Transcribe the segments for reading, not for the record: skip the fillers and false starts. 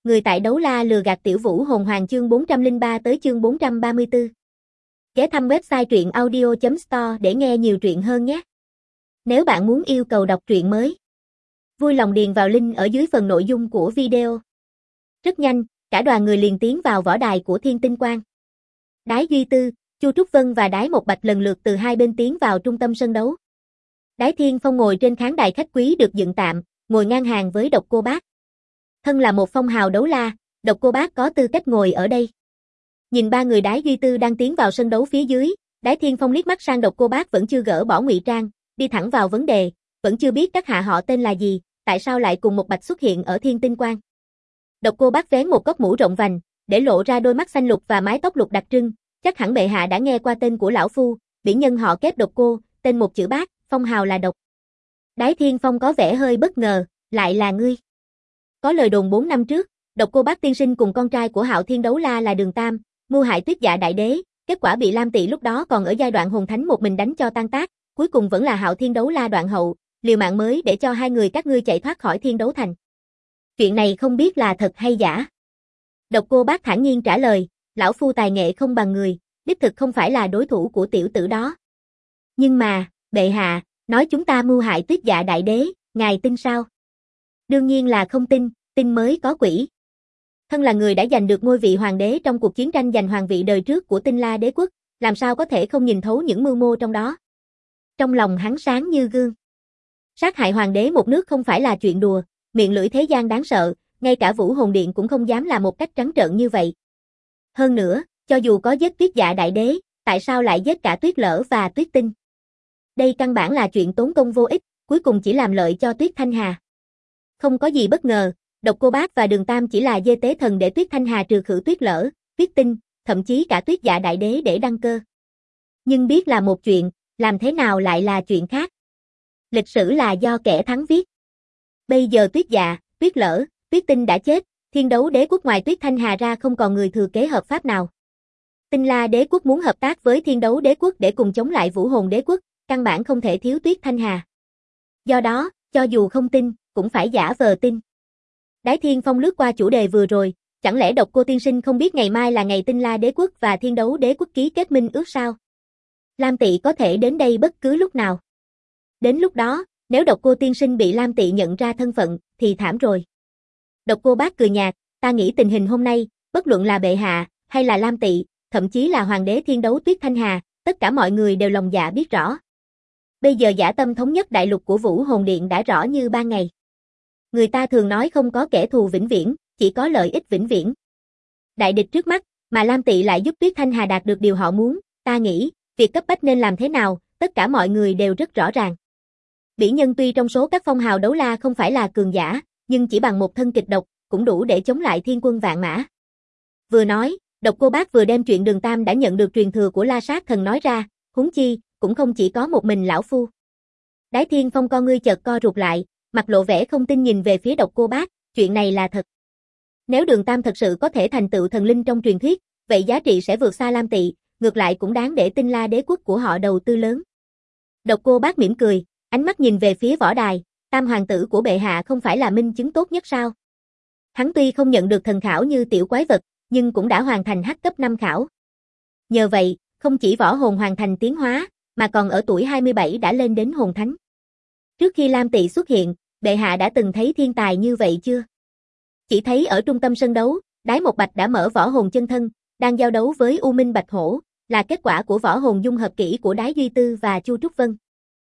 Người tại Đấu La lừa gạt Tiểu Vũ Hồn Hoàng chương 403 tới chương 434. Ghé thăm website truyện audio.store để nghe nhiều truyện hơn nhé. Nếu bạn muốn yêu cầu đọc truyện mới, vui lòng điền vào link ở dưới phần nội dung của video. Rất nhanh, cả đoàn người liền tiến vào võ đài của Thiên Tinh Quang. Đái Duy Tư, Chu Trúc Vân và Đái Một Bạch lần lượt từ hai bên tiến vào trung tâm sân đấu. Đái Thiên Phong ngồi trên khán đài khách quý được dựng tạm, ngồi ngang hàng với Độc Cô Bác. Thân là một phong hào đấu la, Độc Cô Bác có tư cách ngồi ở đây. Nhìn ba người Đái Duy Tư đang tiến vào sân đấu phía dưới, Đái Thiên Phong liếc mắt sang Độc Cô Bác vẫn chưa gỡ bỏ ngụy trang, đi thẳng vào vấn đề, vẫn chưa biết các hạ họ tên là gì, tại sao lại cùng một Bạch xuất hiện ở Thiên Tinh Quang. Độc Cô Bác vén một cốc mũ rộng vành, để lộ ra đôi mắt xanh lục và mái tóc lục đặc trưng, chắc hẳn bệ hạ đã nghe qua tên của lão phu, biển nhân họ Kép Độc Cô, tên một chữ Bác, phong hào là Độc. Đái Thiên Phong có vẻ hơi bất ngờ, lại là ngươi. Có lời đồn 4 năm trước, Độc Cô Bác tiên sinh cùng con trai của Hạo Thiên Đấu La là Đường Tam, mưu hại Tuyết Dạ Đại Đế, kết quả bị Lam Tỵ lúc đó còn ở giai đoạn hồn thánh một mình đánh cho tan tác, cuối cùng vẫn là Hạo Thiên Đấu La đoạn hậu, liều mạng mới để cho hai người các ngươi chạy thoát khỏi Thiên Đấu Thành. Chuyện này không biết là thật hay giả. Độc Cô Bác thản nhiên trả lời, lão phu tài nghệ không bằng người, đích thực không phải là đối thủ của tiểu tử đó. Nhưng mà, bệ hạ, nói chúng ta mưu hại Tuyết Dạ Đại Đế, ngài tin sao? Đương nhiên là không tin, tin mới có quỷ. Thân là người đã giành được ngôi vị hoàng đế trong cuộc chiến tranh giành hoàng vị đời trước của Tinh La Đế quốc, làm sao có thể không nhìn thấu những mưu mô trong đó. Trong lòng hắn sáng như gương. Sát hại hoàng đế một nước không phải là chuyện đùa, miệng lưỡi thế gian đáng sợ, ngay cả Vũ Hồn Điện cũng không dám làm một cách trắng trợn như vậy. Hơn nữa, cho dù có giết Tuyết Dạ Đại Đế, tại sao lại giết cả Tuyết Lỡ và Tuyết Tinh? Đây căn bản là chuyện tốn công vô ích, cuối cùng chỉ làm lợi cho Tuyết Thanh Hà. Không có gì bất ngờ, Độc Cô Bác và Đường Tam chỉ là dê tế thần để Tuyết Thanh Hà trừ khử Tuyết Lỡ, Tuyết Tinh, thậm chí cả Tuyết Dạ Đại Đế để đăng cơ. Nhưng biết là một chuyện, làm thế nào lại là chuyện khác. Lịch sử là do kẻ thắng viết. Bây giờ Tuyết Dạ, Tuyết Lỡ, Tuyết Tinh đã chết, Thiên Đấu Đế quốc ngoài Tuyết Thanh Hà ra không còn người thừa kế hợp pháp nào. Tinh La Đế quốc muốn hợp tác với Thiên Đấu Đế quốc để cùng chống lại Vũ Hồn Đế quốc, căn bản không thể thiếu Tuyết Thanh Hà. Do đó, cho dù không tin, cũng phải giả vờ tin. Đái Thiên Phong lướt qua chủ đề vừa rồi, chẳng lẽ Độc Cô tiên sinh không biết ngày mai là ngày Tinh La Đế quốc và Thiên Đấu Đế quốc ký kết minh ước sao? Lam Tỵ có thể đến đây bất cứ lúc nào. Đến lúc đó, nếu Độc Cô tiên sinh bị Lam Tỵ nhận ra thân phận, thì thảm rồi. Độc Cô Bác cười nhạt, ta nghĩ tình hình hôm nay, bất luận là bệ hạ, hay là Lam Tỵ, thậm chí là Hoàng đế Thiên Đấu Tuyết Thanh Hà, tất cả mọi người đều lòng dạ biết rõ. Bây giờ dã tâm thống nhất đại lục của Vũ Hồn Điện đã rõ như ban ngày. Người ta thường nói không có kẻ thù vĩnh viễn, chỉ có lợi ích vĩnh viễn. Đại địch trước mắt, mà Lam Tỵ lại giúp Tuyết Thanh Hà đạt được điều họ muốn, ta nghĩ, việc cấp bách nên làm thế nào, tất cả mọi người đều rất rõ ràng. Bỉ Nhân tuy trong số các phong hào đấu la không phải là cường giả, nhưng chỉ bằng một thân kịch độc, cũng đủ để chống lại thiên quân vạn mã. Vừa nói, Độc Cô Bác vừa đem chuyện Đường Tam đã nhận được truyền thừa của La Sát Thần nói ra, huống chi, cũng không chỉ có một mình lão phu. Đái Thiên Phong con ngươi chợt co rụt lại, mặt lộ vẻ không tin nhìn về phía Độc Cô Bác, chuyện này là thật. Nếu Đường Tam thật sự có thể thành tựu thần linh trong truyền thuyết, vậy giá trị sẽ vượt xa Lam Tỵ, ngược lại cũng đáng để Tinh La Đế quốc của họ đầu tư lớn. Độc Cô Bác mỉm cười, ánh mắt nhìn về phía võ đài, Tam hoàng tử của bệ hạ không phải là minh chứng tốt nhất sao? Hắn tuy không nhận được thần khảo như tiểu quái vật, nhưng cũng đã hoàn thành hắc cấp 5 khảo. Nhờ vậy, không chỉ võ hồn hoàn thành tiến hóa, mà còn ở tuổi 27 đã lên đến hồn thánh. Trước khi Lam Tỵ xuất hiện, bệ hạ đã từng thấy thiên tài như vậy chưa? Chỉ thấy ở trung tâm sân đấu, Đái Một Bạch đã mở võ hồn chân thân, đang giao đấu với U Minh Bạch Hổ, là kết quả của võ hồn dung hợp kỹ của Đái Duy Tư và Chu Trúc Vân.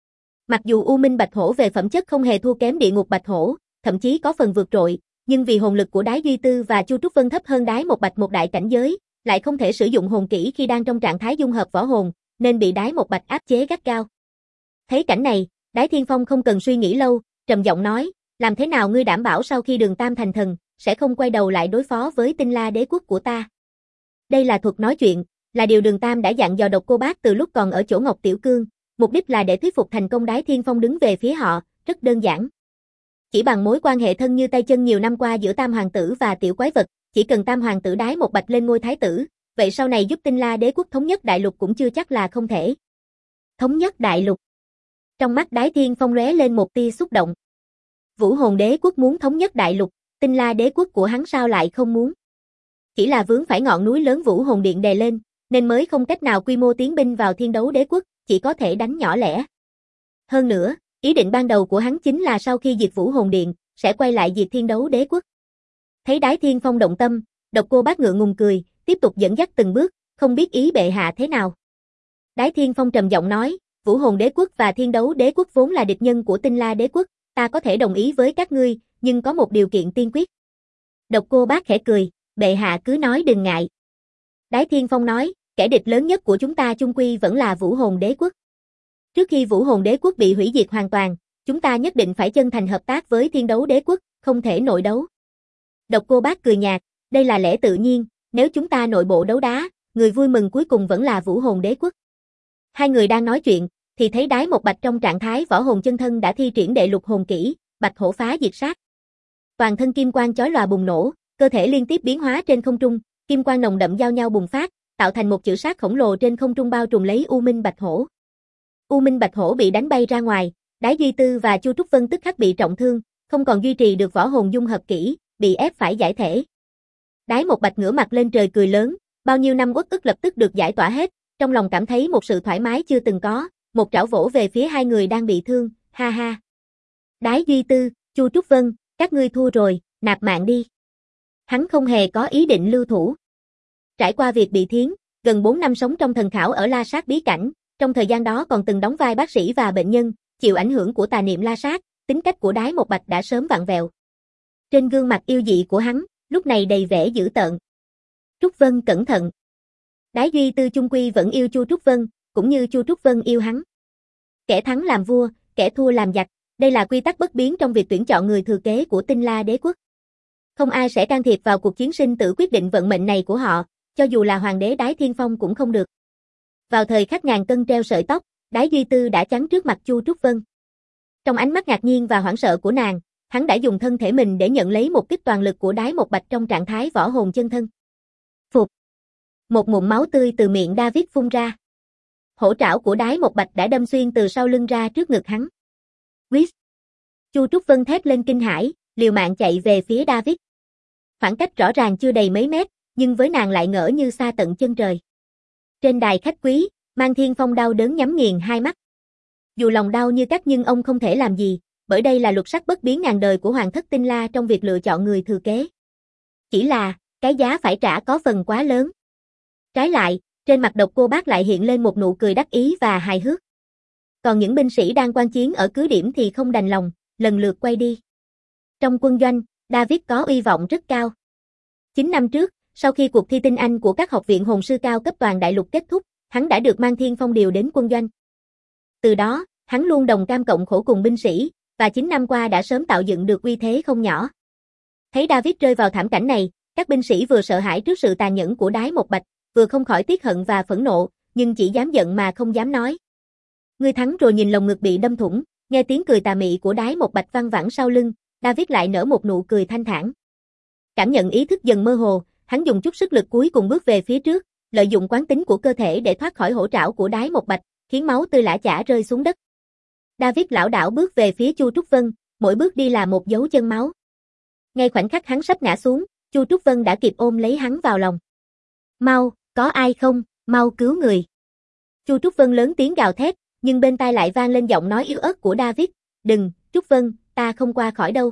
Mặc dù U Minh Bạch Hổ về phẩm chất không hề thua kém Địa Ngục Bạch Hổ, thậm chí có phần vượt trội, nhưng vì hồn lực của Đái Duy Tư và Chu Trúc Vân thấp hơn Đái Một Bạch một đại cảnh giới, lại không thể sử dụng hồn kỹ khi đang trong trạng thái dung hợp võ hồn, nên bị Đái Một Bạch áp chế gắt gao. Thấy cảnh này, Đái Thiên Phong không cần suy nghĩ lâu, trầm giọng nói, làm thế nào ngươi đảm bảo sau khi Đường Tam thành thần, sẽ không quay đầu lại đối phó với Tinh La Đế quốc của ta? Đây là thuật nói chuyện, là điều Đường Tam đã dặn dò Độc Cô Bác từ lúc còn ở chỗ Ngọc Tiểu Cương, mục đích là để thuyết phục thành công Đái Thiên Phong đứng về phía họ, rất đơn giản. Chỉ bằng mối quan hệ thân như tay chân nhiều năm qua giữa Tam hoàng tử và tiểu quái vật, chỉ cần Tam hoàng tử Đái Một Bạch lên ngôi thái tử, vậy sau này giúp Tinh La Đế quốc thống nhất đại lục cũng chưa chắc là không thể. Thống nhất đại lục. Trong mắt Đái Thiên Phong lóe lên một tia xúc động. Vũ Hồn Đế quốc muốn thống nhất đại lục, Tinh La đế quốc của hắn sao lại không muốn? Chỉ là vướng phải ngọn núi lớn Vũ Hồn Điện đè lên, nên mới không cách nào quy mô tiến binh vào Thiên Đấu đế quốc, chỉ có thể đánh nhỏ lẻ. Hơn nữa, ý định ban đầu của hắn chính là sau khi diệt Vũ Hồn Điện, sẽ quay lại diệt Thiên Đấu đế quốc. Thấy Đái Thiên Phong động tâm, Độc Cô Bác ngượng ngùng cười, tiếp tục dẫn dắt từng bước, không biết ý bệ hạ thế nào. Đái Thiên Phong trầm giọng nói, Vũ Hồn đế quốc và Thiên Đấu đế quốc vốn là địch nhân của Tinh La đế quốc, ta có thể đồng ý với các ngươi, nhưng có một điều kiện tiên quyết. Độc Cô Bác khẽ cười, bệ hạ cứ nói đừng ngại. Đái Thiên Phong nói, kẻ địch lớn nhất của chúng ta chung quy vẫn là Vũ Hồn đế quốc. Trước khi Vũ Hồn đế quốc bị hủy diệt hoàn toàn, chúng ta nhất định phải chân thành hợp tác với Thiên Đấu đế quốc, không thể nội đấu. Độc Cô Bác cười nhạt, đây là lẽ tự nhiên, nếu chúng ta nội bộ đấu đá, người vui mừng cuối cùng vẫn là Vũ Hồn đế quốc. Hai người đang nói chuyện, thì thấy Đái Một Bạch trong trạng thái võ hồn chân thân đã thi triển đệ lục hồn kỹ, Bạch Hổ Phá Diệt Sát. Toàn thân kim quang chói lòa bùng nổ, cơ thể liên tiếp biến hóa trên không trung, kim quang nồng đậm giao nhau bùng phát, tạo thành một chữ sát khổng lồ trên không trung bao trùm lấy U Minh Bạch Hổ. U Minh Bạch Hổ bị đánh bay ra ngoài, Đái Duy Tư và Chu Trúc Vân tức khắc bị trọng thương, không còn duy trì được võ hồn dung hợp kỹ, bị ép phải giải thể. Đái Một Bạch ngửa mặt lên trời cười lớn, bao nhiêu năm uất ức lập tức được giải tỏa hết, trong lòng cảm thấy một sự thoải mái chưa từng có, một trảo vỗ về phía hai người đang bị thương, ha ha. Đái Duy Tư, Chu Trúc Vân, các ngươi thua rồi, nạp mạng đi. Hắn không hề có ý định lưu thủ. Trải qua việc bị thiến, gần 4 năm sống trong thần khảo ở La Sát bí cảnh, trong thời gian đó còn từng đóng vai bác sĩ và bệnh nhân, chịu ảnh hưởng của tà niệm La Sát, tính cách của Đái Một Bạch đã sớm vặn vẹo. Trên gương mặt yêu dị của hắn, lúc này đầy vẻ dữ tợn. Trúc Vân cẩn thận. Đái Duy Tư chung quy vẫn yêu Chu Trúc Vân, cũng như Chu Trúc Vân yêu hắn. Kẻ thắng làm vua, kẻ thua làm giặc, đây là quy tắc bất biến trong việc tuyển chọn người thừa kế của Tinh La đế quốc. Không ai sẽ can thiệp vào cuộc chiến sinh tử quyết định vận mệnh này của họ, cho dù là hoàng đế Đái Thiên Phong cũng không được. Vào thời khắc ngàn cân treo sợi tóc, Đái Duy Tư đã chắn trước mặt Chu Trúc Vân. Trong ánh mắt ngạc nhiên và hoảng sợ của nàng, hắn đã dùng thân thể mình để nhận lấy một kích toàn lực của Đái Một Bạch trong trạng thái võ hồn chân thân. Phục. Một ngụm máu tươi từ miệng David phun ra. Hổ trảo của Đái Một Bạch đã đâm xuyên từ sau lưng ra trước ngực hắn. Whis. Chu Trúc Vân thét lên kinh hãi, liều mạng chạy về phía David. Khoảng cách rõ ràng chưa đầy mấy mét, nhưng với nàng lại ngỡ như xa tận chân trời. Trên đài khách quý, Mang Thiên Phong đau đớn nhắm nghiền hai mắt. Dù lòng đau như cắt nhưng ông không thể làm gì, bởi đây là luật sắc bất biến ngàn đời của Hoàng thất Tinh La trong việc lựa chọn người thừa kế. Chỉ là, cái giá phải trả có phần quá lớn. Trái lại, trên mặt Độc Cô Bác lại hiện lên một nụ cười đắc ý và hài hước. Còn những binh sĩ đang quan chiến ở cứ điểm thì không đành lòng, lần lượt quay đi. Trong quân doanh, David có uy vọng rất cao. 9 năm trước, sau khi cuộc thi tinh anh của các học viện hồn sư cao cấp toàn đại lục kết thúc, hắn đã được Mang Thiên Phong điều đến quân doanh. Từ đó, hắn luôn đồng cam cộng khổ cùng binh sĩ, và 9 năm qua đã sớm tạo dựng được uy thế không nhỏ. Thấy David rơi vào thảm cảnh này, các binh sĩ vừa sợ hãi trước sự tàn nhẫn của Đái Một Bạch, vừa không khỏi tiếc hận và phẫn nộ, nhưng chỉ dám giận mà không dám nói. Ngươi thắng rồi. Nhìn lồng ngực bị đâm thủng, nghe tiếng cười tà mị của Đái Một Bạch văng vẳng sau lưng, David lại nở một nụ cười thanh thản. Cảm nhận ý thức dần mơ hồ, hắn dùng chút sức lực cuối cùng bước về phía trước, lợi dụng quán tính của cơ thể để thoát khỏi hổ trảo của Đái Một Bạch, khiến máu tươi lã chã rơi xuống đất. David lảo đảo bước về phía Chu Trúc Vân, mỗi bước đi là một dấu chân máu. Ngay khoảnh khắc hắn sắp ngã xuống, Chu Trúc Vân đã kịp ôm lấy hắn vào lòng. Mau, có ai không, mau cứu người. Chu Trúc Vân lớn tiếng gào thét, nhưng bên tai lại vang lên giọng nói yếu ớt của David, đừng, Trúc Vân, ta không qua khỏi đâu.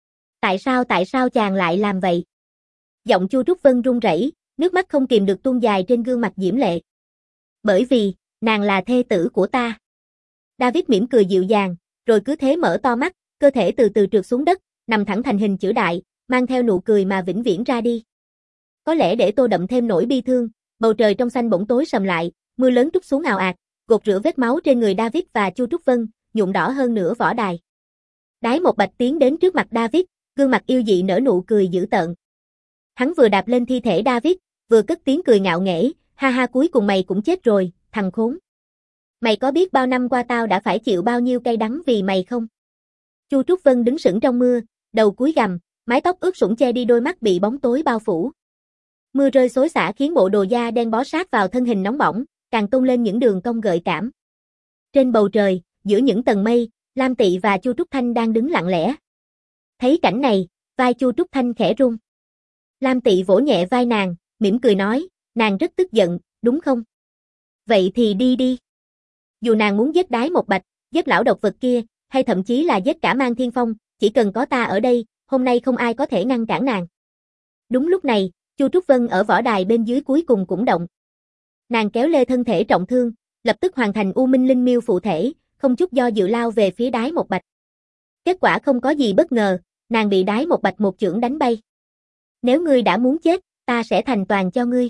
Tại sao chàng lại làm vậy? Giọng Chu Trúc Vân run rẩy, nước mắt không kìm được tuôn dài trên gương mặt diễm lệ. Bởi vì, nàng là thê tử của ta. David mỉm cười dịu dàng, rồi cứ thế mở to mắt, cơ thể từ từ trượt xuống đất, nằm thẳng thành hình chữ đại, mang theo nụ cười mà vĩnh viễn ra đi. Có lẽ để tô đậm thêm nỗi bi thương, bầu trời trong xanh bỗng tối sầm lại, mưa lớn trút xuống ào ạt, gột rửa vết máu trên người David và Chu Trúc Vân, nhuộm đỏ hơn nửa võ đài. Đái Một Bạch tiến đến trước mặt David, gương mặt yêu dị nở nụ cười dữ tợn. Hắn vừa đạp lên thi thể David, vừa cất tiếng cười ngạo nghễ, ha ha, cuối cùng mày cũng chết rồi, thằng khốn. Mày có biết bao năm qua tao đã phải chịu bao nhiêu cay đắng vì mày không? Chu Trúc Vân đứng sững trong mưa, đầu cúi gằm, mái tóc ướt sũng che đi đôi mắt bị bóng tối bao phủ. Mưa rơi xối xả khiến bộ đồ da đen bó sát vào thân hình nóng bỏng, càng tôn lên những đường cong gợi cảm. Trên bầu trời, giữa những tầng mây, Lam Tị và Chu Trúc Thanh đang đứng lặng lẽ. Thấy cảnh này, Vai Chu Trúc Thanh khẽ run. Lam Tị vỗ nhẹ vai nàng, mỉm cười nói, nàng rất tức giận, đúng không? Vậy thì đi đi. Dù nàng muốn giết Đái Một Bạch, giết lão độc vật kia, hay thậm chí là giết cả Mang Thiên Phong, chỉ cần có ta ở đây, hôm nay không ai có thể ngăn cản nàng. Đúng lúc này, Chu Trúc Vân ở võ đài bên dưới cuối cùng cũng động. Nàng kéo lê thân thể trọng thương, lập tức hoàn thành U Minh Linh Miêu phụ thể, không chút do dự lao về phía Đái Một Bạch. Kết quả không có gì bất ngờ, nàng bị Đái Một Bạch một chưởng đánh bay. Nếu ngươi đã muốn chết, ta sẽ thành toàn cho ngươi.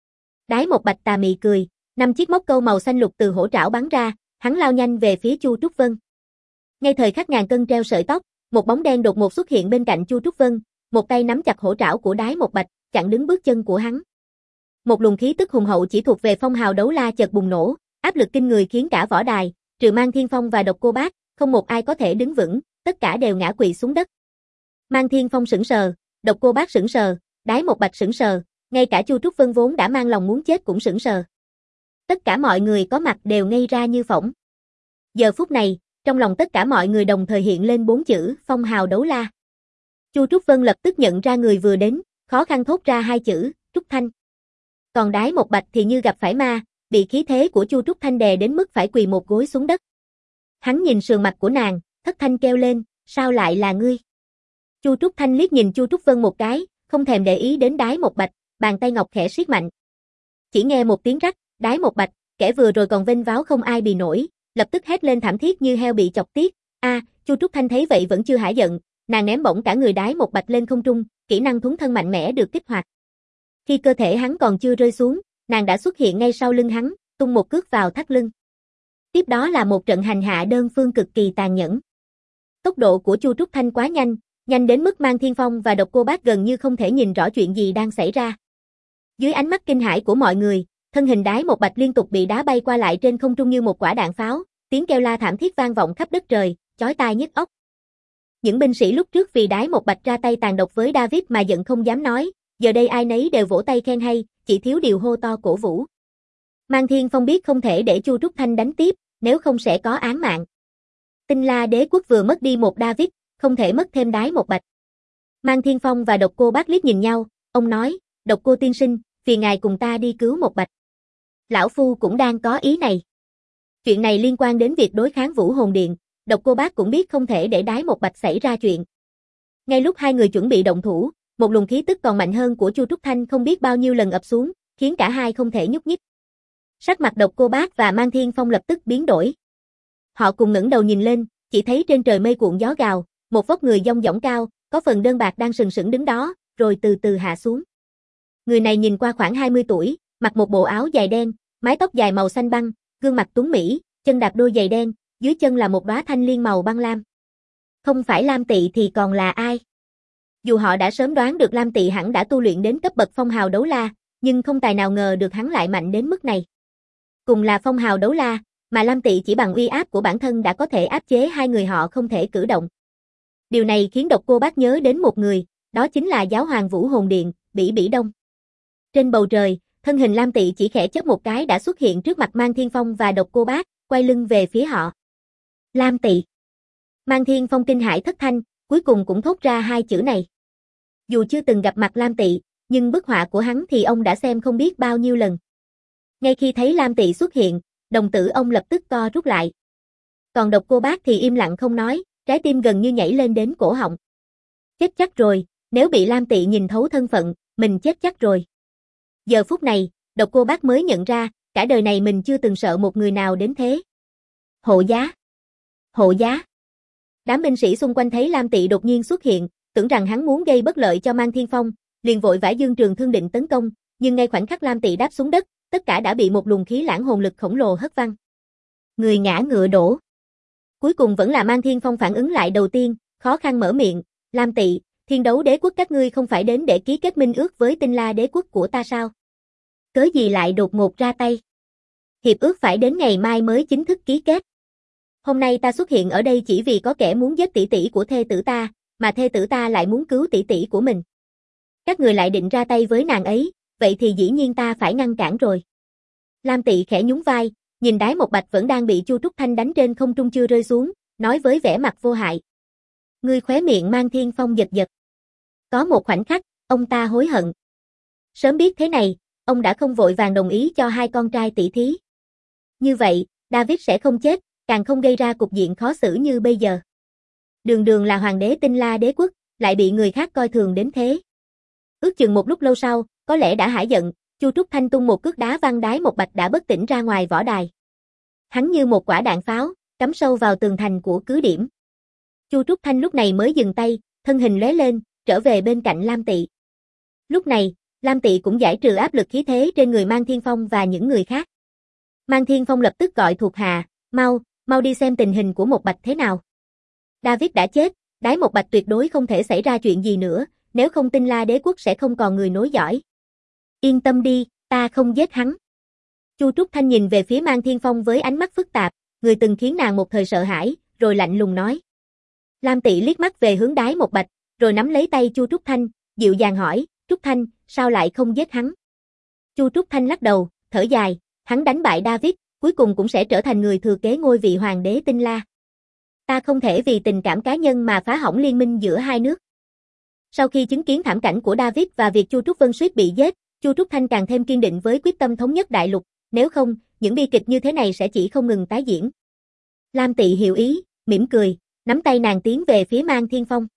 Đái Một Bạch tà mị cười, 5 chiếc móc câu màu xanh lục từ hổ trảo bắn ra, hắn lao nhanh về phía Chu Trúc Vân. Ngay thời khắc ngàn cân treo sợi tóc, một bóng đen đột ngột xuất hiện bên cạnh Chu Trúc Vân, một tay nắm chặt hổ trảo của Đái Một Bạch, chặn đứng bước chân của hắn. Một luồng khí tức hùng hậu chỉ thuộc về phong hào đấu la chợt bùng nổ, áp lực kinh người khiến cả võ đài, trừ Mang Thiên Phong và Độc Cô Bác, không một ai có thể đứng vững, tất cả đều ngã quỵ xuống đất. Mang Thiên Phong sững sờ, Độc Cô Bác sững sờ, Đái Một Bạch sững sờ, ngay cả Chu Trúc Vân vốn đã mang lòng muốn chết cũng sững sờ. Tất cả mọi người có mặt đều ngây ra như phỗng. Giờ phút này, trong lòng tất cả mọi người đồng thời hiện lên 4 chữ phong hào đấu la. Chu Trúc Vân lập tức nhận ra người vừa đến, khó khăn thốt ra 2 chữ, Trúc Thanh. Còn Đái Một Bạch thì như gặp phải ma, bị khí thế của Chu Trúc Thanh đè đến mức phải quỳ một gối xuống đất. Hắn nhìn sườn mặt của nàng, thất thanh kêu lên, sao lại là ngươi? Chu Trúc Thanh liếc nhìn Chu Trúc Vân một cái, không thèm để ý đến Đái Một Bạch, bàn tay ngọc khẽ siết mạnh. Chỉ nghe một tiếng rắc, Đái Một Bạch, kẻ vừa rồi còn vênh váo không ai bì nổi, lập tức hét lên thảm thiết như heo bị chọc tiết. Chu Trúc Thanh thấy vậy vẫn chưa hả giận, nàng ném bổng cả người Đái Một Bạch lên không trung, kỹ năng thuấn thân mạnh mẽ được kích hoạt. Khi cơ thể hắn còn chưa rơi xuống, nàng đã xuất hiện ngay sau lưng hắn, tung một cước vào thắt lưng. Tiếp đó là một trận hành hạ đơn phương cực kỳ tàn nhẫn. Tốc độ của Chu Trúc Thanh quá nhanh, nhanh đến mức Mang Thiên Phong và Độc Cô Bác gần như không thể nhìn rõ chuyện gì đang xảy ra. Dưới ánh mắt kinh hãi của mọi người, thân hình Đái Một Bạch liên tục bị đá bay qua lại trên không trung như một quả đạn pháo, tiếng kêu la thảm thiết vang vọng khắp đất trời, chói tai nhức óc. Những binh sĩ lúc trước vì Đái Một Bạch ra tay tàn độc với David mà giận không dám nói, giờ đây ai nấy đều vỗ tay khen hay, chỉ thiếu điều hô to cổ vũ. Mang Thiên Phong biết không thể để Chu Trúc Thanh đánh tiếp, nếu không sẽ có án mạng. Tinh La Đế quốc vừa mất đi một David, không thể mất thêm Đái Một Bạch. Mang Thiên Phong và Độc Cô Bác liếc nhìn nhau, ông nói, Độc Cô tiên sinh, phiền ngài cùng ta đi cứu Một Bạch. Lão Phu cũng đang có ý này. Chuyện này liên quan đến việc đối kháng Vũ Hồn Điện, Độc Cô Bác cũng biết không thể để Đái Một Bạch xảy ra chuyện. Ngay lúc hai người chuẩn bị động thủ, một luồng khí tức còn mạnh hơn của Chu Trúc Thanh không biết bao nhiêu lần ập xuống, khiến cả hai không thể nhúc nhích. Sắc mặt Độc Cô Bác và Mang Thiên Phong lập tức biến đổi. Họ cùng ngẩng đầu nhìn lên, chỉ thấy trên trời mây cuộn gió gào, một vóc người dong dỏng cao, có phần đơn bạc đang sừng sững đứng đó, rồi từ từ hạ xuống. Người này nhìn qua khoảng 20 tuổi, mặc một bộ áo dài đen, mái tóc dài màu xanh băng, gương mặt tuấn mỹ, chân đạp đôi giày đen, dưới chân là một đóa thanh liên màu băng lam. Không phải Lam Tị thì còn là ai? Dù họ đã sớm đoán được Lam Tị hẳn đã tu luyện đến cấp bậc phong hào đấu la, nhưng không tài nào ngờ được hắn lại mạnh đến mức này. Cùng là phong hào đấu la, mà Lam Tị chỉ bằng uy áp của bản thân đã có thể áp chế hai người họ không thể cử động. Điều này khiến Độc Cô Bác nhớ đến một người, đó chính là giáo hoàng Vũ Hồn Điện, Bỉ Bỉ Đông. Trên bầu trời, thân hình Lam Tị chỉ khẽ chớp một cái đã xuất hiện trước mặt Mang Thiên Phong và Độc Cô Bác, quay lưng về phía họ. Lam Tị. Mang Thiên Phong kinh hãi thất thanh, cuối cùng cũng thốt ra 2 chữ này. Dù chưa từng gặp mặt Lam Tị, nhưng bức họa của hắn thì ông đã xem không biết bao nhiêu lần. Ngay khi thấy Lam Tị xuất hiện, đồng tử ông lập tức co rút lại. Còn Độc Cô Bác thì im lặng không nói, trái tim gần như nhảy lên đến cổ họng. Chết chắc rồi, nếu bị Lam Tị nhìn thấu thân phận, mình chết chắc rồi. Giờ phút này, Độc Cô Bác mới nhận ra, cả đời này mình chưa từng sợ một người nào đến thế. Hộ giá! Hộ giá! Đám binh sĩ xung quanh thấy Lam Tị đột nhiên xuất hiện, tưởng rằng hắn muốn gây bất lợi cho Mang Thiên Phong, liền vội vã giương trường thương định tấn công, nhưng ngay khoảnh khắc Lam Tị đáp xuống đất, tất cả đã bị một luồng khí lãng hồn lực khổng lồ hất văng. Người ngã ngựa đổ. Cuối cùng vẫn là Mang Thiên Phong phản ứng lại đầu tiên, khó khăn mở miệng, Lam Tị, Thiên Đấu Đế quốc các ngươi không phải đến để ký kết minh ước với Tinh La Đế quốc của ta sao? Cớ gì lại đột ngột ra tay? Hiệp ước phải đến ngày mai mới chính thức ký kết. Hôm nay ta xuất hiện ở đây chỉ vì có kẻ muốn giết tỷ tỷ của thê tử ta, mà thê tử ta lại muốn cứu tỷ tỷ của mình. Các người lại định ra tay với nàng ấy, vậy thì dĩ nhiên ta phải ngăn cản rồi. Lam Tị khẽ nhún vai, nhìn Đái Một Bạch vẫn đang bị Chu Trúc Thanh đánh trên không trung chưa rơi xuống, nói với vẻ mặt vô hại. Ngươi khóe miệng Mang Thiên Phong giật giật. Có một khoảnh khắc, ông ta hối hận. Sớm biết thế này, ông đã không vội vàng đồng ý cho hai con trai tỷ thí. Như vậy, David sẽ không chết, càng không gây ra cục diện khó xử như bây giờ. Đường đường là hoàng đế Tinh La đế quốc, lại bị người khác coi thường đến thế. Ước chừng một lúc lâu sau, có lẽ đã hả giận, Chu Trúc Thanh tung một cước đá văng Đái Một Bạch đã bất tỉnh ra ngoài võ đài. Hắn như một quả đạn pháo, cắm sâu vào tường thành của cứ điểm. Chu Trúc Thanh lúc này mới dừng tay, thân hình lóe lên, trở về bên cạnh Lam Tị. Lúc này, Lam Tị cũng giải trừ áp lực khí thế trên người Mang Thiên Phong và những người khác. Mang Thiên Phong lập tức gọi thuộc hạ, mau đi xem tình hình của Một Bạch thế nào. David đã chết, Đái Một Bạch tuyệt đối không thể xảy ra chuyện gì nữa, nếu không Tinh La đế quốc sẽ không còn người nối dõi. Yên tâm đi, ta không giết hắn. Chu Trúc Thanh nhìn về phía Mang Thiên Phong với ánh mắt phức tạp, người từng khiến nàng một thời sợ hãi, rồi lạnh lùng nói. Lam Tị liếc mắt về hướng Đái Một Bạch, rồi nắm lấy tay Chu Trúc Thanh, dịu dàng hỏi, Trúc Thanh, sao lại không giết hắn? Chu Trúc Thanh lắc đầu, thở dài, hắn đánh bại David, cuối cùng cũng sẽ trở thành người thừa kế ngôi vị hoàng đế Tinh La. Ta không thể vì tình cảm cá nhân mà phá hỏng liên minh giữa hai nước. Sau khi chứng kiến thảm cảnh của David và việc Chu Trúc Vân suýt bị giết, Chu Trúc Thanh càng thêm kiên định với quyết tâm thống nhất đại lục, nếu không, những bi kịch như thế này sẽ chỉ không ngừng tái diễn. Lam Tị hiểu ý, mỉm cười, nắm tay nàng tiến về phía Mang Thiên Phong.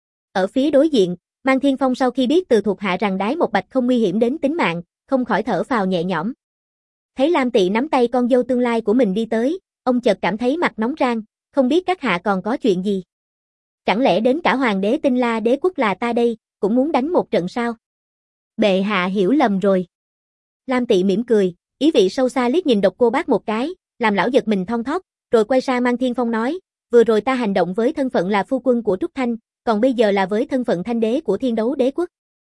Ở phía đối diện, Mang Thiên Phong sau khi biết từ thuộc hạ rằng Đái Một Bạch không nguy hiểm đến tính mạng, không khỏi thở phào nhẹ nhõm. Thấy Lam Tị nắm tay con dâu tương lai của mình đi tới, ông chợt cảm thấy mặt nóng rang, không biết các hạ còn có chuyện gì. Chẳng lẽ đến cả hoàng đế Tinh La đế quốc là ta đây, cũng muốn đánh một trận sao? Bệ hạ hiểu lầm rồi. Lam Tị mỉm cười, ý vị sâu xa liếc nhìn Độc Cô Bác một cái, làm lão giật mình thon thót, rồi quay sang Mang Thiên Phong nói, vừa rồi ta hành động với thân phận là phu quân của Trúc Thanh, còn bây giờ là với thân phận thanh đế của Thiên Đấu đế quốc.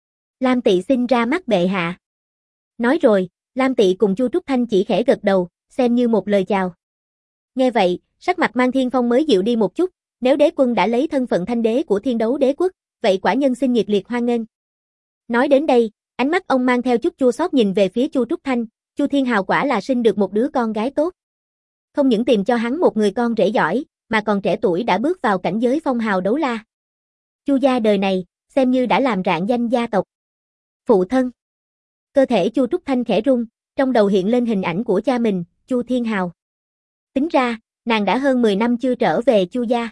Lam Tị xin ra mắt bệ hạ. Nói rồi, Lam Tị cùng Chu Trúc Thanh chỉ khẽ gật đầu, xem như một lời chào. Nghe vậy, sắc mặt Mang Thiên Phong mới dịu đi một chút, nếu đế quân đã lấy thân phận thanh đế của Thiên Đấu đế quốc, vậy quả nhân xin nhiệt liệt hoan nghênh. Nói đến đây, ánh mắt ông mang theo chút chua xót nhìn về phía Chu Trúc Thanh, Chu Thiên Hào quả là sinh được một đứa con gái tốt. Không những tìm cho hắn một người con rể giỏi, mà còn trẻ tuổi đã bước vào cảnh giới phong hào đấu la. Chu gia đời này, xem như đã làm rạng danh gia tộc. Phụ thân. Cơ thể Chu Trúc Thanh khẽ rung, trong đầu hiện lên hình ảnh của cha mình, Chu Thiên Hào. Tính ra, nàng đã hơn 10 năm chưa trở về Chu gia.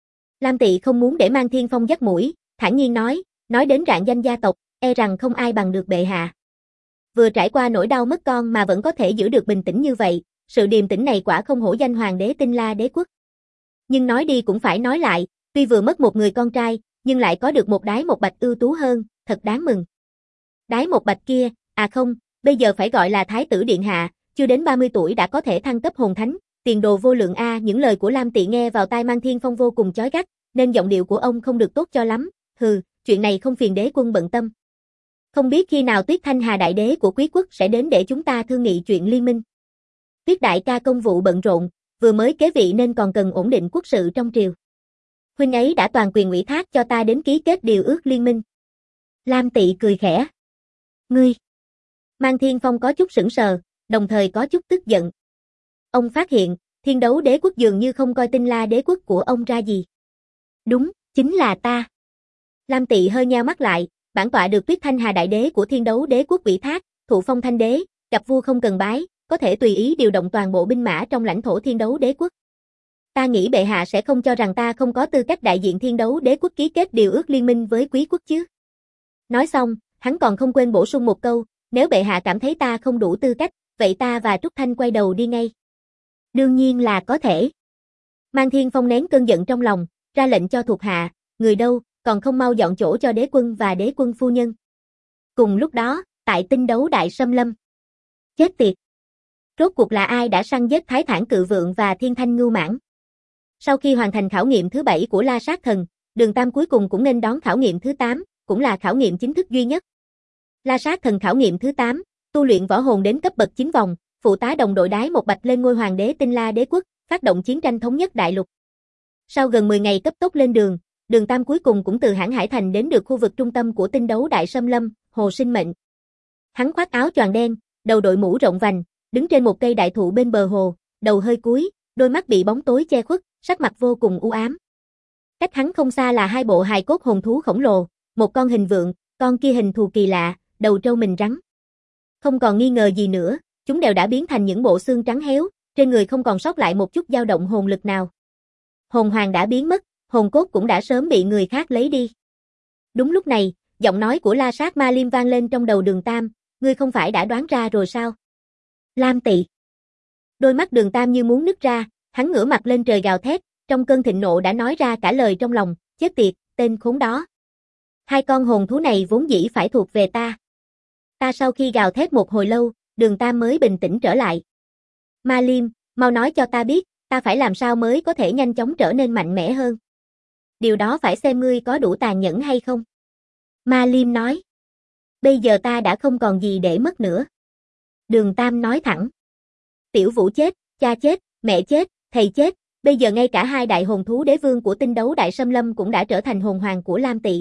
Lam Tị không muốn để Mang Thiên Phong dắt mũi, thản nhiên nói đến rạng danh gia tộc, e rằng không ai bằng được bệ hạ. Vừa trải qua nỗi đau mất con mà vẫn có thể giữ được bình tĩnh như vậy, sự điềm tĩnh này quả không hổ danh hoàng đế Tinh La đế quốc. Nhưng nói đi cũng phải nói lại, tuy vừa mất một người con trai, nhưng lại có được một Đái Một Bạch ưu tú hơn, thật đáng mừng. Đái Một Bạch kia, không, bây giờ phải gọi là Thái tử Điện Hạ, chưa đến 30 tuổi đã có thể thăng cấp hồn thánh, tiền đồ vô lượng a. Những lời của Lam Tị nghe vào tai Mang Thiên Phong vô cùng chói gắt, nên giọng điệu của ông không được tốt cho lắm, hừ, chuyện này không phiền đế quân bận tâm. Không biết khi nào Tuyết Thanh Hà đại đế của quý quốc sẽ đến để chúng ta thương nghị chuyện liên minh. Tuyết đại ca công vụ bận rộn, vừa mới kế vị nên còn cần ổn định quốc sự trong triều. Huynh ấy đã toàn quyền ủy thác cho ta đến ký kết điều ước liên minh. Lam Tị cười khẽ. Ngươi. Mang Thiên Phong có chút sững sờ, đồng thời có chút tức giận. Ông phát hiện, Thiên Đấu đế quốc dường như không coi Tinh La đế quốc của ông ra gì. Đúng, chính là ta. Lam Tị hơi nheo mắt lại, bản tọa được Tuyết Thanh Hà đại đế của Thiên Đấu đế quốc ủy thác, thụ phong thanh đế, gặp vua không cần bái, có thể tùy ý điều động toàn bộ binh mã trong lãnh thổ Thiên Đấu đế quốc. Ta nghĩ bệ hạ sẽ không cho rằng ta không có tư cách đại diện Thiên Đấu đế quốc ký kết điều ước liên minh với quý quốc chứ. Nói xong, hắn còn không quên bổ sung một câu, nếu bệ hạ cảm thấy ta không đủ tư cách, vậy ta và Trúc Thanh quay đầu đi ngay. Đương nhiên là có thể. Mang Thiên Phong nén cơn giận trong lòng, ra lệnh cho thuộc hạ, người đâu, còn không mau dọn chỗ cho đế quân và đế quân phu nhân. Cùng lúc đó, tại Tinh Đấu Đại Xâm Lâm. Chết tiệt. Rốt cuộc là ai đã săn giết Thái Thản Cự Vượng và Thiên Thanh Ngưu Mãng? Sau khi hoàn thành khảo nghiệm thứ 7 của La Sát Thần, Đường Tam cuối cùng cũng nên đón khảo nghiệm thứ 8, cũng là khảo nghiệm chính thức duy nhất. La Sát Thần khảo nghiệm thứ 8, tu luyện võ hồn đến cấp bậc 9 vòng, phụ tá đồng đội Đái Một Bạch lên ngôi hoàng đế Tinh La đế quốc, phát động chiến tranh thống nhất đại lục. Sau gần 10 ngày cấp tốc lên đường, Đường Tam cuối cùng cũng từ Hãn Hải Thành đến được khu vực trung tâm của Tinh Đấu Đại Xâm Lâm, Hồ Sinh Mệnh. Hắn khoác áo choàng đen, đầu đội mũ rộng vành, đứng trên một cây đại thụ bên bờ hồ, đầu hơi cúi, đôi mắt bị bóng tối che khuất, sắc mặt vô cùng u ám. Cách hắn không xa là hai bộ hài cốt hồn thú khổng lồ, một con hình vượn, con kia hình thù kỳ lạ, đầu trâu mình rắn. Không còn nghi ngờ gì nữa, chúng đều đã biến thành những bộ xương trắng héo, trên người không còn sót lại một chút dao động hồn lực nào. Hồn hoàng đã biến mất, hồn cốt cũng đã sớm bị người khác lấy đi. Đúng lúc này, giọng nói của La Sát Ma Liêm vang lên trong đầu Đường Tam, ngươi không phải đã đoán ra rồi sao? Lam Tỵ. Đôi mắt Đường Tam như muốn nứt ra, hắn ngửa mặt lên trời gào thét, trong cơn thịnh nộ đã nói ra cả lời trong lòng, chết tiệt, tên khốn đó. Hai con hồn thú này vốn dĩ phải thuộc về ta. Sau khi gào thét một hồi lâu, Đường Tam mới bình tĩnh trở lại. Ma Liêm, mau nói cho ta biết, ta phải làm sao mới có thể nhanh chóng trở nên mạnh mẽ hơn. Điều đó phải xem ngươi có đủ tàn nhẫn hay không. Ma Liêm nói. Bây giờ ta đã không còn gì để mất nữa. Đường Tam nói thẳng. Tiểu Vũ chết, cha chết, mẹ chết, thầy chết, bây giờ ngay cả hai đại hồn thú đế vương của tinh đấu đại xâm lâm cũng đã trở thành hồn hoàng của Lam Tỵ.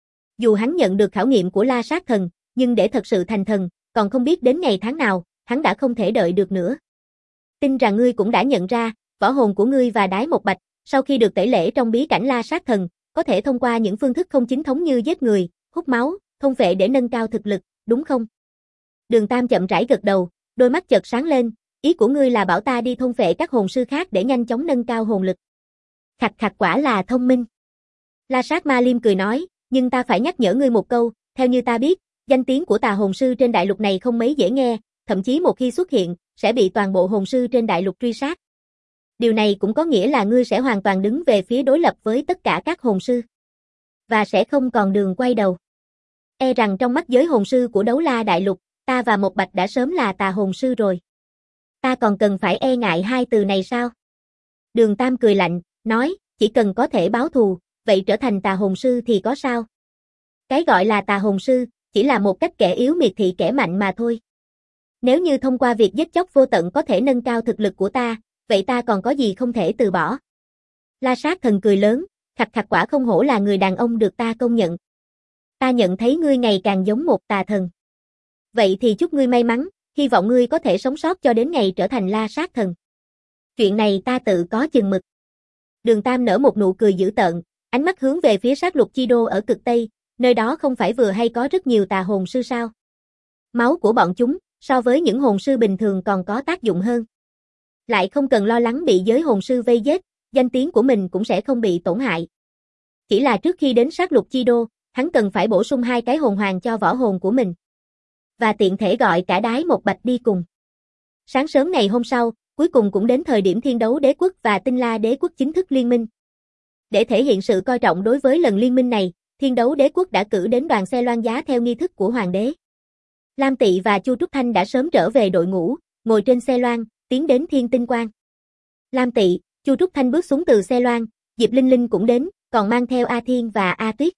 Dù hắn nhận được khảo nghiệm của La Sát Thần, nhưng để thật sự thành thần, còn không biết đến ngày tháng nào, hắn đã không thể đợi được nữa. Tin rằng ngươi cũng đã nhận ra, võ hồn của ngươi và Đái Một Bạch, sau khi được tẩy lễ trong bí cảnh La Sát Thần, có thể thông qua những phương thức không chính thống như giết người, hút máu, thôn phệ để nâng cao thực lực, đúng không? Đường Tam chậm rãi gật đầu, đôi mắt chợt sáng lên, ý của ngươi là bảo ta đi thôn phệ các hồn sư khác để nhanh chóng nâng cao hồn lực. Khạch khạch, quả là thông minh. La Sát Ma Liêm cười nói, nhưng ta phải nhắc nhở ngươi một câu, theo như ta biết, danh tiếng của tà hồn sư trên đại lục này không mấy dễ nghe, thậm chí một khi xuất hiện, sẽ bị toàn bộ hồn sư trên đại lục truy sát. Điều này cũng có nghĩa là ngươi sẽ hoàn toàn đứng về phía đối lập với tất cả các hồn sư. Và sẽ không còn đường quay đầu. E rằng trong mắt giới hồn sư của Đấu La đại lục, ta và Một Bạch đã sớm là tà hồn sư rồi. Ta còn cần phải e ngại hai từ này sao? Đường Tam cười lạnh, nói, chỉ cần có thể báo thù, vậy trở thành tà hồn sư thì có sao? Cái gọi là tà hồn sư, chỉ là một cách kẻ yếu miệt thị kẻ mạnh mà thôi. Nếu như thông qua việc giết chóc vô tận có thể nâng cao thực lực của ta, vậy ta còn có gì không thể từ bỏ? La Sát Thần cười lớn, khạch khạch, quả không hổ là người đàn ông được ta công nhận. Ta nhận thấy ngươi ngày càng giống một tà thần. Vậy thì chúc ngươi may mắn, hy vọng ngươi có thể sống sót cho đến ngày trở thành La Sát Thần. Chuyện này ta tự có chừng mực. Đường Tam nở một nụ cười dữ tợn, ánh mắt hướng về phía sát lục chi đô ở cực Tây, nơi đó không phải vừa hay có rất nhiều tà hồn sư sao? Máu của bọn chúng, so với những hồn sư bình thường còn có tác dụng hơn. Lại không cần lo lắng bị giới hồn sư vây giết, danh tiếng của mình cũng sẽ không bị tổn hại. Chỉ là trước khi đến sát lục chi đô, hắn cần phải bổ sung 2 cái hồn hoàng cho võ hồn của mình. Và tiện thể gọi cả Đái Một Bạch đi cùng. Sáng sớm ngày hôm sau, cuối cùng cũng đến thời điểm Thiên Đấu Đế Quốc và Tinh La Đế Quốc chính thức liên minh. Để thể hiện sự coi trọng đối với lần liên minh này, Thiên Đấu Đế Quốc đã cử đến đoàn xe loan giá theo nghi thức của hoàng đế. Lam Tỵ và Chu Trúc Thanh đã sớm trở về đội ngũ, ngồi trên xe loan, tiến đến Thiên Tinh Quan. Lam Tỵ, Chu Trúc Thanh bước xuống từ xe loan, Diệp Linh Linh cũng đến, còn mang theo A Thiên và A Tuyết.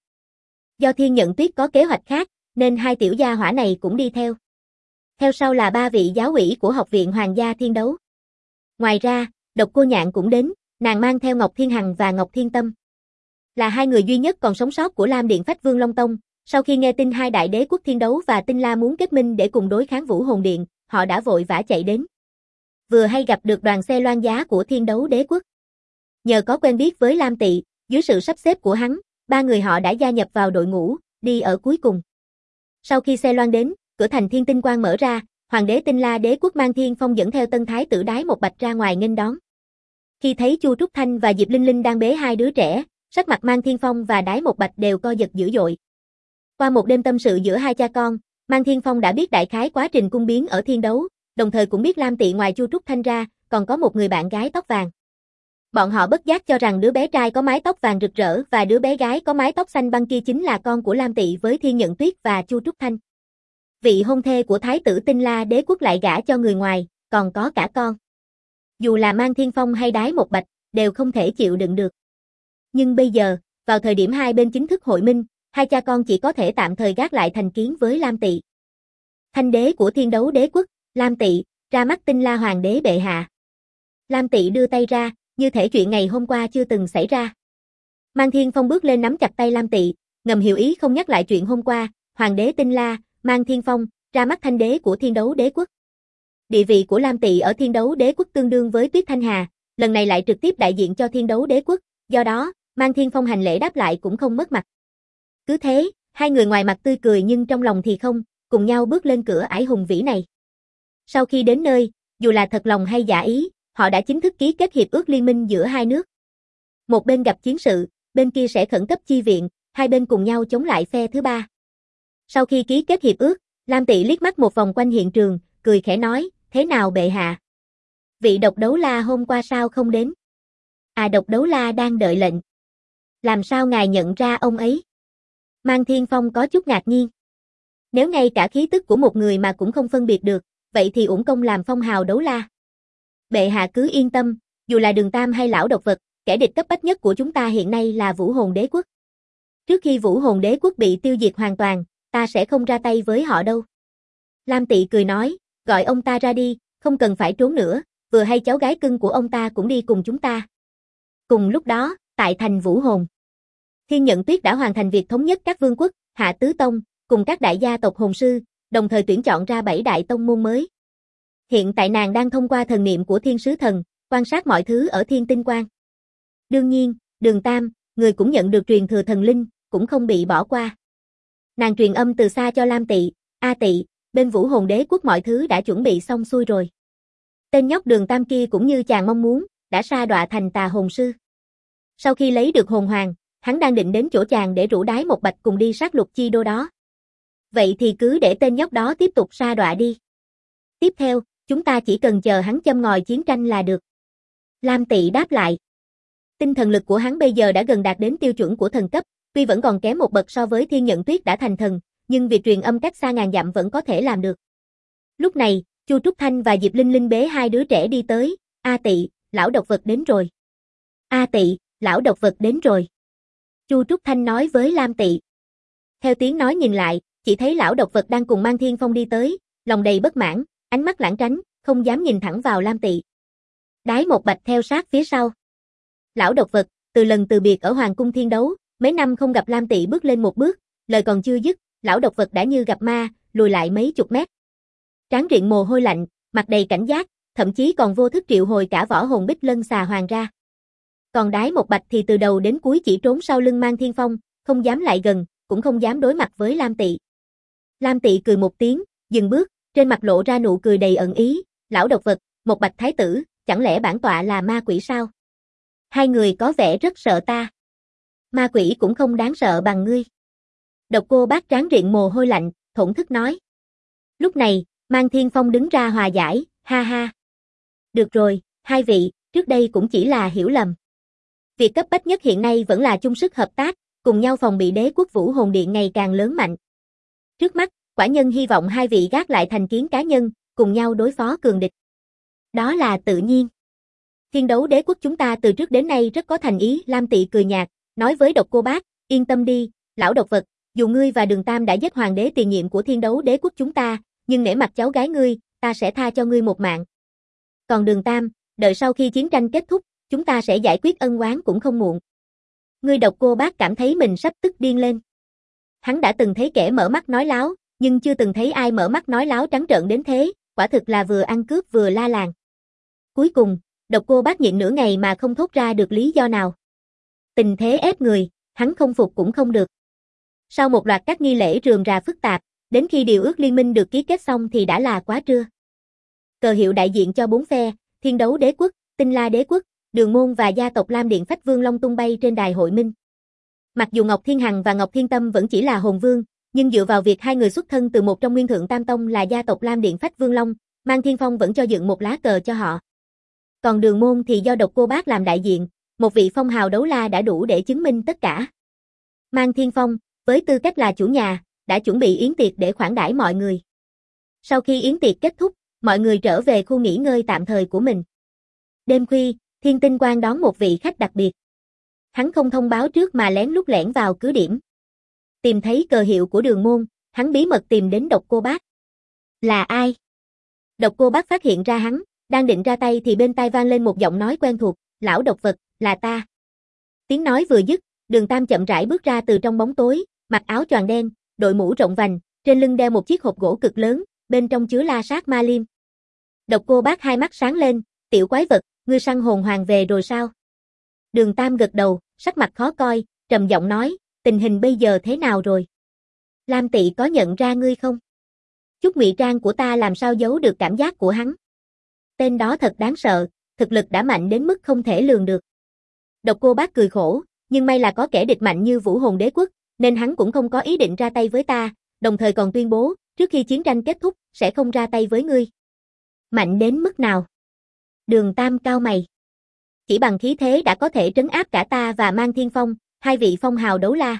Do Thiên Nhận Tuyết có kế hoạch khác, nên hai tiểu gia hỏa này cũng đi theo. Theo sau là 3 vị giáo ủy của Học viện Hoàng gia Thiên Đấu. Ngoài ra, Độc Cô Nhạn cũng đến, nàng mang theo Ngọc Thiên Hằng và Ngọc Thiên Tâm. Là hai người duy nhất còn sống sót của Lam Điện Phách Vương Long Tông, sau khi nghe tin hai đại đế quốc Thiên Đấu và Tinh La muốn kết minh để cùng đối kháng Vũ Hồn Điện, họ đã vội vã chạy đến. Vừa hay gặp được đoàn xe loan giá của Thiên Đấu Đế Quốc. Nhờ có quen biết với Lam Tỵ, dưới sự sắp xếp của hắn, 3 người họ đã gia nhập vào đội ngũ, đi ở cuối cùng. Sau khi xe loan đến, cửa thành Thiên Tinh Quan mở ra, Hoàng đế Tinh La Đế Quốc mang Thiên Phong dẫn theo Tân Thái tử Đái Một Bạch ra ngoài nghênh đón. Khi thấy Chu Trúc Thanh và Diệp Linh Linh đang bế hai đứa trẻ, sắc mặt Mang Thiên Phong và Đái Một Bạch đều co giật dữ dội. Qua một đêm tâm sự giữa hai cha con, Mang Thiên Phong đã biết đại khái quá trình cung biến ở Thiên Đấu, đồng thời cũng biết Lam Tỵ ngoài Chu Trúc Thanh ra, còn có một người bạn gái tóc vàng. Bọn họ bất giác cho rằng đứa bé trai có mái tóc vàng rực rỡ và đứa bé gái có mái tóc xanh băng kia chính là con của Lam Tỵ với Thiên Nhận Tuyết và Chu Trúc Thanh. Vị hôn thê của Thái tử Tinh La Đế Quốc lại gả cho người ngoài, còn có cả con. Dù là Mang Thiên Phong hay Đái Một Bạch, đều không thể chịu đựng được. Nhưng bây giờ, vào thời điểm hai bên chính thức hội minh, hai cha con chỉ có thể tạm thời gác lại thành kiến với Lam Tỵ. Thanh đế của Thiên Đấu Đế Quốc, Lam Tỵ, ra mắt Tinh La Hoàng đế bệ hạ. Lam Tỵ đưa tay ra, như thể chuyện ngày hôm qua chưa từng xảy ra. Mang Thiên Phong bước lên nắm chặt tay Lam Tỵ, ngầm hiểu ý không nhắc lại chuyện hôm qua, Hoàng đế Tinh La, Mang Thiên Phong, ra mắt thanh đế của Thiên Đấu Đế Quốc. Địa vị của Lam Tỵ ở Thiên Đấu Đế Quốc tương đương với Tuyết Thanh Hà, lần này lại trực tiếp đại diện cho Thiên Đấu Đế Quốc, do đó, Mang Thiên Phong hành lễ đáp lại cũng không mất mặt. Cứ thế, Hai người ngoài mặt tươi cười nhưng trong lòng thì không, cùng nhau bước lên cửa ải hùng vĩ này. Sau khi đến nơi, dù là thật lòng hay giả ý, họ đã chính thức ký kết hiệp ước liên minh giữa hai nước. Một bên gặp chiến sự, bên kia sẽ khẩn cấp chi viện, hai bên cùng nhau chống lại phe thứ ba. Sau khi ký kết hiệp ước, Lam Tỵ liếc mắt một vòng quanh hiện trường, cười khẽ nói, thế nào bệ hạ? Vị độc đấu la hôm qua sao không đến? À, độc đấu la đang đợi lệnh. Làm sao ngài nhận ra ông ấy? Mang Thiên Phong có chút ngạc nhiên. Nếu ngay cả khí tức của một người mà cũng không phân biệt được, vậy thì uổng công làm phong hào đấu la. Bệ hạ cứ yên tâm, dù là Đường Tam hay lão độc vật, kẻ địch cấp bách nhất của chúng ta hiện nay là Vũ Hồn Đế Quốc. Trước khi Vũ Hồn Đế Quốc bị tiêu diệt hoàn toàn, ta sẽ không ra tay với họ đâu. Lam Tỵ cười nói, gọi ông ta ra đi, không cần phải trốn nữa, vừa hay cháu gái cưng của ông ta cũng đi cùng chúng ta. Cùng lúc đó, tại thành Vũ Hồn, Thiên Nhận Tuyết đã hoàn thành việc thống nhất các vương quốc, hạ tứ tông, cùng các đại gia tộc hồn sư, đồng thời tuyển chọn ra 7 đại tông môn mới. Hiện tại nàng đang thông qua thần niệm của Thiên Sứ Thần, quan sát mọi thứ ở Thiên Tinh Quang. Đương nhiên, Đường Tam, người cũng nhận được truyền thừa thần linh, cũng không bị bỏ qua. Nàng truyền âm từ xa cho Lam Tỵ, A Tỵ, bên Vũ Hồn Đế Quốc mọi thứ đã chuẩn bị xong xuôi rồi. Tên nhóc Đường Tam kia cũng như chàng mong muốn, đã sa đọa thành tà hồn sư. Sau khi lấy được hồn hoàng, hắn đang định đến chỗ chàng để rủ Đái Một Bạch cùng đi sát lục chi đô đó. Vậy thì cứ để tên nhóc đó tiếp tục sa đọa đi. Tiếp theo, chúng ta chỉ cần chờ hắn châm ngòi chiến tranh là được. Lam Tỵ đáp lại. Tinh thần lực của hắn bây giờ đã gần đạt đến tiêu chuẩn của thần cấp, tuy vẫn còn kém một bậc so với Thiên Nhận Tuyết đã thành thần, nhưng việc truyền âm cách xa ngàn dặm vẫn có thể làm được. Lúc này, Chu Trúc Thanh và Diệp Linh Linh bế hai đứa trẻ đi tới, A Tỵ, lão độc vật đến rồi. A Tỵ, lão độc vật đến rồi. Chu Trúc Thanh nói với Lam Tỵ. Theo tiếng nói nhìn lại, chỉ thấy lão độc vật đang cùng Mang Thiên Phong đi tới, lòng đầy bất mãn, ánh mắt lảng tránh, không dám nhìn thẳng vào Lam Tỵ. Đái Một Bạch theo sát phía sau. Lão độc vật, từ lần từ biệt ở Hoàng cung Thiên Đấu, mấy năm không gặp Lam Tỵ bước lên một bước, lời còn chưa dứt, lão độc vật đã như gặp ma, lùi lại mấy chục mét. Trán riện mồ hôi lạnh, mặt đầy cảnh giác, thậm chí còn vô thức triệu hồi cả võ hồn Bích Lân Xà Hoàng ra. Còn Đái Một Bạch thì từ đầu đến cuối chỉ trốn sau lưng Mang Thiên Phong, không dám lại gần, cũng không dám đối mặt với Lam Tỵ. Lam Tỵ cười một tiếng, dừng bước, trên mặt lộ ra nụ cười đầy ẩn ý, lão độc vật, Một Bạch thái tử, chẳng lẽ bản tọa là ma quỷ sao? Hai người có vẻ rất sợ ta. Ma quỷ cũng không đáng sợ bằng ngươi. Độc Cô Bác trán riện mồ hôi lạnh, thổn thức nói. Lúc này, Mang Thiên Phong đứng ra hòa giải, ha ha. Được rồi, hai vị, trước đây cũng chỉ là hiểu lầm. Việc cấp bách nhất hiện nay vẫn là chung sức hợp tác, cùng nhau phòng bị Đế quốc Vũ Hồn Điện ngày càng lớn mạnh. Trước mắt, quả nhân hy vọng hai vị gác lại thành kiến cá nhân, cùng nhau đối phó cường địch. Đó là tự nhiên. Thiên Đấu Đế quốc chúng ta từ trước đến nay rất có thành ý, Lam Tỵ cười nhạt, nói với Độc Cô Bác, yên tâm đi, lão độc vật, dù ngươi và Đường Tam đã giết hoàng đế tiền nhiệm của Thiên Đấu Đế quốc chúng ta, nhưng nể mặt cháu gái ngươi, ta sẽ tha cho ngươi một mạng. Còn Đường Tam, đợi sau khi chiến tranh kết thúc, chúng ta sẽ giải quyết ân oán cũng không muộn. Ngươi Độc Cô Bác cảm thấy mình sắp tức điên lên. Hắn đã từng thấy kẻ mở mắt nói láo, nhưng chưa từng thấy ai mở mắt nói láo trắng trợn đến thế, quả thực là vừa ăn cướp vừa la làng. Cuối cùng, Độc Cô Bác nhịn nửa ngày mà không thốt ra được lý do nào. Tình thế ép người, hắn không phục cũng không được. Sau một loạt các nghi lễ rườm rà phức tạp, đến khi điều ước liên minh được ký kết xong thì đã là quá trưa. Cờ hiệu đại diện cho bốn phe, Thiên Đấu Đế quốc, Tinh La Đế quốc, Đường Môn và gia tộc Lam Điện Phách Vương Long tung bay trên đài hội minh. Mặc dù Ngọc Thiên Hằng và Ngọc Thiên Tâm vẫn chỉ là hồn vương, nhưng dựa vào việc hai người xuất thân từ một trong nguyên thượng tam tông là gia tộc Lam Điện Phách Vương Long, Mang Thiên Phong vẫn cho dựng một lá cờ cho họ. Còn Đường Môn thì do Độc Cô Bác làm đại diện, một vị phong hào đấu la đã đủ để chứng minh tất cả. Mang Thiên Phong, với tư cách là chủ nhà, đã chuẩn bị yến tiệc để khoản đãi mọi người. Sau khi yến tiệc kết thúc, mọi người trở về khu nghỉ ngơi tạm thời của mình. Đêm khuya, Thiên Tinh Quang đón một vị khách đặc biệt. Hắn không thông báo trước mà lén lút lẻn vào cứ điểm. Tìm thấy cờ hiệu của Đường Môn, hắn bí mật tìm đến Độc Cô Bác. Là ai? Độc Cô Bác phát hiện ra hắn, đang định ra tay thì bên tai vang lên một giọng nói quen thuộc, lão độc vật, là ta. Tiếng nói vừa dứt, Đường Tam chậm rãi bước ra từ trong bóng tối, mặc áo choàng đen, đội mũ rộng vành, trên lưng đeo một chiếc hộp gỗ cực lớn, bên trong chứa la sát ma liêm. Độc Cô Bác hai mắt sáng lên, tiểu quái vật, ngươi săn hồn hoàng về rồi sao? Đường Tam gật đầu, sắc mặt khó coi, trầm giọng nói, tình hình bây giờ thế nào rồi? Lam Tị có nhận ra ngươi không? Chút ngụy trang của ta làm sao giấu được cảm giác của hắn. Tên đó thật đáng sợ, thực lực đã mạnh đến mức không thể lường được. Độc Cô Bác cười khổ, nhưng may là có kẻ địch mạnh như Vũ Hồn Đế Quốc, nên hắn cũng không có ý định ra tay với ta, đồng thời còn tuyên bố, trước khi chiến tranh kết thúc, sẽ không ra tay với ngươi. Mạnh đến mức nào? Đường Tam cau mày. Chỉ bằng khí thế đã có thể trấn áp cả ta và Mang Thiên Phong, hai vị phong hào đấu la.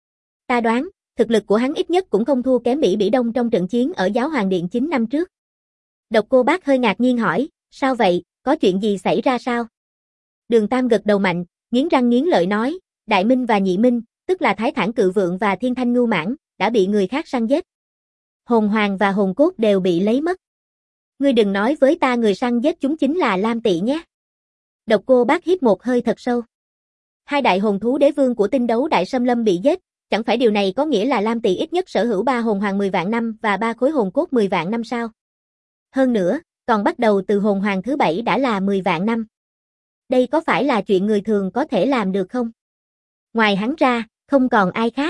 Ta đoán, thực lực của hắn ít nhất cũng không thua kém Bỉ Đông trong trận chiến ở Giáo Hoàng Điện 9 năm trước. Độc Cô Bác hơi ngạc nhiên hỏi, sao vậy, có chuyện gì xảy ra sao? Đường Tam gật đầu mạnh, nghiến răng nghiến lợi nói, Đại Minh và Nhị Minh, tức là Thái Thản Cự Vượng và Thiên Thanh Ngưu Mãng, đã bị người khác săn giết. Hồn Hoàng và hồn cốt đều bị lấy mất. Ngươi đừng nói với ta người săn giết chúng chính là Lam Tị nhé. Độc Cô Bác hít một hơi thật sâu. Hai đại hồn thú đế vương của tinh đấu đại xâm lâm bị giết, chẳng phải điều này có nghĩa là Lam Tị ít nhất sở hữu 3 hồn hoàng 10 vạn năm và 3 khối hồn cốt 10 vạn năm sao? Hơn nữa, còn bắt đầu từ hồn hoàng thứ 7 đã là 10 vạn năm. Đây có phải là chuyện người thường có thể làm được không? Ngoài hắn ra, không còn ai khác.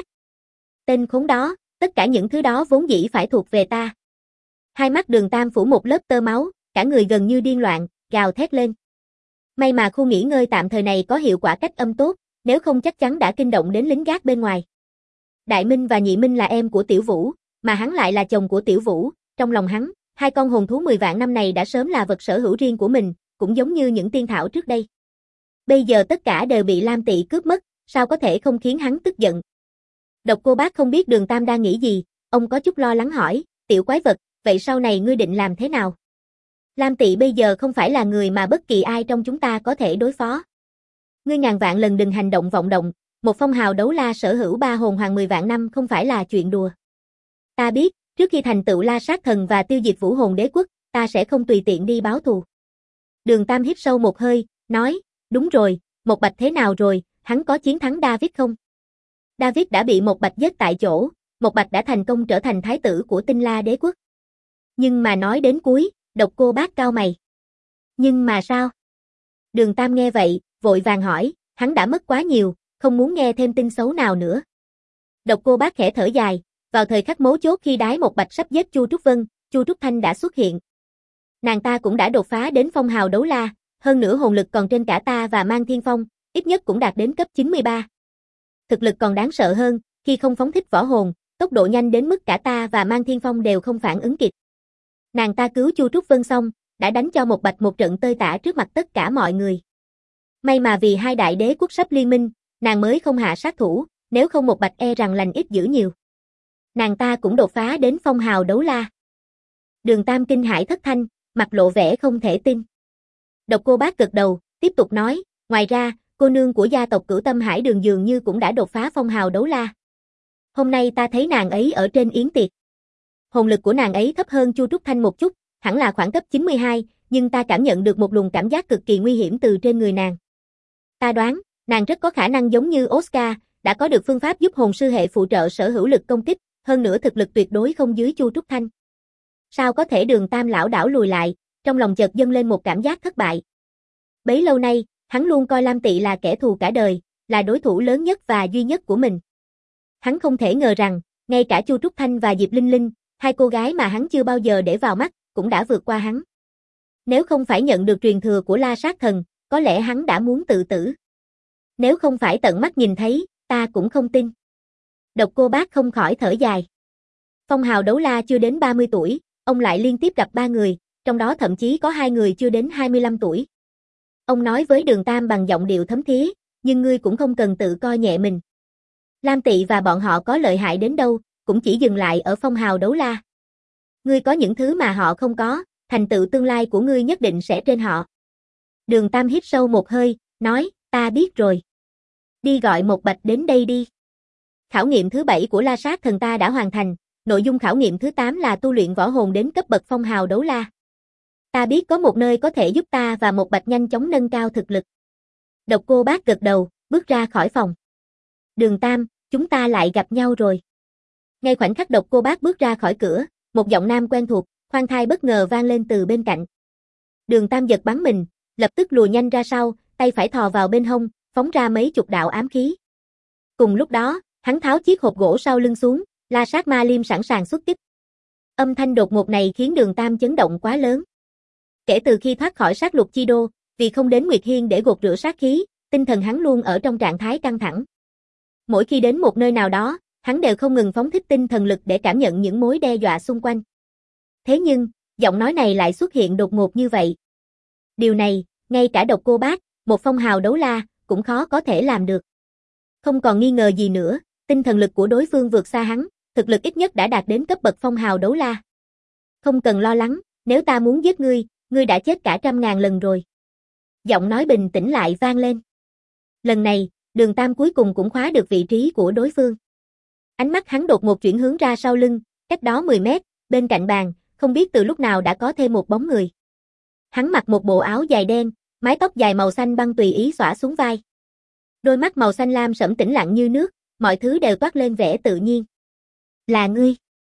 Tên khốn đó, tất cả những thứ đó vốn dĩ phải thuộc về ta. Hai mắt Đường Tam phủ một lớp tơ máu, cả người gần như điên loạn, gào thét lên. May mà khu nghỉ ngơi tạm thời này có hiệu quả cách âm tốt, nếu không chắc chắn đã kinh động đến lính gác bên ngoài. Đại Minh và Nhị Minh là em của Tiểu Vũ, mà hắn lại là chồng của Tiểu Vũ, trong lòng hắn, hai con hồn thú 10 vạn năm này đã sớm là vật sở hữu riêng của mình, cũng giống như những tiên thảo trước đây. Bây giờ tất cả đều bị Lam Tị cướp mất, sao có thể không khiến hắn tức giận. Độc Cô Bác không biết Đường Tam đang nghĩ gì, ông có chút lo lắng hỏi, tiểu quái vật, vậy sau này ngươi định làm thế nào? Lam Tị bây giờ không phải là người mà bất kỳ ai trong chúng ta có thể đối phó. Ngươi ngàn vạn lần đừng hành động vọng động, một phong hào đấu la sở hữu 3 hồn hoàng 10 vạn năm không phải là chuyện đùa. Ta biết, trước khi thành tựu La Sát Thần và tiêu diệt Vũ Hồn Đế Quốc, ta sẽ không tùy tiện đi báo thù. Đường Tam hít sâu một hơi, nói, đúng rồi, Một Bạch thế nào rồi, hắn có chiến thắng David không? David đã bị Một Bạch giết tại chỗ, Một Bạch đã thành công trở thành thái tử của Tinh La Đế Quốc. Nhưng mà nói đến cuối, Độc Cô Bác cau mày. Nhưng mà sao? Đường Tam nghe vậy, vội vàng hỏi, hắn đã mất quá nhiều, không muốn nghe thêm tin xấu nào nữa. Độc Cô Bác khẽ thở dài, vào thời khắc mấu chốt khi đái Một Bạch sắp giết Chu Trúc Vân, Chu Trúc Thanh đã xuất hiện. Nàng ta cũng đã đột phá đến phong hào đấu la, hơn nữa hồn lực còn trên cả ta và Mang Thiên Phong, ít nhất cũng đạt đến cấp 93. Thực lực còn đáng sợ hơn, khi không phóng thích võ hồn, tốc độ nhanh đến mức cả ta và Mang Thiên Phong đều không phản ứng kịp. Nàng ta cứu Chu Trúc Vân xong, đã đánh cho Một Bạch một trận tơi tả trước mặt tất cả mọi người. May mà vì hai đại đế quốc sắp liên minh, nàng mới không hạ sát thủ, nếu không Một Bạch e rằng lành ít dữ nhiều. Nàng ta cũng đột phá đến phong hào đấu la. Đường Tam kinh hãi thất thanh, mặt lộ vẻ không thể tin. Độc Cô Bác gật đầu, tiếp tục nói, ngoài ra, cô nương của gia tộc Cửu Tâm Hải Đường dường như cũng đã đột phá phong hào đấu la. Hôm nay ta thấy nàng ấy ở trên yến tiệc. Hồn lực của nàng ấy thấp hơn Chu Trúc Thanh một chút, hẳn là khoảng cấp 92, nhưng ta cảm nhận được một luồng cảm giác cực kỳ nguy hiểm từ trên người nàng. Ta đoán, nàng rất có khả năng giống như Oscar, đã có được phương pháp giúp hồn sư hệ phụ trợ sở hữu lực công kích, hơn nữa thực lực tuyệt đối không dưới Chu Trúc Thanh. Sao có thể? Đường Tam lảo đảo lùi lại, trong lòng chợt dâng lên một cảm giác thất bại. Bấy lâu nay, hắn luôn coi Lam Tị là kẻ thù cả đời, là đối thủ lớn nhất và duy nhất của mình. Hắn không thể ngờ rằng, ngay cả Chu Trúc Thanh và Diệp Linh Linh, hai cô gái mà hắn chưa bao giờ để vào mắt, cũng đã vượt qua hắn. Nếu không phải nhận được truyền thừa của La Sát Thần, có lẽ hắn đã muốn tự tử. Nếu không phải tận mắt nhìn thấy, ta cũng không tin. Độc Cô Bác không khỏi thở dài. Phong hào đấu la chưa đến 30 tuổi, ông lại liên tiếp gặp 3 người, trong đó thậm chí có 2 người chưa đến 25 tuổi. Ông nói với Đường Tam bằng giọng điệu thấm thía, nhưng ngươi cũng không cần tự coi nhẹ mình. Lam Tị và bọn họ có lợi hại đến đâu, cũng chỉ dừng lại ở phong hào đấu la. Ngươi có những thứ mà họ không có, thành tựu tương lai của ngươi nhất định sẽ trên họ. Đường Tam hít sâu một hơi, nói, ta biết rồi. Đi gọi Một Bạch đến đây đi. Khảo nghiệm thứ 7 của La Sát Thần ta đã hoàn thành, nội dung khảo nghiệm thứ 8 là tu luyện võ hồn đến cấp bậc phong hào đấu la. Ta biết có một nơi có thể giúp ta và Một Bạch nhanh chóng nâng cao thực lực. Độc Cô Bác gật đầu, bước ra khỏi phòng. Đường Tam, chúng ta lại gặp nhau rồi. Ngay khoảnh khắc Độc Cô Bác bước ra khỏi cửa, một giọng nam quen thuộc, khoan thai bất ngờ vang lên từ bên cạnh. Đường Tam giật bắn mình, lập tức lùi nhanh ra sau, tay phải thò vào bên hông, phóng ra mấy chục đạo ám khí. Cùng lúc đó, hắn tháo chiếc hộp gỗ sau lưng xuống, La Sát Ma Liêm sẵn sàng xuất kích. Âm thanh đột ngột này khiến Đường Tam chấn động quá lớn. Kể từ khi thoát khỏi sát lục chi đô, vì không đến Nguyệt Hiên để gột rửa sát khí, tinh thần hắn luôn ở trong trạng thái căng thẳng. Mỗi khi đến một nơi nào đó, hắn đều không ngừng phóng thích tinh thần lực để cảm nhận những mối đe dọa xung quanh. Thế nhưng, giọng nói này lại xuất hiện đột ngột như vậy. Điều này, ngay cả Độc Cô Bác, một phong hào đấu la, cũng khó có thể làm được. Không còn nghi ngờ gì nữa, tinh thần lực của đối phương vượt xa hắn, thực lực ít nhất đã đạt đến cấp bậc phong hào đấu la. Không cần lo lắng, nếu ta muốn giết ngươi, ngươi đã chết cả 100.000 lần rồi. Giọng nói bình tĩnh lại vang lên. Lần này, Đường Tam cuối cùng cũng khóa được vị trí của đối phương. Ánh mắt hắn đột ngột chuyển hướng ra sau lưng, cách đó 10 mét, bên cạnh bàn, không biết từ lúc nào đã có thêm một bóng người. Hắn mặc một bộ áo dài đen, mái tóc dài màu xanh băng tùy ý xõa xuống vai. Đôi mắt màu xanh lam sẫm tĩnh lặng như nước, mọi thứ đều toát lên vẻ tự nhiên. Là ngươi.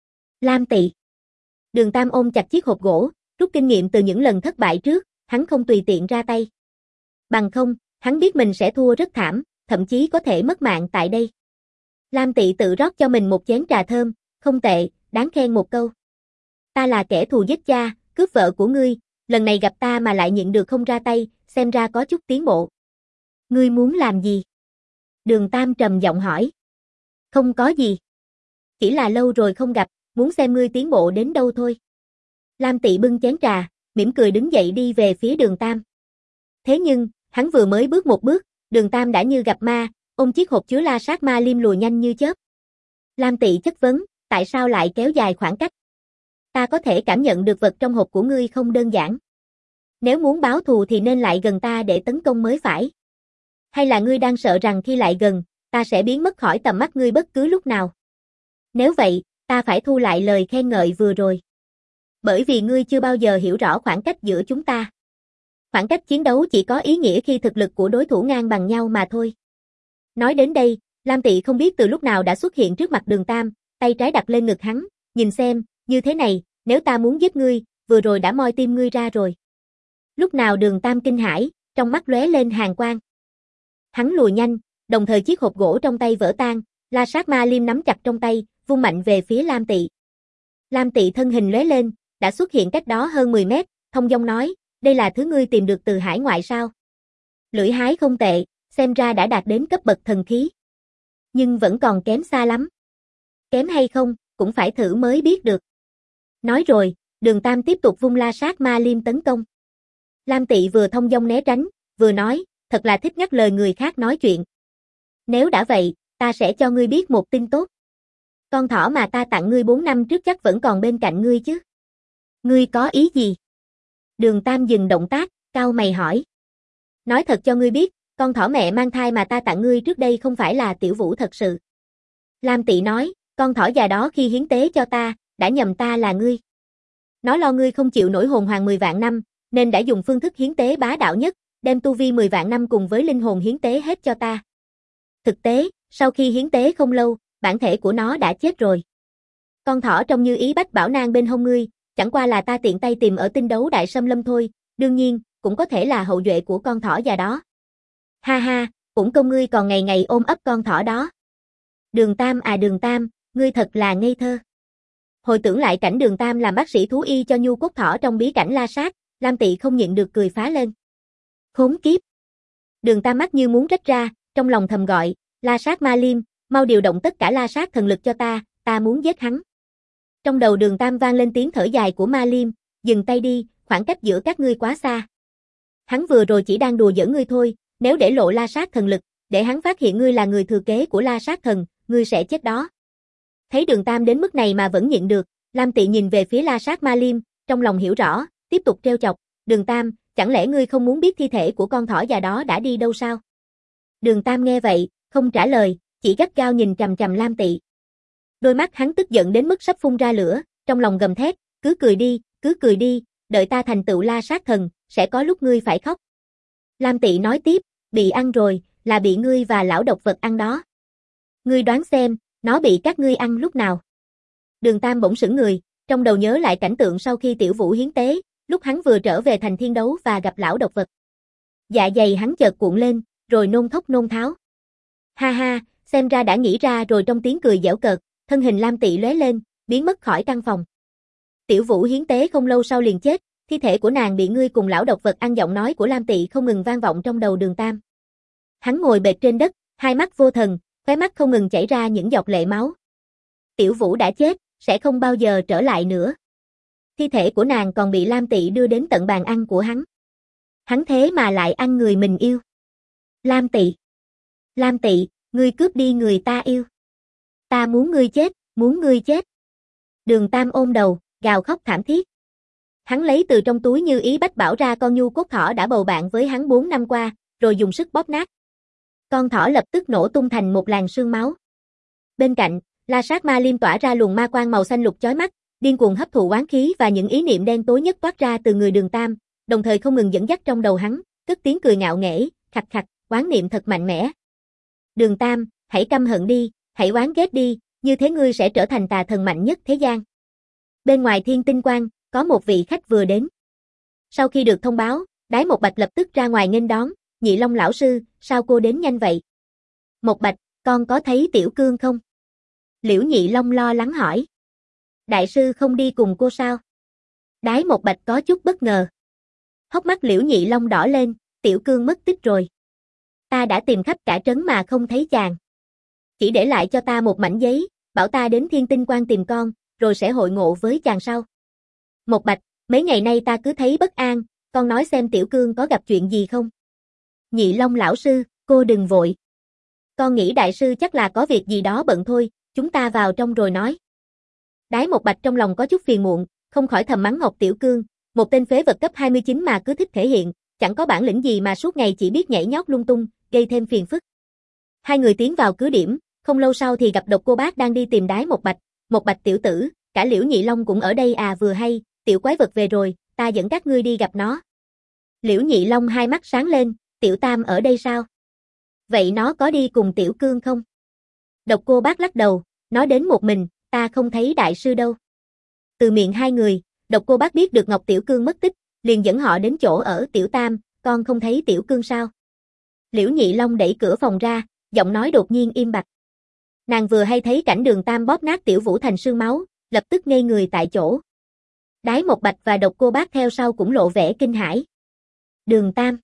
Lam Tị. Đường Tam ôm chặt chiếc hộp gỗ, rút kinh nghiệm từ những lần thất bại trước, hắn không tùy tiện ra tay. Bằng không, hắn biết mình sẽ thua rất thảm, thậm chí có thể mất mạng tại đây. Lam Tị tự rót cho mình một chén trà thơm, không tệ, đáng khen một câu. Ta là kẻ thù giết cha, cướp vợ của ngươi, lần này gặp ta mà lại nhịn được không ra tay, xem ra có chút tiến bộ. Ngươi muốn làm gì? Đường Tam trầm giọng hỏi. Không có gì. Chỉ là lâu rồi không gặp, muốn xem ngươi tiến bộ đến đâu thôi. Lam Tị bưng chén trà, mỉm cười đứng dậy đi về phía Đường Tam. Thế nhưng, hắn vừa mới bước một bước, Đường Tam đã như gặp ma, ôm chiếc hộp chứa La Sát Ma Liêm lùi nhanh như chớp. Lam Tị chất vấn, tại sao lại kéo dài khoảng cách? Ta có thể cảm nhận được vật trong hộp của ngươi không đơn giản. Nếu muốn báo thù thì nên lại gần ta để tấn công mới phải. Hay là ngươi đang sợ rằng khi lại gần, ta sẽ biến mất khỏi tầm mắt ngươi bất cứ lúc nào? Nếu vậy, ta phải thu lại lời khen ngợi vừa rồi. Bởi vì ngươi chưa bao giờ hiểu rõ khoảng cách giữa chúng ta. Khoảng cách chiến đấu chỉ có ý nghĩa khi thực lực của đối thủ ngang bằng nhau mà thôi. Nói đến đây, Lam Tị không biết từ lúc nào đã xuất hiện trước mặt Đường Tam, tay trái đặt lên ngực hắn, nhìn xem, như thế này, nếu ta muốn giết ngươi, vừa rồi đã moi tim ngươi ra rồi. Lúc nào Đường Tam kinh hãi, trong mắt lóe lên hàn quang. Hắn lùi nhanh, đồng thời chiếc hộp gỗ trong tay vỡ tan, La Sát Ma Liêm nắm chặt trong tay, vung mạnh về phía Lam Tị. Lam Tị thân hình lóe lên, đã xuất hiện cách đó hơn 10 mét, thông dong nói, đây là thứ ngươi tìm được từ hải ngoại sao? Lưỡi hái không tệ, xem ra đã đạt đến cấp bậc thần khí. Nhưng vẫn còn kém xa lắm. Kém hay không, cũng phải thử mới biết được. Nói rồi, Đường Tam tiếp tục vung La Sát Ma Liêm tấn công. Lam Tị vừa thông dong né tránh, vừa nói, thật là thích ngắt lời người khác nói chuyện. Nếu đã vậy, ta sẽ cho ngươi biết một tin tốt. Con thỏ mà ta tặng ngươi 4 năm trước chắc vẫn còn bên cạnh ngươi chứ. Ngươi có ý gì? Đường Tam dừng động tác, cau mày hỏi. Nói thật cho ngươi biết, con thỏ mẹ mang thai mà ta tặng ngươi trước đây không phải là Tiểu Vũ thật sự. Lam Tị nói, con thỏ già đó khi hiến tế cho ta, đã nhầm ta là ngươi. Nó lo ngươi không chịu nổi hồn hoàng 10 vạn năm, nên đã dùng phương thức hiến tế bá đạo nhất, đem tu vi 10 vạn năm cùng với linh hồn hiến tế hết cho ta. Thực tế, sau khi hiến tế không lâu, bản thể của nó đã chết rồi. Con thỏ trông như ý bách bảo nang bên hông ngươi, chẳng qua là ta tiện tay tìm ở tinh đấu đại xâm lâm thôi, đương nhiên, cũng có thể là hậu duệ của con thỏ già đó. Ha ha, cũng công ngươi còn ngày ngày ôm ấp con thỏ đó. Đường Tam à Đường Tam, ngươi thật là ngây thơ. Hồi tưởng lại cảnh Đường Tam làm bác sĩ thú y cho nhu cốt thỏ trong bí cảnh La Sát, Lam Tị không nhịn được cười phá lên. Khốn kiếp. Đường Tam mắt như muốn rách ra, trong lòng thầm gọi, La Sát Ma Liêm, mau điều động tất cả La Sát thần lực cho ta muốn giết hắn. Trong đầu Đường Tam vang lên tiếng thở dài của Ma Liêm, dừng tay đi, khoảng cách giữa các ngươi quá xa. Hắn vừa rồi chỉ đang đùa giỡn ngươi thôi, nếu để lộ La Sát thần lực, để hắn phát hiện ngươi là người thừa kế của La Sát thần, ngươi sẽ chết đó. Thấy Đường Tam đến mức này mà vẫn nhịn được, Lam Tị nhìn về phía La Sát Ma Liêm, trong lòng hiểu rõ, tiếp tục trêu chọc, Đường Tam, chẳng lẽ ngươi không muốn biết thi thể của con thỏ già đó đã đi đâu sao? Đường Tam nghe vậy, không trả lời, chỉ gắt gao nhìn chằm chằm Lam Tị. Đôi mắt hắn tức giận đến mức sắp phun ra lửa, trong lòng gầm thét, cứ cười đi, đợi ta thành tựu La Sát thần, sẽ có lúc ngươi phải khóc. Lam Tị nói tiếp, bị ăn rồi, là bị ngươi và lão độc vật ăn đó. Ngươi đoán xem, nó bị các ngươi ăn lúc nào? Đường Tam bỗng sững người, trong đầu nhớ lại cảnh tượng sau khi Tiểu Vũ hiến tế, lúc hắn vừa trở về thành thiên đấu và gặp lão độc vật. Dạ dày hắn chợt cuộn lên, rồi nôn thốc nôn tháo. Ha ha, xem ra đã nghĩ ra rồi. Trong tiếng cười giễu cợt, thân hình Lam Tị lóe lên, biến mất khỏi căn phòng. Tiểu Vũ hiến tế không lâu sau liền chết, thi thể của nàng bị ngươi cùng lão độc vật ăn, giọng nói của Lam Tị không ngừng vang vọng trong đầu Đường Tam. Hắn ngồi bệt trên đất, hai mắt vô thần, khóe mắt không ngừng chảy ra những giọt lệ máu. Tiểu Vũ đã chết, sẽ không bao giờ trở lại nữa. Thi thể của nàng còn bị Lam Tị đưa đến tận bàn ăn của hắn. Hắn thế mà lại ăn người mình yêu. Lam Tị! Lam Tị, ngươi cướp đi người ta yêu. Ta muốn ngươi chết, muốn ngươi chết. Đường Tam ôm đầu, gào khóc thảm thiết. Hắn lấy từ trong túi Như Ý Bách Bảo ra con nhu cốt thỏ đã bầu bạn với hắn 4 năm qua, rồi dùng sức bóp nát. Con thỏ lập tức nổ tung thành một làn sương máu. Bên cạnh, La Sát Ma Liêm tỏa ra luồng ma quang màu xanh lục chói mắt, điên cuồng hấp thụ oán khí và những ý niệm đen tối nhất toát ra từ người Đường Tam, đồng thời không ngừng dẫn dắt trong đầu hắn, cất tiếng cười ngạo nghễ, khặt khặt, oán niệm thật mạnh mẽ. Đường Tam, hãy căm hận đi, hãy oán ghét đi, như thế ngươi sẽ trở thành tà thần mạnh nhất thế gian. Bên ngoài Thiên Tinh Quan, có một vị khách vừa đến. Sau khi được thông báo, Đái Một Bạch lập tức ra ngoài nghênh đón, Nhị Long lão sư, sao cô đến nhanh vậy? Một Bạch, con có thấy Tiểu Cương không? Liễu Nhị Long lo lắng hỏi. Đại sư không đi cùng cô sao? Đái Một Bạch có chút bất ngờ. Hốc mắt Liễu Nhị Long đỏ lên, Tiểu Cương mất tích rồi. Ta đã tìm khắp cả trấn mà không thấy chàng. Chỉ để lại cho ta một mảnh giấy, bảo ta đến Thiên Tinh Quan tìm con, rồi sẽ hội ngộ với chàng sau. Một Bạch, mấy ngày nay ta cứ thấy bất an, con nói xem Tiểu Cương có gặp chuyện gì không? Nhị Long lão sư, cô đừng vội. Con nghĩ đại sư chắc là có việc gì đó bận thôi, chúng ta vào trong rồi nói. Đái Một Bạch trong lòng có chút phiền muộn, không khỏi thầm mắng Ngọc Tiểu Cương, một tên phế vật cấp 29 mà cứ thích thể hiện, chẳng có bản lĩnh gì mà suốt ngày chỉ biết nhảy nhót lung tung, gây thêm phiền phức. Hai người tiến vào cứ điểm, không lâu sau thì gặp Độc Cô Bác đang đi tìm Đái Một Bạch tiểu tử, cả Liễu Nhị Long cũng ở đây à, vừa hay, tiểu quái vật về rồi, ta dẫn các ngươi đi gặp nó. Liễu Nhị Long hai mắt sáng lên, Tiểu Tam ở đây sao? Vậy nó có đi cùng Tiểu Cương không? Độc Cô Bác lắc đầu, nó đến một mình, ta không thấy đại sư đâu. Từ miệng hai người, Độc Cô Bác biết được Ngọc Tiểu Cương mất tích, liền dẫn họ đến chỗ ở Tiểu Tam, con không thấy Tiểu Cương sao? Liễu Nhị Long đẩy cửa phòng ra, giọng nói đột nhiên im bặt. Nàng vừa hay thấy cảnh Đường Tam bóp nát Tiểu Vũ thành sương máu, lập tức ngây người tại chỗ. Đái Một Bạch và Độc Cô Bác theo sau cũng lộ vẻ kinh hãi. Đường Tam,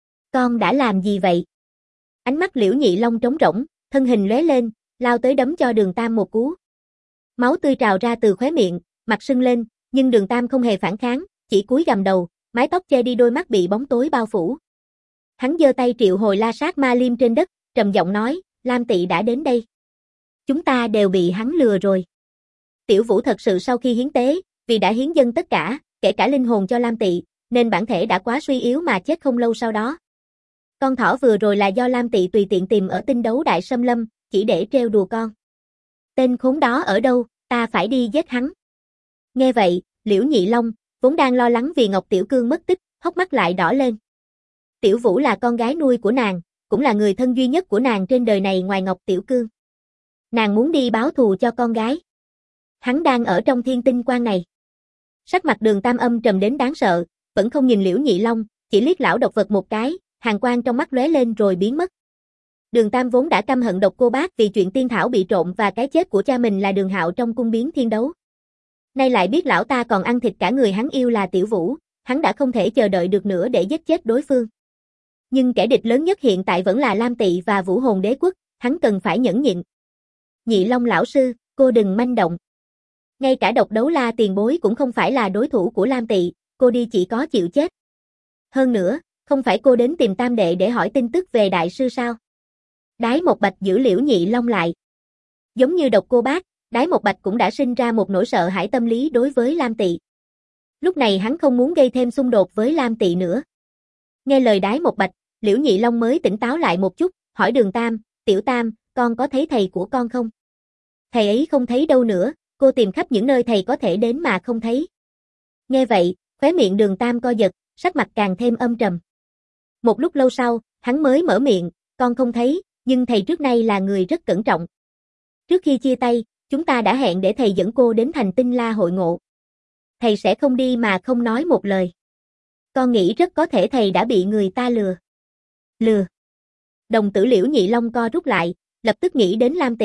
con đã làm gì vậy? Ánh mắt Liễu Nhị Long trống rỗng, thân hình lóe lên, lao tới đấm cho Đường Tam một cú. Máu tươi trào ra từ khóe miệng, mặt sưng lên, nhưng Đường Tam không hề phản kháng, chỉ cúi gằm đầu, mái tóc che đi đôi mắt bị bóng tối bao phủ. Hắn giơ tay triệu hồi La Sát Ma Liêm trên đất, trầm giọng nói, Lam Tị đã đến đây. Chúng ta đều bị hắn lừa rồi. Tiểu Vũ thật sự sau khi hiến tế, vì đã hiến dâng tất cả, kể cả linh hồn cho Lam Tị, nên bản thể đã quá suy yếu mà chết không lâu sau đó. Con thỏ vừa rồi là do Lam Tị tùy tiện tìm ở Tinh Đấu Đại Xâm Lâm, chỉ để trêu đùa con. Tên khốn đó ở đâu, ta phải đi giết hắn. Nghe vậy, Liễu Nhị Long, vốn đang lo lắng vì Ngọc Tiểu Cương mất tích, hốc mắt lại đỏ lên. Tiểu Vũ là con gái nuôi của nàng, cũng là người thân duy nhất của nàng trên đời này ngoài Ngọc Tiểu Cương. Nàng muốn đi báo thù cho con gái. Hắn đang ở trong Thiên Tinh Quan này. Sắc mặt Đường Tam âm trầm đến đáng sợ, vẫn không nhìn Liễu Nhị Long, chỉ liếc lão độc vật một cái, hàn quang trong mắt lóe lên rồi biến mất. Đường Tam vốn đã căm hận Độc Cô Bác vì chuyện tiên thảo bị trộm và cái chết của cha mình là Đường Hạo trong cung biến thiên đấu. Nay lại biết lão ta còn ăn thịt cả người hắn yêu là Tiểu Vũ, hắn đã không thể chờ đợi được nữa để giết chết đối phương. Nhưng kẻ địch lớn nhất hiện tại vẫn là Lam Tị và Vũ Hồn Đế Quốc, hắn cần phải nhẫn nhịn. Nhị Long lão sư, cô đừng manh động. Ngay cả Độc Đấu La tiền bối cũng không phải là đối thủ của Lam Tị, cô đi chỉ có chịu chết. Hơn nữa, không phải cô đến tìm Tam đệ để hỏi tin tức về đại sư sao? Đái Một Bạch giữ Liễu Nhị Long lại. Giống như Độc Cô Bác, Đái Một Bạch cũng đã sinh ra một nỗi sợ hãi tâm lý đối với Lam Tị. Lúc này hắn không muốn gây thêm xung đột với Lam Tị nữa. Nghe lời Đái Một Bạch, Liễu Nhị Long mới tỉnh táo lại một chút, hỏi Đường Tam, Tiểu Tam, con có thấy thầy của con không? Thầy ấy không thấy đâu nữa, cô tìm khắp những nơi thầy có thể đến mà không thấy. Nghe vậy, khóe miệng Đường Tam co giật, sắc mặt càng thêm âm trầm. Một lúc lâu sau, hắn mới mở miệng, con không thấy, nhưng thầy trước nay là người rất cẩn trọng. Trước khi chia tay, chúng ta đã hẹn để thầy dẫn cô đến thành Tinh La hội ngộ. Thầy sẽ không đi mà không nói một lời. Con nghĩ rất có thể thầy đã bị người ta lừa. Lừa. Đồng tử Liễu Nhị Long co rút lại, lập tức nghĩ đến Lam Tị,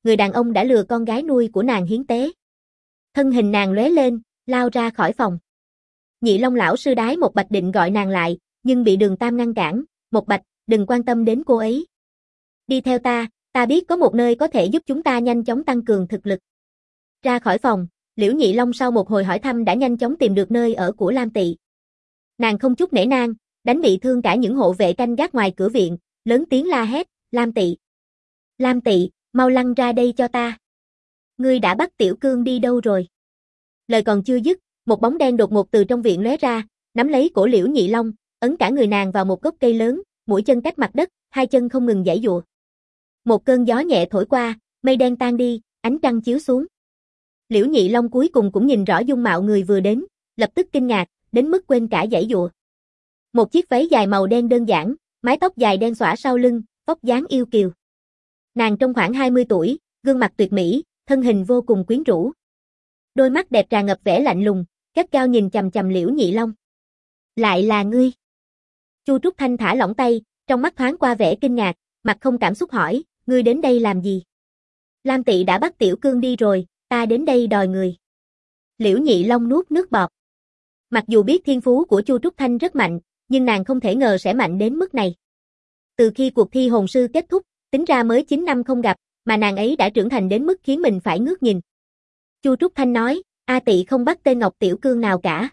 người đàn ông đã lừa con gái nuôi của nàng hiến tế. Thân hình nàng lóe lên, lao ra khỏi phòng. Nhị Long lão sư đái một bạch định gọi nàng lại, nhưng bị Đường Tam ngăn cản, "Một Bạch, đừng quan tâm đến cô ấy. Đi theo ta biết có một nơi có thể giúp chúng ta nhanh chóng tăng cường thực lực." Ra khỏi phòng, Liễu Nhị Long sau một hồi hỏi thăm đã nhanh chóng tìm được nơi ở của Lam Tị. Nàng không chút nể nang, đánh bị thương cả những hộ vệ canh gác ngoài cửa viện, lớn tiếng la hét, "Lam Tị! Lam Tị, mau lăn ra đây cho ta! Ngươi đã bắt Tiểu Cương đi đâu rồi?" Lời còn chưa dứt, một bóng đen đột ngột từ trong viện lóe ra, nắm lấy cổ Liễu Nhị Long, ấn cả người nàng vào một gốc cây lớn, mũi chân cách mặt đất, hai chân không ngừng giãy giụa. Một cơn gió nhẹ thổi qua, mây đen tan đi, ánh trăng chiếu xuống. Liễu Nhị Long cuối cùng cũng nhìn rõ dung mạo người vừa đến, lập tức kinh ngạc, đến mức quên cả giãy giụa. Một chiếc váy dài màu đen đơn giản, mái tóc dài đen xõa sau lưng, vóc dáng yêu kiều. Nàng trông khoảng 20 tuổi, gương mặt tuyệt mỹ, thân hình vô cùng quyến rũ. Đôi mắt đẹp tràn ngập vẻ lạnh lùng, gắt gao nhìn chằm chằm Liễu Nhị Long. "Lại là ngươi?" Chu Trúc Thanh thả lỏng tay, trong mắt thoáng qua vẻ kinh ngạc, mặt không cảm xúc hỏi, "Ngươi đến đây làm gì?" "Lam Tị đã bắt Tiểu Cương đi rồi, ta đến đây đòi người." Liễu Nhị Long nuốt nước bọt. Mặc dù biết thiên phú của Chu Trúc Thanh rất mạnh, nhưng nàng không thể ngờ sẽ mạnh đến mức này. Từ khi cuộc thi hồn sư kết thúc, tính ra mới 9 năm không gặp, mà nàng ấy đã trưởng thành đến mức khiến mình phải ngước nhìn. Chu Trúc Thanh nói, "A Tị không bắt tên Ngọc Tiểu Cương nào cả.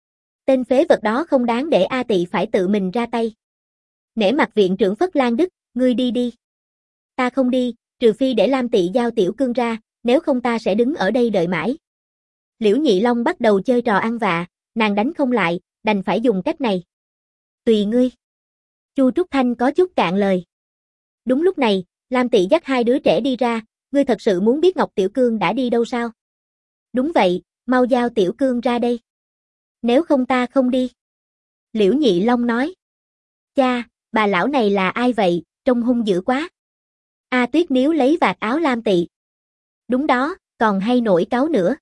Tên phế vật đó không đáng để A Tị phải tự mình ra tay. Nể mặt viện trưởng Phất Lan Đức, ngươi đi đi." "Ta không đi, trừ phi để Lam Tị giao Tiểu Cương ra, nếu không ta sẽ đứng ở đây đợi mãi." Liễu Nhị Long bắt đầu chơi trò ăn vạ, nàng đánh không lại, đành phải dùng cách này. "Tùy ngươi." Chu Trúc Thanh có chút cạn lời. Đúng lúc này, Lam Tị dắt hai đứa trẻ đi ra, "Ngươi thật sự muốn biết Ngọc Tiểu Cương đã đi đâu sao?" "Đúng vậy, mau giao Tiểu Cương ra đây. Nếu không ta không đi." Liễu Nhị Long nói. "Cha, bà lão này là ai vậy, trông hung dữ quá." A Tuyết níu lấy vạt áo Lam Tị. "Đúng đó, còn hay nổi cáu nữa."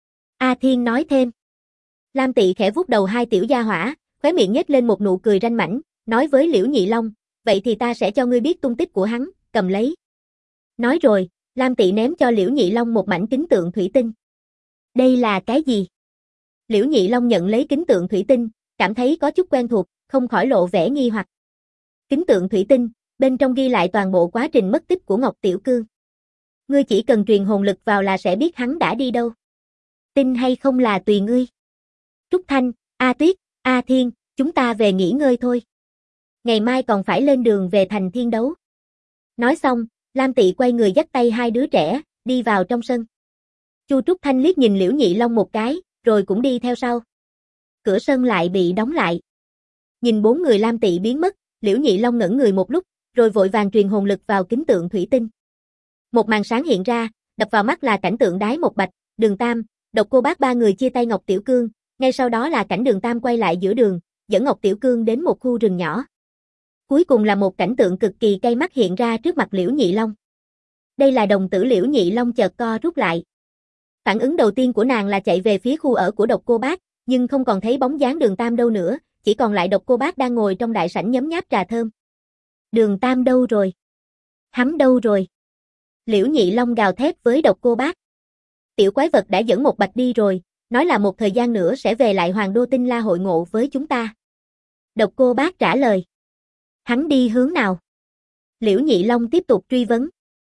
A Thiên nói thêm. Lam Tị khẽ vuốt đầu hai tiểu gia hỏa, khóe miệng nhếch lên một nụ cười ranh mãnh, nói với Liễu Nhị Long, "Vậy thì ta sẽ cho ngươi biết tung tích của hắn, cầm lấy." Nói rồi, Lam Tị ném cho Liễu Nhị Long một mảnh kính tượng thủy tinh. "Đây là cái gì?" Liễu Nhị Long nhận lấy kính tượng thủy tinh, cảm thấy có chút quen thuộc, không khỏi lộ vẻ nghi hoặc. Kính tượng thủy tinh, bên trong ghi lại toàn bộ quá trình mất tích của Ngọc Tiểu Cương. Ngươi chỉ cần truyền hồn lực vào là sẽ biết hắn đã đi đâu. Tin hay không là tùy ngươi. Trúc Thanh, A Tuyết, A Thiên, chúng ta về nghỉ ngơi thôi. Ngày mai còn phải lên đường về thành Thiên Đấu. Nói xong, Lam Tị quay người dắt tay hai đứa trẻ, đi vào trong sân. Chu Trúc Thanh liếc nhìn Liễu Nhị Long một cái, rồi cũng đi theo sau. Cửa sân lại bị đóng lại. Nhìn bốn người Lam Tị biến mất, Liễu Nhị Long ngẩn người một lúc, rồi vội vàng truyền hồn lực vào kính tượng thủy tinh. Một màn sáng hiện ra, đập vào mắt là cảnh tượng Đái Một Bạch, Đường Tam, Độc Cô Bác ba người chia tay Ngọc Tiểu Cương, ngay sau đó là cảnh Đường Tam quay lại giữa đường, dẫn Ngọc Tiểu Cương đến một khu rừng nhỏ. Cuối cùng là một cảnh tượng cực kỳ cay mắt hiện ra trước mặt Liễu Nhị Long. Đây là đồng tử Liễu Nhị Long chợt co rút lại. Phản ứng đầu tiên của nàng là chạy về phía khu ở của Độc Cô Bác, nhưng không còn thấy bóng dáng Đường Tam đâu nữa, chỉ còn lại Độc Cô Bác đang ngồi trong đại sảnh nhấm nháp trà thơm. Đường Tam đâu rồi? Hắn đâu rồi? Liễu Nhị Long gào thét với Độc Cô Bác. Tiểu quái vật đã dẫn Một Bạch đi rồi, nói là một thời gian nữa sẽ về lại Hoàng Đô Tinh La hội ngộ với chúng ta. Độc Cô Bác trả lời. Hắn đi hướng nào? Liễu Nhị Long tiếp tục truy vấn.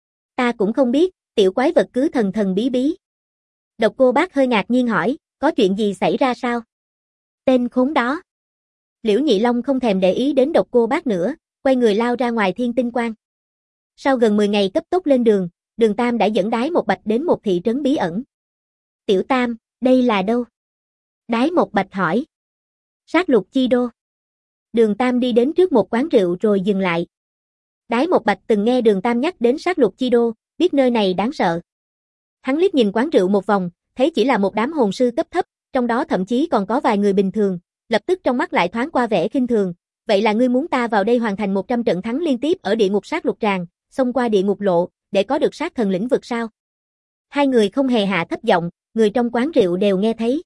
Ta cũng không biết, tiểu quái vật cứ thần thần bí bí. Độc Cô Bác hơi ngạc nhiên hỏi, có chuyện gì xảy ra sao? Tên khốn đó. Liễu Nhị Long không thèm để ý đến Độc Cô Bác nữa, quay người lao ra ngoài Thiên Tinh Quan. Sau gần 10 ngày cấp tốc lên đường, Đường Tam đã dẫn Đái Một Bạch đến một thị trấn bí ẩn. Tiểu Tam, đây là đâu? Đái Một Bạch hỏi. Sát Lục Chi Đô. Đường Tam đi đến trước một quán rượu rồi dừng lại. Đái Một Bạch từng nghe Đường Tam nhắc đến Sát Lục Chi Đô, biết nơi này đáng sợ. Hắn liếc nhìn quán rượu một vòng, thấy chỉ là một đám hồn sư cấp thấp, trong đó thậm chí còn có vài người bình thường, lập tức trong mắt lại thoáng qua vẻ khinh thường. Vậy là ngươi muốn ta vào đây hoàn thành 100 trận thắng liên tiếp ở địa ngục sát lục tràng, xông qua địa ngục lộ, để có được sát thần lĩnh vực sao? Hai người không hề hạ thấp giọng, người trong quán rượu đều nghe thấy.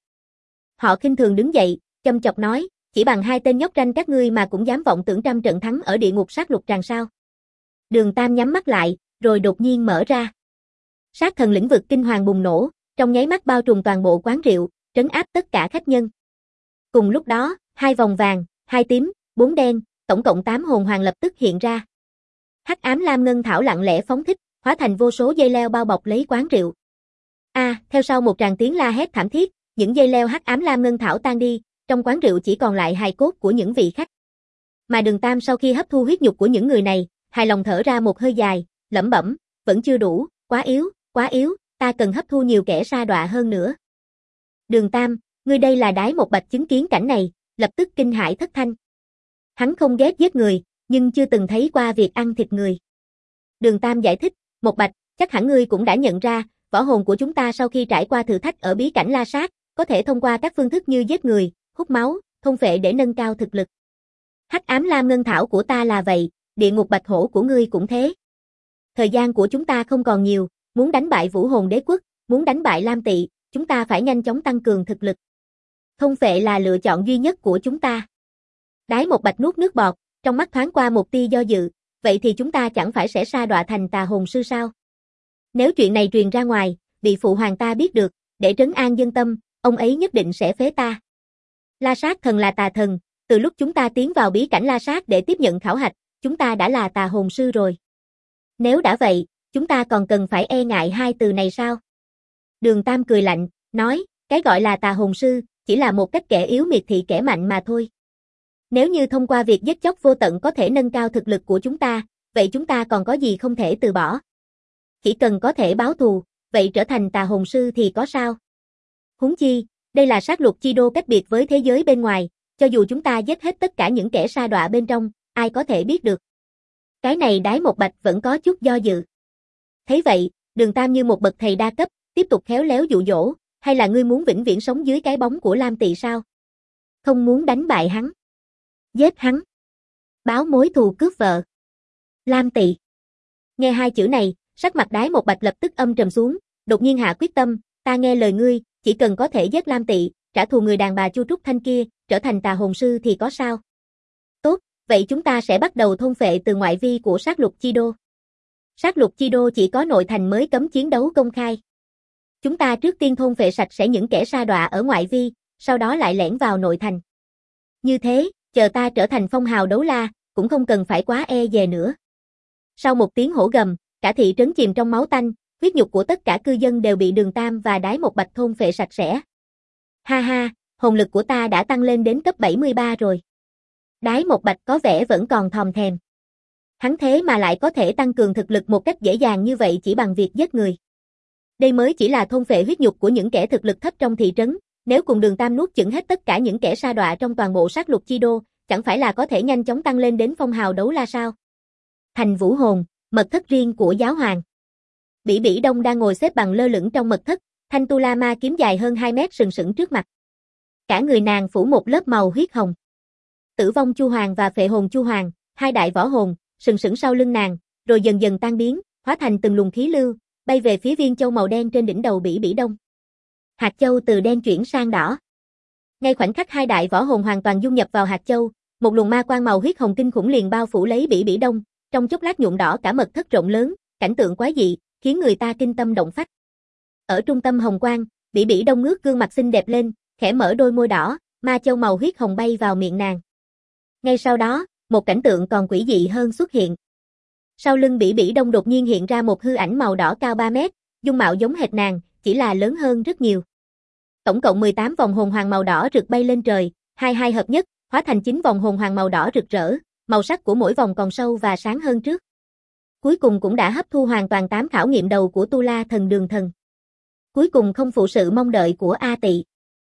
Họ khinh thường đứng dậy, châm chọc nói, chỉ bằng hai tên nhóc ranh các ngươi mà cũng dám vọng tưởng 100 trận thắng ở địa ngục sát lục tràng sao? Đường Tam nhắm mắt lại, rồi đột nhiên mở ra. Sát thần lĩnh vực kinh hoàng bùng nổ, trong nháy mắt bao trùm toàn bộ quán rượu, trấn áp tất cả khách nhân. Cùng lúc đó, 2 vòng vàng, 2 tím, 4 đen, tổng cộng 8 hồn hoàng lập tức hiện ra. Hắc ám lam ngân thảo lặng lẽ phóng thích, hóa thành vô số dây leo bao bọc lấy quán rượu. Theo sau một tràng tiếng la hét thảm thiết, những dây leo hắc ám lam ngân thảo tan đi, trong quán rượu chỉ còn lại hài cốt của những vị khách. Mà Đường Tam sau khi hấp thu huyết nhục của những người này, hài lòng thở ra một hơi dài, lẩm bẩm, vẫn chưa đủ, quá yếu, ta cần hấp thu nhiều kẻ sa đọa hơn nữa. Đường Tam, ngươi đây là Đái Một Bạch chứng kiến cảnh này, lập tức kinh hãi thất thanh. Hắn không ghét giết người, nhưng chưa từng thấy qua việc ăn thịt người. Đường Tam giải thích, Một Bạch, chắc hẳn ngươi cũng đã nhận ra, võ hồn của chúng ta sau khi trải qua thử thách ở bí cảnh La Sát, có thể thông qua các phương thức như giết người, hút máu, thôn phệ để nâng cao thực lực. Hắc ám lam ngân thảo của ta là vậy, địa ngục bạch hổ của ngươi cũng thế. Thời gian của chúng ta không còn nhiều, muốn đánh bại Vũ Hồn Đế Quốc, muốn đánh bại Lam Tỵ, chúng ta phải nhanh chóng tăng cường thực lực. Thôn phệ là lựa chọn duy nhất của chúng ta. Đái Một Bạch nuốt nước bọt, trong mắt thoáng qua một tia do dự, vậy thì chúng ta chẳng phải sẽ sa đọa thành tà hồn sư sao? Nếu chuyện này truyền ra ngoài, bị phụ hoàng ta biết được, để trấn an dân tâm, ông ấy nhất định sẽ phế ta. La Sát thần là tà thần, từ lúc chúng ta tiến vào bí cảnh La Sát để tiếp nhận khảo hạch, chúng ta đã là tà hồn sư rồi. Nếu đã vậy, chúng ta còn cần phải e ngại 2 từ này sao? Đường Tam cười lạnh, nói, cái gọi là tà hồn sư, chỉ là một cách kẻ yếu miệt thị kẻ mạnh mà thôi. Nếu như thông qua việc giết chóc vô tận có thể nâng cao thực lực của chúng ta, vậy chúng ta còn có gì không thể từ bỏ? Chỉ cần có thể báo thù, vậy trở thành tà hồn sư thì có sao? Huống chi, đây là sát lục chi đô cách biệt với thế giới bên ngoài, cho dù chúng ta giết hết tất cả những kẻ sa đọa bên trong, ai có thể biết được. Cái này Đái Một Bạch vẫn có chút do dự. Thấy vậy, Đường Tam như một bậc thầy đa cấp, tiếp tục khéo léo dụ dỗ, hay là ngươi muốn vĩnh viễn sống dưới cái bóng của Lam Tỵ sao? Không muốn đánh bại hắn. Giết hắn. Báo mối thù cướp vợ. Lam Tỵ. Nghe 2 chữ này, sắc mặt Đái Một Bạch lập tức âm trầm xuống, đột nhiên hạ quyết tâm, ta nghe lời ngươi, chỉ cần có thể giết Lam Tỵ, trả thù người đàn bà Chu Trúc Thanh kia, trở thành tà hồn sư thì có sao? Tốt, vậy chúng ta sẽ bắt đầu thôn phệ từ ngoại vi của sát lục chi đô. Sát lục chi đô chỉ có nội thành mới cấm chiến đấu công khai. Chúng ta trước tiên thôn phệ sạch sẽ những kẻ sa đọa ở ngoại vi, sau đó lại lẻn vào nội thành. Như thế, chờ ta trở thành phong hào đấu la, cũng không cần phải quá e dè nữa. Sau một tiếng hổ gầm, cả thị trấn chìm trong máu tanh, huyết nhục của tất cả cư dân đều bị Đường Tam và Đái Một Bạch thôn phệ sạch sẽ. Ha ha, hồn lực của ta đã tăng lên đến cấp 73 rồi. Đái Một Bạch có vẻ vẫn còn thòm thèm. Hắn thế mà lại có thể tăng cường thực lực một cách dễ dàng như vậy chỉ bằng việc giết người. Đây mới chỉ là thôn phệ huyết nhục của những kẻ thực lực thấp trong thị trấn, nếu cùng Đường Tam nuốt chửng hết tất cả những kẻ sa đọa trong toàn bộ sát lục chi đô, chẳng phải là có thể nhanh chóng tăng lên đến phong hào đấu la sao? Thành Vũ Hồn, mật thất riêng của giáo hoàng. Bỉ Bỉ Đông đang ngồi xếp bằng lơ lửng trong mật thất, thanh tu la ma kiếm dài hơn 2 mét sừng sững trước mặt. Cả người nàng phủ một lớp màu huyết hồng. Tử vong Chu Hoàng và Phệ Hồn Chu Hoàng, 2 đại võ hồn, sừng sững sau lưng nàng, rồi dần dần tan biến, hóa thành từng luồng khí lưu, bay về phía viên châu màu đen trên đỉnh đầu Bỉ Bỉ Đông. Hạt châu từ đen chuyển sang đỏ. Ngay khoảnh khắc 2 đại võ hồn hoàn toàn dung nhập vào hạt châu, một luồng ma quang màu huyết hồng kinh khủng liền bao phủ lấy Bỉ Bỉ Đông, trong chốc lát nhuộm đỏ cả mật thất rộng lớn, cảnh tượng quái dị, khiến người ta kinh tâm động phách. Ở trung tâm hồng quang, Bỉ Bỉ Đông ngước gương mặt xinh đẹp lên, khẽ mở đôi môi đỏ, ma châu màu huyết hồng bay vào miệng nàng. Ngay sau đó, một cảnh tượng còn quỷ dị hơn xuất hiện. Sau lưng Bỉ Bỉ Đông đột nhiên hiện ra một hư ảnh màu đỏ cao 3 mét, dung mạo giống hệt nàng, chỉ là lớn hơn rất nhiều. Tổng cộng 18 vòng hồn hoàng màu đỏ rực bay lên trời, hai hợp nhất, hóa thành 9 vòng hồn hoàng màu đỏ rực rỡ, màu sắc của mỗi vòng còn sâu và sáng hơn trước. Cuối cùng cũng đã hấp thu hoàn toàn 8 khảo nghiệm đầu của Tu La Thần Đường Thần. Cuối cùng không phụ sự mong đợi của A Tỵ.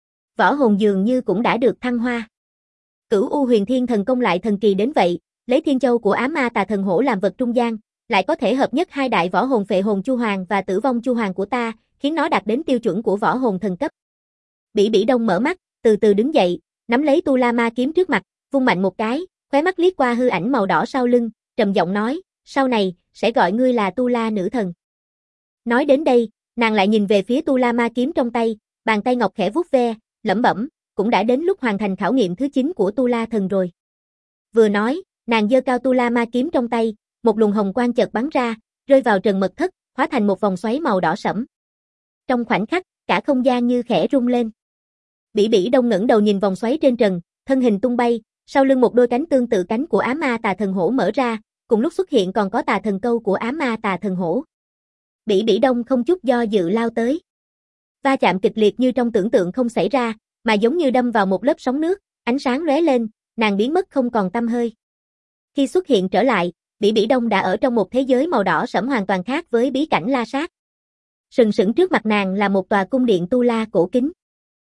Võ hồn dường như cũng đã được thăng hoa. Cửu U Huyền Thiên Thần Công lại thần kỳ đến vậy, lấy Thiên Châu của Ám Ma Tà Thần Hổ làm vật trung gian, lại có thể hợp nhất 2 đại võ hồn Phệ Hồn Chu Hoàng và Tử vong Chu Hoàng của ta, khiến nó đạt đến tiêu chuẩn của võ hồn thần cấp. Bỉ Bỉ Đông mở mắt, từ từ đứng dậy, nắm lấy Tu La Ma kiếm trước mặt, vung mạnh một cái, khóe mắt liếc qua hư ảnh màu đỏ sau lưng, trầm giọng nói, sau này sẽ gọi ngươi là Tu La nữ thần. Nói đến đây, nàng lại nhìn về phía Tu La Ma kiếm trong tay, bàn tay ngọc khẽ vuốt ve, lẩm bẩm, cũng đã đến lúc hoàn thành khảo nghiệm thứ 9 của Tu La thần rồi. Vừa nói, nàng giơ cao Tu La Ma kiếm trong tay, một luồng hồng quang chợt bắn ra, rơi vào trần mật thất, hóa thành một vòng xoáy màu đỏ sẫm. Trong khoảnh khắc, cả không gian như khẽ rung lên. Bỉ Bỉ Đông ngẩng đầu nhìn vòng xoáy trên trần, thân hình tung bay, sau lưng một đôi cánh tương tự cánh của ám ma tà thần hổ mở ra, cùng lúc xuất hiện còn có tà thần câu của ám ma tà thần hổ. Bỉ Bỉ Đông không chút do dự lao tới. Va chạm kịch liệt như trong tưởng tượng không xảy ra, mà giống như đâm vào một lớp sóng nước, ánh sáng lóe lên, nàng biến mất không còn tăm hơi. Khi xuất hiện trở lại, Bỉ Bỉ Đông đã ở trong một thế giới màu đỏ sẫm hoàn toàn khác với bí cảnh La Sát. Sừng sững trước mặt nàng là một tòa cung điện tu la cổ kính.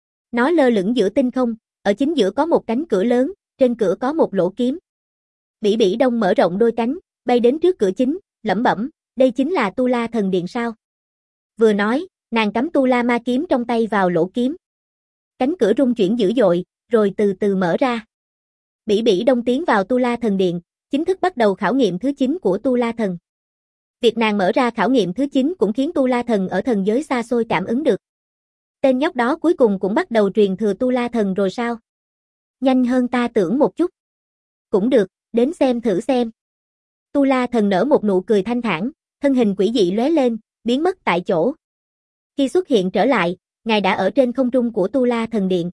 Nó lơ lửng giữa tinh không, ở chính giữa có một cánh cửa lớn, trên cửa có một lỗ kiếm. Bỉ Bỉ Đông mở rộng đôi cánh, bay đến trước cửa chính, lẩm bẩm, đây chính là Tu La Thần Điện sao? Vừa nói, nàng cắm Tu La Ma kiếm trong tay vào lỗ kiếm. Cánh cửa rung chuyển dữ dội, rồi từ từ mở ra. Bỉ Bỉ Đông tiến vào Tu La Thần Điện, chính thức bắt đầu khảo nghiệm thứ 9 của Tu La Thần. Việc nàng mở ra khảo nghiệm thứ 9 cũng khiến Tu La Thần ở thần giới xa xôi cảm ứng được. Tên nhóc đó cuối cùng cũng bắt đầu truyền thừa Tu La Thần rồi sao? Nhanh hơn ta tưởng một chút. Cũng được, đến xem thử xem. Tu La Thần nở một nụ cười thanh thản, thân hình quỷ dị lóe lên, biến mất tại chỗ. Khi xuất hiện trở lại, ngài đã ở trên không trung của Tu La Thần Điện.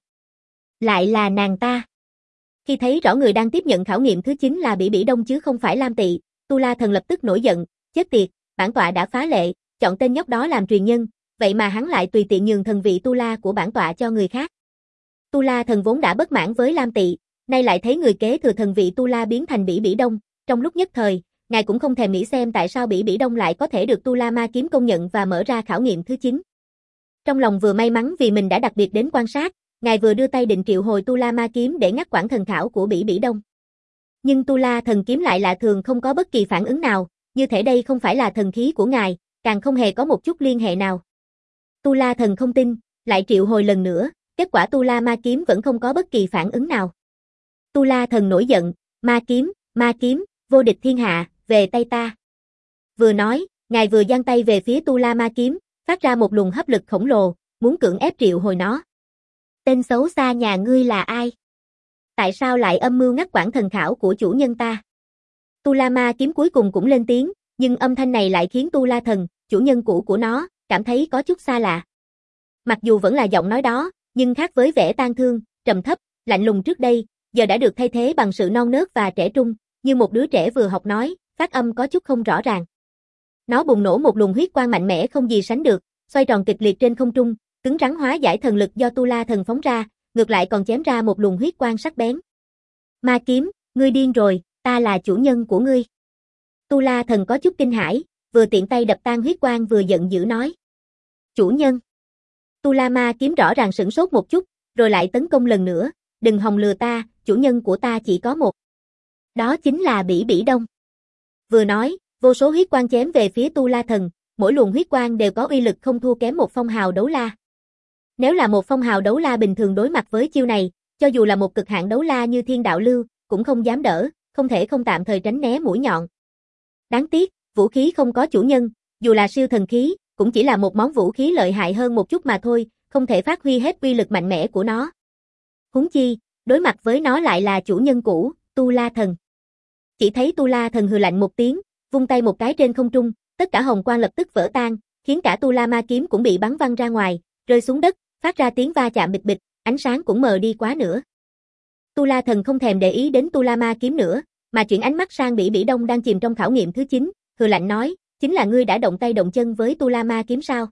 Lại là nàng ta. Khi thấy rõ người đang tiếp nhận khảo nghiệm thứ 9 là Bỉ Bỉ Đông chứ không phải Lam Tị, Tu La Thần lập tức nổi giận, chết tiệt, bản tọa đã phá lệ, chọn tên nhóc đó làm truyền nhân, vậy mà hắn lại tùy tiện nhường thần vị Tu La của bản tọa cho người khác. Tu La Thần vốn đã bất mãn với Lam Tị, nay lại thấy người kế thừa thần vị Tu La biến thành Bỉ Bỉ Đông, trong lúc nhất thời, ngài cũng không thèm nghĩ xem tại sao Bỉ Bỉ Đông lại có thể được Tu La Ma kiếm công nhận và mở ra khảo nghiệm thứ 9. Trong lòng vừa may mắn vì mình đã đặc biệt đến quan sát, ngài vừa đưa tay định triệu hồi Tu La Ma kiếm để ngắt quãng thần khảo của Bỉ Bỉ Đông. Nhưng Tu La thần kiếm lại lạ thường không có bất kỳ phản ứng nào, như thể đây không phải là thần khí của ngài, càng không hề có một chút liên hệ nào. Tu La thần không tin, lại triệu hồi lần nữa, kết quả Tu La Ma kiếm vẫn không có bất kỳ phản ứng nào. Tu La thần nổi giận, ma kiếm, vô địch thiên hạ, về tay ta. Vừa nói, ngài vừa giang tay về phía Tu La Ma kiếm, phát ra một luồng hấp lực khổng lồ, muốn cưỡng ép triệu hồi nó. Tên xấu xa nhà ngươi là ai? Tại sao lại âm mưu ngắt quãng thần khảo của chủ nhân ta? Tu La Ma kiếm cuối cùng cũng lên tiếng, nhưng âm thanh này lại khiến Tu La thần, chủ nhân cũ của nó, cảm thấy có chút xa lạ. Mặc dù vẫn là giọng nói đó, nhưng khác với vẻ tang thương, trầm thấp, lạnh lùng trước đây, giờ đã được thay thế bằng sự non nớt và trẻ trung, như một đứa trẻ vừa học nói, phát âm có chút không rõ ràng. Nó bùng nổ một luồng huyết quang mạnh mẽ không gì sánh được, xoay tròn kịch liệt trên không trung, cứng rắn hóa giải thần lực do Tu La thần phóng ra, ngược lại còn chém ra một luồng huyết quang sắc bén. Ma kiếm, ngươi điên rồi, ta là chủ nhân của ngươi. Tu La thần có chút kinh hãi, vừa tiện tay đập tan huyết quang vừa giận dữ nói. Chủ nhân. Tu La Ma kiếm rõ ràng sửng sốt một chút, rồi lại tấn công lần nữa, đừng hòng lừa ta, chủ nhân của ta chỉ có một. Đó chính là Bỉ Bỉ Đông. Vừa nói, vô số huyết quang chém về phía Tu La thần, mỗi luồng huyết quang đều có uy lực không thua kém một phong hào đấu la. Nếu là một phong hào đấu la bình thường đối mặt với chiêu này, cho dù là một cực hạn đấu la như Thiên Đạo Lưu, cũng không dám đỡ, không thể không tạm thời tránh né mũi nhọn. Đáng tiếc, vũ khí không có chủ nhân, dù là siêu thần khí, cũng chỉ là một món vũ khí lợi hại hơn một chút mà thôi, không thể phát huy hết uy lực mạnh mẽ của nó. Huống chi, đối mặt với nó lại là chủ nhân cũ, Tu La thần. Chỉ thấy Tu La thần hừ lạnh một tiếng, vung tay một cái trên không trung, tất cả hồng quang lập tức vỡ tan, khiến cả Tu La Ma kiếm cũng bị bắn văng ra ngoài, rơi xuống đất, phát ra tiếng va chạm bịch bịch, ánh sáng cũng mờ đi quá nữa. Tu La thần không thèm để ý đến Tu La Ma kiếm nữa, mà chuyển ánh mắt sang Bỉ Bỉ Đông đang chìm trong khảo nghiệm thứ 9, hừ lạnh nói, chính là ngươi đã động tay động chân với Tu La Ma kiếm sao?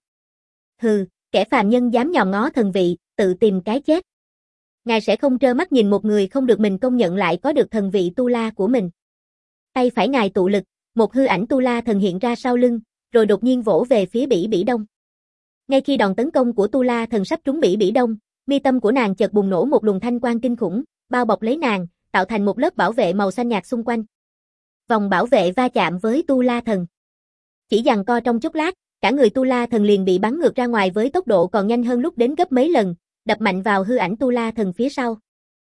Hừ, kẻ phàm nhân dám nhòm ngó thần vị, tự tìm cái chết. Ngài sẽ không trơ mắt nhìn một người không được mình công nhận lại có được thần vị Tu La của mình. Tay phải ngài tụ lực, một hư ảnh Tu La thần hiện ra sau lưng, rồi đột nhiên vỗ về phía Bỉ Bỉ Đông. Ngay khi đòn tấn công của Tu La thần sắp trúng Bỉ Bỉ Đông, mi tâm của nàng chợt bùng nổ một luồng thanh quang kinh khủng, bao bọc lấy nàng, tạo thành một lớp bảo vệ màu xanh nhạt xung quanh. Vòng bảo vệ va chạm với Tu La thần. Chỉ giằng co trong chốc lát, cả người Tu La thần liền bị bắn ngược ra ngoài với tốc độ còn nhanh hơn lúc đến gấp mấy lần, đập mạnh vào hư ảnh Tu La thần phía sau.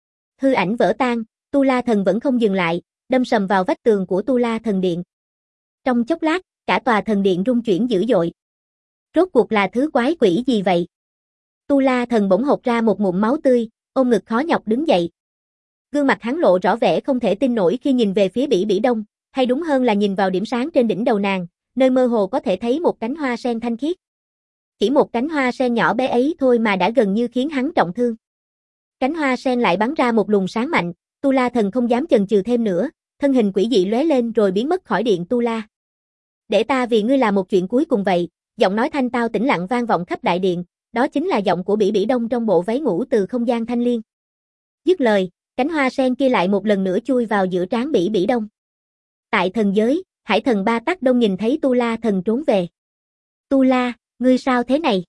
Hư ảnh vỡ tan, Tu La thần vẫn không dừng lại, đâm sầm vào vách tường của Tu La thần điện. Trong chốc lát, cả tòa thần điện rung chuyển dữ dội. Rốt cuộc là thứ quái quỷ gì vậy? Tu La thần bỗng hộc ra một ngụm máu tươi, ôm ngực khó nhọc đứng dậy. Gương mặt hắn lộ rõ vẻ không thể tin nổi khi nhìn về phía Bỉ Bỉ Đông, hay đúng hơn là nhìn vào điểm sáng trên đỉnh đầu nàng, nơi mơ hồ có thể thấy một cánh hoa sen thanh khiết. Chỉ một cánh hoa sen nhỏ bé ấy thôi mà đã gần như khiến hắn trọng thương. Cánh hoa sen lại bắn ra một luồng sáng mạnh, Tu La Thần không dám chần chừ thêm nữa, thân hình quỷ dị lóe lên rồi biến mất khỏi điện Tu La. Để ta vì ngươi làm một chuyện cuối cùng vậy, giọng nói thanh tao tĩnh lặng vang vọng khắp đại điện, đó chính là giọng của Bỉ Bỉ Đông trong bộ váy ngủ từ không gian thanh liên. Dứt lời, cánh hoa sen kia lại một lần nữa chui vào giữa trán Bỉ Bỉ Đông. Tại thần giới, Hải Thần Ba Tắc Đông nhìn thấy Tu La Thần trốn về. Tu La, ngươi sao thế này?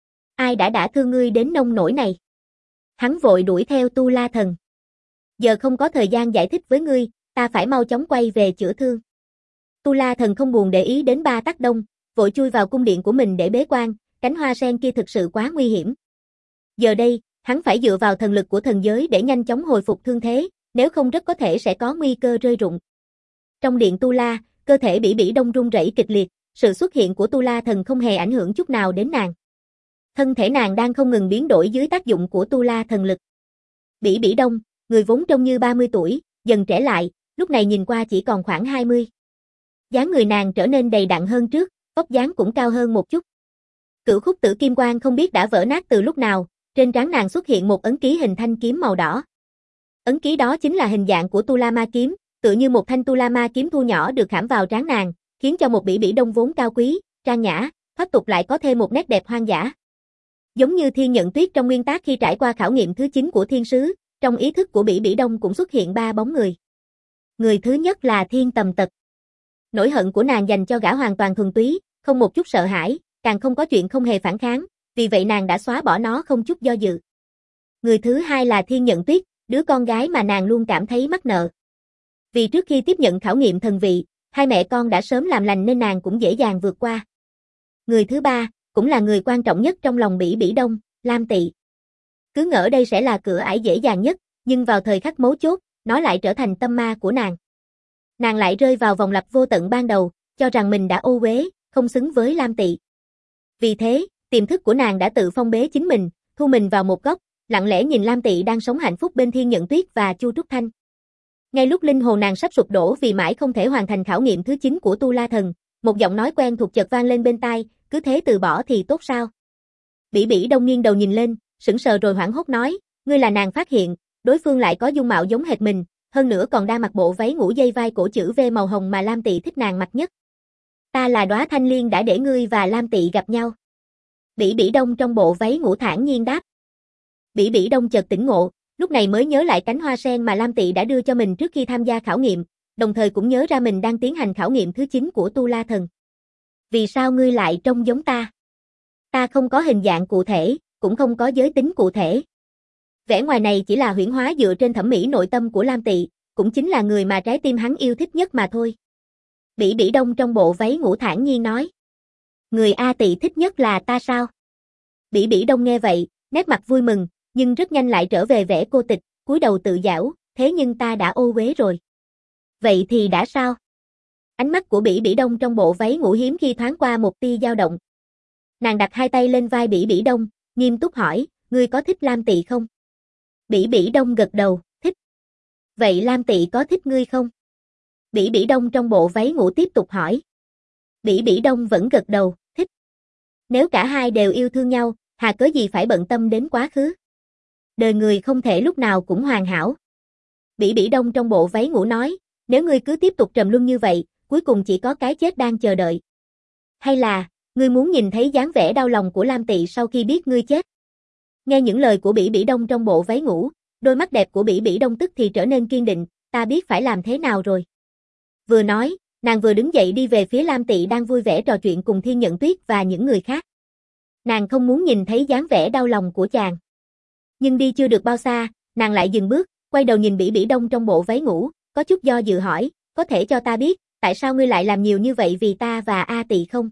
Ai đã thương ngươi đến nông nỗi này? Hắn vội đuổi theo Tu La Thần. Giờ không có thời gian giải thích với ngươi, ta phải mau chóng quay về chữa thương. Tu La Thần không buồn để ý đến Ba Tắc Đông, vội chui vào cung điện của mình để bế quan, cánh hoa sen kia thực sự quá nguy hiểm. Giờ đây, hắn phải dựa vào thần lực của thần giới để nhanh chóng hồi phục thương thế, nếu không rất có thể sẽ có nguy cơ rơi rụng. Trong điện Tu La, cơ thể Bỉ Bỉ Đông run rẩy kịch liệt, sự xuất hiện của Tu La Thần không hề ảnh hưởng chút nào đến nàng. Thân thể nàng đang không ngừng biến đổi dưới tác dụng của Tu La Thần lực. Bỉ Bỉ Đông, người vốn trông như 30 tuổi, dần trẻ lại, lúc này nhìn qua chỉ còn khoảng 20. Dáng người nàng trở nên đầy đặn hơn trước, vóc dáng cũng cao hơn một chút. Cửu khúc tử kim quang không biết đã vỡ nát từ lúc nào, trên trán nàng xuất hiện một ấn ký hình thanh kiếm màu đỏ. Ấn ký đó chính là hình dạng của Tu La Ma kiếm, tựa như một thanh Tu La Ma kiếm thu nhỏ được khảm vào trán nàng, khiến cho một Bỉ Bỉ Đông vốn cao quý, trang nhã, thoát tục lại có thêm một nét đẹp hoang dã. Giống như Thiên Nhận Tuyết trong nguyên tác khi trải qua khảo nghiệm thứ 9 của thiên sứ, trong ý thức của Bỉ Bỉ Đông cũng xuất hiện 3 bóng người. Người thứ nhất là Thiên Tầm Tật. Nỗi hận của nàng dành cho gã hoàn toàn thuần túy, không một chút sợ hãi, càng không có chuyện không hề phản kháng, vì vậy nàng đã xóa bỏ nó không chút do dự. Người thứ hai là Thiên Nhận Tuyết, đứa con gái mà nàng luôn cảm thấy mắc nợ. Vì trước khi tiếp nhận khảo nghiệm thần vị, hai mẹ con đã sớm làm lành nên nàng cũng dễ dàng vượt qua. Người thứ ba, cũng là người quan trọng nhất trong lòng Bỉ Bỉ Đông, Lam Tị. Cứ ngỡ đây sẽ là cửa ải dễ dàng nhất, nhưng vào thời khắc mấu chốt, nó lại trở thành tâm ma của nàng. Nàng lại rơi vào vòng lặp vô tận ban đầu, cho rằng mình đã ô uế, không xứng với Lam Tị. Vì thế, tiềm thức của nàng đã tự phong bế chính mình, thu mình vào một góc, lặng lẽ nhìn Lam Tị đang sống hạnh phúc bên Thiên Nhận Tuyết và Chu Trúc Thanh. Ngay lúc linh hồn nàng sắp sụp đổ vì mãi không thể hoàn thành khảo nghiệm thứ 9 của Tu La Thần, một giọng nói quen thuộc chợt vang lên bên tai, cứ thế từ bỏ thì tốt sao? Bỉ Bỉ Đông nghiêng đầu nhìn lên, sững sờ rồi hoảng hốt nói, ngươi là nàng phát hiện, đối phương lại có dung mạo giống hệt mình, hơn nữa còn đang mặc bộ váy ngủ dây vai cổ chữ V màu hồng mà Lam Tị thích nàng mặc nhất. Ta là Đóa Thanh Liên đã để ngươi và Lam Tị gặp nhau. Bỉ Bỉ Đông trong bộ váy ngủ thản nhiên đáp. Bỉ Bỉ Đông chợt tỉnh ngộ, lúc này mới nhớ lại cánh hoa sen mà Lam Tị đã đưa cho mình trước khi tham gia khảo nghiệm, đồng thời cũng nhớ ra mình đang tiến hành khảo nghiệm thứ 9 của Tu La Thần. Vì sao ngươi lại trông giống ta? Ta không có hình dạng cụ thể, cũng không có giới tính cụ thể. Vẻ ngoài này chỉ là huyễn hóa dựa trên thẩm mỹ nội tâm của Lam Tị, cũng chính là người mà trái tim hắn yêu thích nhất mà thôi. Bỉ Bỉ Đông trong bộ váy ngủ thản nhiên nói. Người A Tị thích nhất là ta sao? Bỉ Bỉ Đông nghe vậy, nét mặt vui mừng, nhưng rất nhanh lại trở về vẻ cô tịch, cúi đầu tự giảo, thế nhưng ta đã ô uế rồi. Vậy thì đã sao? Ánh mắt của Bỉ Bỉ Đông trong bộ váy ngủ hiếm khi thoáng qua một tia dao động. Nàng đặt hai tay lên vai Bỉ Bỉ Đông, nghiêm túc hỏi, ngươi có thích Lam Tị không? Bỉ Bỉ Đông gật đầu, thích. Vậy Lam Tị có thích ngươi không? Bỉ Bỉ Đông trong bộ váy ngủ tiếp tục hỏi. Bỉ Bỉ Đông vẫn gật đầu, thích. Nếu cả hai đều yêu thương nhau, hà cớ gì phải bận tâm đến quá khứ? Đời người không thể lúc nào cũng hoàn hảo. Bỉ Bỉ Đông trong bộ váy ngủ nói, nếu ngươi cứ tiếp tục trầm luân như vậy, cuối cùng chỉ có cái chết đang chờ đợi. Hay là, ngươi muốn nhìn thấy dáng vẻ đau lòng của Lam Tị sau khi biết ngươi chết? Nghe những lời của Bỉ Bỉ Đông trong bộ váy ngủ, đôi mắt đẹp của Bỉ Bỉ Đông tức thì trở nên kiên định, ta biết phải làm thế nào rồi. Vừa nói, nàng vừa đứng dậy đi về phía Lam Tị đang vui vẻ trò chuyện cùng Thiên Nhận Tuyết và những người khác. Nàng không muốn nhìn thấy dáng vẻ đau lòng của chàng. Nhưng đi chưa được bao xa, nàng lại dừng bước, quay đầu nhìn Bỉ Bỉ Đông trong bộ váy ngủ, có chút do dự hỏi, có thể cho ta biết, tại sao ngươi lại làm nhiều như vậy vì ta và A Tị không?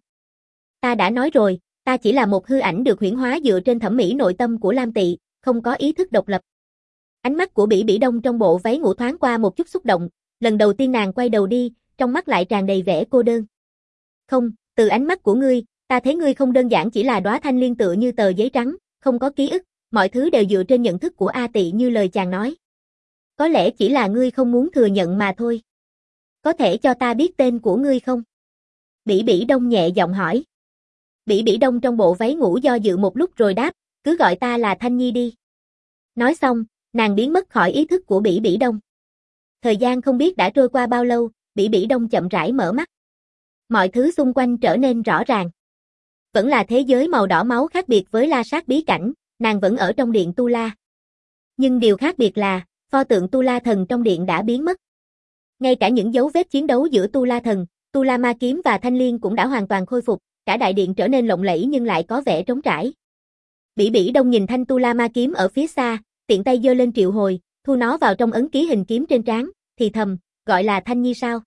Ta đã nói rồi, ta chỉ là một hư ảnh được huyễn hóa dựa trên thẩm mỹ nội tâm của Lam Tị, không có ý thức độc lập. Ánh mắt của Bỉ Bỉ Đông trong bộ váy ngủ thoáng qua một chút xúc động, lần đầu tiên nàng quay đầu đi, trong mắt lại tràn đầy vẻ cô đơn. Không, từ ánh mắt của ngươi, ta thấy ngươi không đơn giản chỉ là đóa thanh liên tựa như tờ giấy trắng, không có ký ức, mọi thứ đều dựa trên nhận thức của A Tị như lời chàng nói. Có lẽ chỉ là ngươi không muốn thừa nhận mà thôi. Có thể cho ta biết tên của ngươi không? Bỉ Bỉ Đông nhẹ giọng hỏi. Bỉ Bỉ Đông trong bộ váy ngủ do dự một lúc rồi đáp, cứ gọi ta là Thanh Nhi đi. Nói xong, nàng biến mất khỏi ý thức của Bỉ Bỉ Đông. Thời gian không biết đã trôi qua bao lâu, Bỉ Bỉ Đông chậm rãi mở mắt. Mọi thứ xung quanh trở nên rõ ràng. Vẫn là thế giới màu đỏ máu khác biệt với La Sát bí cảnh, nàng vẫn ở trong điện Tu La. Nhưng điều khác biệt là, pho tượng Tu La Thần trong điện đã biến mất. Ngay cả những dấu vết chiến đấu giữa Tu La Thần, Tu La Ma Kiếm và Thanh Liên cũng đã hoàn toàn khôi phục, cả đại điện trở nên lộng lẫy nhưng lại có vẻ trống trải. Bỉ Bỉ Đông nhìn thanh Tu La Ma Kiếm ở phía xa, tiện tay giơ lên triệu hồi, thu nó vào trong ấn ký hình kiếm trên trán, thì thầm, gọi là Thanh Nhi sao?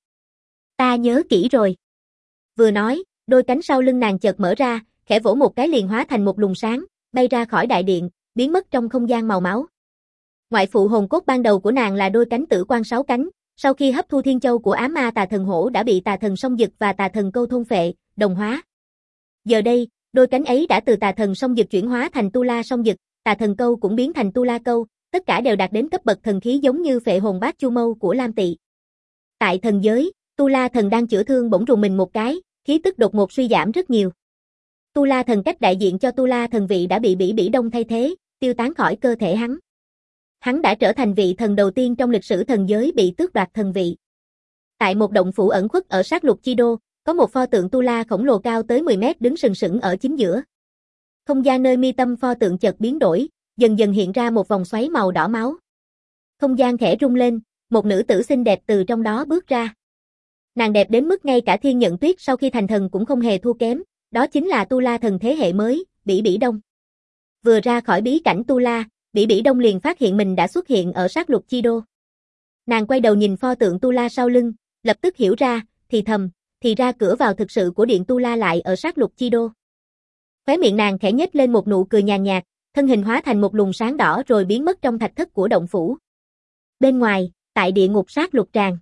Ta nhớ kỹ rồi. Vừa nói, đôi cánh sau lưng nàng chợt mở ra, khẽ vỗ một cái liền hóa thành một luồng sáng, bay ra khỏi đại điện, biến mất trong không gian màu máu. Ngoại phụ hồn cốt ban đầu của nàng là đôi cánh tử quan 6 cánh, sau khi hấp thu thiên châu của ám ma tà thần hổ đã bị tà thần song dực và tà thần câu thôn phệ, đồng hóa. Giờ đây, đôi cánh ấy đã từ tà thần song dực chuyển hóa thành Tu La song dực, tà thần câu cũng biến thành Tu La câu, tất cả đều đạt đến cấp bậc thần khí giống như phệ hồn bát chu mâu của Lam Tị. Tại thần giới, Tu La thần đang chữa thương bỗng rùng mình một cái, khí tức đột ngột suy giảm rất nhiều. Tu La thần cách đại diện cho Tu La thần vị đã bị Bỉ Bỉ Đông thay thế, tiêu tán khỏi cơ thể hắn. Hắn đã trở thành vị thần đầu tiên trong lịch sử thần giới bị tước đoạt thần vị. Tại một động phủ ẩn khuất ở sát lục chi đô, có một pho tượng Tu La khổng lồ cao tới 10 mét đứng sừng sững ở chính giữa. Không gian nơi mi tâm pho tượng chợt biến đổi, dần dần hiện ra một vòng xoáy màu đỏ máu. Không gian khẽ rung lên, một nữ tử xinh đẹp từ trong đó bước ra. Nàng đẹp đến mức ngay cả Thiên Nhận Tuyết sau khi thành thần cũng không hề thua kém, đó chính là Tu La thần thế hệ mới, Bỉ Bỉ Đông. Vừa ra khỏi bí cảnh Tu La, Bỉ Bỉ Đông liền phát hiện mình đã xuất hiện ở sát lục chi đô. Nàng quay đầu nhìn pho tượng Tu La sau lưng, lập tức hiểu ra, thì thầm, thì ra cửa vào thực sự của điện Tu La lại ở sát lục chi đô. Khóe miệng nàng khẽ nhếch lên một nụ cười nhàn nhạt, thân hình hóa thành một luồng sáng đỏ rồi biến mất trong thạch thất của động phủ. Bên ngoài, tại địa ngục sát lục tràng.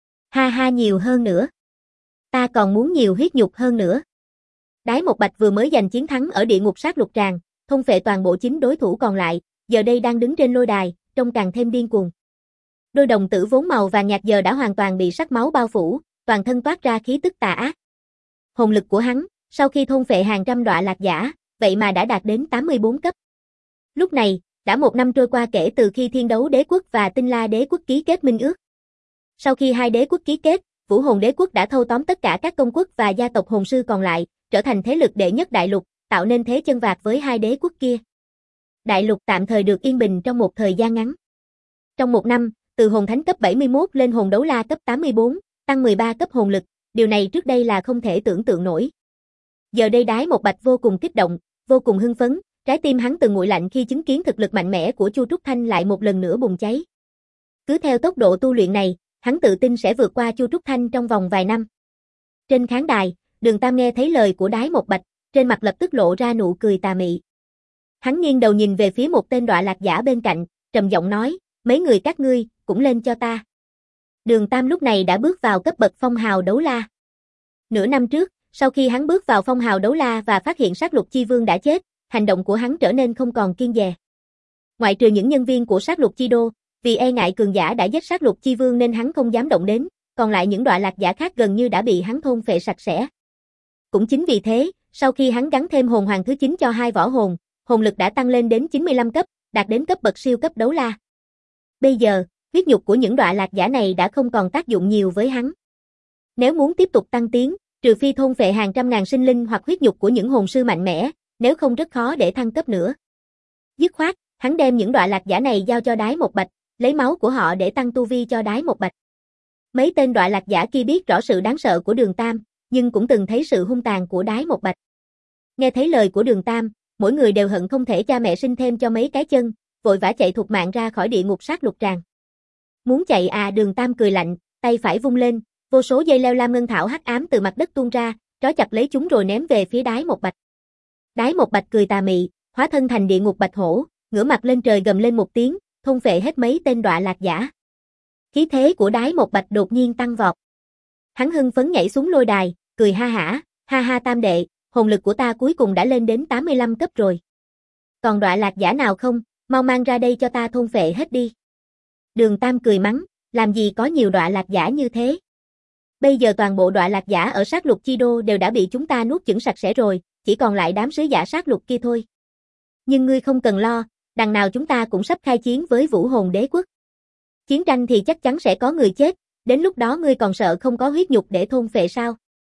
Ha ha, nhiều hơn nữa. Ta còn muốn nhiều huyết nhục hơn nữa. Đái Một Bạch vừa mới giành chiến thắng ở địa ngục sát lục tràng, thôn phệ toàn bộ 9 đối thủ còn lại, giờ đây đang đứng trên lôi đài, trông càng thêm điên cuồng. Đôi đồng tử vốn màu vàng nhạt giờ đã hoàn toàn bị sắc máu bao phủ, toàn thân toát ra khí tức tà ác. Hồn lực của hắn, sau khi thôn phệ hàng trăm đọa lạc giả, vậy mà đã đạt đến 84 cấp. Lúc này, đã 1 năm trôi qua kể từ khi Thiên Đấu Đế Quốc và Tinh La Đế Quốc ký kết minh ước. Sau khi hai đế quốc ký kết, Vũ Hồn Đế Quốc đã thâu tóm tất cả các công quốc và gia tộc hồn sư còn lại, trở thành thế lực đệ nhất đại lục, tạo nên thế chân vạc với hai đế quốc kia. Đại lục tạm thời được yên bình trong một thời gian ngắn. Trong 1 năm, từ hồn thánh cấp 71 lên hồn đấu la cấp 84, tăng 13 cấp hồn lực, điều này trước đây là không thể tưởng tượng nổi. Giờ đây Đái Một Bạch vô cùng kích động, vô cùng hưng phấn, trái tim hắn từng nguội lạnh khi chứng kiến thực lực mạnh mẽ của Chu Trúc Thanh lại một lần nữa bùng cháy. Cứ theo tốc độ tu luyện này, hắn tự tin sẽ vượt qua Chu Trúc Thanh trong vòng vài năm. Trên khán đài, Đường Tam nghe thấy lời của Đái Một Bạch, trên mặt lập tức lộ ra nụ cười tà mị. Hắn nghiêng đầu nhìn về phía một tên đọa lạc giả bên cạnh, trầm giọng nói, mấy người các ngươi, cũng lên cho ta. Đường Tam lúc này đã bước vào cấp bậc phong hào đấu la. Nửa năm trước, sau khi hắn bước vào phong hào đấu la và phát hiện sát lục chi vương đã chết, hành động của hắn trở nên không còn kiêng dè. Ngoại trừ những nhân viên của sát lục chi đô, vì e ngại cường giả đã giết sát lục chi vương nên hắn không dám động đến, còn lại những đọa lạc giả khác gần như đã bị hắn thôn phệ sạch sẽ. Cũng chính vì thế, sau khi hắn gắn thêm hồn hoàng thứ 9 cho hai võ hồn, hồn lực đã tăng lên đến 95 cấp, đạt đến cấp bậc siêu cấp đấu la. Bây giờ, huyết nhục của những đọa lạc giả này đã không còn tác dụng nhiều với hắn. Nếu muốn tiếp tục tăng tiến, trừ phi thôn phệ hàng trăm ngàn sinh linh hoặc huyết nhục của những hồn sư mạnh mẽ, nếu không rất khó để thăng cấp nữa. Dứt khoát, hắn đem những đọa lạc giả này giao cho Đái Một Bạch, lấy máu của họ để tăng tu vi cho Đái Một Bạch. Mấy tên đọa lạc giả kia biết rõ sự đáng sợ của Đường Tam, nhưng cũng từng thấy sự hung tàn của Đái Một Bạch. Nghe thấy lời của Đường Tam, mỗi người đều hận không thể cha mẹ sinh thêm cho mấy cái chân, vội vã chạy thục mạng ra khỏi địa ngục sát lục tràng. Muốn chạy à? Đường Tam cười lạnh, tay phải vung lên, vô số dây leo lam ngân thảo hắc ám từ mặt đất tuôn ra, trói chặt lấy chúng rồi ném về phía Đái Một Bạch. Đái Một Bạch cười tà mị, hóa thân thành địa ngục bạch hổ, ngửa mặt lên trời gầm lên một tiếng, thôn phệ hết mấy tên đọa lạc giả. Khí thế của Đái Một Bạch đột nhiên tăng vọt. Hắn hưng phấn nhảy xuống lôi đài, cười ha ha Tam đệ, hồn lực của ta cuối cùng đã lên đến 85 cấp rồi. Còn đọa lạc giả nào không, mau mang ra đây cho ta thôn phệ hết đi. Đường Tam cười mắng, làm gì có nhiều đọa lạc giả như thế. Bây giờ toàn bộ đọa lạc giả ở sát lục chi đô đều đã bị chúng ta nuốt chửng sạch sẽ rồi, chỉ còn lại đám sứ giả sát lục kia thôi. Nhưng ngươi không cần lo, đằng nào chúng ta cũng sắp khai chiến với Vũ Hồn Đế quốc. Chiến tranh thì chắc chắn sẽ có người chết, đến lúc đó ngươi còn sợ không có huyết nhục để thôn phệ sao?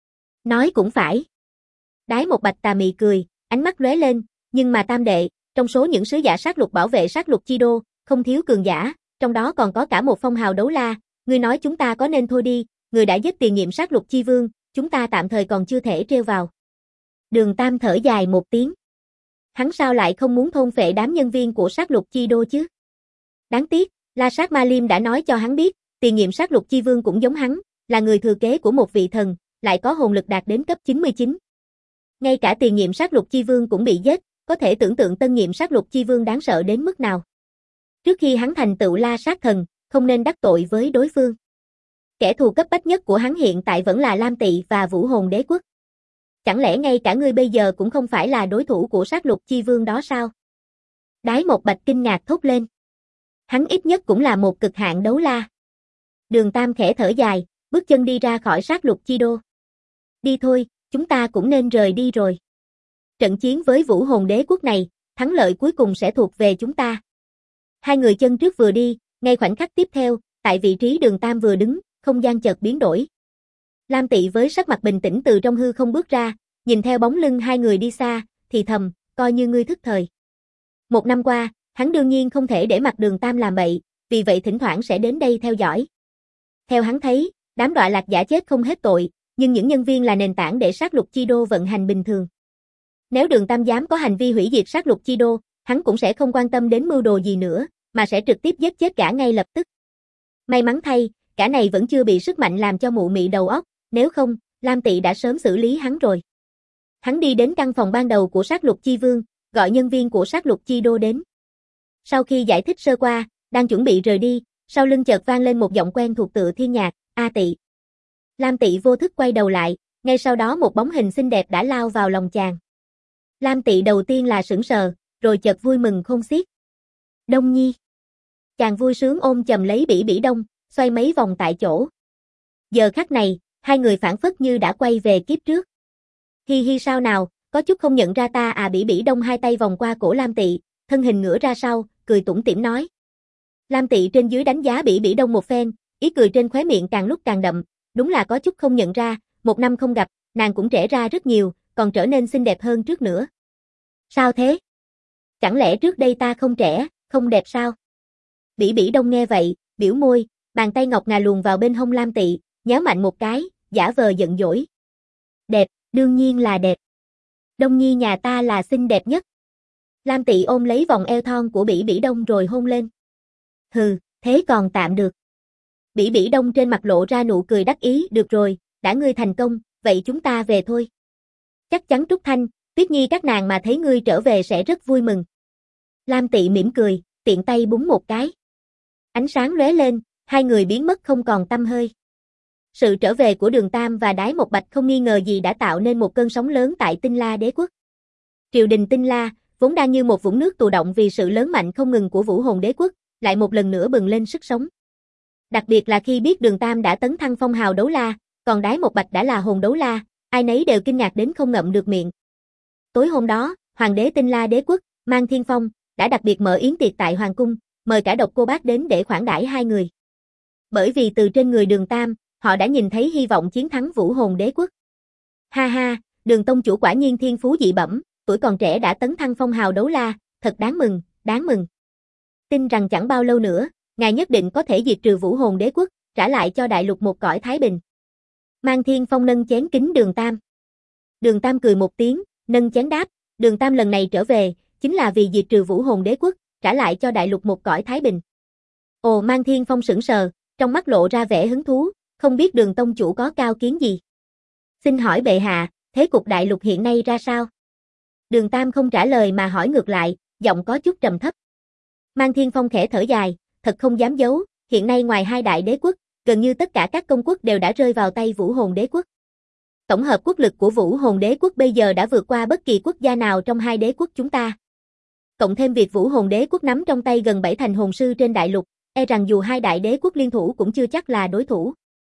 Nói cũng phải. Đái Một Bạch tà mị cười, ánh mắt lóe lên, nhưng mà Tam đệ, trong số những sứ giả sát lục bảo vệ sát lục chi đô, không thiếu cường giả, trong đó còn có cả một phong hào đấu la, ngươi nói chúng ta có nên thôi đi, người đã giết tiền nhiệm sát lục chi vương, chúng ta tạm thời còn chưa thể trêu vào. Đường Tam thở dài một tiếng. Hắn sao lại không muốn thôn phệ đám nhân viên của sát lục chi đô chứ? Đáng tiếc, La Sát Ma Liêm đã nói cho hắn biết, tiền nhiệm sát lục chi vương cũng giống hắn, là người thừa kế của một vị thần, lại có hồn lực đạt đến cấp 99. Ngay cả tiền nhiệm sát lục chi vương cũng bị giết, có thể tưởng tượng tân nhiệm sát lục chi vương đáng sợ đến mức nào. Trước khi hắn thành tựu La Sát thần, không nên đắc tội với đối phương. Kẻ thù cấp bách nhất của hắn hiện tại vẫn là Lam Tỵ và Vũ Hồn Đế quốc. Chẳng lẽ ngay cả ngươi bây giờ cũng không phải là đối thủ của sát lục chi vương đó sao? Đái Một Bạch kinh ngạc thốt lên. Hắn ít nhất cũng là một cực hạn đấu la. Đường Tam khẽ thở dài, bước chân đi ra khỏi sát lục chi đô. Đi thôi, chúng ta cũng nên rời đi rồi. Trận chiến với Vũ Hồn Đế quốc này, thắng lợi cuối cùng sẽ thuộc về chúng ta. Hai người chân trước vừa đi, ngay khoảnh khắc tiếp theo, tại vị trí Đường Tam vừa đứng, không gian chợt biến đổi. Lam Tỵ với sắc mặt bình tĩnh từ trong hư không bước ra, nhìn theo bóng lưng hai người đi xa, thì thầm, coi như ngươi thức thời. Một năm qua, hắn đương nhiên không thể để mặc Đường Tam làm bậy, vì vậy thỉnh thoảng sẽ đến đây theo dõi. Theo hắn thấy, đám đọa lạc giả chết không hết tội, nhưng những nhân viên là nền tảng để sát lục chi đô vận hành bình thường. Nếu Đường Tam dám có hành vi hủy diệt sát lục chi đô, hắn cũng sẽ không quan tâm đến mưu đồ gì nữa, mà sẽ trực tiếp giết chết gã ngay lập tức. May mắn thay, gã này vẫn chưa bị sức mạnh làm cho mụ mị đầu óc, nếu không, Lam Tỵ đã sớm xử lý hắn rồi. Hắn đi đến căn phòng ban đầu của sát lục chi vương, gọi nhân viên của sát lục chi đô đến. Sau khi giải thích sơ qua, đang chuẩn bị rời đi, sau lưng chợt vang lên một giọng quen thuộc tựa thiên nhạc, A Tỵ. Lam Tỵ vô thức quay đầu lại, ngay sau đó một bóng hình xinh đẹp đã lao vào lòng chàng. Lam Tỵ đầu tiên là sững sờ, rồi chợt vui mừng khôn xiết. Đông Nhi. Chàng vui sướng ôm chầm lấy Bỉ Bỉ Đông, xoay mấy vòng tại chỗ. Giờ khắc này, hai người phảng phất như đã quay về kiếp trước. Hi hi sao nào, có chút không nhận ra ta à? Bỉ Bỉ Đông hai tay vòng qua cổ Lam Tỵ, thân hình ngửa ra sau, cười tủm tỉm nói. Lam Tỵ trên dưới đánh giá Bỉ Bỉ Đông một phen, ý cười trên khóe miệng càng lúc càng đậm, đúng là có chút không nhận ra, một năm không gặp, nàng cũng trẻ ra rất nhiều, còn trở nên xinh đẹp hơn trước nữa. Sao thế? Chẳng lẽ trước đây ta không trẻ, không đẹp sao? Bỉ Bỉ Đông nghe vậy, biểu môi, bàn tay ngọc ngà luồn vào bên hông Lam Tỵ, nhéo mạnh một cái, giả vờ giận dỗi. Đẹp, đương nhiên là đẹp. Đông Nhi nhà ta là xinh đẹp nhất. Lam Tỵ ôm lấy vòng eo thon của Bỉ Bỉ Đông rồi hôn lên. Hừ, thế còn tạm được. Bỉ Bỉ Đông trên mặt lộ ra nụ cười đắc ý, được rồi, đã ngươi thành công, vậy chúng ta về thôi. Chắc chắn Trúc Thanh, Tuyết Nhi các nàng mà thấy ngươi trở về sẽ rất vui mừng. Lam Tỵ mỉm cười, tiện tay búng một cái. Ánh sáng lóe lên, hai người biến mất không còn tăm hơi. Sự trở về của Đường Tam và Đái Một Bạch không nghi ngờ gì đã tạo nên một cơn sóng lớn tại Tinh La Đế quốc. Triều đình Tinh La, vốn đang như một vũng nước tù động vì sự lớn mạnh không ngừng của Vũ Hồn Đế quốc, lại một lần nữa bừng lên sức sống. Đặc biệt là khi biết Đường Tam đã tấn thăng phong hào đấu la, còn Đái Một Bạch đã là hồn đấu la, ai nấy đều kinh ngạc đến không ngậm được miệng. Tối hôm đó, Hoàng đế Tinh La Đế quốc, Mang Thiên Phong, đã đặc biệt mở yến tiệc tại Hoàng cung, mời cả Độc Cô Bác đến để khoản đãi hai người. Bởi vì từ trên người Đường Tam, họ đã nhìn thấy hy vọng chiến thắng Vũ Hồn Đế quốc. Ha ha, Đường tông chủ quả nhiên thiên phú dị bẩm, tuổi còn trẻ đã tấn thăng phong hào đấu la, thật đáng mừng, đáng mừng. Tin rằng chẳng bao lâu nữa, ngài nhất định có thể diệt trừ Vũ Hồn Đế quốc, trả lại cho đại lục một cõi thái bình. Mang Thiên Phong nâng chén kính Đường Tam. Đường Tam cười một tiếng, nâng chén đáp, Đường Tam lần này trở về, chính là vì diệt trừ Vũ Hồn Đế quốc, trả lại cho đại lục một cõi thái bình. Ồ, Mang Thiên Phong sững sờ, trong mắt lộ ra vẻ hứng thú, không biết Đường tông chủ có cao kiến gì. Xin hỏi bệ hạ, thế cục đại lục hiện nay ra sao? Đường Tam không trả lời mà hỏi ngược lại, giọng có chút trầm thấp. Mang Thiên Phong khẽ thở dài, thật không dám giấu, hiện nay ngoài hai đại đế quốc, gần như tất cả các công quốc đều đã rơi vào tay Vũ Hồn Đế quốc. Tổng hợp quốc lực của Vũ Hồn Đế quốc bây giờ đã vượt qua bất kỳ quốc gia nào trong hai đế quốc chúng ta. Cộng thêm việc Vũ Hồn Đế quốc nắm trong tay gần 7 thành hồn sư trên đại lục, e rằng dù hai đại đế quốc liên thủ cũng chưa chắc là đối thủ.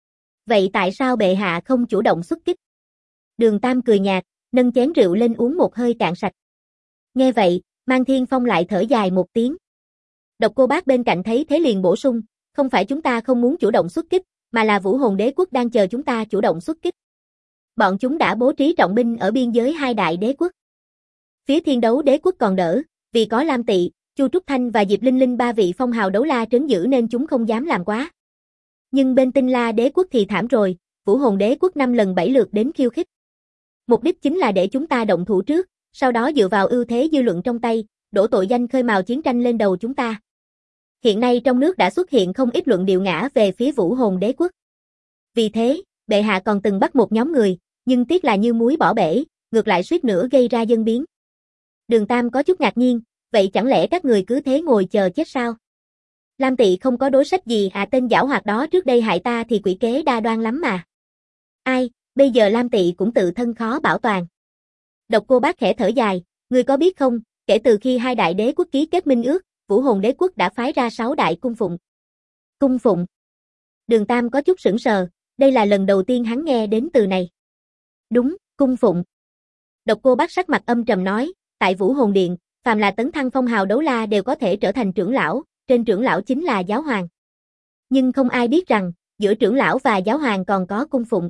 Vậy tại sao bệ hạ không chủ động xuất kích? Đường Tam cười nhạt, nâng chén rượu lên uống một hơi cạn sạch. Nghe vậy, Mang Thiên Phong lại thở dài một tiếng. Độc Cô Bác bên cạnh thấy thế liền bổ sung, không phải chúng ta không muốn chủ động xuất kích, mà là Vũ Hồn Đế quốc đang chờ chúng ta chủ động xuất kích. Bọn chúng đã bố trí trọng binh ở biên giới hai đại đế quốc. Phía Thiên Đấu Đế quốc còn đỡ, vì có Lam Tị, Chu Trúc Thanh và Diệp Linh Linh ba vị phong hào đấu la trấn giữ nên chúng không dám làm quá. Nhưng bên Tinh La Đế quốc thì thảm rồi, Vũ Hồn Đế quốc 5 lần 7 lượt đến khiêu khích. Mục đích chính là để chúng ta động thủ trước, sau đó dựa vào ưu thế dư luận trong tay, đổ tội danh khơi mào chiến tranh lên đầu chúng ta. Hiện nay trong nước đã xuất hiện không ít luận điệu ngã về phía Vũ Hồn Đế quốc. Vì thế, bệ hạ còn từng bắt một nhóm người, nhưng tiếc là như muối bỏ bể, ngược lại suýt nữa gây ra dân biến. Đường Tam có chút ngạc nhiên, vậy chẳng lẽ các người cứ thế ngồi chờ chết sao? Lam Tị không có đối sách gì à, tên giảo hoạt đó trước đây hại ta thì quỷ kế đa đoan lắm mà. Ai, bây giờ Lam Tị cũng tự thân khó bảo toàn. Độc Cô Bác khẽ thở dài, ngươi có biết không, kể từ khi hai đại đế quốc ký kết minh ước, Vũ Hồn Đế quốc đã phái ra 6 đại cung phụng. Cung phụng? Đường Tam có chút sững sờ, đây là lần đầu tiên hắn nghe đến từ này. Đúng, cung phụng. Độc Cô Bác sắc mặt âm trầm nói, tại Vũ Hồn Điện, phàm là tấn thăng phong hào đấu la đều có thể trở thành trưởng lão, trên trưởng lão chính là giáo hoàng. Nhưng không ai biết rằng, giữa trưởng lão và giáo hoàng còn có cung phụng.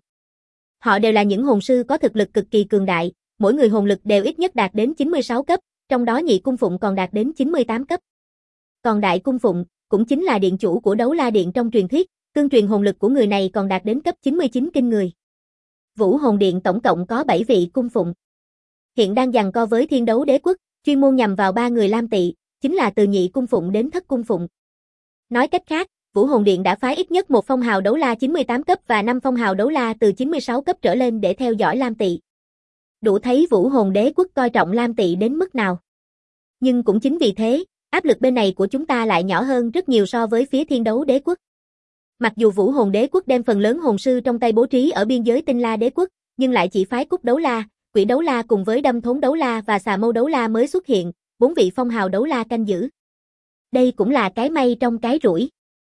Họ đều là những hồn sư có thực lực cực kỳ cường đại, mỗi người hồn lực đều ít nhất đạt đến 96 cấp, trong đó nhị cung phụng còn đạt đến 98 cấp. Còn đại cung phụng, cũng chính là điện chủ của Đấu La Điện trong truyền thuyết, tương truyền hồn lực của người này còn đạt đến cấp 99 kinh người. Vũ Hồn Điện tổng cộng có 7 vị cung phụng. Hiện đang giằng co với Thiên Đấu Đế quốc, chuyên môn nhằm vào 3 người Lam Tị, chính là từ nhị cung phụng đến thất cung phụng. Nói cách khác, Vũ Hồn Điện đã phái ít nhất một phong hào đấu la 98 cấp và 5 phong hào đấu la từ 96 cấp trở lên để theo dõi Lam Tị. Đủ thấy Vũ Hồn Đế quốc coi trọng Lam Tị đến mức nào. Nhưng cũng chính vì thế, áp lực bên này của chúng ta lại nhỏ hơn rất nhiều so với phía Thiên Đấu Đế quốc. Mặc dù Vũ Hồn Đế quốc đem phần lớn hồn sư trong tay bố trí ở biên giới Tinh La Đế quốc, nhưng lại chỉ phái Cúc Đấu La, Quỷ Đấu La cùng với Đâm Thốn Đấu La và Xà Mâu Đấu La mới xuất hiện, 4 vị phong hào đấu la canh giữ. Đây cũng là cái may trong cái rủi.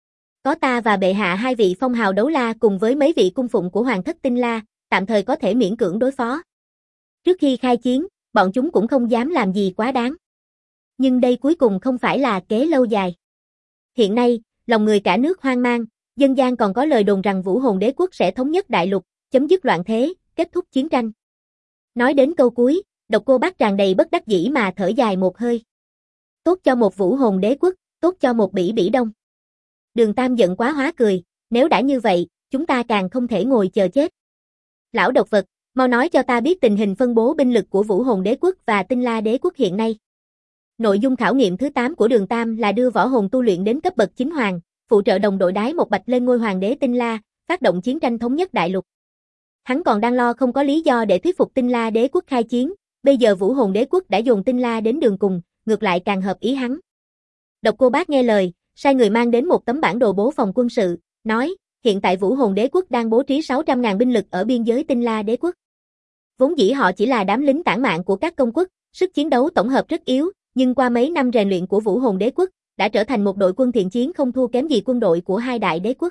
Có ta và bệ hạ 2 vị phong hào đấu la cùng với mấy vị cung phụng của Hoàng thất Tinh La, tạm thời có thể miễn cưỡng đối phó. Trước khi khai chiến, bọn chúng cũng không dám làm gì quá đáng. Nhưng đây cuối cùng không phải là kế lâu dài. Hiện nay, lòng người cả nước hoang mang, dân gian còn có lời đồn rằng Vũ Hồn Đế quốc sẽ thống nhất đại lục, chấm dứt loạn thế, kết thúc chiến tranh. Nói đến câu cuối, Độc Cô Bác tràn đầy bất đắc dĩ mà thở dài một hơi. Tốt cho một Vũ Hồn Đế quốc, tốt cho một Bỉ Bỉ Đông. Đường Tam giận quá hóa cười, nếu đã như vậy, chúng ta càng không thể ngồi chờ chết. Lão độc vật, mau nói cho ta biết tình hình phân bố binh lực của Vũ Hồn Đế quốc và Tinh La Đế quốc hiện nay. Nội dung khảo nghiệm thứ 8 của Đường Tam là đưa võ hồn tu luyện đến cấp bậc chính hoàng, phụ trợ đồng đội đái một bạch lên ngôi hoàng đế Tinh La, phát động chiến tranh thống nhất đại lục. Hắn còn đang lo không có lý do để thuyết phục Tinh La Đế quốc khai chiến, bây giờ Vũ Hồn Đế quốc đã dồn Tinh La đến đường cùng, ngược lại càng hợp ý hắn. Độc Cô Bác nghe lời, sai người mang đến một tấm bản đồ bố phòng quân sự, nói, hiện tại Vũ Hồn Đế quốc đang bố trí 600.000 binh lực ở biên giới Tinh La Đế quốc. Vốn dĩ họ chỉ là đám lính tản mạn của các công quốc, sức chiến đấu tổng hợp rất yếu, nhưng qua mấy năm rèn luyện của Vũ Hồn Đế quốc, đã trở thành một đội quân thiện chiến không thua kém gì quân đội của hai đại đế quốc.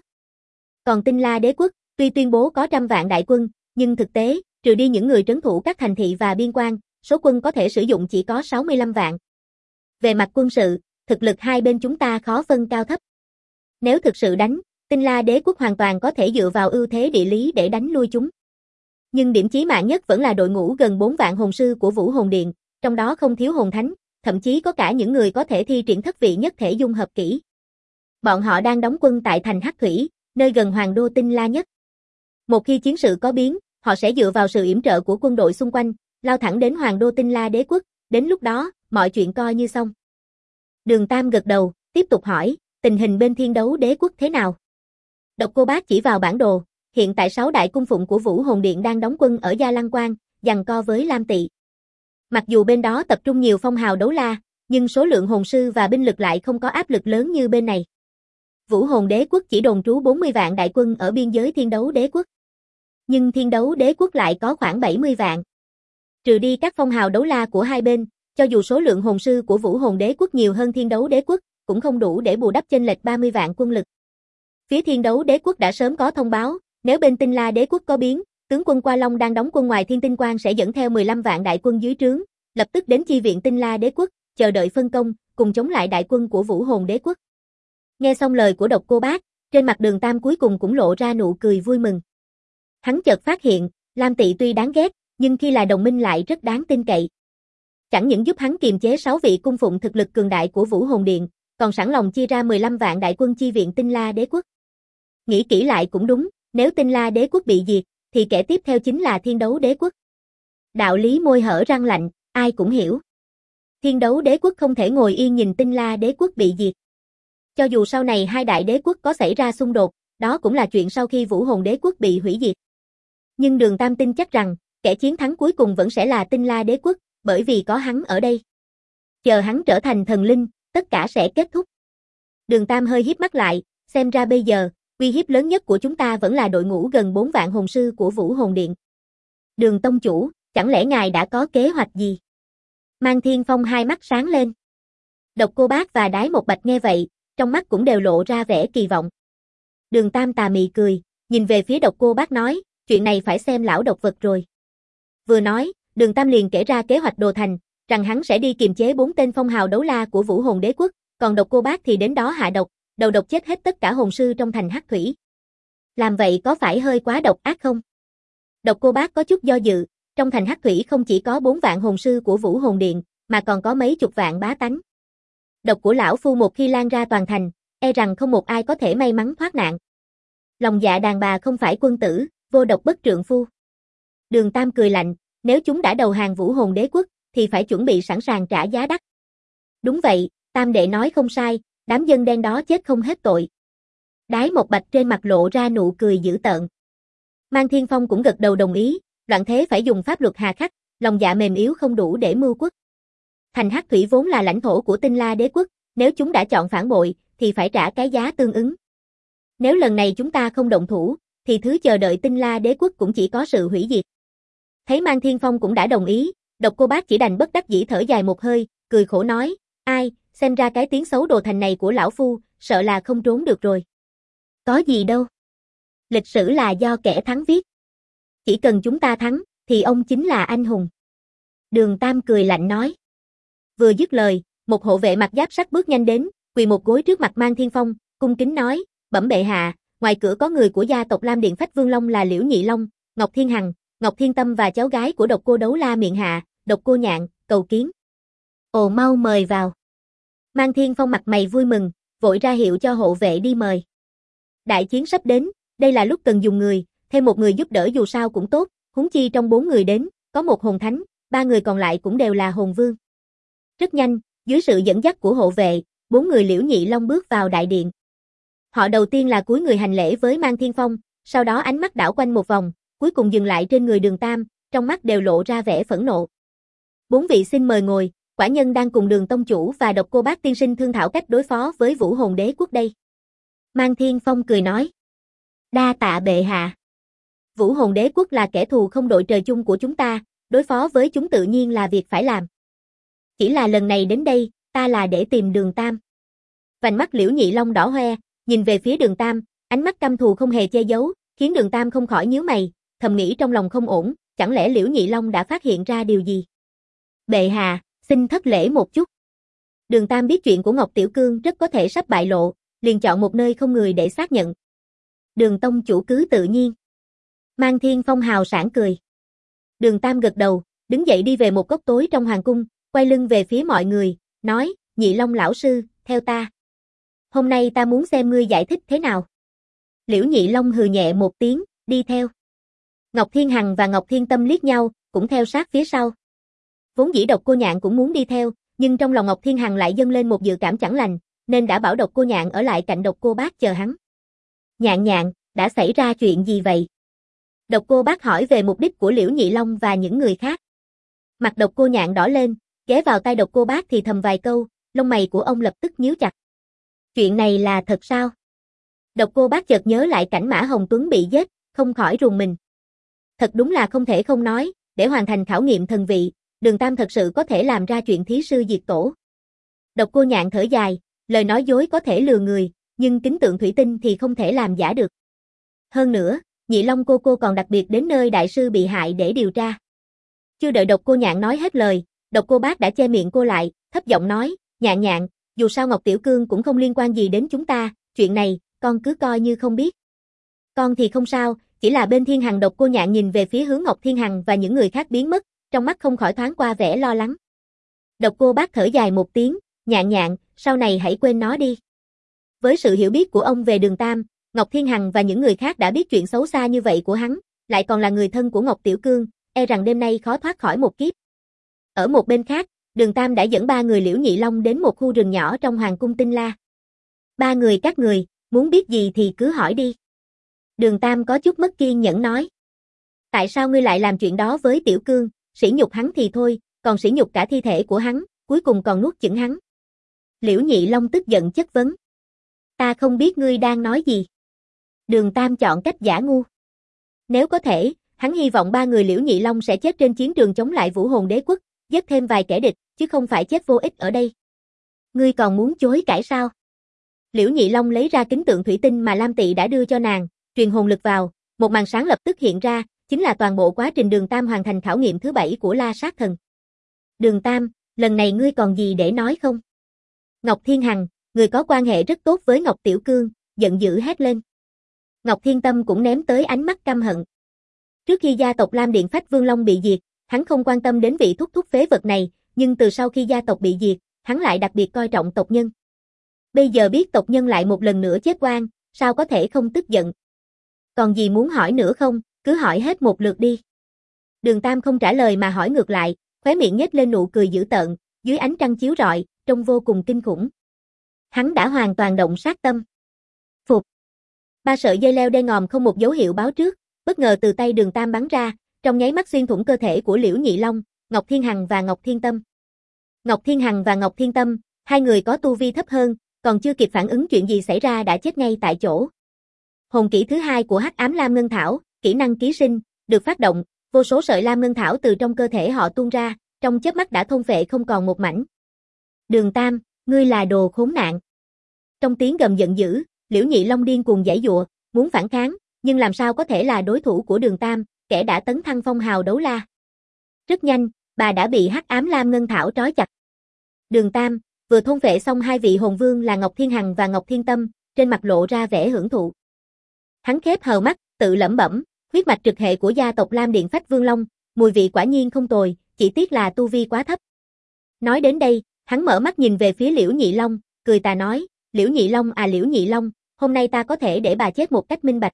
Còn Tinh La Đế quốc, tuy tuyên bố có 100 vạn đại quân, nhưng thực tế, trừ đi những người trấn thủ các thành thị và biên quan, số quân có thể sử dụng chỉ có 65 vạn. Về mặt quân sự, thực lực hai bên chúng ta khó phân cao thấp. Nếu thực sự đánh, Tinh La Đế quốc hoàn toàn có thể dựa vào ưu thế địa lý để đánh lui chúng. Nhưng điểm chí mạng nhất vẫn là đội ngũ gần 4 vạn hồn sư của Vũ Hồn Điện, trong đó không thiếu hồn thánh, thậm chí có cả những người có thể thi triển thất vị nhất thể dung hợp kỹ. Bọn họ đang đóng quân tại thành Hắc Thủy, nơi gần hoàng đô Tinh La nhất. Một khi chiến sự có biến, họ sẽ dựa vào sự yểm trợ của quân đội xung quanh, lao thẳng đến hoàng đô Tinh La Đế quốc, đến lúc đó, mọi chuyện coi như xong. Đường Tam gật đầu, tiếp tục hỏi, tình hình bên Thiên Đấu Đế quốc thế nào? Độc Cô Bác chỉ vào bản đồ, hiện tại 6 đại cung phụng của Vũ Hồn Điện đang đóng quân ở Gia Lăng Quan, giằng co với Lam Tị. Mặc dù bên đó tập trung nhiều phong hào đấu la, nhưng số lượng hồn sư và binh lực lại không có áp lực lớn như bên này. Vũ Hồn Đế quốc chỉ đồn trú 40 vạn đại quân ở biên giới Thiên Đấu Đế quốc. Nhưng Thiên Đấu Đế quốc lại có khoảng 70 vạn. Trừ đi các phong hào đấu la của hai bên, cho dù số lượng hồn sư của Vũ Hồn Đế quốc nhiều hơn Thiên Đấu Đế quốc, cũng không đủ để bù đắp chênh lệch 30 vạn quân lực. Phía Thiên Đấu Đế quốc đã sớm có thông báo, Nếu bên Tinh La Đế quốc có biến, tướng quân Qua Long đang đóng quân ngoài Thiên Tinh Quan sẽ dẫn theo 15 vạn đại quân dưới trướng, lập tức đến chi viện Tinh La Đế quốc, chờ đợi phân công, cùng chống lại đại quân của Vũ Hồn Đế quốc. Nghe xong lời của Độc Cô Bác, trên mặt Đường Tam cuối cùng cũng lộ ra nụ cười vui mừng. Hắn chợt phát hiện, Lam Tị tuy đáng ghét, nhưng khi là đồng minh lại rất đáng tin cậy. Chẳng những giúp hắn kiềm chế 6 vị cung phụng thực lực cường đại của Vũ Hồn Điện, còn sẵn lòng chia ra 15 vạn đại quân chi viện Tinh La Đế quốc. Nghĩ kỹ lại cũng đúng, nếu Tinh La Đế quốc bị diệt, thì kẻ tiếp theo chính là Thiên Đấu Đế quốc. Đạo lý môi hở răng lạnh, ai cũng hiểu. Thiên Đấu Đế quốc không thể ngồi yên nhìn Tinh La Đế quốc bị diệt. Cho dù sau này hai đại đế quốc có xảy ra xung đột, đó cũng là chuyện sau khi Vũ Hồn Đế quốc bị hủy diệt. Nhưng Đường Tam tin chắc rằng, kẻ chiến thắng cuối cùng vẫn sẽ là Tinh La Đế quốc, bởi vì có hắn ở đây. Chờ hắn trở thành thần linh, tất cả sẽ kết thúc. Đường Tam hơi híp mắt lại, xem ra bây giờ, uy hiếp lớn nhất của chúng ta vẫn là đội ngũ gần 4 vạn hồn sư của Vũ Hồn Điện. Đường tông chủ, chẳng lẽ ngài đã có kế hoạch gì? Mang Thiên Phong hai mắt sáng lên. Độc Cô Bác và Đái Một Bạch nghe vậy, trong mắt cũng đều lộ ra vẻ kỳ vọng. Đường Tam tà mị cười, nhìn về phía Độc Cô Bác nói, chuyện này phải xem lão độc vật rồi. Vừa nói, Đường Tam liền kể ra kế hoạch Đồ Thành, rằng hắn sẽ đi kiềm chế 4 tên phong hào đấu la của Vũ Hồn Đế quốc, còn Độc Cô Bác thì đến đó hạ độc, đầu độc chết hết tất cả hồn sư trong thành Hắc Thủy. Làm vậy có phải hơi quá độc ác không? Độc Cô Bác có chút do dự, trong thành Hắc Thủy không chỉ có 4 vạn hồn sư của Vũ Hồn Điện, mà còn có mấy chục vạn bá tánh. Độc của lão phu một khi lan ra toàn thành, e rằng không một ai có thể may mắn thoát nạn. Lòng dạ đàn bà không phải quân tử, vô độc bất trượng phu. Đường Tam cười lạnh, nếu chúng đã đầu hàng Vũ Hồn Đế quốc, thì phải chuẩn bị sẵn sàng trả giá đắt. Đúng vậy, Tam đệ nói không sai, đám dân đen đó chết không hết tội. Đái Một Bạch trên mặt lộ ra nụ cười dữ tợn. Mang Thiên Phong cũng gật đầu đồng ý, loạn thế phải dùng pháp luật hà khắc, lòng dạ mềm yếu không đủ để mưu quốc. Thành Hắc Thủy vốn là lãnh thổ của Tinh La Đế quốc, nếu chúng đã chọn phản bội, thì phải trả cái giá tương ứng. Nếu lần này chúng ta không động thủ, thì thứ chờ đợi Tinh La Đế quốc cũng chỉ có sự hủy diệt. Thấy Mang Thiên Phong cũng đã đồng ý, Độc Cô Bác chỉ đành bất đắc dĩ thở dài một hơi, cười khổ nói, ai, xem ra cái tiếng xấu Đồ Thành này của lão phu, sợ là không trốn được rồi. Có gì đâu. Lịch sử là do kẻ thắng viết. Chỉ cần chúng ta thắng, thì ông chính là anh hùng. Đường Tam cười lạnh nói. Vừa dứt lời, một hộ vệ mặc giáp sắt bước nhanh đến, quỳ một gối trước mặt Mang Thiên Phong, cung kính nói, bẩm bệ hạ, ngoài cửa có người của gia tộc Lam Điện Phách Vương Long là Liễu Nhị Long, Ngọc Thiên Hằng, Ngọc Thiên Tâm và cháu gái của Độc Cô Đấu La Miện Hạ, Độc Cô Nhạn, cầu kiến. Ồ, mau mời vào. Mang Thiên Phong mặt mày vui mừng, vội ra hiệu cho hộ vệ đi mời. Đại chiến sắp đến, đây là lúc cần dùng người, thêm một người giúp đỡ dù sao cũng tốt, huống chi trong 4 người đến, có một hồn thánh, 3 người còn lại cũng đều là hồn vương. Rất nhanh, dưới sự dẫn dắt của hộ vệ, 4 người Liễu Nhị Long bước vào đại điện. Họ đầu tiên là cúi người hành lễ với Mang Thiên Phong, sau đó ánh mắt đảo quanh một vòng, cuối cùng dừng lại trên người Đường Tam, trong mắt đều lộ ra vẻ phẫn nộ. 4 vị xin mời ngồi, quả nhân đang cùng Đường tông chủ và Độc Cô Bác tiên sinh thương thảo cách đối phó với Vũ Hồn Đế quốc đây. Mang Thiên Phong cười nói. Đa tạ bệ hạ. Vũ Hồn Đế quốc là kẻ thù không đội trời chung của chúng ta, đối phó với chúng tự nhiên là việc phải làm. Chỉ là lần này đến đây, ta là để tìm Đường Tam. Vành mắt Liễu Nhị Long đỏ hoe, nhìn về phía Đường Tam, ánh mắt căm thù không hề che giấu, khiến Đường Tam không khỏi nhíu mày, thầm nghĩ trong lòng không ổn, chẳng lẽ Liễu Nhị Long đã phát hiện ra điều gì? Bệ hạ, xin thất lễ một chút. Đường Tam biết chuyện của Ngọc Tiểu Cương rất có thể sắp bại lộ, liền chọn một nơi không người để xác nhận. Đường tông chủ cứ tự nhiên. Mang Thiên Phong hào sảng cười. Đường Tam gật đầu, đứng dậy đi về một góc tối trong hoàng cung, quay lưng về phía mọi người, nói, Nhị Long lão sư, theo ta. Hôm nay ta muốn xem ngươi giải thích thế nào. Liễu Nhị Long hừ nhẹ một tiếng, đi theo. Ngọc Thiên Hằng và Ngọc Thiên Tâm liếc nhau, cũng theo sát phía sau. Vốn dĩ Độc Cô Nhạn cũng muốn đi theo, nhưng trong lòng Ngọc Thiên Hằng lại dâng lên một dự cảm chẳng lành, nên đã bảo Độc Cô Nhạn ở lại cạnh Độc Cô Bác chờ hắn. Nhạn nhạn, đã xảy ra chuyện gì vậy? Độc Cô Bác hỏi về mục đích của Liễu Nhị Long và những người khác. Mặt Độc Cô Nhạn đỏ lên, ghé vào tai Độc Cô Bác thì thầm vài câu, lông mày của ông lập tức nhíu chặt. Chuyện này là thật sao? Độc Cô Bác chợt nhớ lại cảnh Mã Hồng Tuấn bị giết, không khỏi rùng mình. Thật đúng là không thể không nói, để hoàn thành khảo nghiệm thần vị, Đường Tam thật sự có thể làm ra chuyện thí sư diệt tổ. Độc Cô Nhạn thở dài, lời nói dối có thể lừa người, nhưng kính tượng thủy tinh thì không thể làm giả được. Hơn nữa, Nhị Long cô còn đặc biệt đến nơi đại sư bị hại để điều tra. Chưa đợi Độc Cô Nhạn nói hết lời, Độc Cô Bác đã che miệng cô lại, thấp giọng nói, Nhạn Nhạn, dù sao Ngọc Tiểu Cương cũng không liên quan gì đến chúng ta, chuyện này, con cứ coi như không biết. Con thì không sao, chỉ là bên Thiên Hằng. Độc Cô Nhạn nhìn về phía hướng Ngọc Thiên Hằng và những người khác biến mất, trong mắt không khỏi thoáng qua vẻ lo lắng. Độc Cô Bác thở dài một tiếng, Nhạn Nhạn, sau này hãy quên nó đi. Với sự hiểu biết của ông về Đường Tam, Ngọc Thiên Hằng và những người khác đã biết chuyện xấu xa như vậy của hắn, lại còn là người thân của Ngọc Tiểu Cương, e rằng đêm nay khó thoát khỏi một kiếp. Ở một bên khác, Đường Tam đã dẫn 3 người Liễu Nhị Long đến một khu rừng nhỏ trong Hoàng cung Tinh La. 3 người các người, muốn biết gì thì cứ hỏi đi. Đường Tam có chút mất kiên nhẫn nói. Tại sao ngươi lại làm chuyện đó với Tiểu Cương, sỉ nhục hắn thì thôi, còn sỉ nhục cả thi thể của hắn, cuối cùng còn nuốt chửng hắn. Liễu Nhị Long tức giận chất vấn. Ta không biết ngươi đang nói gì. Đường Tam chọn cách giả ngu. Nếu có thể, hắn hy vọng 3 người Liễu Nhị Long sẽ chết trên chiến trường chống lại Vũ Hồn Đế Quốc, giết thêm vài kẻ địch, chứ không phải chết vô ích ở đây. Ngươi còn muốn chối cãi sao? Liễu Nhị Long lấy ra kính tượng thủy tinh mà Lam Tị đã đưa cho nàng, truyền hồn lực vào, một màn sáng lập tức hiện ra, chính là toàn bộ quá trình Đường Tam hoàn thành khảo nghiệm thứ 7 của La Sát Thần. Đường Tam, lần này ngươi còn gì để nói không? Ngọc Thiên Hằng, người có quan hệ rất tốt với Ngọc Tiểu Cương, giận dữ hét lên. Ngọc Thiên Tâm cũng ném tới ánh mắt căm hận. Trước khi gia tộc Lam Điện Phách Vương Long bị diệt, hắn không quan tâm đến vị thúc thúc phế vật này, nhưng từ sau khi gia tộc bị diệt, hắn lại đặc biệt coi trọng tộc nhân. Bây giờ biết tộc nhân lại một lần nữa chết oan, sao có thể không tức giận? Còn gì muốn hỏi nữa không, cứ hỏi hết một lượt đi. Đường Tam không trả lời mà hỏi ngược lại, khóe miệng nhếch lên nụ cười dữ tợn, dưới ánh trăng chiếu rọi, trông vô cùng kinh khủng. Hắn đã hoàn toàn động sát tâm. Phục. 3 sợi dây leo đen ngòm không một dấu hiệu báo trước, bất ngờ từ tay Đường Tam bắn ra, trong nháy mắt xuyên thủng cơ thể của Liễu Nhị Long, Ngọc Thiên Hằng và Ngọc Thiên Tâm. Ngọc Thiên Hằng và Ngọc Thiên Tâm, hai người có tu vi thấp hơn, còn chưa kịp phản ứng chuyện gì xảy ra đã chết ngay tại chỗ. Hồn kỹ thứ 2 của Hắc Ám Lam Ngân Thảo, kỹ năng ký sinh, được phát động, vô số sợi lam ngân thảo từ trong cơ thể họ tuôn ra, trong chớp mắt đã thôn phệ không còn một mảnh. Đường Tam, ngươi là đồ khốn nạn. Trong tiếng gầm giận dữ, Liễu Nhị Long điên cuồng giãy giụa, muốn phản kháng, nhưng làm sao có thể là đối thủ của Đường Tam, kẻ đã tấn thăng phong hào đấu la. Rất nhanh, bà đã bị Hắc Ám Lam Ngân Thảo trói chặt. Đường Tam vừa thôn phệ xong 2 vị hồn vương là Ngọc Thiên Hằng và Ngọc Thiên Tâm, trên mặt lộ ra vẻ hưởng thụ. Hắn khép hờ mắt, tự lẩm bẩm, huyết mạch trực hệ của gia tộc Lam Điện Phách Vương Long, mùi vị quả nhiên không tồi, chỉ tiếc là tu vi quá thấp. Nói đến đây, hắn mở mắt nhìn về phía Liễu Nhị Long, cười tà nói, Liễu Nhị Long à Liễu Nhị Long, hôm nay ta có thể để bà chết một cách minh bạch.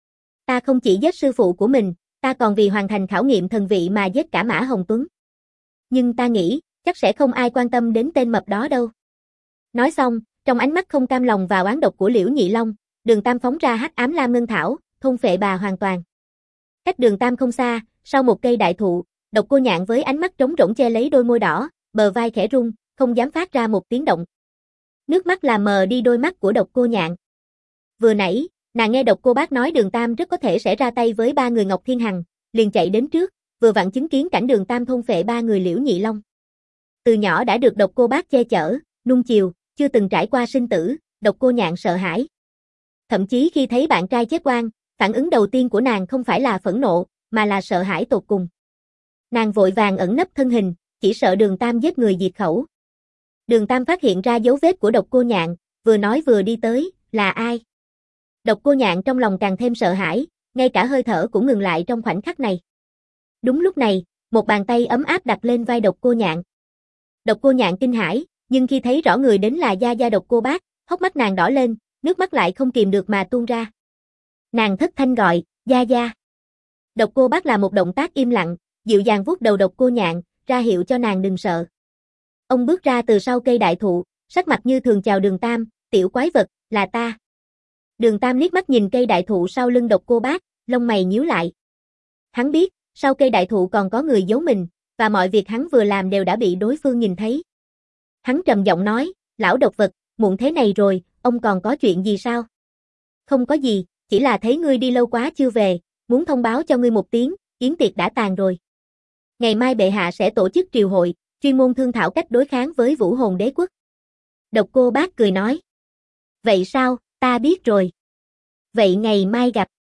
Ta không chỉ giết sư phụ của mình, ta còn vì hoàn thành khảo nghiệm thần vị mà giết cả Mã Hồng Tuấn. Nhưng ta nghĩ, chắc sẽ không ai quan tâm đến tên mập đó đâu. Nói xong, trong ánh mắt không cam lòng và oán độc của Liễu Nhị Long, Đường Tam phóng ra Hắc Ám Lam Ngân Thảo, thôn phệ bà hoàn toàn. Cách Đường Tam không xa, sau một cây đại thụ, Độc Cô Nhạn với ánh mắt trống rỗng che lấy đôi môi đỏ, bờ vai khẽ rung, không dám phát ra một tiếng động. Nước mắt làm mờ đi đôi mắt của Độc Cô Nhạn. Vừa nãy, nàng nghe Độc Cô Bác nói Đường Tam rất có thể sẽ ra tay với 3 người Ngọc Thiên Hằng, liền chạy đến trước, vừa vặn chứng kiến cảnh Đường Tam thôn phệ 3 người Liễu Nhị Long. Từ nhỏ đã được Độc Cô Bác che chở, nuông chiều, chưa từng trải qua sinh tử, Độc Cô Nhạn sợ hãi. Thậm chí khi thấy bạn trai chết oan, phản ứng đầu tiên của nàng không phải là phẫn nộ, mà là sợ hãi tột cùng. Nàng vội vàng ẩn nấp thân hình, chỉ sợ Đường Tam giết người diệt khẩu. Đường Tam phát hiện ra dấu vết của Độc Cô Nhạn, vừa nói vừa đi tới, là ai? Độc Cô Nhạn trong lòng càng thêm sợ hãi, ngay cả hơi thở cũng ngừng lại trong khoảnh khắc này. Đúng lúc này, một bàn tay ấm áp đặt lên vai Độc Cô Nhạn. Độc Cô Nhạn kinh hãi, nhưng khi thấy rõ người đến là Gia Gia Độc Cô Bác, hốc mắt nàng đỏ lên, nước mắt lại không kìm được mà tuôn ra. Nàng thất thanh gọi, Gia Gia. Độc Cô Bác là một động tác im lặng, dịu dàng vuốt đầu Độc Cô Nhạn, ra hiệu cho nàng đừng sợ. Ông bước ra từ sau cây đại thụ, sắc mặt như thường chào Đường Tam, tiểu quái vật, là ta. Đường Tam liếc mắt nhìn cây đại thụ sau lưng Độc Cô Bác, lông mày nhíu lại. Hắn biết, sau cây đại thụ còn có người giấu mình, và mọi việc hắn vừa làm đều đã bị đối phương nhìn thấy. Hắn trầm giọng nói, lão độc vật, muộn thế này rồi, ông còn có chuyện gì sao? Không có gì, chỉ là thấy ngươi đi lâu quá chưa về, muốn thông báo cho ngươi một tiếng, yến tiệc đã tàn rồi. Ngày mai bệ hạ sẽ tổ chức triều hội, chuyên môn thương thảo cách đối kháng với Vũ Hồn Đế Quốc. Độc Cô Bác cười nói. Vậy sao, ta biết rồi. Vậy ngày mai gặp.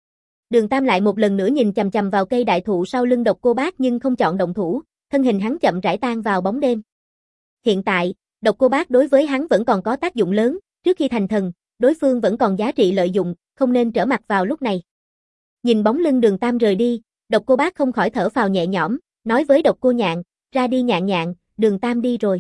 Đường Tam lại một lần nữa nhìn chằm chằm vào cây đại thụ sau lưng Độc Cô Bác nhưng không chọn động thủ, thân hình hắn chậm rãi tan vào bóng đêm. Hiện tại, Độc Cô Bác đối với hắn vẫn còn có tác dụng lớn, trước khi thành thần, đối phương vẫn còn giá trị lợi dụng, không nên trở mặt vào lúc này. Nhìn bóng lưng Đường Tam rời đi, Độc Cô Bác không khỏi thở phào nhẹ nhõm, nói với Độc Cô Nhạn, ra đi Nhạn Nhạn, Đường Tam đi rồi.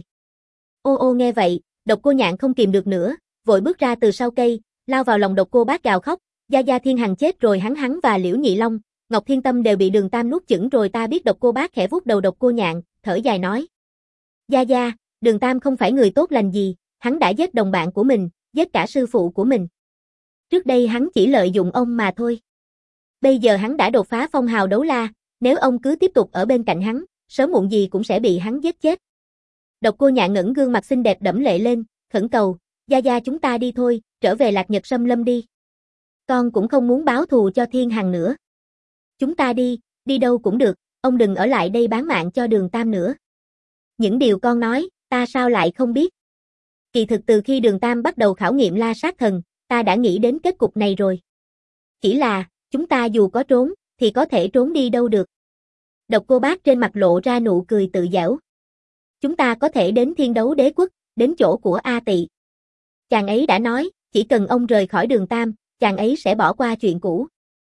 Ô ô nghe vậy, Độc Cô Nhạn không kìm được nữa, vội bước ra từ sau cây, lao vào lòng Độc Cô Bác gào khóc, Gia Gia Thiên Hằng chết rồi, hắn và Liễu Nhị Long, Ngọc Thiên Tâm đều bị Đường Tam nuốt chửng rồi. Ta biết. Độc Cô Bác khẽ vuốt đầu Độc Cô Nhạn, thở dài nói. Gia Gia, Đường Tam không phải người tốt lành gì, hắn đã giết đồng bạn của mình, giết cả sư phụ của mình. Trước đây hắn chỉ lợi dụng ông mà thôi. Bây giờ hắn đã đột phá phong hào đấu la, nếu ông cứ tiếp tục ở bên cạnh hắn, sớm muộn gì cũng sẽ bị hắn giết chết. Độc Cô Nhạn ngẩng gương mặt xinh đẹp đẫm lệ lên, khẩn cầu, Gia Gia chúng ta đi thôi, trở về Lạc Nhật Sâm Lâm đi. Con cũng không muốn báo thù cho Thiên Hằng nữa. Chúng ta đi, đi đâu cũng được, ông đừng ở lại đây bán mạng cho Đường Tam nữa. Những điều con nói, ta sao lại không biết. Kỳ thực từ khi Đường Tam bắt đầu khảo nghiệm La Sát Thần, ta đã nghĩ đến kết cục này rồi. Chỉ là, chúng ta dù có trốn, thì có thể trốn đi đâu được. Độc Cô Bác trên mặt lộ ra nụ cười tự giễu. Chúng ta có thể đến Thiên Đấu Đế Quốc, đến chỗ của A Tị. Chàng ấy đã nói, chỉ cần ông rời khỏi Đường Tam, chàng ấy sẽ bỏ qua chuyện cũ.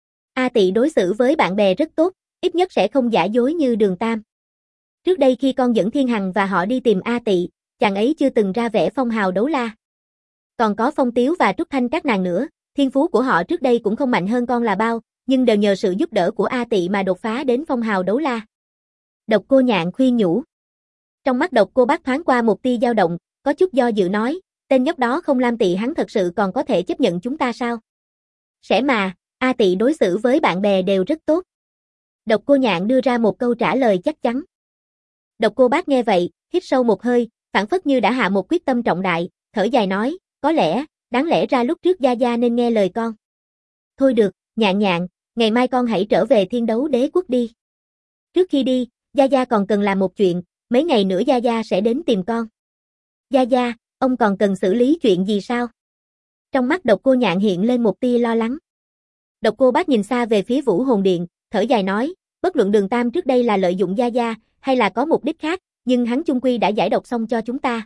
A Tị đối xử với bạn bè rất tốt, ít nhất sẽ không giả dối như Đường Tam. Trước đây khi con dẫn Thiên Hằng và họ đi tìm A Tị, chàng ấy chưa từng ra vẻ phong hào đấu la. Còn có Phong Tiếu và Trúc Thanh các nàng nữa, thiên phú của họ trước đây cũng không mạnh hơn con là bao, nhưng đều nhờ sự giúp đỡ của A Tị mà đột phá đến phong hào đấu la. Độc Cô Nhạn khuyên nhủ. Trong mắt Độc Cô Bác thoáng qua một tia dao động, có chút do dự nói, tên nhóc đó không Lam Tị hắn thật sự còn có thể chấp nhận chúng ta sao? Sẽ mà, A Tị đối xử với bạn bè đều rất tốt. Độc Cô Nhạn đưa ra một câu trả lời chắc chắn. Độc Cô Bác nghe vậy, hít sâu một hơi, phảng phất như đã hạ một quyết tâm trọng đại, thở dài nói, có lẽ, đáng lẽ ra lúc trước Gia Gia nên nghe lời con. Thôi được, Nhạn Nhạn, ngày mai con hãy trở về Thiên Đấu Đế Quốc đi. Trước khi đi, Gia Gia còn cần làm một chuyện, mấy ngày nữa Gia Gia sẽ đến tìm con. Gia Gia, ông còn cần xử lý chuyện gì sao? Trong mắt Độc Cô Nhạn hiện lên một tia lo lắng. Độc Cô Bác nhìn xa về phía Vũ Hồn Điện, thở dài nói, bất luận Đường Tam trước đây là lợi dụng Gia Gia, hay là có mục đích khác, nhưng hắn chung quy đã giải độc xong cho chúng ta.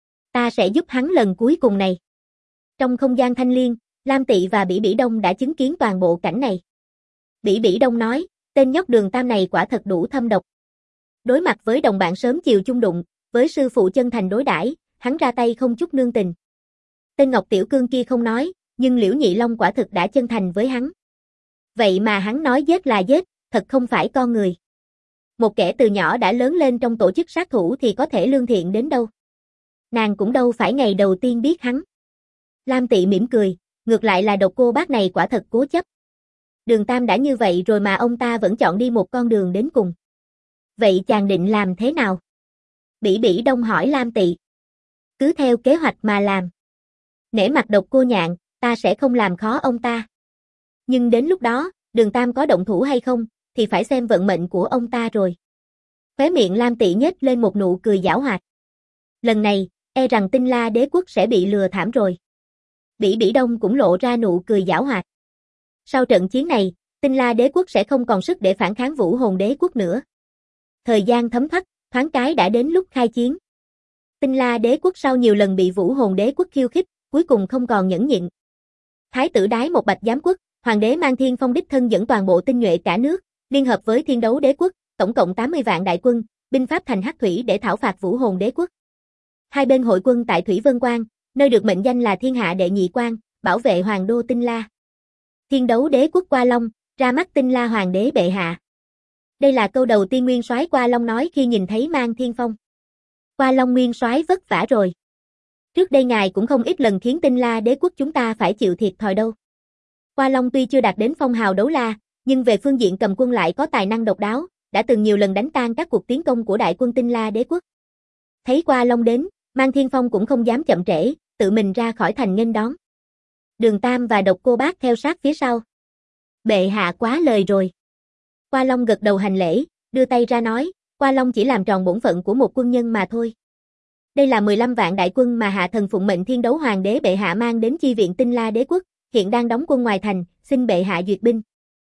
Ta sẽ giúp hắn lần cuối cùng này. Trong không gian thanh liên, Lam Tị và Bỉ Bỉ Đông đã chứng kiến toàn bộ cảnh này. Bỉ Bỉ Đông nói, tên nhóc Đường Tam này quả thật đủ thâm độc. Đối mặt với đồng bạn sớm chiều chung đụng, với sư phụ chân thành đối đãi, hắn ra tay không chút nương tình. Tên Ngọc Tiểu Cương kia không nói, nhưng Liễu Nhị Long quả thực đã chân thành với hắn. Vậy mà hắn nói giết là giết, thật không phải con người. Một kẻ từ nhỏ đã lớn lên trong tổ chức sát thủ thì có thể lương thiện đến đâu. Nàng cũng đâu phải ngày đầu tiên biết hắn. Lam Tị mỉm cười, ngược lại là Độc Cô Bác này quả thật cố chấp. Đường Tam đã như vậy rồi mà ông ta vẫn chọn đi một con đường đến cùng. Vậy chàng định làm thế nào? Bỉ Bỉ Đông hỏi Lam Tị. Cứ theo kế hoạch mà làm. Nể mặt Độc Cô Nhạn, ta sẽ không làm khó ông ta. Nhưng đến lúc đó, Đường Tam có động thủ hay không, thì phải xem vận mệnh của ông ta rồi. Khóe miệng Lam Tị nhếch lên một nụ cười giảo hoạt. Lần này, e rằng Tinh La Đế Quốc sẽ bị lừa thảm rồi. Bỉ Bỉ Đông cũng lộ ra nụ cười giảo hoạt. Sau trận chiến này, Tinh La Đế Quốc sẽ không còn sức để phản kháng Vũ Hồn Đế Quốc nữa. Thời gian thấm thoát, thoáng cái đã đến lúc khai chiến. Tinh La Đế Quốc sau nhiều lần bị Vũ Hồn Đế Quốc khiêu khích, cuối cùng không còn nhẫn nhịn. Thái tử Đái một Bạch Giám Quốc, Hoàng đế Mang Thiên Phong đích thân dẫn toàn bộ tinh nhuệ cả nước, liên hợp với Thiên Đấu Đế Quốc, tổng cộng 80 vạn đại quân, binh pháp thành Hắc Thủy để thảo phạt Vũ Hồn Đế Quốc. Hai bên hội quân tại Thủy Vân Quan, nơi được mệnh danh là thiên hạ đệ nhị quan, bảo vệ hoàng đô Tinh La. Thiên Đấu Đế Quốc Qua Long, ra mắt Tinh La Hoàng đế bệ hạ. Đây là câu đầu tiên nguyên soái Qua Long nói khi nhìn thấy Mang Thiên Phong. Qua Long nguyên soái vất vả rồi. Trước đây ngài cũng không ít lần khiến Tinh La Đế Quốc chúng ta phải chịu thiệt thòi đâu. Qua Long tuy chưa đạt đến phong hào đấu la, nhưng về phương diện cầm quân lại có tài năng độc đáo, đã từng nhiều lần đánh tan các cuộc tiến công của đại quân Tinh La Đế Quốc. Thấy Qua Long đến, Mang Thiên Phong cũng không dám chậm trễ, tự mình ra khỏi thành nghênh đón. Đường Tam và Độc Cô Bác theo sát phía sau. Bệ hạ quá lời rồi. Qua Long gật đầu hành lễ, đưa tay ra nói, Qua Long chỉ làm tròn bổn phận của một quân nhân mà thôi. Đây là 15 vạn đại quân mà hạ thần phụng mệnh Thiên Đấu Hoàng đế bệ hạ mang đến chi viện Tinh La Đế Quốc, hiện đang đóng quân ngoài thành, xin bệ hạ duyệt binh.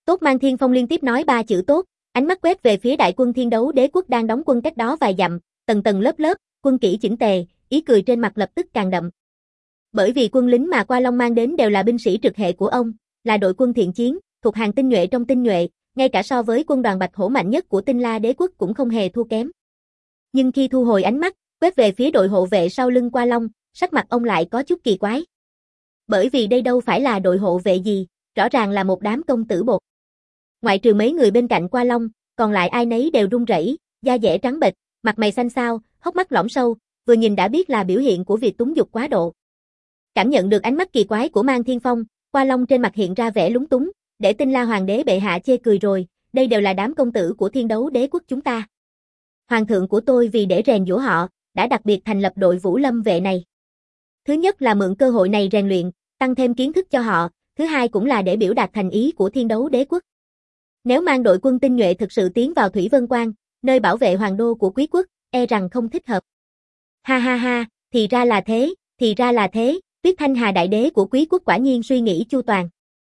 Tốt. Mang Thiên Phong liên tiếp nói 3 chữ tốt, ánh mắt quét về phía đại quân Thiên Đấu Đế quốc đang đóng quân cách đó vài dặm, tầng tầng lớp lớp, quân kỹ chỉnh tề, ý cười trên mặt lập tức càng đậm. Bởi vì quân lính mà Qua Long mang đến đều là binh sĩ trực hệ của ông, là đội quân thiện chiến, thuộc hàng tinh nhuệ trong tinh nhuệ, ngay cả so với quân đoàn Bạch Hổ mạnh nhất của Tinh La Đế quốc cũng không hề thua kém. Nhưng khi thu hồi ánh mắt, quét về phía đội hộ vệ sau lưng Qua Long, sắc mặt ông lại có chút kỳ quái. Bởi vì đây đâu phải là đội hộ vệ gì, rõ ràng là một đám công tử bột. Ngoại trừ mấy người bên cạnh Qua Long, còn lại ai nấy đều run rẩy, da dẻ trắng bệch, mặt mày xanh xao, hốc mắt lõm sâu, vừa nhìn đã biết là biểu hiện của việc túng dục quá độ. Cảm nhận được ánh mắt kỳ quái của Mang Thiên Phong, Qua Long trên mặt hiện ra vẻ lúng túng, để Tinh La Hoàng đế bệ hạ chê cười rồi, đây đều là đám công tử của Thiên Đấu Đế quốc chúng ta. Hoàng thượng của tôi vì để rèn giũa họ, đã đặc biệt thành lập đội Vũ Lâm vệ này. Thứ nhất là mượn cơ hội này rèn luyện, tăng thêm kiến thức cho họ, thứ hai cũng là để biểu đạt thành ý của Thiên Đấu Đế quốc. Nếu mang đội quân tinh nhuệ thực sự tiến vào Thủy Vân Quan, nơi bảo vệ hoàng đô của quý quốc, e rằng không thích hợp. Ha ha ha, thì ra là thế, thì ra là thế, Tuyết Thanh Hà đại đế của quý quốc quả nhiên suy nghĩ chu toàn.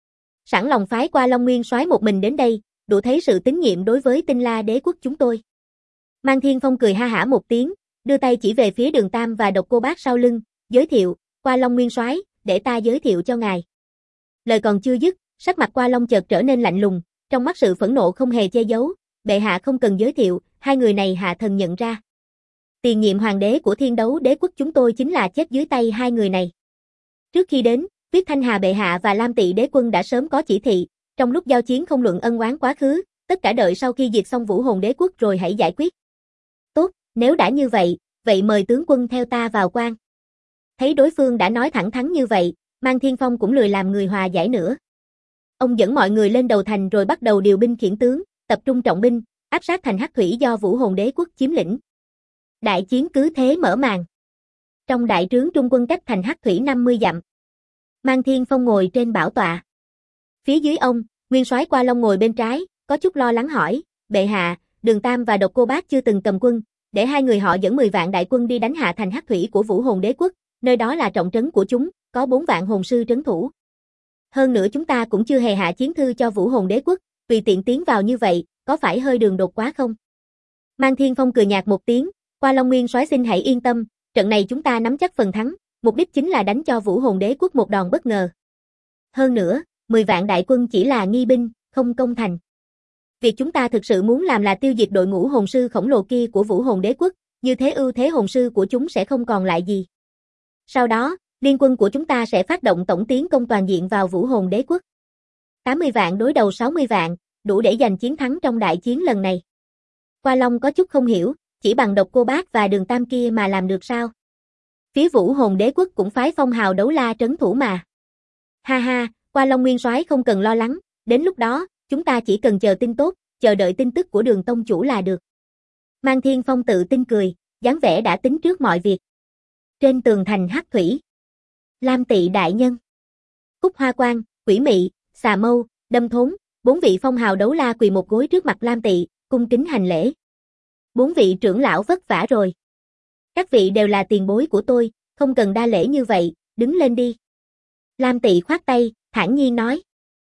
Sẵn lòng phái Qua Long nguyên soái một mình đến đây, đủ thấy sự tín nhiệm đối với Tinh La Đế quốc chúng tôi. Mang Thiên Phong cười ha hả một tiếng, đưa tay chỉ về phía Đường Tam và Độc Cô Bác sau lưng, giới thiệu, Qua Long nguyên soái, để ta giới thiệu cho ngài. Lời còn chưa dứt, sắc mặt Qua Long chợt trở nên lạnh lùng, trong mắt sự phẫn nộ không hề che giấu, bệ hạ không cần giới thiệu, hai người này hạ thần nhận ra. Tiền nhiệm hoàng đế của Thiên Đấu Đế quốc chúng tôi chính là chết dưới tay hai người này. Trước khi đến, Tuyết Thanh Hà bệ hạ và Lam Tỵ đế quân đã sớm có chỉ thị, trong lúc giao chiến không luận ân oán quá khứ, tất cả đợi sau khi diệt xong Vũ Hồn Đế quốc rồi hãy giải quyết. Tốt, nếu đã như vậy, vậy mời tướng quân theo ta vào quan. Thấy đối phương đã nói thẳng thắn như vậy, Mang Thiên Phong cũng lười làm người hòa giải nữa. Ông dẫn mọi người lên đầu thành rồi bắt đầu điều binh khiển tướng, tập trung trọng binh, áp sát thành Hắc Thủy do Vũ Hồn Đế quốc chiếm lĩnh. Đại chiến cứ thế mở màn. Trong đại trướng trung quân cách thành Hắc Thủy 50 dặm. Mang Thiên Phong ngồi trên bảo tọa. Phía dưới ông, nguyên soái Qua Long ngồi bên trái, có chút lo lắng hỏi, bệ hạ, Đường Tam và Độc Cô Bác chưa từng cầm quân, để hai người họ dẫn 10 vạn đại quân đi đánh hạ thành Hắc Thủy của Vũ Hồn Đế quốc, nơi đó là trọng trấn của chúng, có 4 vạn hồn sư trấn thủ. Hơn nữa chúng ta cũng chưa hề hạ chiến thư cho Vũ Hồn Đế quốc, tùy tiện tiến vào như vậy, có phải hơi đường đột quá không? Mang Thiên Phong cười nhạt một tiếng, Qua Long nguyên soái xin hãy yên tâm, trận này chúng ta nắm chắc phần thắng, mục đích chính là đánh cho Vũ Hồn Đế quốc một đòn bất ngờ. Hơn nữa, 10 vạn đại quân chỉ là nghi binh, không công thành. Việc chúng ta thực sự muốn làm là tiêu diệt đội ngũ hồn sư khổng lồ kia của Vũ Hồn Đế quốc, như thế ưu thế hồn sư của chúng sẽ không còn lại gì. Sau đó, liên quân của chúng ta sẽ phát động tổng tiến công toàn diện vào Vũ Hồn Đế quốc. 80 vạn đối đầu 60 vạn, đủ để giành chiến thắng trong đại chiến lần này. Qua Long có chút không hiểu, chỉ bằng Độc Cô Bác và Đường Tam kia mà làm được sao? Phía Vũ Hồn Đế quốc cũng phái phong hào Đấu La trấn thủ mà. Ha ha, Qua Long nguyên soái không cần lo lắng, đến lúc đó, chúng ta chỉ cần chờ tin tốt, chờ đợi tin tức của Đường tông chủ là được. Mang Thiên Phong tự tin cười, dáng vẻ đã tính trước mọi việc. Trên tường thành Hắc Thủy, Lam Tỵ đại nhân, Cúc Hoa Quan, Quỷ Mị, Xà Mâu, Đâm Thốn, 4 vị phong hào Đấu La quỳ một gối trước mặt Lam Tỵ, cung kính hành lễ. 4 vị trưởng lão vất vả rồi. Các vị đều là tiền bối của tôi, không cần đa lễ như vậy, đứng lên đi. Lam Tỵ khoát tay, thản nhiên nói.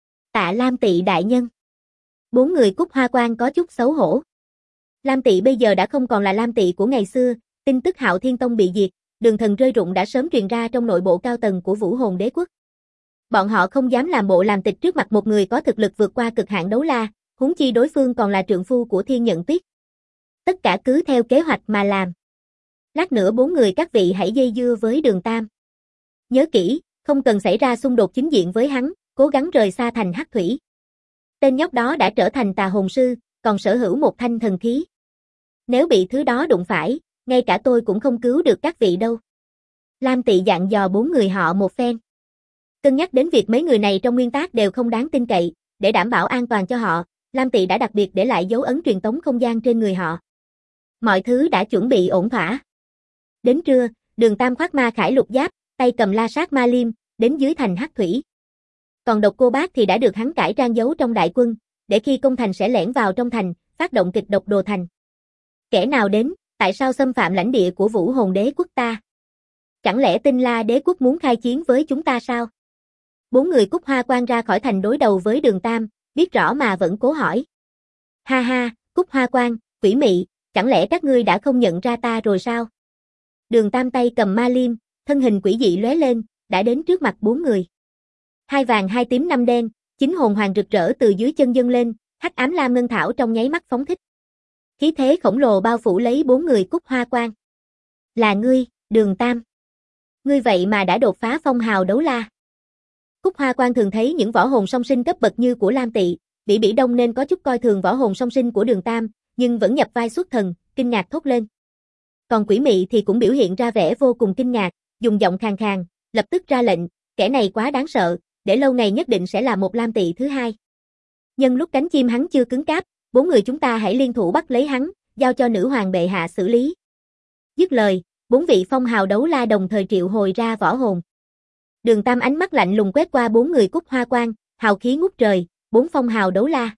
Tạ Lam Tỵ đại nhân. 4 người Cúc Hoa Quan có chút xấu hổ. Lam Tỵ bây giờ đã không còn là Lam Tỵ của ngày xưa, tin tức Hạo Thiên Tông bị diệt, Đường Thần rơi rụng đã sớm truyền ra trong nội bộ cao tầng của Vũ Hồn Đế quốc. Bọn họ không dám làm bộ làm tịch trước mặt một người có thực lực vượt qua cực hạn Đấu La, huống chi đối phương còn là trượng phu của Thiên Nhận Tuyết. Tất cả cứ theo kế hoạch mà làm. Lát nữa 4 người các vị hãy dây dưa với Đường Tam. Nhớ kỹ, không cần xảy ra xung đột chính diện với hắn, cố gắng rời xa thành Hắc Thủy. Tên nhóc đó đã trở thành tà hồn sư, còn sở hữu một thanh thần khí. Nếu bị thứ đó đụng phải, ngay cả tôi cũng không cứu được các vị đâu. Lam Tỵ dặn dò 4 người họ một phen. Cân nhắc đến việc mấy người này trong nguyên tắc đều không đáng tin cậy, để đảm bảo an toàn cho họ, Lam Tỵ đã đặc biệt để lại dấu ấn truyền tống không gian trên người họ. Mọi thứ đã chuẩn bị ổn thỏa. Đến trưa, Đường Tam khoác ma khải lục giáp, tay cầm la sát ma liêm, đến dưới thành Hắc Thủy. Còn Độc Cô Bác thì đã được hắn cải trang giấu trong đại quân, để khi công thành sẽ lẻn vào trong thành, phát động kịch độc đồ thành. Kẻ nào đến, tại sao xâm phạm lãnh địa của Vũ Hồn Đế quốc ta? Chẳng lẽ Tinh La Đế quốc muốn khai chiến với chúng ta sao? 4 người Cúc Hoa Quan ra khỏi thành đối đầu với Đường Tam, biết rõ mà vẫn cố hỏi. Ha ha, Cúc Hoa Quan, quỷ mị, chẳng lẽ các ngươi đã không nhận ra ta rồi sao? Đường Tam tay cầm ma liêm, thân hình quỷ dị lóe lên, đã đến trước mặt bốn người. Hai vàng hai tím năm đen, chính hồn hoàng rực rỡ từ dưới chân dâng lên, hắc ám lam ngân thảo trong nháy mắt phóng thích. Khí thế khổng lồ bao phủ lấy bốn người Cúc Hoa Quan. Là ngươi, Đường Tam. Ngươi vậy mà đã đột phá phong hào đấu la. Cúc Hoa Quan thường thấy những võ hồn song sinh cấp bậc như của Lam Tị, Bỉ Đông nên có chút coi thường võ hồn song sinh của Đường Tam, nhưng vẫn nhập vai xuất thần, kinh ngạc thốt lên. Còn quỷ mị thì cũng biểu hiện ra vẻ vô cùng kinh ngạc, dùng giọng khàn khàn, lập tức ra lệnh, kẻ này quá đáng sợ, để lâu ngày nhất định sẽ là một Lam Tị thứ hai. Nhân lúc cánh chim hắn chưa cứng cáp, bốn người chúng ta hãy liên thủ bắt lấy hắn, giao cho nữ hoàng bệ hạ xử lý. Dứt lời, bốn vị phong hào đấu la đồng thời triệu hồi ra võ hồn. Đường Tam ánh mắt lạnh lùng quét qua bốn người Cúc Hoa Quan, hào khí ngút trời, bốn phong hào đấu la.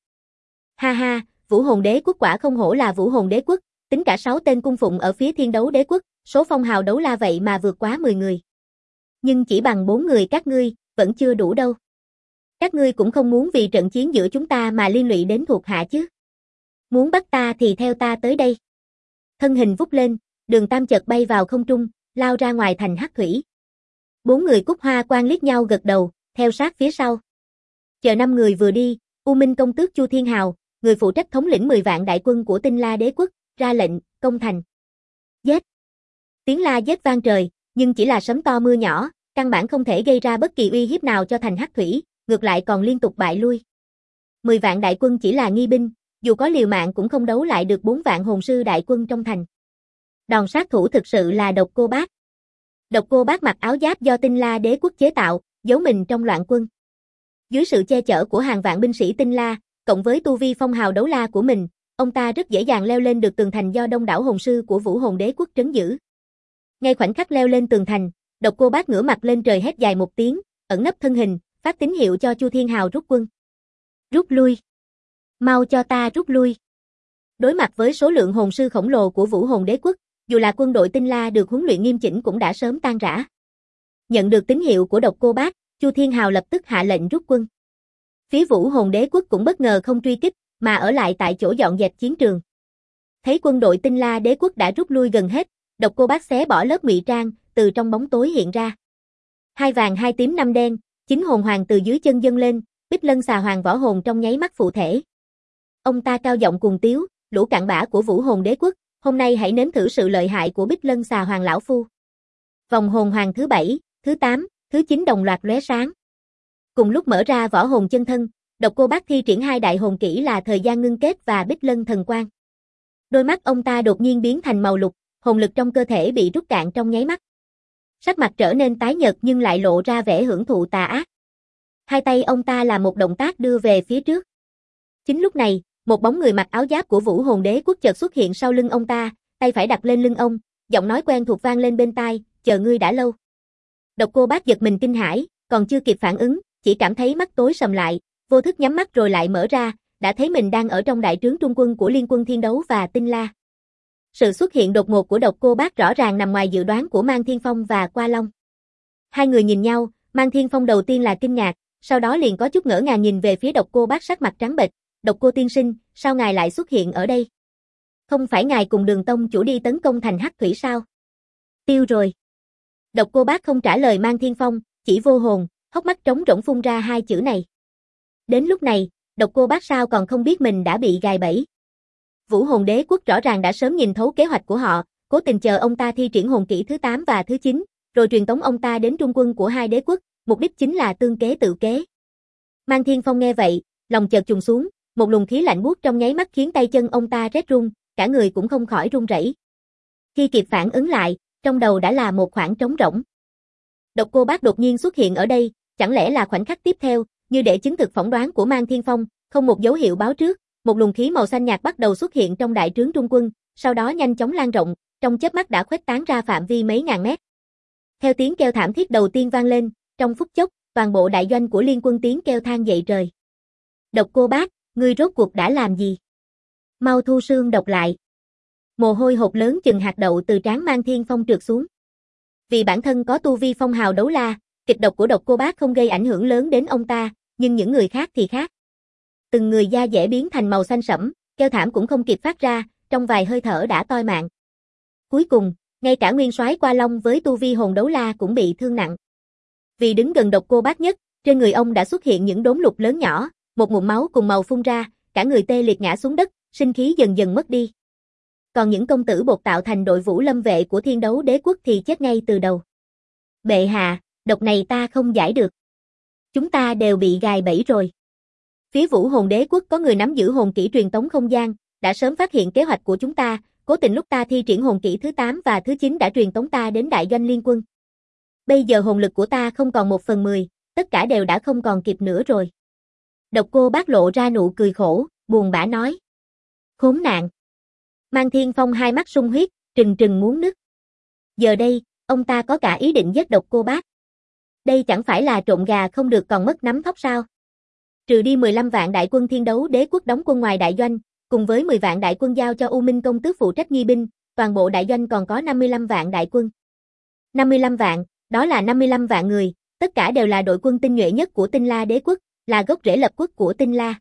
Ha ha, Vũ Hồn Đế Quốc quả không hổ là Vũ Hồn Đế Quốc, tính cả 6 tên cung phụng ở phía Thiên Đấu Đế Quốc, số phong hào đấu la vậy mà vượt quá 10 người. Nhưng chỉ bằng 4 người các ngươi, vẫn chưa đủ đâu. Các ngươi cũng không muốn vì trận chiến giữa chúng ta mà liên lụy đến thuộc hạ chứ. Muốn bắt ta thì theo ta tới đây. Thân hình vút lên, Đường Tam chợt bay vào không trung, lao ra ngoài thành hắc thủy. 4 người Cúc Hoa Quan liếc nhau gật đầu, theo sát phía sau. Chờ 5 người vừa đi, U Minh công tước Chu Thiên Hào, người phụ trách thống lĩnh 10 vạn đại quân của Tinh La Đế Quốc, ra lệnh, công thành. Giết! Tiếng la giết vang trời, nhưng chỉ là sấm to mưa nhỏ, căn bản không thể gây ra bất kỳ uy hiếp nào cho thành hắc thủy, ngược lại còn liên tục bại lui. 10 vạn đại quân chỉ là nghi binh, dù có liều mạng cũng không đấu lại được 4 vạn hồn sư đại quân trong thành. Đòn sát thủ thực sự là Độc Cô Bác. Độc Cô Bác mặc áo giáp do Tinh La Đế Quốc chế tạo, giấu mình trong loạn quân. Dưới sự che chở của hàng vạn binh sĩ Tinh La, cộng với tu vi phong hào đấu la của mình, ông ta rất dễ dàng leo lên được tường thành do đông đảo hồn sư của Vũ Hồn Đế Quốc trấn giữ. Ngay khoảnh khắc leo lên tường thành, Độc Cô Bác ngửa mặt lên trời hét dài một tiếng, ẩn nấp thân hình, phát tín hiệu cho Chu Thiên Hào rút quân. Rút lui! Mau cho ta rút lui! Đối mặt với số lượng hồn sư khổng lồ của Vũ Hồn Đế Quốc, dù là quân đội Tinh La được huấn luyện nghiêm chỉnh cũng đã sớm tan rã. Nhận được tín hiệu của Độc Cô Bác, Chu Thiên Hào lập tức hạ lệnh rút quân. Phía Vũ Hồn Đế Quốc cũng bất ngờ không truy kích, mà ở lại tại chỗ dọn dẹp chiến trường. Thấy quân đội Tinh La Đế Quốc đã rút lui gần hết, Độc Cô Bác xé bỏ lớp ngụy trang, từ trong bóng tối hiện ra. Hai vàng hai tím năm đen, chính hồn hoàng từ dưới chân dâng lên, Bích Lân Xà Hoàng võ hồn trong nháy mắt phụ thể. Ông ta cao giọng cuồng tiếu, lũ cặn bã của Vũ Hồn Đế Quốc, hôm nay hãy nếm thử sự lợi hại của Bích Lân Xà Hoàng lão phu. Vòng hồn hoàng thứ 7, thứ 8, thứ 9 đồng loạt lóe sáng. Cùng lúc mở ra võ hồn chân thân, Độc Cô Bác thi triển hai đại hồn kỹ là Thời Gian Ngưng Kết và Bích Lân Thần Quang. Đôi mắt ông ta đột nhiên biến thành màu lục, hồn lực trong cơ thể bị rút cạn trong nháy mắt. Sắc mặt trở nên tái nhợt nhưng lại lộ ra vẻ hưởng thụ tà ác. Hai tay ông ta làm một động tác đưa về phía trước. Chính lúc này, một bóng người mặc áo giáp của Vũ Hồn Đế Quốc chợt xuất hiện sau lưng ông ta, tay phải đặt lên lưng ông, giọng nói quen thuộc vang lên bên tai, chờ ngươi đã lâu. Độc Cô Bác giật mình kinh hãi, còn chưa kịp phản ứng, chỉ cảm thấy mắt tối sầm lại, vô thức nhắm mắt rồi lại mở ra, đã thấy mình đang ở trong đại trướng trung quân của Liên Quân Thiên Đấu và Tinh La. Sự xuất hiện đột ngột của Độc Cô Bác rõ ràng nằm ngoài dự đoán của Mang Thiên Phong và Qua Long. Hai người nhìn nhau, Mang Thiên Phong đầu tiên là kinh ngạc, sau đó liền có chút ngỡ ngàng nhìn về phía Độc Cô Bác sắc mặt trắng bệch, Độc Cô tiên sinh, sao ngài lại xuất hiện ở đây? Không phải ngài cùng Đường tông chủ đi tấn công thành Hắc Thủy sao? Tiêu rồi. Độc Cô Bác không trả lời Mang Thiên Phong, chỉ vô hồn, hốc mắt trống rỗng phun ra hai chữ này. Đến lúc này, Độc Cô Bác sao còn không biết mình đã bị gài bẫy. Vũ Hồn Đế Quốc rõ ràng đã sớm nhìn thấu kế hoạch của họ, cố tình chờ ông ta thi triển hồn kỹ thứ 8 và thứ 9, rồi truyền tống ông ta đến trung quân của hai đế quốc, mục đích chính là tương kế tự kế. Mang Thiên Phong nghe vậy, lòng chợt trùng xuống, một luồng khí lạnh buốt trong nháy mắt khiến tay chân ông ta rét run, cả người cũng không khỏi run rẩy. Khi kịp phản ứng lại, trong đầu đã là một khoảng trống rỗng. Độc Cô Bác đột nhiên xuất hiện ở đây, chẳng lẽ là khoảnh khắc tiếp theo, như để chứng thực phỏng đoán của Mang Thiên Phong, không một dấu hiệu báo trước, một luồng khí màu xanh nhạt bắt đầu xuất hiện trong đại trướng trung quân, sau đó nhanh chóng lan rộng, trong chớp mắt đã khuếch tán ra phạm vi mấy ngàn mét. Theo tiếng kêu thảm thiết đầu tiên vang lên, trong phút chốc, toàn bộ đại doanh của Liên Quân tiếng kêu than dậy trời. Độc Cô Bác, ngươi rốt cuộc đã làm gì? Mau thu xương độc lại. Mồ hôi hột lớn chừng hạt đậu từ trán Mang Thiên Phong trượt xuống. Vì bản thân có tu vi phong hào đấu la, kịch độc của Độc Cô Bác không gây ảnh hưởng lớn đến ông ta, nhưng những người khác thì khác. Từng người da dẻ biến thành màu xanh sẫm, kêu thảm cũng không kịp phát ra, trong vài hơi thở đã toi mạng. Cuối cùng, ngay cả nguyên soái Qua Long với tu vi hồn đấu la cũng bị thương nặng. Vì đứng gần Độc Cô Bác nhất, trên người ông đã xuất hiện những đốm lục lớn nhỏ, một ngụm máu cùng màu phun ra, cả người tê liệt ngã xuống đất, sinh khí dần dần mất đi. Còn những công tử bột tạo thành đội vũ lâm vệ của Thiên Đấu Đế Quốc thì chết ngay từ đầu. Bệ hạ, độc này ta không giải được. Chúng ta đều bị gài bẫy rồi. Phía Vũ Hồn Đế Quốc có người nắm giữ hồn kỹ truyền tống không gian, đã sớm phát hiện kế hoạch của chúng ta, cố tình lúc ta thi triển hồn kỹ thứ 8 và thứ 9 đã truyền tống ta đến đại doanh liên quân. Bây giờ hồn lực của ta không còn 1/10, tất cả đều đã không còn kịp nữa rồi. Độc Cô Bác lộ ra nụ cười khổ, buồn bã nói. Khốn nạn. Mang Thiên Phong hai mắt sung huyết, trừng trừng muốn nứt. Giờ đây, ông ta có cả ý định giết Độc Cô Bác. Đây chẳng phải là trộn gà không được còn mất nắm thóc sao? Trừ đi 15 vạn đại quân Thiên Đấu Đế Quốc đóng quân ngoài đại doanh, cùng với 10 vạn đại quân giao cho U Minh công tước phụ trách nghi binh, toàn bộ đại doanh còn có 55 vạn đại quân. 55 vạn, đó là 55 vạn người, tất cả đều là đội quân tinh nhuệ nhất của Tinh La Đế Quốc, là gốc rễ lập quốc của Tinh La.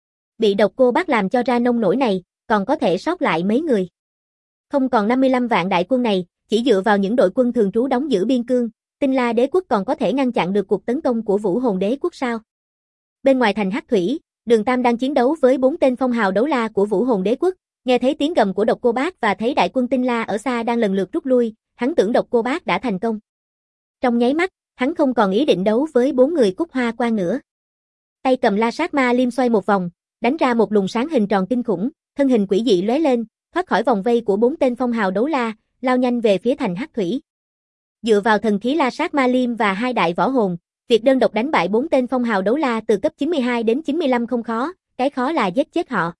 Bị Độc Cô Bác làm cho ra nông nổi này, còn có thể sót lại mấy người. Không còn 55 vạn đại quân này, chỉ dựa vào những đội quân thường trú đóng giữ biên cương, Tinh La Đế Quốc còn có thể ngăn chặn được cuộc tấn công của Vũ Hồn Đế Quốc sao? Bên ngoài thành Hắc Thủy, Đường Tam đang chiến đấu với 4 tên phong hào đấu la của Vũ Hồn Đế Quốc, nghe thấy tiếng gầm của Độc Cô Bác và thấy đại quân Tinh La ở xa đang lần lượt rút lui, hắn tưởng Độc Cô Bác đã thành công. Trong nháy mắt, hắn không còn ý định đấu với 4 người Cúc Hoa Quan nữa. Tay cầm La Sát Ma Liêm xoay một vòng, đánh ra một luồng sáng hình tròn kinh khủng, thân hình quỷ dị lóe lên, thoát khỏi vòng vây của 4 tên phong hào đấu la, lao nhanh về phía thành Hắc Thủy. Dựa vào thần khí La Sát Ma Liêm và 2 đại võ hồn, việc đơn độc đánh bại 4 tên phong hào đấu la từ cấp 92 đến 95 không khó, cái khó là giết chết họ.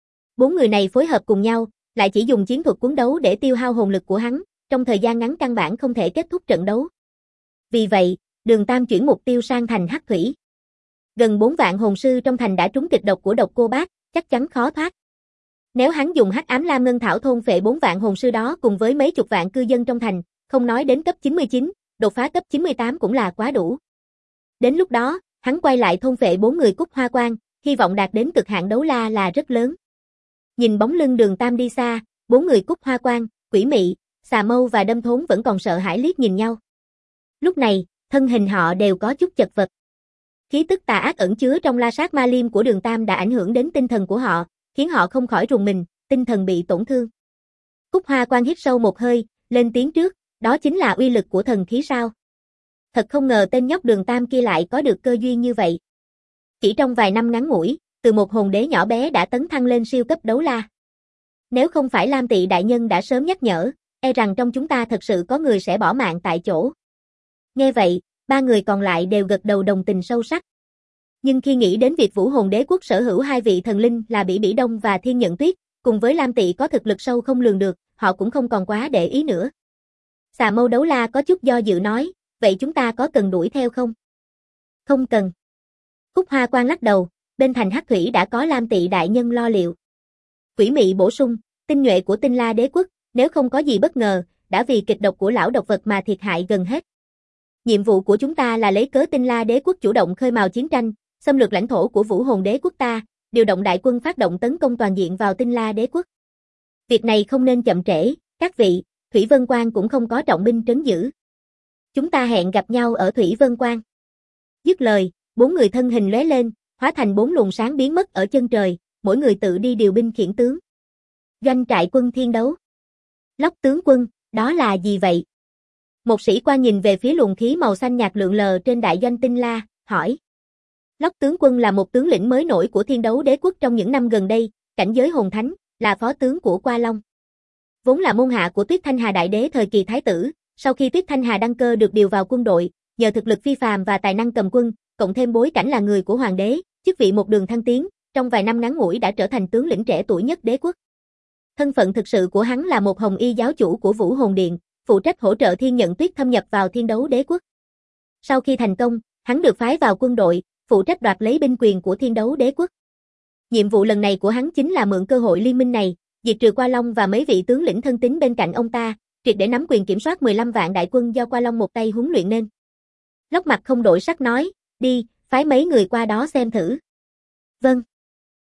4 người này phối hợp cùng nhau, lại chỉ dùng chiến thuật cuốn đấu để tiêu hao hồn lực của hắn, trong thời gian ngắn căn bản không thể kết thúc trận đấu. Vì vậy, Đường Tam chuyển mục tiêu sang thành Hắc Thủy. Gần 4 vạn hồn sư trong thành đã trúng kịch độc của Độc Cô Bác, chắc chắn khó thoát. Nếu hắn dùng Hắc Ám Lam Ngân Thảo thôn phệ 4 vạn hồn sư đó cùng với mấy chục vạn cư dân trong thành, không nói đến cấp 99, đột phá cấp 98 cũng là quá đủ. Đến lúc đó, hắn quay lại thôn phệ 4 người Cúc Hoa Quan, hy vọng đạt đến cực hạn đấu la là rất lớn. Nhìn bóng lưng Đường Tam đi xa, 4 người Cúc Hoa Quan, Quỷ Mị, Xà Mâu và Đâm Thốn vẫn còn sợ hãi liếc nhìn nhau. Lúc này, thân hình họ đều có chút chật vật. Khí tức tà ác ẩn chứa trong La Sát Ma Liêm của Đường Tam đã ảnh hưởng đến tinh thần của họ, khiến họ không khỏi rùng mình, tinh thần bị tổn thương. Cúc Hoa Quan hít sâu một hơi, lên tiếng trước, đó chính là uy lực của thần khí sao? Thật không ngờ tên nhóc Đường Tam kia lại có được cơ duyên như vậy. Chỉ trong vài năm ngắn ngủi, từ một hồn đế nhỏ bé đã tấn thăng lên siêu cấp đấu la. Nếu không phải Lam Tị đại nhân đã sớm nhắc nhở, e rằng trong chúng ta thật sự có người sẽ bỏ mạng tại chỗ. Nghe vậy, 3 người còn lại đều gật đầu đồng tình sâu sắc. Nhưng khi nghĩ đến việc Vũ Hồn Đế Quốc sở hữu 2 vị thần linh là Bỉ Bỉ Đông và Thiên Nhận Tuyết, cùng với Lam Tị có thực lực sâu không lường được, họ cũng không còn quá để ý nữa. Xà Mâu Đấu La có chút do dự nói, vậy chúng ta có cần đuổi theo không? Không cần. Cúc Hoa Quan lắc đầu, bên thành Hắc Thủy đã có Lam Tị đại nhân lo liệu. Quỷ Mị bổ sung, tinh nhuệ của Tinh La Đế Quốc, nếu không có gì bất ngờ, đã vì kịch độc của lão độc vật mà thiệt hại gần hết. Nhiệm vụ của chúng ta là lấy cớ Tinh La Đế Quốc chủ động khơi mào chiến tranh, xâm lược lãnh thổ của Vũ Hồn Đế Quốc ta, điều động đại quân phát động tấn công toàn diện vào Tinh La Đế Quốc. Việc này không nên chậm trễ, các vị, Thủy Vân Quan cũng không có trọng binh trấn giữ. Chúng ta hẹn gặp nhau ở Thủy Vân Quan. Dứt lời, 4 người thân hình lóe lên, hóa thành 4 luồng sáng biến mất ở chân trời, mỗi người tự đi điều binh khiển tướng. Doanh trại quân Thiên Đấu. Lốc tướng quân, đó là gì vậy? Một sĩ quan nhìn về phía luồng khí màu xanh nhạt lượn lờ trên đại doanh Tinh La, hỏi. Lốc tướng quân là một tướng lĩnh mới nổi của Thiên Đấu Đế Quốc trong những năm gần đây, cảnh giới hồn thánh, là phó tướng của Qua Long. Vốn là môn hạ của Tuyết Thanh Hà đại đế thời kỳ thái tử, sau khi Tuyết Thanh Hà đăng cơ được điều vào quân đội, nhờ thực lực phi phàm và tài năng cầm quân, cộng thêm bối cảnh là người của hoàng đế, chức vị một đường thăng tiến, trong vài năm ngắn ngủi đã trở thành tướng lĩnh trẻ tuổi nhất đế quốc. Thân phận thực sự của hắn là một hồng y giáo chủ của Vũ Hồn Điện, phụ trách hỗ trợ Thiên Nhận Tuyết thâm nhập vào Thiên Đấu Đế Quốc. Sau khi thành công, hắn được phái vào quân đội, phụ trách đoạt lấy binh quyền của Thiên Đấu Đế Quốc. Nhiệm vụ lần này của hắn chính là mượn cơ hội liên minh này, diệt trừ Qua Long và mấy vị tướng lĩnh thân tín bên cạnh ông ta, triệt để nắm quyền kiểm soát 15 vạn đại quân do Qua Long một tay huấn luyện nên. Lốc Mặt không đổi sắc nói, đi, phái mấy người qua đó xem thử. Vâng.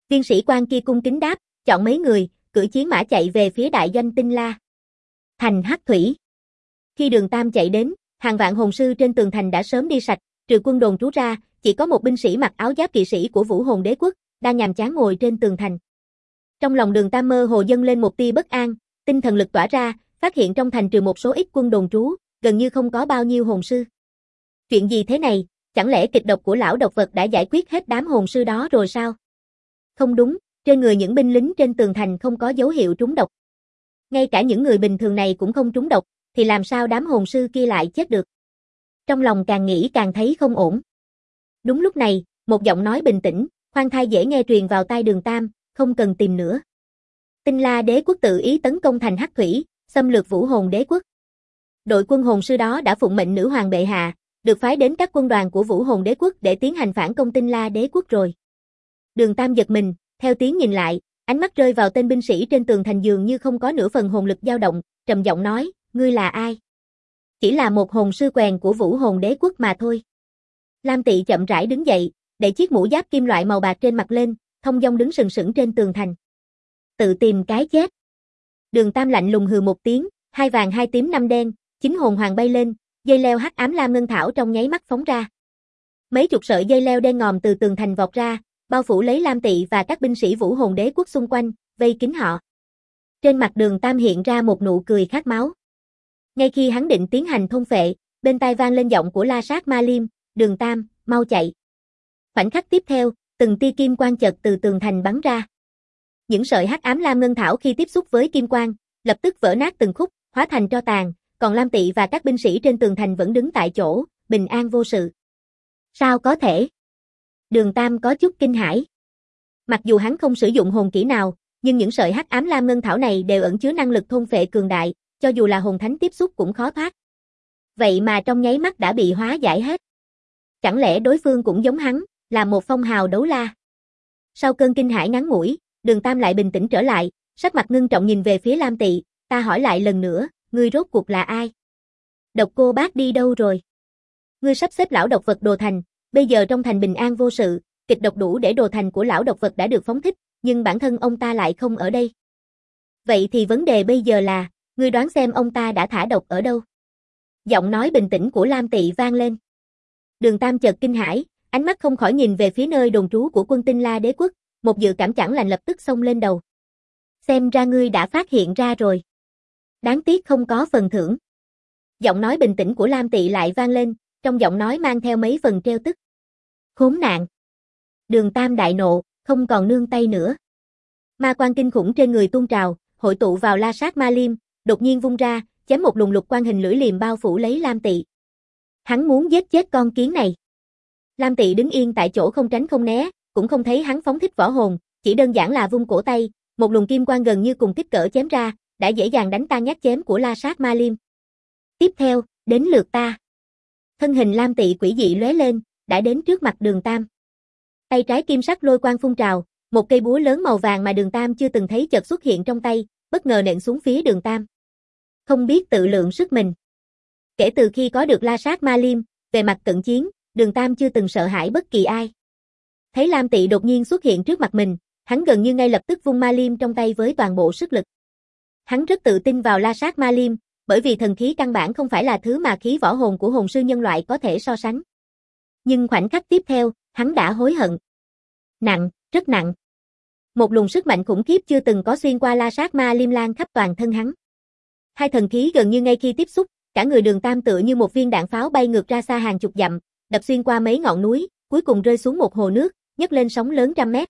Viên sĩ quan kia cung kính đáp, chọn mấy người, cử chiến mã chạy về phía đại doanh Tinh La thành Hắc Thủy. Khi Đường Tam chạy đến, hàng vạn hồn sư trên tường thành đã sớm đi sạch, trừ quân đồn trú ra, chỉ có một binh sĩ mặc áo giáp kỵ sĩ của Vũ Hồn Đế quốc, đang nhàm chán ngồi trên tường thành. Trong lòng Đường Tam mơ hồ dâng lên một tia bất an, tinh thần lực tỏa ra, phát hiện trong thành trừ một số ít quân đồn trú, gần như không có bao nhiêu hồn sư. Chuyện gì thế này, chẳng lẽ kịch độc của lão độc vật đã giải quyết hết đám hồn sư đó rồi sao? Không đúng, trên người những binh lính trên tường thành không có dấu hiệu trúng độc. Ngay cả những người bình thường này cũng không trúng độc, thì làm sao đám hồn sư kia lại chết được? Trong lòng càng nghĩ càng thấy không ổn. Đúng lúc này, một giọng nói bình tĩnh, khoan thai dễ nghe truyền vào tai Đường Tam, không cần tìm nữa. Tinh La Đế quốc tự ý tấn công thành Hắc Thủy, xâm lược Vũ Hồn Đế quốc. Đội quân hồn sư đó đã phụng mệnh nữ hoàng bệ hạ, được phái đến các quân đoàn của Vũ Hồn Đế quốc để tiến hành phản công Tinh La Đế quốc rồi. Đường Tam giật mình, theo tiếng nhìn lại, ánh mắt rơi vào tên binh sĩ trên tường thành dường như không có nửa phần hồn lực dao động, trầm giọng nói, ngươi là ai? Chỉ là một hồn sư quèn của Vũ Hồn Đế quốc mà thôi. Lam Tị chậm rãi đứng dậy, đẩy chiếc mũ giáp kim loại màu bạc trên mặt lên, thông dong đứng sừng sững trên tường thành. Tự tìm cái chết. Đường Tam lạnh lùng hừ một tiếng, hai vàng hai tím năm đen, 9 hồn hoàng bay lên, dây leo hắc ám lam ngân thảo trong nháy mắt phóng ra. Mấy chục sợi dây leo đen ngòm từ tường thành vọt ra, bao phủ lấy Lam Tị và các binh sĩ Vũ Hồn Đế quốc xung quanh, vây kín họ. Trên mặt Đường Tam hiện ra một nụ cười khát máu. Ngay khi hắn định tiến hành thôn phệ, bên tai vang lên giọng của La Sát Ma Liêm, Đường Tam, mau chạy. Khoảnh khắc tiếp theo, từng tia kim quang chợt từ tường thành bắn ra. Những sợi hắc ám lam ngân thảo khi tiếp xúc với kim quang, lập tức vỡ nát từng khúc, hóa thành tro tàn, còn Lam Tị và các binh sĩ trên tường thành vẫn đứng tại chỗ, bình an vô sự. Sao có thể? Đường Tam có chút kinh hãi. Mặc dù hắn không sử dụng hồn kỹ nào, nhưng những sợi hắc ám lam ngân thảo này đều ẩn chứa năng lực thôn phệ cường đại, cho dù là hồn thánh tiếp xúc cũng khó thoát. Vậy mà trong nháy mắt đã bị hóa giải hết. Chẳng lẽ đối phương cũng giống hắn, là một phong hào đấu la? Sau cơn kinh hãi ngắn ngủi, Đường Tam lại bình tĩnh trở lại, sắc mặt ngưng trọng nhìn về phía Lam Tị, ta hỏi lại lần nữa, ngươi rốt cuộc là ai? Độc Cô Bác đi đâu rồi? Ngươi sắp xếp lão độc vật đồ thành, bây giờ trong thành bình an vô sự, kịch độc đủ để đồ thành của lão độc vật đã được phóng thích, nhưng bản thân ông ta lại không ở đây. Vậy thì vấn đề bây giờ là, ngươi đoán xem ông ta đã thả độc ở đâu? Giọng nói bình tĩnh của Lam Tị vang lên. Đường Tam chợt kinh hãi, ánh mắt không khỏi nhìn về phía nơi đồn trú của quân Tinh La Đế quốc, một dự cảm chẳng lành lập tức xông lên đầu. Xem ra ngươi đã phát hiện ra rồi. Đáng tiếc không có phần thưởng. Giọng nói bình tĩnh của Lam Tị lại vang lên, trong giọng nói mang theo mấy phần trêu tức. Khốn nạn. Đường Tam đại nộ, không còn nương tay nữa. Ma quang kinh khủng trên người tuôn trào, hội tụ vào La Sát Ma Liêm, đột nhiên vung ra, chém một luồng lục quang hình lưỡi liềm bao phủ lấy Lam Tị. Hắn muốn giết chết con kiến này. Lam Tị đứng yên tại chỗ không tránh không né, cũng không thấy hắn phóng thích võ hồn, chỉ đơn giản là vung cổ tay, một luồng kim quang gần như cùng kích cỡ chém ra, đã dễ dàng đánh tan nhát chém của La Sát Ma Liêm. Tiếp theo, đến lượt ta. Thân hình Lam Tị quỷ dị lóe lên, đã đến trước mặt Đường Tam. Tay trái kim sắc lôi quang phun trào, một cây búa lớn màu vàng mà Đường Tam chưa từng thấy chợt xuất hiện trong tay, bất ngờ nện xuống phía Đường Tam. Không biết tự lượng sức mình. Kể từ khi có được La Sát Ma Liêm, về mặt cận chiến, Đường Tam chưa từng sợ hãi bất kỳ ai. Thấy Lam Tị đột nhiên xuất hiện trước mặt mình, hắn gần như ngay lập tức vung ma liêm trong tay với toàn bộ sức lực. Hắn rất tự tin vào La Sát Ma Liêm, bởi vì thần khí căn bản không phải là thứ mà khí võ hồn của hồn sư nhân loại có thể so sánh. Nhưng khoảnh khắc tiếp theo, hắn đã hối hận. Nặng, rất nặng. Một luồng sức mạnh khủng khiếp chưa từng có xuyên qua La Sát Ma Liêm lan khắp toàn thân hắn. Hai thần khí gần như ngay khi tiếp xúc, cả người Đường Tam tựa như một viên đạn pháo bay ngược ra xa hàng chục dặm, đập xuyên qua mấy ngọn núi, cuối cùng rơi xuống một hồ nước, nhấc lên sóng lớn trăm mét.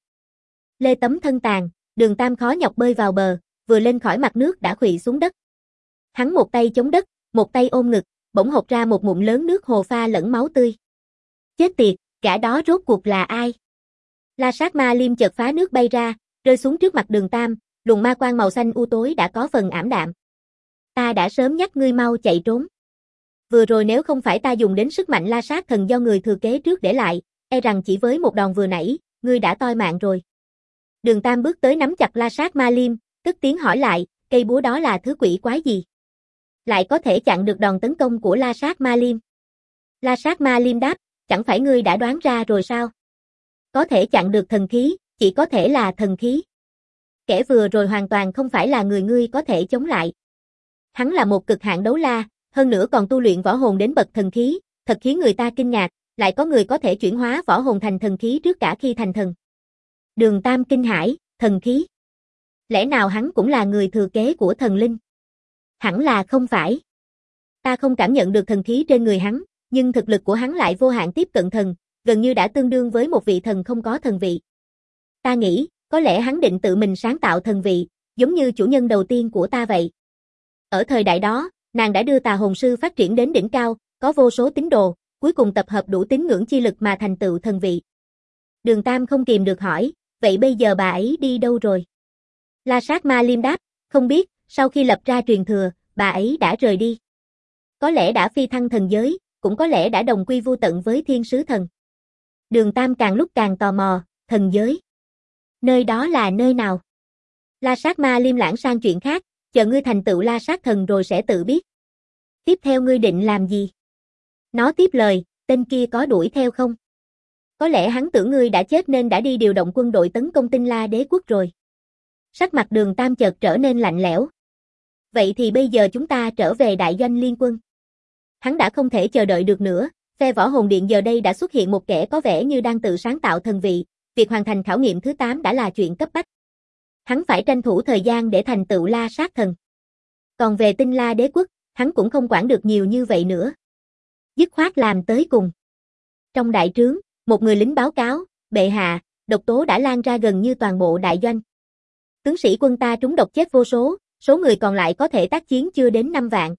Lê tấm thân tàn, Đường Tam khó nhọc bơi vào bờ, vừa lên khỏi mặt nước đã khuỵu xuống đất. Hắn một tay chống đất, một tay ôm ngực, bỗng hộc ra một ngụm lớn nước hồ pha lẫn máu tươi. Chết tiệt, gã đó rốt cuộc là ai? La Sát Ma Liêm chợt phá nước bay ra, rơi xuống trước mặt Đường Tam, luồng ma quang màu xanh u tối đã có phần ảm đạm. Ta đã sớm nhắc ngươi mau chạy trốn. Vừa rồi nếu không phải ta dùng đến sức mạnh La Sát thần do người thừa kế trước để lại, e rằng chỉ với một đòn vừa nãy, ngươi đã toi mạng rồi. Đường Tam bước tới nắm chặt La Sát Ma Liêm, cất tiếng hỏi lại, cây búa đó là thứ quỷ quái gì? Lại có thể chặn được đòn tấn công của La Sát Ma Liêm. La Sát Ma Liêm đáp, chẳng phải ngươi đã đoán ra rồi sao? Có thể chặn được thần khí, Chỉ có thể là thần khí. Kẻ vừa rồi hoàn toàn không phải là người ngươi có thể chống lại. Hắn là một cực hạn đấu la, hơn nữa còn tu luyện võ hồn đến bậc thần khí, thật khiến người ta kinh ngạc, lại có người có thể chuyển hóa võ hồn thành thần khí trước cả khi thành thần. Đường Tam kinh hãi, thần khí. Lẽ nào hắn cũng là người thừa kế của thần linh? Hẳn là không phải. Ta không cảm nhận được thần khí trên người hắn, nhưng thực lực của hắn lại vô hạn tiếp cận thần, gần như đã tương đương với một vị thần không có thần vị. Ta nghĩ, có lẽ hắn định tự mình sáng tạo thần vị, giống như chủ nhân đầu tiên của ta vậy. Ở thời đại đó, nàng đã đưa tà hồn sư phát triển đến đỉnh cao, có vô số tín đồ, cuối cùng tập hợp đủ tín ngưỡng chi lực mà thành tựu thần vị. Đường Tam không kìm được hỏi, vậy bây giờ bà ấy đi đâu rồi? La Sát Ma Liêm đáp, không biết, sau khi lập ra truyền thừa, bà ấy đã rời đi. Có lẽ đã phi thăng thần giới, cũng có lẽ đã đồng quy vu tận với thiên sứ thần. Đường Tam càng lúc càng tò mò, thần giới. Nơi đó là nơi nào? La Sát Ma Liêm lãng sang chuyện khác, chờ ngươi thành tựu La Sát thần rồi sẽ tự biết. Tiếp theo ngươi định làm gì? Nó tiếp lời, tên kia có đuổi theo không? Có lẽ hắn tưởng ngươi đã chết nên đã đi điều động quân đội tấn công Tinh La Đế quốc rồi. Sắc mặt Đường Tam chợt trở nên lạnh lẽo. Vậy thì bây giờ chúng ta trở về đại doanh liên quân. Hắn đã không thể chờ đợi được nữa, phe võ hồn điện giờ đây đã xuất hiện một kẻ có vẻ như đang tự sáng tạo thần vị, việc hoàn thành khảo nghiệm thứ 8 đã là chuyện cấp bách. Hắn phải tranh thủ thời gian để thành tựu La Sát thần. Còn về Tinh La Đế quốc, hắn cũng không quản được nhiều như vậy nữa. Dứt khoát làm tới cùng. Trong đại trướng, một người lính báo cáo, bệ hạ, độc tố đã lan ra gần như toàn bộ đại doanh. Tướng sĩ quân ta trúng độc chết vô số, số người còn lại có thể tác chiến chưa đến 5 vạn.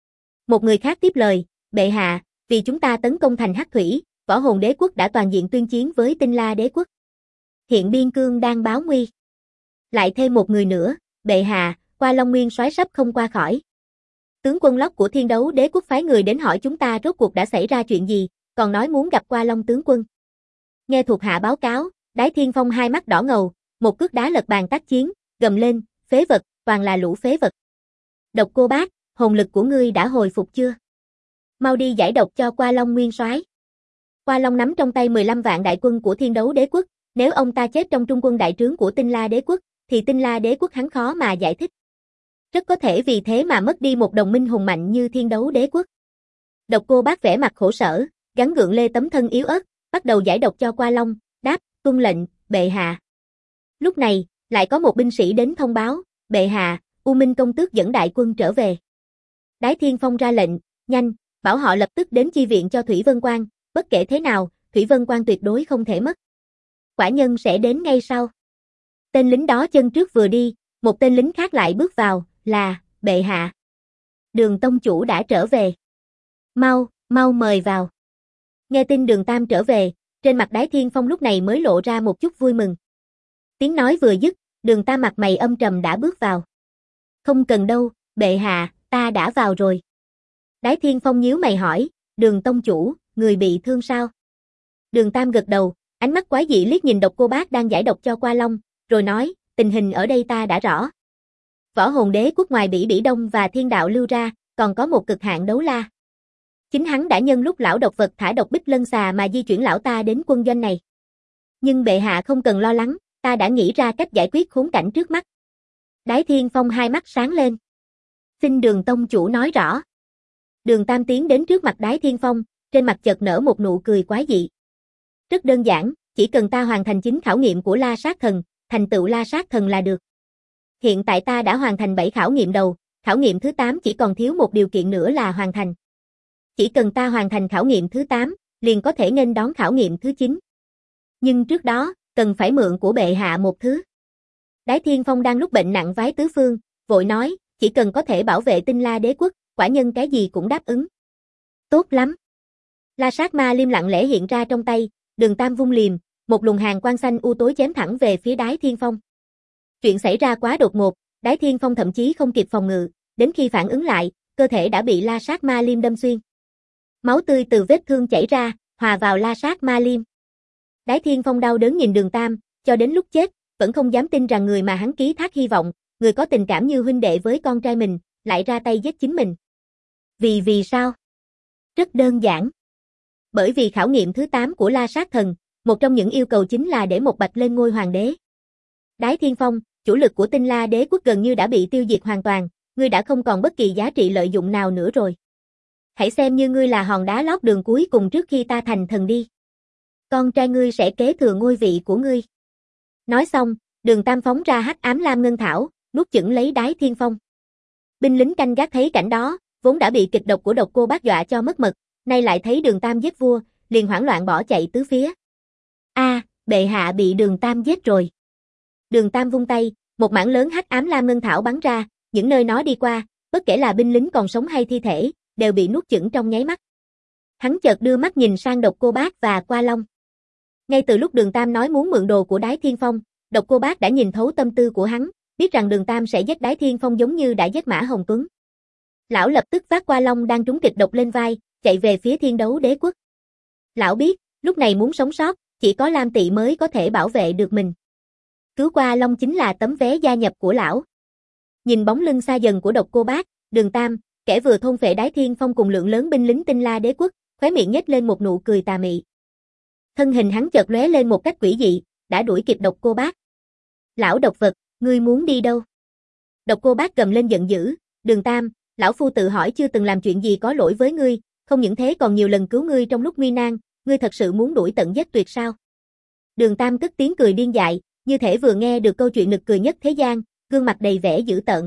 Một người khác tiếp lời, bệ hạ, vì chúng ta tấn công thành Hắc Thủy, võ hồn đế quốc đã toàn diện tuyên chiến với Tinh La Đế quốc. Hiện Biên Cương đang báo nguy. Lại thêm một người nữa, bệ hạ, Qua Long Nguyên soái sắp không qua khỏi. Tướng quân Lốc của Thiên Đấu Đế quốc phái người đến hỏi chúng ta rốt cuộc đã xảy ra chuyện gì, còn nói muốn gặp Qua Long tướng quân. Nghe thuộc hạ báo cáo, Đái Thiên Phong hai mắt đỏ ngầu, một cước đá lật bàn tác chiến, gầm lên, phế vật, toàn là lũ phế vật. Độc Cô Bác, hồn lực của ngươi đã hồi phục chưa? Mau đi giải độc cho Qua Long nguyên soái. Qua Long nắm trong tay 15 vạn đại quân của Thiên Đấu Đế quốc, nếu ông ta chết trong trung quân đại trướng của Tinh La Đế quốc, thì Tinh La Đế quốc hắn khó mà giải thích. Rất có thể vì thế mà mất đi một đồng minh hùng mạnh như Thiên Đấu Đế quốc. Độc Cô Bác vẻ mặt khổ sở, gắng gượng lê tấm thân yếu ớt, bắt đầu giải độc cho Qua Long, đáp, tuân lệnh, bệ hạ. Lúc này, lại có một binh sĩ đến thông báo, bệ hạ, U Minh công tước dẫn đại quân trở về. Đái Thiên Phong ra lệnh, nhanh, bảo họ lập tức đến chi viện cho Thủy Vân Quan, bất kể thế nào, Thủy Vân Quan tuyệt đối không thể mất. Quả nhân sẽ đến ngay sau. Tên lính đó chân trước vừa đi, một tên lính khác lại bước vào, là, bệ hạ. Đường tông chủ đã trở về. Mau, mau mời vào. Nghe tin Đường Tam trở về, trên mặt Đái Thiên Phong lúc này mới lộ ra một chút vui mừng. Tiếng nói vừa dứt, Đường Tam mặt mày âm trầm đã bước vào. Không cần đâu, bệ hạ, ta đã vào rồi. Đái Thiên Phong nhíu mày hỏi, Đường tông chủ, người bị thương sao? Đường Tam gật đầu, ánh mắt quái dị liếc nhìn Độc Cô Bác đang giải độc cho Qua Long, rồi nói, tình hình ở đây ta đã rõ. Võ hồn đế quốc ngoài Bỉ Bỉ Đông và Thiên Đạo lưu ra, còn có một cực hạn đấu la. Chính hắn đã nhân lúc lão độc vật thả độc bích lân xà mà di chuyển lão ta đến quân doanh này. Nhưng bệ hạ không cần lo lắng, ta đã nghĩ ra cách giải quyết khốn cảnh trước mắt. Đái Thiên Phong hai mắt sáng lên. Xin Đường tông chủ nói rõ. Đường Tam tiến đến trước mặt Đái Thiên Phong, trên mặt chợt nở một nụ cười quái dị. Rất đơn giản, chỉ cần ta hoàn thành 9 khảo nghiệm của La Sát thần, thành tựu La Sát thần là được. Hiện tại ta đã hoàn thành 7 khảo nghiệm đầu, khảo nghiệm thứ 8 chỉ còn thiếu một điều kiện nữa là hoàn thành. Chỉ cần ta hoàn thành khảo nghiệm thứ 8, liền có thể nghênh đón khảo nghiệm thứ 9. Nhưng trước đó, cần phải mượn của bệ hạ một thứ. Đái Thiên Phong đang lúc bệnh nặng vái tứ phương, vội nói, chỉ cần có thể bảo vệ Tinh La Đế quốc, quả nhân cái gì cũng đáp ứng. Tốt lắm. La Sát Ma Liêm lặng lẽ hiện ra trong tay, Đường Tam vung liềm, một luồng hàn quang xanh u tối chém thẳng về phía Đái Thiên Phong. Chuyện xảy ra quá đột ngột, Đái Thiên Phong thậm chí không kịp phòng ngự, đến khi phản ứng lại, cơ thể đã bị La Sát Ma Liêm đâm xuyên. Máu tươi từ vết thương chảy ra, hòa vào La Sát Ma Liêm. Đái Thiên Phong đau đớn nhìn Đường Tam, cho đến lúc chết, vẫn không dám tin rằng người mà hắn ký thác hy vọng, người có tình cảm như huynh đệ với con trai mình, lại ra tay giết chính mình. Vì sao? Rất đơn giản. Bởi vì khảo nghiệm thứ 8 của La Sát thần, Một trong những yêu cầu chính là để một bạch lên ngôi hoàng đế. Đái Thiên Phong, chủ lực của Tinh La Đế quốc gần như đã bị tiêu diệt hoàn toàn, ngươi đã không còn bất kỳ giá trị lợi dụng nào nữa rồi. Hãy xem như ngươi là hòn đá lót đường cuối cùng trước khi ta thành thần đi. Con trai ngươi sẽ kế thừa ngôi vị của ngươi. Nói xong, Đường Tam phóng ra hắc ám lam ngân thảo, nuốt chửng lấy Đái Thiên Phong. Binh lính canh gác thấy cảnh đó, vốn đã bị kịch độc của độc cô bác dọa cho mất mật, nay lại thấy Đường Tam giết vua, liền hoảng loạn bỏ chạy tứ phía. Bệ hạ bị Đường Tam giết rồi. Đường Tam vung tay, một mảng lớn hắc ám lam ngân thảo bắn ra, những nơi nó đi qua, bất kể là binh lính còn sống hay thi thể, đều bị nuốt chửng trong nháy mắt. Hắn chợt đưa mắt nhìn sang độc cô bác và Qua Long. Ngay từ lúc Đường Tam nói muốn mượn đồ của Đái Thiên Phong, độc cô bác đã nhìn thấu tâm tư của hắn, biết rằng Đường Tam sẽ giết Đái Thiên Phong giống như đã giết Mã Hồng Tuấn. Lão lập tức vác Qua Long đang trúng kịch độc lên vai, chạy về phía Thiên Đấu Đế quốc. Lão biết, lúc này muốn sống sót, chỉ có Lam Tỵ mới có thể bảo vệ được mình. Cứu Qua Long chính là tấm vé gia nhập của lão. Nhìn bóng lưng xa dần của độc cô bác, Đường Tam, kẻ vừa thôn phệ Đái Thiên Phong cùng lượng lớn binh lính Tinh La Đế quốc, khóe miệng nhếch lên một nụ cười tà mị. Thân hình hắn chợt lóe lên một cách quỷ dị, đã đuổi kịp độc cô bác. Lão độc vật, ngươi muốn đi đâu? Độc cô bác gầm lên giận dữ, Đường Tam, lão phu tự hỏi chưa từng làm chuyện gì có lỗi với ngươi, không những thế còn nhiều lần cứu ngươi trong lúc nguy nan, ngươi thật sự muốn đuổi tận giết tuyệt sao? Đường Tam cất tiếng cười điên dại, như thể vừa nghe được câu chuyện nực cười nhất thế gian, gương mặt đầy vẻ dữ tợn.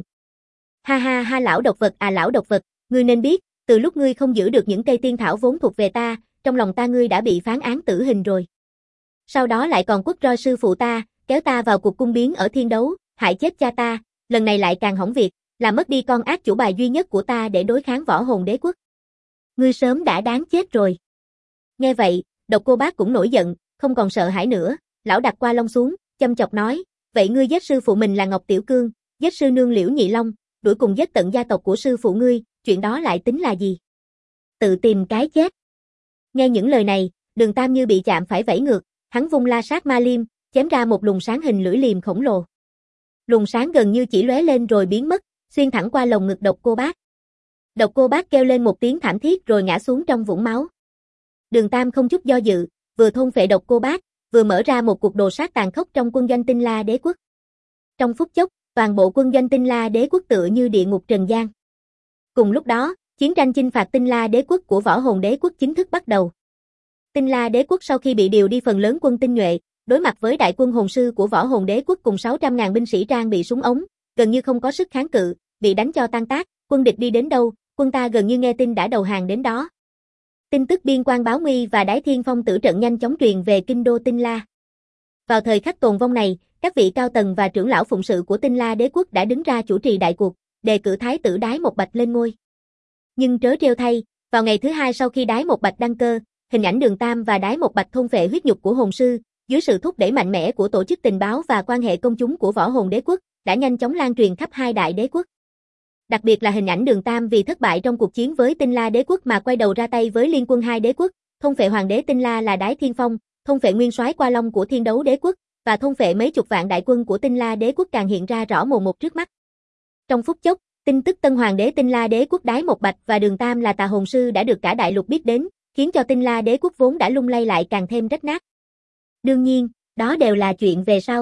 Ha ha ha, lão độc vật à, lão độc vật, ngươi nên biết, từ lúc ngươi không giữ được những cây tiên thảo vốn thuộc về ta, trong lòng ta ngươi đã bị phán án tử hình rồi. Sau đó lại còn quất roi sư phụ ta, kéo ta vào cuộc cung biến ở thiên đấu, hại chết cha ta, lần này lại càng hỏng việc, làm mất đi con ác chủ bài duy nhất của ta để đối kháng Võ Hồn Đế quốc. Ngươi sớm đã đáng chết rồi. Nghe vậy, độc cô bác cũng nổi giận, không còn sợ hãi nữa, lão đặt Qua Long xuống, châm chọc nói, vậy ngươi giết sư phụ mình là Ngọc Tiểu Cương, giết sư nương Liễu Nhị Long, đuổi cùng giết tận gia tộc của sư phụ ngươi, chuyện đó lại tính là gì? Tự tìm cái chết. Nghe những lời này, Đường Tam như bị chạm phải vẫy ngược, hắn vung la sát ma liêm, chém ra một luồng sáng hình lưỡi liềm khổng lồ. Luồng sáng gần như chỉ lóe lên rồi biến mất, xuyên thẳng qua lồng ngực độc cô bác. Độc cô bác kêu lên một tiếng thảm thiết rồi ngã xuống trong vũng máu. Đường Tam không chút do dự, vừa thôn phệ độc cô bác, vừa mở ra một cuộc đồ sát tàn khốc trong quân doanh Tinh La Đế quốc. Trong phút chốc, toàn bộ quân doanh Tinh La Đế quốc tựa như địa ngục trần gian. Cùng lúc đó, chiến tranh chinh phạt Tinh La Đế quốc của Võ Hồn Đế quốc chính thức bắt đầu. Tinh La Đế quốc sau khi bị điều đi phần lớn quân tinh nhuệ, đối mặt với đại quân hồn sư của Võ Hồn Đế quốc cùng 600.000 binh sĩ trang bị súng ống, gần như không có sức kháng cự, bị đánh cho tan tác, quân địch đi đến đâu, quân ta gần như nghe tin đã đầu hàng đến đó. Tin tức biên quan báo nguy và Đái Thiên Phong tử trận nhanh chóng truyền về kinh đô Tinh La. Vào thời khắc tồn vong này, các vị cao tầng và trưởng lão phụng sự của Tinh La Đế quốc đã đứng ra chủ trì đại cuộc, đề cử thái tử Đái Một Bạch lên ngôi. Nhưng trớ trêu thay, vào ngày thứ hai sau khi Đái Một Bạch đăng cơ, hình ảnh Đường Tam và Đái Một Bạch thôn phệ huyết nhục của hồn sư, dưới sự thúc đẩy mạnh mẽ của tổ chức tình báo và quan hệ công chúng của Võ Hồn Đế quốc, đã nhanh chóng lan truyền khắp hai đại đế quốc. Đặc biệt là hình ảnh Đường Tam vì thất bại trong cuộc chiến với Tinh La Đế quốc mà quay đầu ra tay với liên quân hai đế quốc, thôn phệ hoàng đế Tinh La là Đái Thiên Phong, thôn phệ nguyên soái Qua Long của Thiên Đấu Đế quốc và thôn phệ mấy chục vạn đại quân của Tinh La Đế quốc càng hiện ra rõ mồn một trước mắt. Trong phút chốc, tin tức tân hoàng đế Tinh La Đế quốc Đái Một Bạch và Đường Tam là tà hồn sư đã được cả đại lục biết đến, khiến cho Tinh La Đế quốc vốn đã lung lay lại càng thêm rách nát. Đương nhiên, đó đều là chuyện về sau.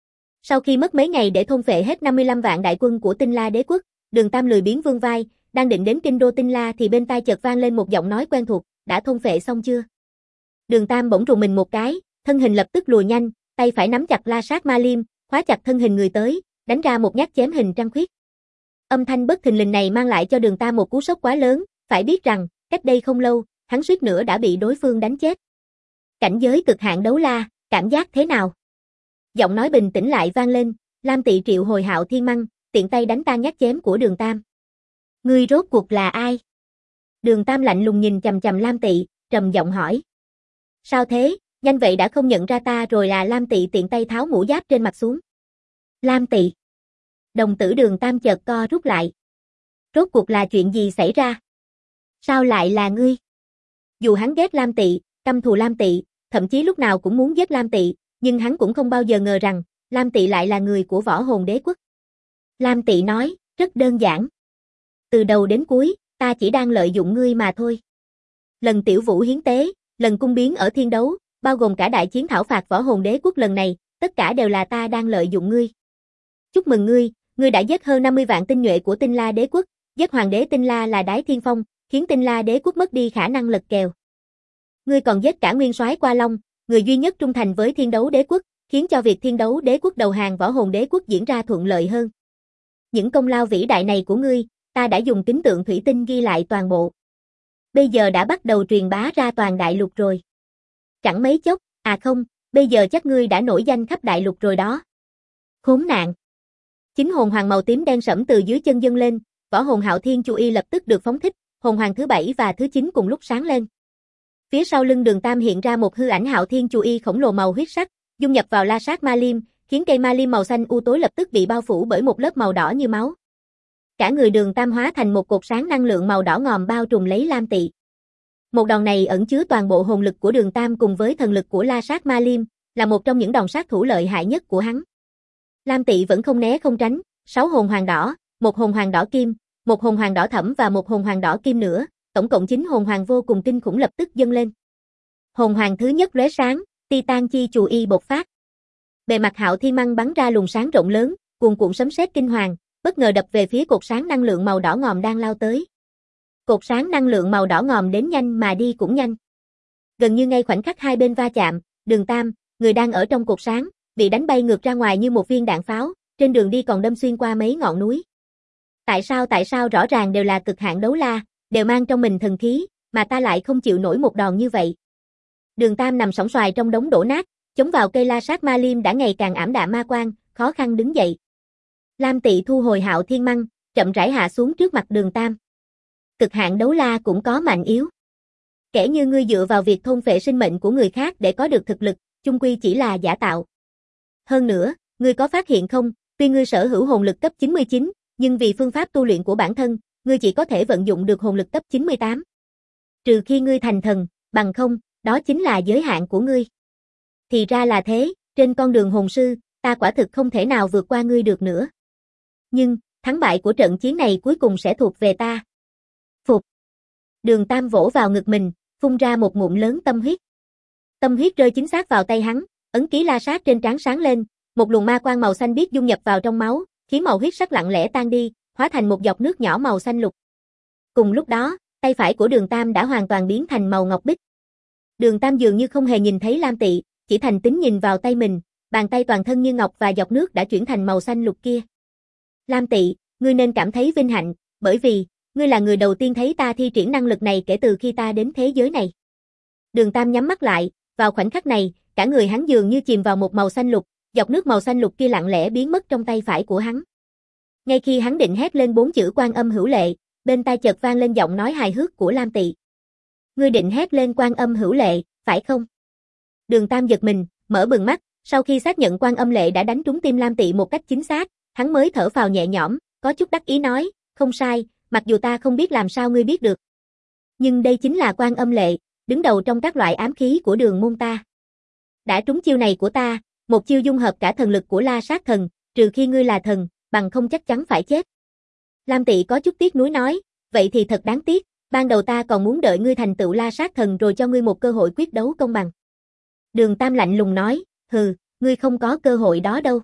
Sau khi mất mấy ngày để thôn phệ hết 55 vạn đại quân của Tinh La Đế quốc, Đường Tam lười biếng vươn vai, đang định đến kinh đô Tinh La thì bên tai chợt vang lên một giọng nói quen thuộc, đã thôn phệ xong chưa? Đường Tam bỗng rùng mình một cái, thân hình lập tức lùi nhanh, tay phải nắm chặt la sát ma liêm, khóa chặt thân hình người tới, đánh ra một nhát chém hình trăng khuyết. Âm thanh bất thình lình này mang lại cho Đường Tam một cú sốc quá lớn, phải biết rằng, cách đây không lâu, hắn suýt nữa đã bị đối phương đánh chết. Cảnh giới cực hạn đấu la, cảm giác thế nào? Giọng nói bình tĩnh lại vang lên, Lam Tỵ triệu hồi Hạo Thiên Măng, tiện tay đánh tan nhát chém của Đường Tam. Ngươi rốt cuộc là ai? Đường Tam lạnh lùng nhìn chằm chằm Lam Tỵ, trầm giọng hỏi. Sao thế, nhanh vậy đã không nhận ra ta rồi à? Lam Tỵ tiện tay tháo mũ giáp trên mặt xuống. Lam Tỵ. Đồng tử Đường Tam chợt co rút lại. Rốt cuộc là chuyện gì xảy ra? Sao lại là ngươi? Dù hắn ghét Lam Tỵ, căm thù Lam Tỵ, thậm chí lúc nào cũng muốn giết Lam Tỵ, nhưng hắn cũng không bao giờ ngờ rằng, Lam Tỵ lại là người của Võ Hồn Đế quốc. Lam Tỵ nói, rất đơn giản. Từ đầu đến cuối, ta chỉ đang lợi dụng ngươi mà thôi. Lần tiểu vũ hiến tế, lần cung biến ở thiên đấu, bao gồm cả đại chiến thảo phạt võ hồn đế quốc lần này, tất cả đều là ta đang lợi dụng ngươi. Chúc mừng ngươi, ngươi đã giết hơn 50 vạn tinh nhuệ của Tinh La đế quốc, giết hoàng đế Tinh La là Đái Thiên Phong, khiến Tinh La đế quốc mất đi khả năng lật kèo. Ngươi còn giết cả nguyên soái Qua Long, người duy nhất trung thành với Thiên Đấu đế quốc, khiến cho việc Thiên Đấu đế quốc đầu hàng võ hồn đế quốc diễn ra thuận lợi hơn. Những công lao vĩ đại này của ngươi, ta đã dùng kính tượng thủy tinh ghi lại toàn bộ. Bây giờ đã bắt đầu truyền bá ra toàn đại lục rồi. Chẳng mấy chốc, không, bây giờ chắc ngươi đã nổi danh khắp đại lục rồi đó. Khốn nạn. Chính hồn hoàng màu tím đen sẫm từ dưới chân dâng lên, võ hồn Hạo Thiên Chu Y lập tức được phóng thích, hồn hoàng thứ 7 và thứ 9 cùng lúc sáng lên. Phía sau lưng Đường Tam hiện ra một hư ảnh Hạo Thiên Chu Y khổng lồ màu huyết sắc, dung nhập vào la sát ma liêm, khiến cây ma liêm màu xanh u tối lập tức bị bao phủ bởi một lớp màu đỏ như máu. Cả người Đường Tam hóa thành một cột sáng năng lượng màu đỏ ngòm bao trùm lấy Lam Tị. Một đòn này ẩn chứa toàn bộ hồn lực của Đường Tam cùng với thần lực của la sát ma liêm, là một trong những đòn sát thủ lợi hại nhất của hắn. Lam Tị vẫn không né không tránh, 6 hồn hoàng đỏ, một hồn hoàng đỏ kim, một hồn hoàng đỏ thẫm và một hồn hoàng đỏ kim nữa, tổng cộng 9 hồn hoàng vô cùng kinh khủng lập tức dâng lên. Hồn hoàng thứ nhất lóe sáng, Titan chi Chu Y bộc phát. Bề mặt Hạo Thiên Măng bắn ra luồng sáng rộng lớn, cuồn cuộn sấm sét kinh hoàng, bất ngờ đập về phía cột sáng năng lượng màu đỏ ngòm đang lao tới. Cột sáng năng lượng màu đỏ ngòm đến nhanh mà đi cũng nhanh. Gần như ngay khoảnh khắc hai bên va chạm, Đường Tam, người đang ở trong cột sáng, bị đánh bay ngược ra ngoài như một viên đạn pháo, trên đường đi còn đâm xuyên qua mấy ngọn núi. Tại sao rõ ràng đều là cực hạn đấu la, đều mang trong mình thần khí, mà ta lại không chịu nổi một đòn như vậy. Đường Tam nằm sóng xoài trong đống đổ nát, chống vào cây la sát ma liêm đã ngày càng ảm đạm ma quang, khó khăn đứng dậy. Lam Tị thu hồi Hạo Thiên Măng, chậm rãi hạ xuống trước mặt Đường Tam. Cực hạn đấu la cũng có mạnh yếu. Kẻ như ngươi dựa vào việc thôn phệ sinh mệnh của người khác để có được thực lực, chung quy chỉ là giả tạo. Hơn nữa, ngươi có phát hiện không, tuy ngươi sở hữu hồn lực cấp 99, nhưng vì phương pháp tu luyện của bản thân, ngươi chỉ có thể vận dụng được hồn lực cấp 98. Trừ khi ngươi thành thần, bằng không, đó chính là giới hạn của ngươi. Thì ra là thế, trên con đường hồn sư, ta quả thực không thể nào vượt qua ngươi được nữa. Nhưng, thắng bại của trận chiến này cuối cùng sẽ thuộc về ta. Phục. Đường Tam vỗ vào ngực mình, phun ra một ngụm lớn tâm huyết. Tâm huyết rơi chính xác vào tay hắn, ấn ký la sát trên trán sáng lên, một luồng ma quang màu xanh biếc dung nhập vào trong máu, khiến màu huyết sắc lặng lẽ tan đi, hóa thành một giọt nước nhỏ màu xanh lục. Cùng lúc đó, tay phải của Đường Tam đã hoàn toàn biến thành màu ngọc bích. Đường Tam dường như không hề nhìn thấy Lam Tị, chỉ thành tín nhìn vào tay mình, bàn tay toàn thân như ngọc và giọt nước đã chuyển thành màu xanh lục kia. Lam Tị, ngươi nên cảm thấy vinh hạnh, bởi vì, ngươi là người đầu tiên thấy ta thi triển năng lực này kể từ khi ta đến thế giới này. Đường Tam nhắm mắt lại, vào khoảnh khắc này, cả người hắn dường như chìm vào một màu xanh lục, giọt nước màu xanh lục kia lặng lẽ biến mất trong tay phải của hắn. Ngay khi hắn định hét lên 4 chữ Quan Âm Hữu Lệ, bên tai chợt vang lên giọng nói hài hước của Lam Tị. Ngươi định hét lên Quan Âm Hữu Lệ, phải không? Đường Tam giật mình, mở bừng mắt, sau khi xác nhận Quan Âm Lệ đã đánh trúng tim Lam Tị một cách chính xác, hắn mới thở phào nhẹ nhõm, có chút đắc ý nói, không sai, mặc dù ta không biết làm sao ngươi biết được. Nhưng đây chính là Quan Âm Lệ, đứng đầu trong các loại ám khí của đường môn ta. Đã trúng chiêu này của ta, một chiêu dung hợp cả thần lực của La Sát Thần, trừ khi ngươi là thần, bằng không chắc chắn phải chết. Lam Tị có chút tiếc nuối nói, vậy thì thật đáng tiếc, ban đầu ta còn muốn đợi ngươi thành tựu La Sát Thần rồi cho ngươi một cơ hội quyết đấu công bằng. Đường Tam lạnh lùng nói, hừ, ngươi không có cơ hội đó đâu.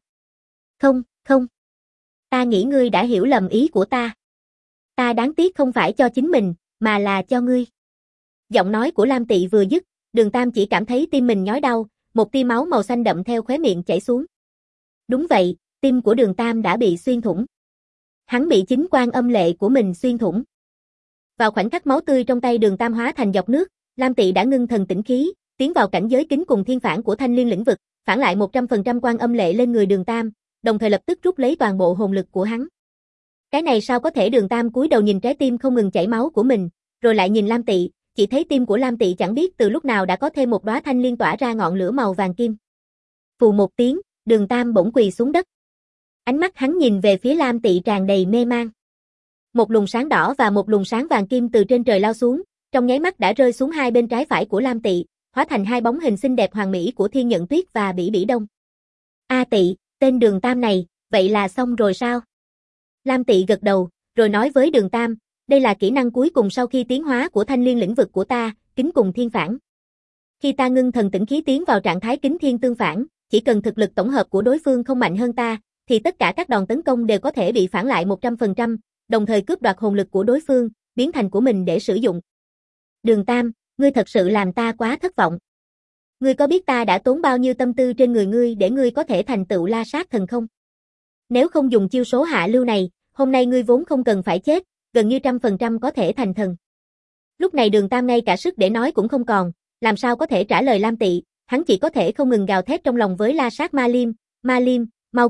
Không. Ta nghĩ ngươi đã hiểu lầm ý của ta. Ta đáng tiếc không phải cho chính mình, mà là cho ngươi. Giọng nói của Lam Tị vừa dứt, Đường Tam chỉ cảm thấy tim mình nhói đau, một tia máu màu xanh đậm theo khóe miệng chảy xuống. Đúng vậy, tim của Đường Tam đã bị xuyên thủng. Hắn bị chính Quan Âm Lệ của mình xuyên thủng. Vào khoảnh khắc máu tươi trong tay Đường Tam hóa thành giọt nước, Lam Tị đã ngưng thần tĩnh khí, tiến vào cảnh giới kính cùng thiên phản của Thanh Liên lĩnh vực, phản lại 100% Quan Âm Lệ lên người Đường Tam, đồng thời lập tức rút lấy toàn bộ hồn lực của hắn. Cái này sao có thể? Đường Tam cúi đầu nhìn trái tim không ngừng chảy máu của mình, rồi lại nhìn Lam Tị, chỉ thấy tim của Lam Tị chẳng biết từ lúc nào đã có thêm một đóa thanh liên tỏa ra ngọn lửa màu vàng kim. Phù một tiếng, Đường Tam bỗng quỳ xuống đất. Ánh mắt hắn nhìn về phía Lam Tị tràn đầy mê mang. Một luồng sáng đỏ và một luồng sáng vàng kim từ trên trời lao xuống, trong nháy mắt đã rơi xuống hai bên trái phải của Lam Tị, hóa thành hai bóng hình xinh đẹp hoàn mỹ của Thiên Nhận Tuyết và Bỉ Bỉ Đông. A Tị, tên Đường Tam này, vậy là xong rồi sao? Lam Tị gật đầu, rồi nói với Đường Tam, đây là kỹ năng cuối cùng sau khi tiến hóa của Thanh Liên lĩnh vực của ta, kính cùng thiên phản. Khi ta ngưng thần tĩnh khí tiến vào trạng thái kính thiên tương phản, chỉ cần thực lực tổng hợp của đối phương không mạnh hơn ta, thì tất cả các đòn tấn công đều có thể bị phản lại 100%, đồng thời cướp đoạt hồn lực của đối phương, biến thành của mình để sử dụng. Đường Tam, ngươi thật sự làm ta quá thất vọng. Ngươi có biết ta đã tốn bao nhiêu tâm tư trên người ngươi để ngươi có thể thành tựu La Sát Thần không? Nếu không dùng chiêu số hạ lưu này, hôm nay ngươi vốn không cần phải chết, gần như 100% có thể thành thần. Lúc này Đường Tam ngay cả sức để nói cũng không còn, làm sao có thể trả lời Lam Tị, hắn chỉ có thể không ngừng gào thét trong lòng với La Sát Ma Liêm, mau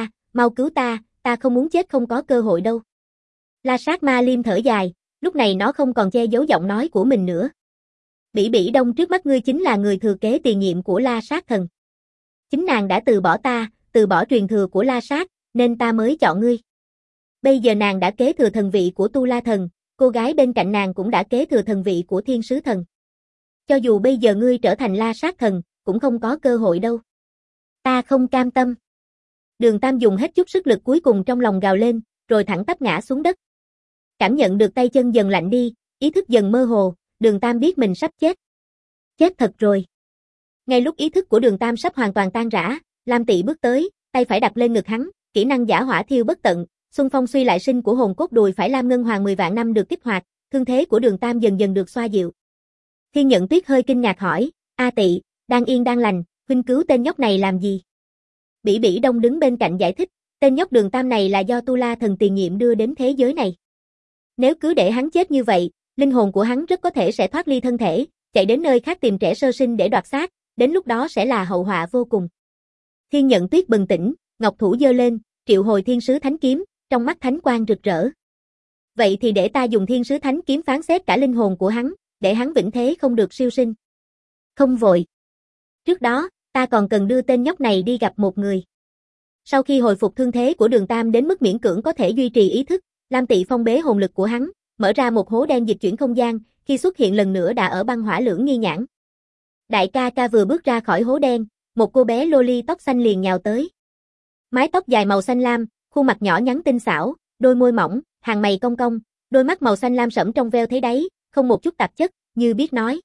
cứu ta không muốn chết không có cơ hội đâu. La Sát Ma Liêm thở dài, lúc này nó không còn che giấu giọng nói của mình nữa. Bỉ Bỉ Đông trước mắt ngươi chính là người thừa kế tiền nhiệm của La Sát Thần. Chính nàng đã từ bỏ ta, từ bỏ truyền thừa của La Sát, nên ta mới chọn ngươi. Bây giờ nàng đã kế thừa thần vị của Tu La Thần, cô gái bên cạnh nàng cũng đã kế thừa thần vị của Thiên Sứ Thần. Cho dù bây giờ ngươi trở thành La Sát Thần, cũng không có cơ hội đâu. Ta không cam tâm. Đường Tam dùng hết chút sức lực cuối cùng trong lòng gào lên, rồi thẳng tắp ngã xuống đất. Cảm nhận được tay chân dần lạnh đi, ý thức dần mơ hồ, Đường Tam biết mình sắp chết. Chết thật rồi. Ngay lúc ý thức của Đường Tam sắp hoàn toàn tan rã, Lam Tị bước tới, tay phải đặt lên ngực hắn, kỹ năng giả hỏa thiêu bất tận, xuân phong suy lại sinh của hồn cốt đùi phải Lam Ngân Hoàng 10 vạn năm được kích hoạt, thương thế của Đường Tam dần dần được xoa dịu. Thiên Nhận Tuyết hơi kinh ngạc hỏi, A Tị, đang yên đang lành, huynh cứu tên nhóc này làm gì? Bỉ Bỉ Đông đứng bên cạnh giải thích, tên nhóc Đường Tam này là do Tu La Thần tiền nhiệm đưa đến thế giới này. Nếu cứ để hắn chết như vậy, linh hồn của hắn rất có thể sẽ thoát ly thân thể, chạy đến nơi khác tìm trẻ sơ sinh để đoạt xác, đến lúc đó sẽ là hậu họa vô cùng. Thiên Nhận Tuyết bừng tỉnh, ngọc thủ giơ lên, triệu hồi Thiên Sứ Thánh Kiếm, trong mắt thánh quang rực rỡ. Vậy thì để ta dùng Thiên Sứ Thánh Kiếm phán xét cả linh hồn của hắn, để hắn vĩnh thế không được siêu sinh. Không vội. Trước đó, ta còn cần đưa tên nhóc này đi gặp một người. Sau khi hồi phục thương thế của Đường Tam đến mức miễn cưỡng có thể duy trì ý thức, Lam Tị phong bế hồn lực của hắn, mở ra một hố đen dịch chuyển không gian, khi xuất hiện lần nữa đã ở băng hỏa lưỡng nghi nhãn. Đại ca ca vừa bước ra khỏi hố đen, một cô bé loli tóc xanh liền nhào tới. Mái tóc dài màu xanh lam, khuôn mặt nhỏ nhắn tinh xảo, đôi môi mỏng, hàng mày cong cong, đôi mắt màu xanh lam sẫm trong veo thấy đáy, không một chút tạp chất, như biết nói.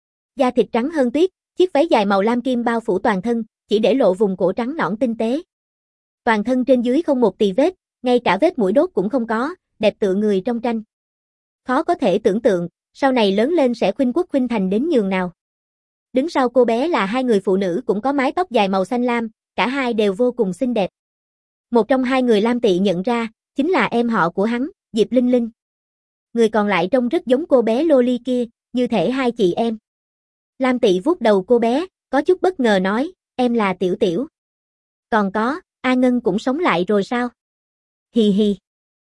Da thịt trắng hơn tuyết, chiếc váy dài màu lam kim bao phủ toàn thân, chỉ để lộ vùng cổ trắng nõn tinh tế. Toàn thân trên dưới không một tì vết, ngay cả vết mũi đốt cũng không có, đẹp tựa người trong tranh. Khó có thể tưởng tượng, sau này lớn lên sẽ khuynh quốc khuynh thành đến nhường nào. Đứng sau cô bé là hai người phụ nữ cũng có mái tóc dài màu xanh lam, cả hai đều vô cùng xinh đẹp. Một trong hai người Lam Tị nhận ra, chính là em họ của hắn, Diệp Linh Linh. Người còn lại trông rất giống cô bé loli kia, như thể hai chị em. Lam Tị vuốt đầu cô bé, có chút bất ngờ nói, em là Tiểu Tiểu. Còn có, A Ngân cũng sống lại rồi sao? Hì hì.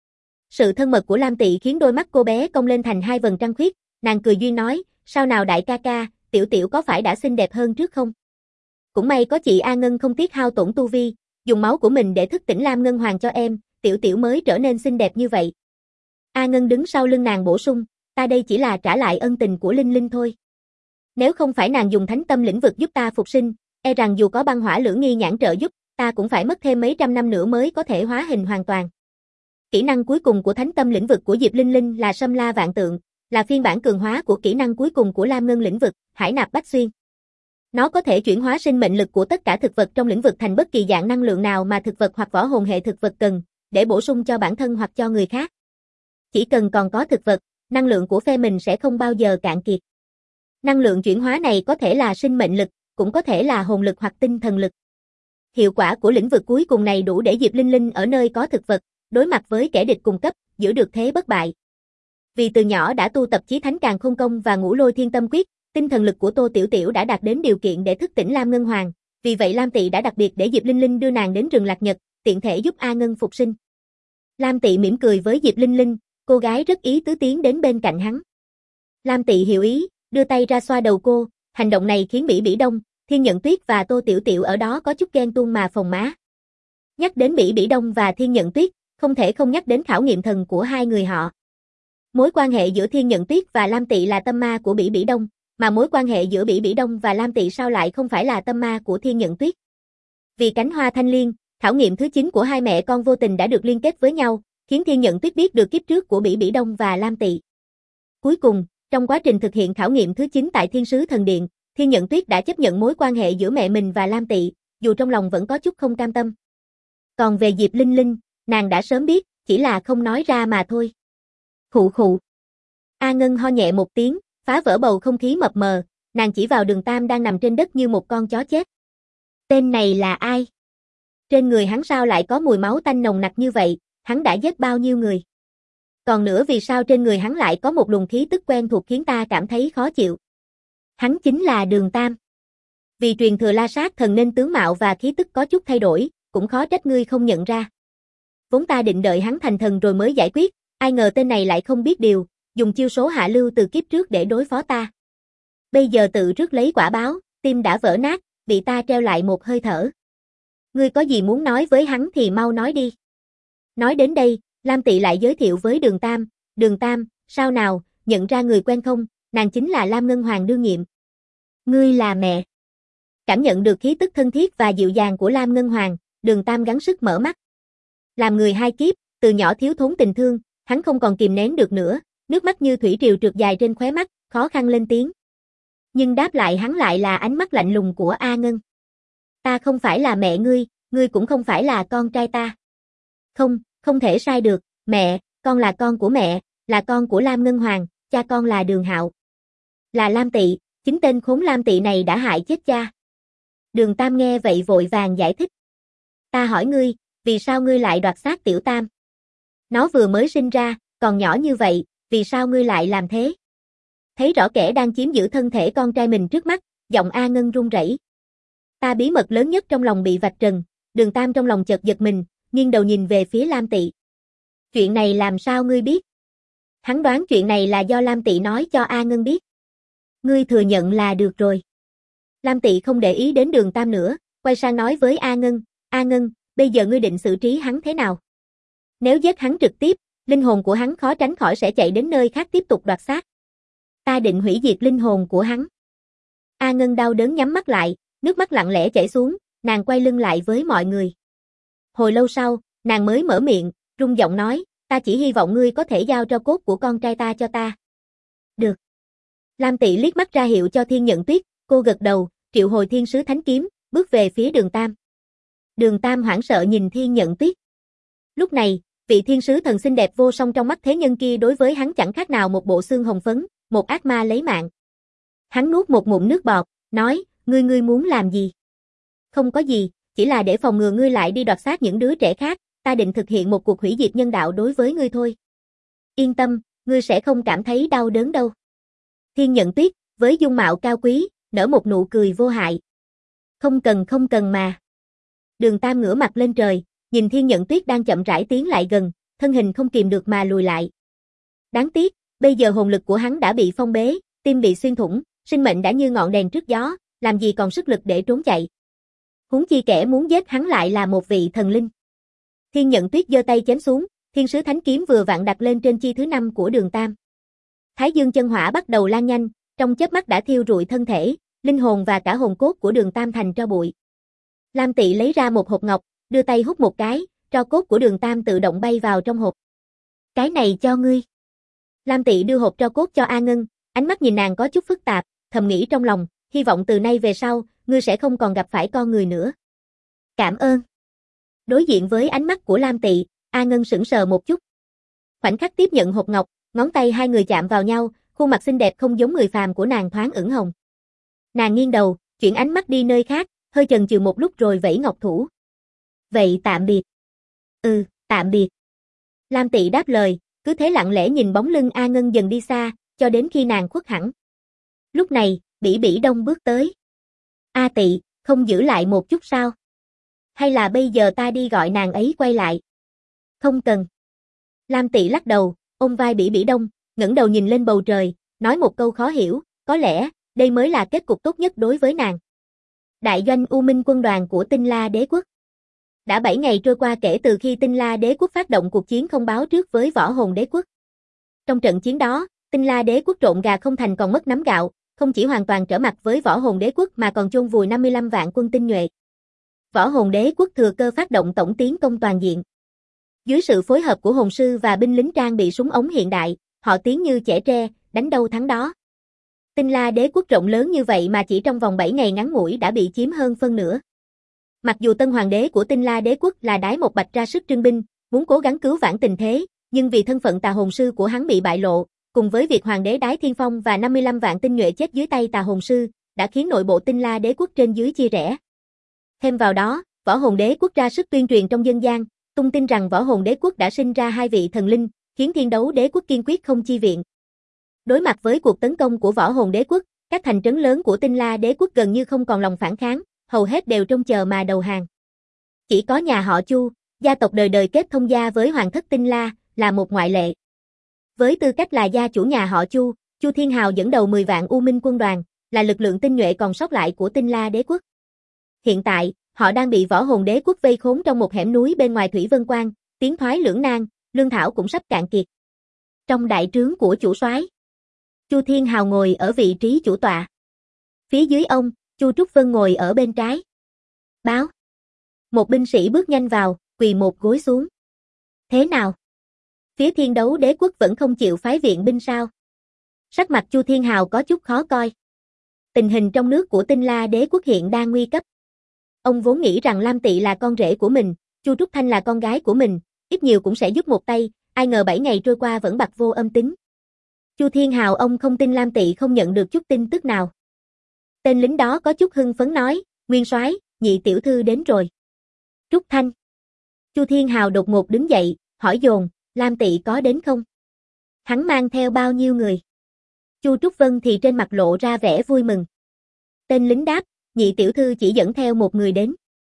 Sự thân mật của Lam Tị khiến đôi mắt cô bé cong lên thành hai vầng trăng khuyết, nàng cười duyên nói, sao nào đại ca ca, Tiểu Tiểu có phải đã xinh đẹp hơn trước không? Cũng may có chị A Ngân không tiếc hao tổn tu vi, dùng máu của mình để thức tỉnh Lam Ngân Hoàng cho em, Tiểu Tiểu mới trở nên xinh đẹp như vậy. A Ngân đứng sau lưng nàng bổ sung, ta đây chỉ là trả lại ân tình của Linh Linh thôi. Nếu không phải nàng dùng thánh tâm lĩnh vực giúp ta phục sinh, e rằng dù có băng hỏa lưỡng nghi nhãn trợ giúp, ta cũng phải mất thêm mấy trăm năm nữa mới có thể hóa hình hoàn toàn. Kỹ năng cuối cùng của thánh tâm lĩnh vực của Diệp Linh Linh là Sâm La Vạn Tượng, là phiên bản cường hóa của kỹ năng cuối cùng của Lam Ngân lĩnh vực, Hải Nạp Bách Xuyên. Nó có thể chuyển hóa sinh mệnh lực của tất cả thực vật trong lĩnh vực thành bất kỳ dạng năng lượng nào mà thực vật hoặc võ hồn hệ thực vật cần, để bổ sung cho bản thân hoặc cho người khác. Chỉ cần còn có thực vật, năng lượng của phe mình sẽ không bao giờ cạn kiệt. Năng lượng chuyển hóa này có thể là sinh mệnh lực, cũng có thể là hồn lực hoặc tinh thần lực. Hiệu quả của lĩnh vực cuối cùng này đủ để Diệp Linh Linh ở nơi có thực vật, đối mặt với kẻ địch cùng cấp, giữ được thế bất bại. Vì từ nhỏ đã tu tập Chí Thánh Càn Khôn Công và Ngũ Lôi Thiên Tâm Quyết, tinh thần lực của Tô Tiểu Tiểu đã đạt đến điều kiện để thức tỉnh Lam Ngân Hoàng, vì vậy Lam Tị đã đặc biệt để Diệp Linh Linh đưa nàng đến rừng Lạc Nhật, tiện thể giúp A Ngân phục sinh. Lam Tị mỉm cười với Diệp Linh Linh, cô gái rất ý tứ tiến đến bên cạnh hắn. Lam Tị hiểu ý, đưa tay ra xoa đầu cô, hành động này khiến Bỉ Bỉ Đông, Thiên Nhận Tuyết và Tô Tiểu Tiểu ở đó có chút ghen tuông mà phồng má. Nhắc đến Bỉ Bỉ Đông và Thiên Nhận Tuyết, không thể không nhắc đến khảo nghiệm thần của hai người họ. Mối quan hệ giữa Thiên Nhận Tuyết và Lam Tị là tâm ma của Bỉ Bỉ Đông, mà mối quan hệ giữa Bỉ Bỉ Đông và Lam Tị sao lại không phải là tâm ma của Thiên Nhận Tuyết. Vì cánh hoa thanh liên, khảo nghiệm thứ 9 của hai mẹ con vô tình đã được liên kết với nhau, khiến Thiên Nhận Tuyết biết được kiếp trước của Bỉ Bỉ Đông và Lam Tị. Cuối cùng, trong quá trình thực hiện khảo nghiệm thứ 9 tại Thiên Sứ Thần Điện, Thiên Nhận Tuyết đã chấp nhận mối quan hệ giữa mẹ mình và Lam Tị, dù trong lòng vẫn có chút không cam tâm. Còn về Diệp Linh Linh, nàng đã sớm biết, chỉ là không nói ra mà thôi. Khụ khụ. A Ngân ho nhẹ một tiếng, phá vỡ bầu không khí mập mờ, nàng chỉ vào Đường Tam đang nằm trên đất như một con chó chết. Tên này là ai? Trên người hắn sao lại có mùi máu tanh nồng nặc như vậy, hắn đã giết bao nhiêu người? Còn nữa vì sao trên người hắn lại có một luồng khí tức quen thuộc khiến ta cảm thấy khó chịu? Hắn chính là Đường Tam. Vì truyền thừa La Sát thần nên tướng mạo và khí tức có chút thay đổi, cũng khó trách ngươi không nhận ra. Vốn ta định đợi hắn thành thần rồi mới giải quyết, ai ngờ tên này lại không biết điều, dùng chiêu số hạ lưu từ kiếp trước để đối phó ta. Bây giờ tự rước lấy quả báo, tim đã vỡ nát, bị ta treo lại một hơi thở. Ngươi có gì muốn nói với hắn thì mau nói đi. Nói đến đây, Lam Tị lại giới thiệu với Đường Tam. Đường Tam, sao nào, nhận ra người quen không, nàng chính là Lam Ngân Hoàng đương nhiệm. Ngươi là mẹ. Cảm nhận được khí tức thân thiết và dịu dàng của Lam Ngân Hoàng, Đường Tam gắng sức mở mắt. Làm người hai kiếp, từ nhỏ thiếu thốn tình thương, hắn không còn kìm nén được nữa, nước mắt như thủy triều trượt dài trên khóe mắt, khó khăn lên tiếng. Nhưng đáp lại hắn lại là ánh mắt lạnh lùng của A Ngân. Ta không phải là mẹ ngươi cũng không phải là con trai ta. Không, không thể sai được, mẹ, con là con của mẹ, là con của Lam Ngân Hoàng, cha con là Đường Hạo. Là Lam Tị, chính tên khốn Lam Tị này đã hại chết cha. Đường Tam nghe vậy vội vàng giải thích. Ta hỏi ngươi, vì sao ngươi lại đoạt xác Tiểu Tam? Nó vừa mới sinh ra, còn nhỏ như vậy, vì sao ngươi lại làm thế? Thấy rõ kẻ đang chiếm giữ thân thể con trai mình trước mắt, giọng A Ngân run rẩy. Ta bí mật lớn nhất trong lòng bị vạch trần, Đường Tam trong lòng chợt giật mình, nghiêng đầu nhìn về phía Lam Tị. Chuyện này làm sao ngươi biết? Hắn đoán chuyện này là do Lam Tị nói cho A Ngân biết. Ngươi thừa nhận là được rồi. Lam Tị không để ý đến Đường Tam nữa, quay sang nói với A Ngân, bây giờ ngươi định xử trí hắn thế nào? Nếu giết hắn trực tiếp, linh hồn của hắn khó tránh khỏi sẽ chạy đến nơi khác tiếp tục đoạt xác. Ta định hủy diệt linh hồn của hắn. A Ngân đau đớn nhắm mắt lại, nước mắt lặng lẽ chảy xuống, nàng quay lưng lại với mọi người. Hồi lâu sau, nàng mới mở miệng, run giọng nói, ta chỉ hy vọng ngươi có thể giao tro cốt của con trai ta cho ta. Được. Lam Tị liếc mắt ra hiệu cho Thiên Nhận Tuyết, cô gật đầu, triệu hồi thiên sứ thánh kiếm, bước về phía Đường Tam. Đường Tam hoảng sợ nhìn Thiên Nhận Tuyết. Lúc này, vị thiên sứ thần xinh đẹp vô song trong mắt thế nhân kia đối với hắn chẳng khác nào một bộ xương hồng phấn, một ác ma lấy mạng. Hắn nuốt một ngụm nước bọt, nói, ngươi muốn làm gì? Không có gì, chỉ là để phòng ngừa ngươi lại đi đoạt xác những đứa trẻ khác, ta định thực hiện một cuộc hủy diệt nhân đạo đối với ngươi thôi. Yên tâm, ngươi sẽ không cảm thấy đau đớn đâu. Thiên Nhận Tuyết, với dung mạo cao quý, nở một nụ cười vô hại. Không cần mà. Đường Tam ngửa mặt lên trời, nhìn Thiên Nhận Tuyết đang chậm rãi tiến lại gần, thân hình không kìm được mà lùi lại. Đáng tiếc, bây giờ hồn lực của hắn đã bị phong bế, tim bị xuyên thủng, sinh mệnh đã như ngọn đèn trước gió, làm gì còn sức lực để trốn chạy. Huống chi kẻ muốn giết hắn lại là một vị thần linh. Thiên Nhận Tuyết giơ tay chém xuống, thiên sứ thánh kiếm vừa vặn đặt lên trên chi thứ 5 của Đường Tam. Thái dương chân hỏa bắt đầu lan nhanh, trong chớp mắt đã thiêu rụi thân thể, linh hồn và cả hồn cốt của Đường Tam thành tro bụi. Lam Tị lấy ra một hộp ngọc, đưa tay hút một cái, tro cốt của Đường Tam tự động bay vào trong hộp. Cái này cho ngươi. Lam Tị đưa hộp tro cốt cho A Ngân, ánh mắt nhìn nàng có chút phức tạp, thầm nghĩ trong lòng, hy vọng từ nay về sau, ngươi sẽ không còn gặp phải con người nữa. Cảm ơn. Đối diện với ánh mắt của Lam Tị, A Ngân sững sờ một chút. Khoảnh khắc tiếp nhận hộp ngọc, ngón tay hai người chạm vào nhau, khuôn mặt xinh đẹp không giống người phàm của nàng thoáng ửng hồng. Nàng nghiêng đầu, chuyển ánh mắt đi nơi khác, hơi chần chừ một lúc rồi vẫy ngọc thủ. Vậy tạm biệt. Ừ, tạm biệt. Lam Tị đáp lời, cứ thế lặng lẽ nhìn bóng lưng A Ngân dần đi xa, cho đến khi nàng khuất hẳn. Lúc này, Bỉ Bỉ Đông bước tới. A Tị, không giữ lại một chút sao? Hay là bây giờ ta đi gọi nàng ấy quay lại? Không cần. Lam Tị lắc đầu, ôm vai Bỉ Bỉ Đông, ngẩng đầu nhìn lên bầu trời, nói một câu khó hiểu, có lẽ, đây mới là kết cục tốt nhất đối với nàng. Đại doanh U Minh quân đoàn của Tinh La Đế quốc. Đã 7 ngày trôi qua kể từ khi Tinh La Đế quốc phát động cuộc chiến không báo trước với Võ Hồn Đế quốc. Trong trận chiến đó, Tinh La Đế quốc trộn gà không thành còn mất nắm gạo, không chỉ hoàn toàn trở mặt với Võ Hồn Đế quốc mà còn chôn vùi 55 vạn quân tinh nhuệ. Võ Hồn Đế quốc thừa cơ phát động tổng tiến công toàn diện. Dưới sự phối hợp của hồn sư và binh lính trang bị súng ống hiện đại, họ tiến như chẻ tre, đánh đâu thắng đó. Tinh La Đế quốc rộng lớn như vậy mà chỉ trong vòng 7 ngày ngắn ngủi đã bị chiếm hơn phân nửa. Mặc dù tân hoàng đế của Tinh La Đế quốc là Đái Một Bạch ra sức trưng binh, muốn cố gắng cứu vãn tình thế, nhưng vì thân phận tà hồn sư của hắn bị bại lộ, cùng với việc hoàng đế Đái Thiên Phong và 55 vạn tinh nhuệ chết dưới tay tà hồn sư, đã khiến nội bộ Tinh La Đế quốc trên dưới chia rẽ. Thêm vào đó, Võ Hồn Đế quốc ra sức tuyên truyền trong dân gian, tung tin rằng Võ Hồn Đế quốc đã sinh ra hai vị thần linh, khiến Thiên Đấu Đế quốc kiên quyết không chi viện. Đối mặt với cuộc tấn công của Võ Hồn Đế quốc, các thành trấn lớn của Tinh La Đế quốc gần như không còn lòng phản kháng, hầu hết đều trông chờ mà đầu hàng. Chỉ có nhà họ Chu, gia tộc đời đời kết thông gia với hoàng thất Tinh La, là một ngoại lệ. Với tư cách là gia chủ nhà họ Chu, Chu Thiên Hào dẫn đầu 10 vạn U Minh quân đoàn, là lực lượng tinh nhuệ còn sót lại của Tinh La Đế quốc. Hiện tại, họ đang bị Võ Hồn Đế quốc vây khốn trong một hẻm núi bên ngoài Thủy Vân Quan, tiến thoái lưỡng nan, lương thảo cũng sắp cạn kiệt. Trong đại trướng của chủ soái, Chu Thiên Hào ngồi ở vị trí chủ tọa. Phía dưới ông, Chu Trúc Vân ngồi ở bên trái. Báo. Một binh sĩ bước nhanh vào, quỳ một gối xuống. Thế nào? Phía Thiên Đấu Đế quốc vẫn không chịu phái viện binh sao? Sắc mặt Chu Thiên Hào có chút khó coi. Tình hình trong nước của Tinh La Đế quốc hiện đang nguy cấp. Ông vốn nghĩ rằng Lam Tị là con rể của mình, Chu Trúc Thanh là con gái của mình, ít nhiều cũng sẽ giúp một tay, ai ngờ 7 ngày trôi qua vẫn bặt vô âm tính. Chu Thiên Hào ông không tin Lam Tị không nhận được chút tin tức nào. Tên lính đó có chút hưng phấn nói, Nguyên soái, nhị tiểu thư đến rồi. Trúc Thanh. Chu Thiên Hào đột ngột đứng dậy, hỏi dồn, Lam Tị có đến không? Hắn mang theo bao nhiêu người? Chu Trúc Vân thì trên mặt lộ ra vẻ vui mừng. Tên lính đáp, nhị tiểu thư chỉ dẫn theo một người đến.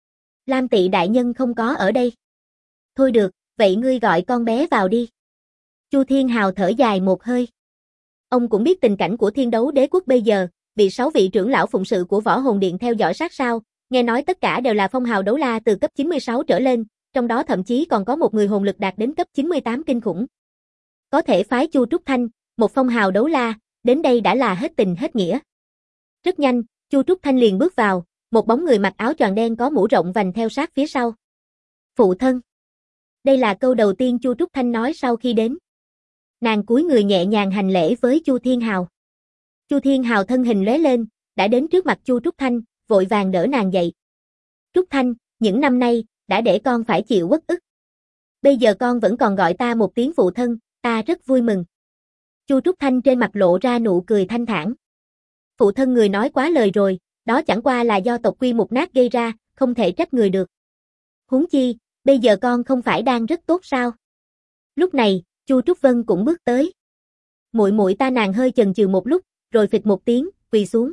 Lam Tị đại nhân không có ở đây. Thôi được, vậy ngươi gọi con bé vào đi. Chu Thiên Hào thở dài một hơi. Ông cũng biết tình cảnh của Thiên Đấu Đế quốc bây giờ, bị 6 vị trưởng lão phụng sự của Võ Hồn Điện theo dõi sát sao, nghe nói tất cả đều là phong hào đấu la từ cấp 96 trở lên, trong đó thậm chí còn có một người hồn lực đạt đến cấp 98 kinh khủng. Có thể phái Chu Trúc Thanh, một phong hào đấu la, đến đây đã là hết tình hết nghĩa. Rất nhanh, Chu Trúc Thanh liền bước vào, một bóng người mặc áo choàng đen có mũ rộng vành theo sát phía sau. Phụ thân. Đây là câu đầu tiên Chu Trúc Thanh nói sau khi đến. Nàng cúi người nhẹ nhàng hành lễ với Chu Thiên Hào. Chu Thiên Hào thân hình lóe lên, đã đến trước mặt Chu Trúc Thanh, vội vàng đỡ nàng dậy. Trúc Thanh, những năm nay, đã để con phải chịu uất ức. Bây giờ con vẫn còn gọi ta một tiếng phụ thân, ta rất vui mừng. Chu Trúc Thanh trên mặt lộ ra nụ cười thanh thản. Phụ thân người nói quá lời rồi, đó chẳng qua là do tộc quy mục nát gây ra, không thể trách người được. Huống chi, bây giờ con không phải đang rất tốt sao? Lúc này, Chu Trúc Vân cũng bước tới. Muội muội ta nàng hơi chần chừ một lúc, rồi phịch một tiếng, quỳ xuống.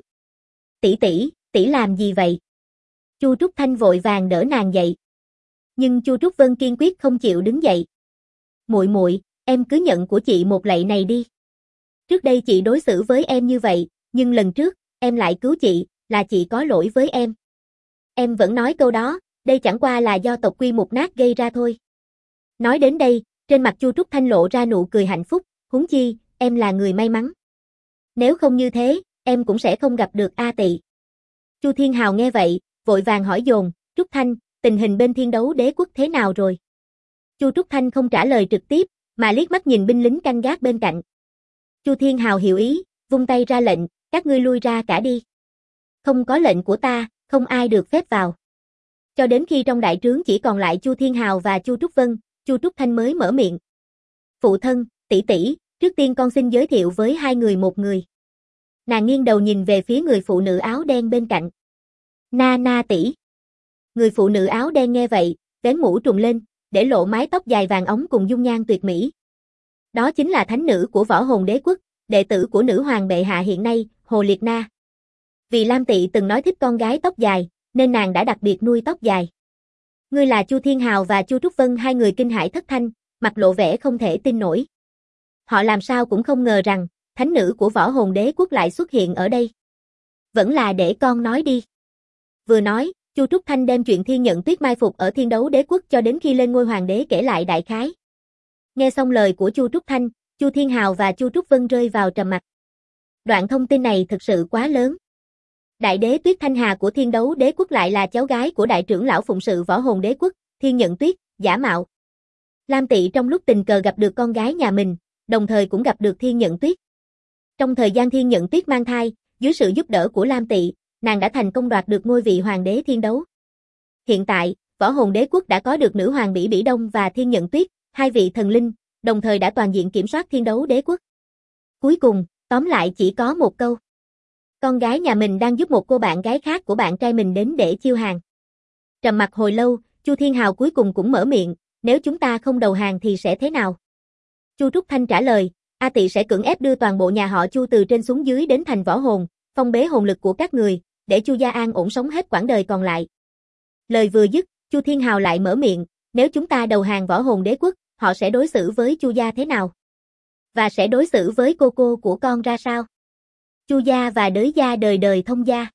Tỷ tỷ, tỷ làm gì vậy? Chu Trúc Thanh vội vàng đỡ nàng dậy. Nhưng Chu Trúc Vân kiên quyết không chịu đứng dậy. Muội muội, em cứ nhận của chị một lạy này đi. Trước đây chị đối xử với em như vậy, nhưng lần trước, em lại cứu chị, là chị có lỗi với em. Em vẫn nói câu đó, đây chẳng qua là do tộc quy mục nát gây ra thôi. Nói đến đây, trên mặt Chu Trúc Thanh lộ ra nụ cười hạnh phúc, huống chi, em là người may mắn. Nếu không như thế, em cũng sẽ không gặp được A Tị. Chu Thiên Hào nghe vậy, vội vàng hỏi dồn, Trúc Thanh, tình hình bên Thiên Đấu Đế quốc thế nào rồi? Chu Trúc Thanh không trả lời trực tiếp, mà liếc mắt nhìn binh lính canh gác bên cạnh. Chu Thiên Hào hiểu ý, vung tay ra lệnh, các ngươi lui ra cả đi. Không có lệnh của ta, không ai được phép vào. Cho đến khi trong đại trướng chỉ còn lại Chu Thiên Hào và Chu Trúc Vân, Chu Trúc Thanh mới mở miệng. Phụ thân, tỷ tỷ, trước tiên con xin giới thiệu với hai người một người. Nàng nghiêng đầu nhìn về phía người phụ nữ áo đen bên cạnh. Na Na tỷ. Người phụ nữ áo đen nghe vậy, vén mũ trùm lên, để lộ mái tóc dài vàng óng cùng dung nhan tuyệt mỹ. Đó chính là thánh nữ của Võ Hồn Đế quốc, đệ tử của nữ hoàng bệ hạ hiện nay, Hồ Liệt Na. Vì Lam Tị từng nói thích con gái tóc dài, nên nàng đã đặc biệt nuôi tóc dài. Ngươi là Chu Thiên Hào và Chu Trúc Vân, hai người kinh hãi thất thanh, mặt lộ vẻ không thể tin nổi. Họ làm sao cũng không ngờ rằng, thánh nữ của Võ Hồn Đế quốc lại xuất hiện ở đây. Vẫn là để con nói đi. Vừa nói, Chu Trúc Thanh đem chuyện Thiên Nhận Tuyết mai phục ở Thiên Đấu Đế quốc cho đến khi lên ngôi hoàng đế kể lại đại khái. Nghe xong lời của Chu Trúc Thanh, Chu Thiên Hào và Chu Trúc Vân rơi vào trầm mặc. Đoạn thông tin này thực sự quá lớn. Đại đế Tuyết Thanh Hà của Thiên Đấu Đế quốc lại là cháu gái của đại trưởng lão phụng sự Võ Hồn Đế quốc, Thiên Nhận Tuyết, giả mạo. Lam Tị trong lúc tình cờ gặp được con gái nhà mình, đồng thời cũng gặp được Thiên Nhận Tuyết. Trong thời gian Thiên Nhận Tuyết mang thai, dưới sự giúp đỡ của Lam Tỵ, nàng đã thành công đoạt được ngôi vị hoàng đế thiên đấu. Hiện tại, Võ Hồn Đế Quốc đã có được nữ hoàng Bỉ Bỉ Đông và Thiên Nhận Tuyết, hai vị thần linh, đồng thời đã toàn diện kiểm soát thiên đấu đế quốc. Cuối cùng, tóm lại chỉ có một câu. Con gái nhà mình đang giúp một cô bạn gái khác của bạn trai mình đến để chiêu hàng. Trầm mặc hồi lâu, Chu Thiên Hào cuối cùng cũng mở miệng, nếu chúng ta không đầu hàng thì sẽ thế nào? Chu Trúc Thanh trả lời, A Tỵ sẽ cưỡng ép đưa toàn bộ nhà họ Chu từ trên xuống dưới đến thành võ hồn, phong bế hồn lực của các người, để Chu gia an ổn sống hết quãng đời còn lại. Lời vừa dứt, Chu Thiên Hào lại mở miệng, nếu chúng ta đầu hàng Võ Hồn Đế Quốc, họ sẽ đối xử với Chu gia thế nào? Và sẽ đối xử với cô của con ra sao? Chu gia và Đới gia đời đời thông gia.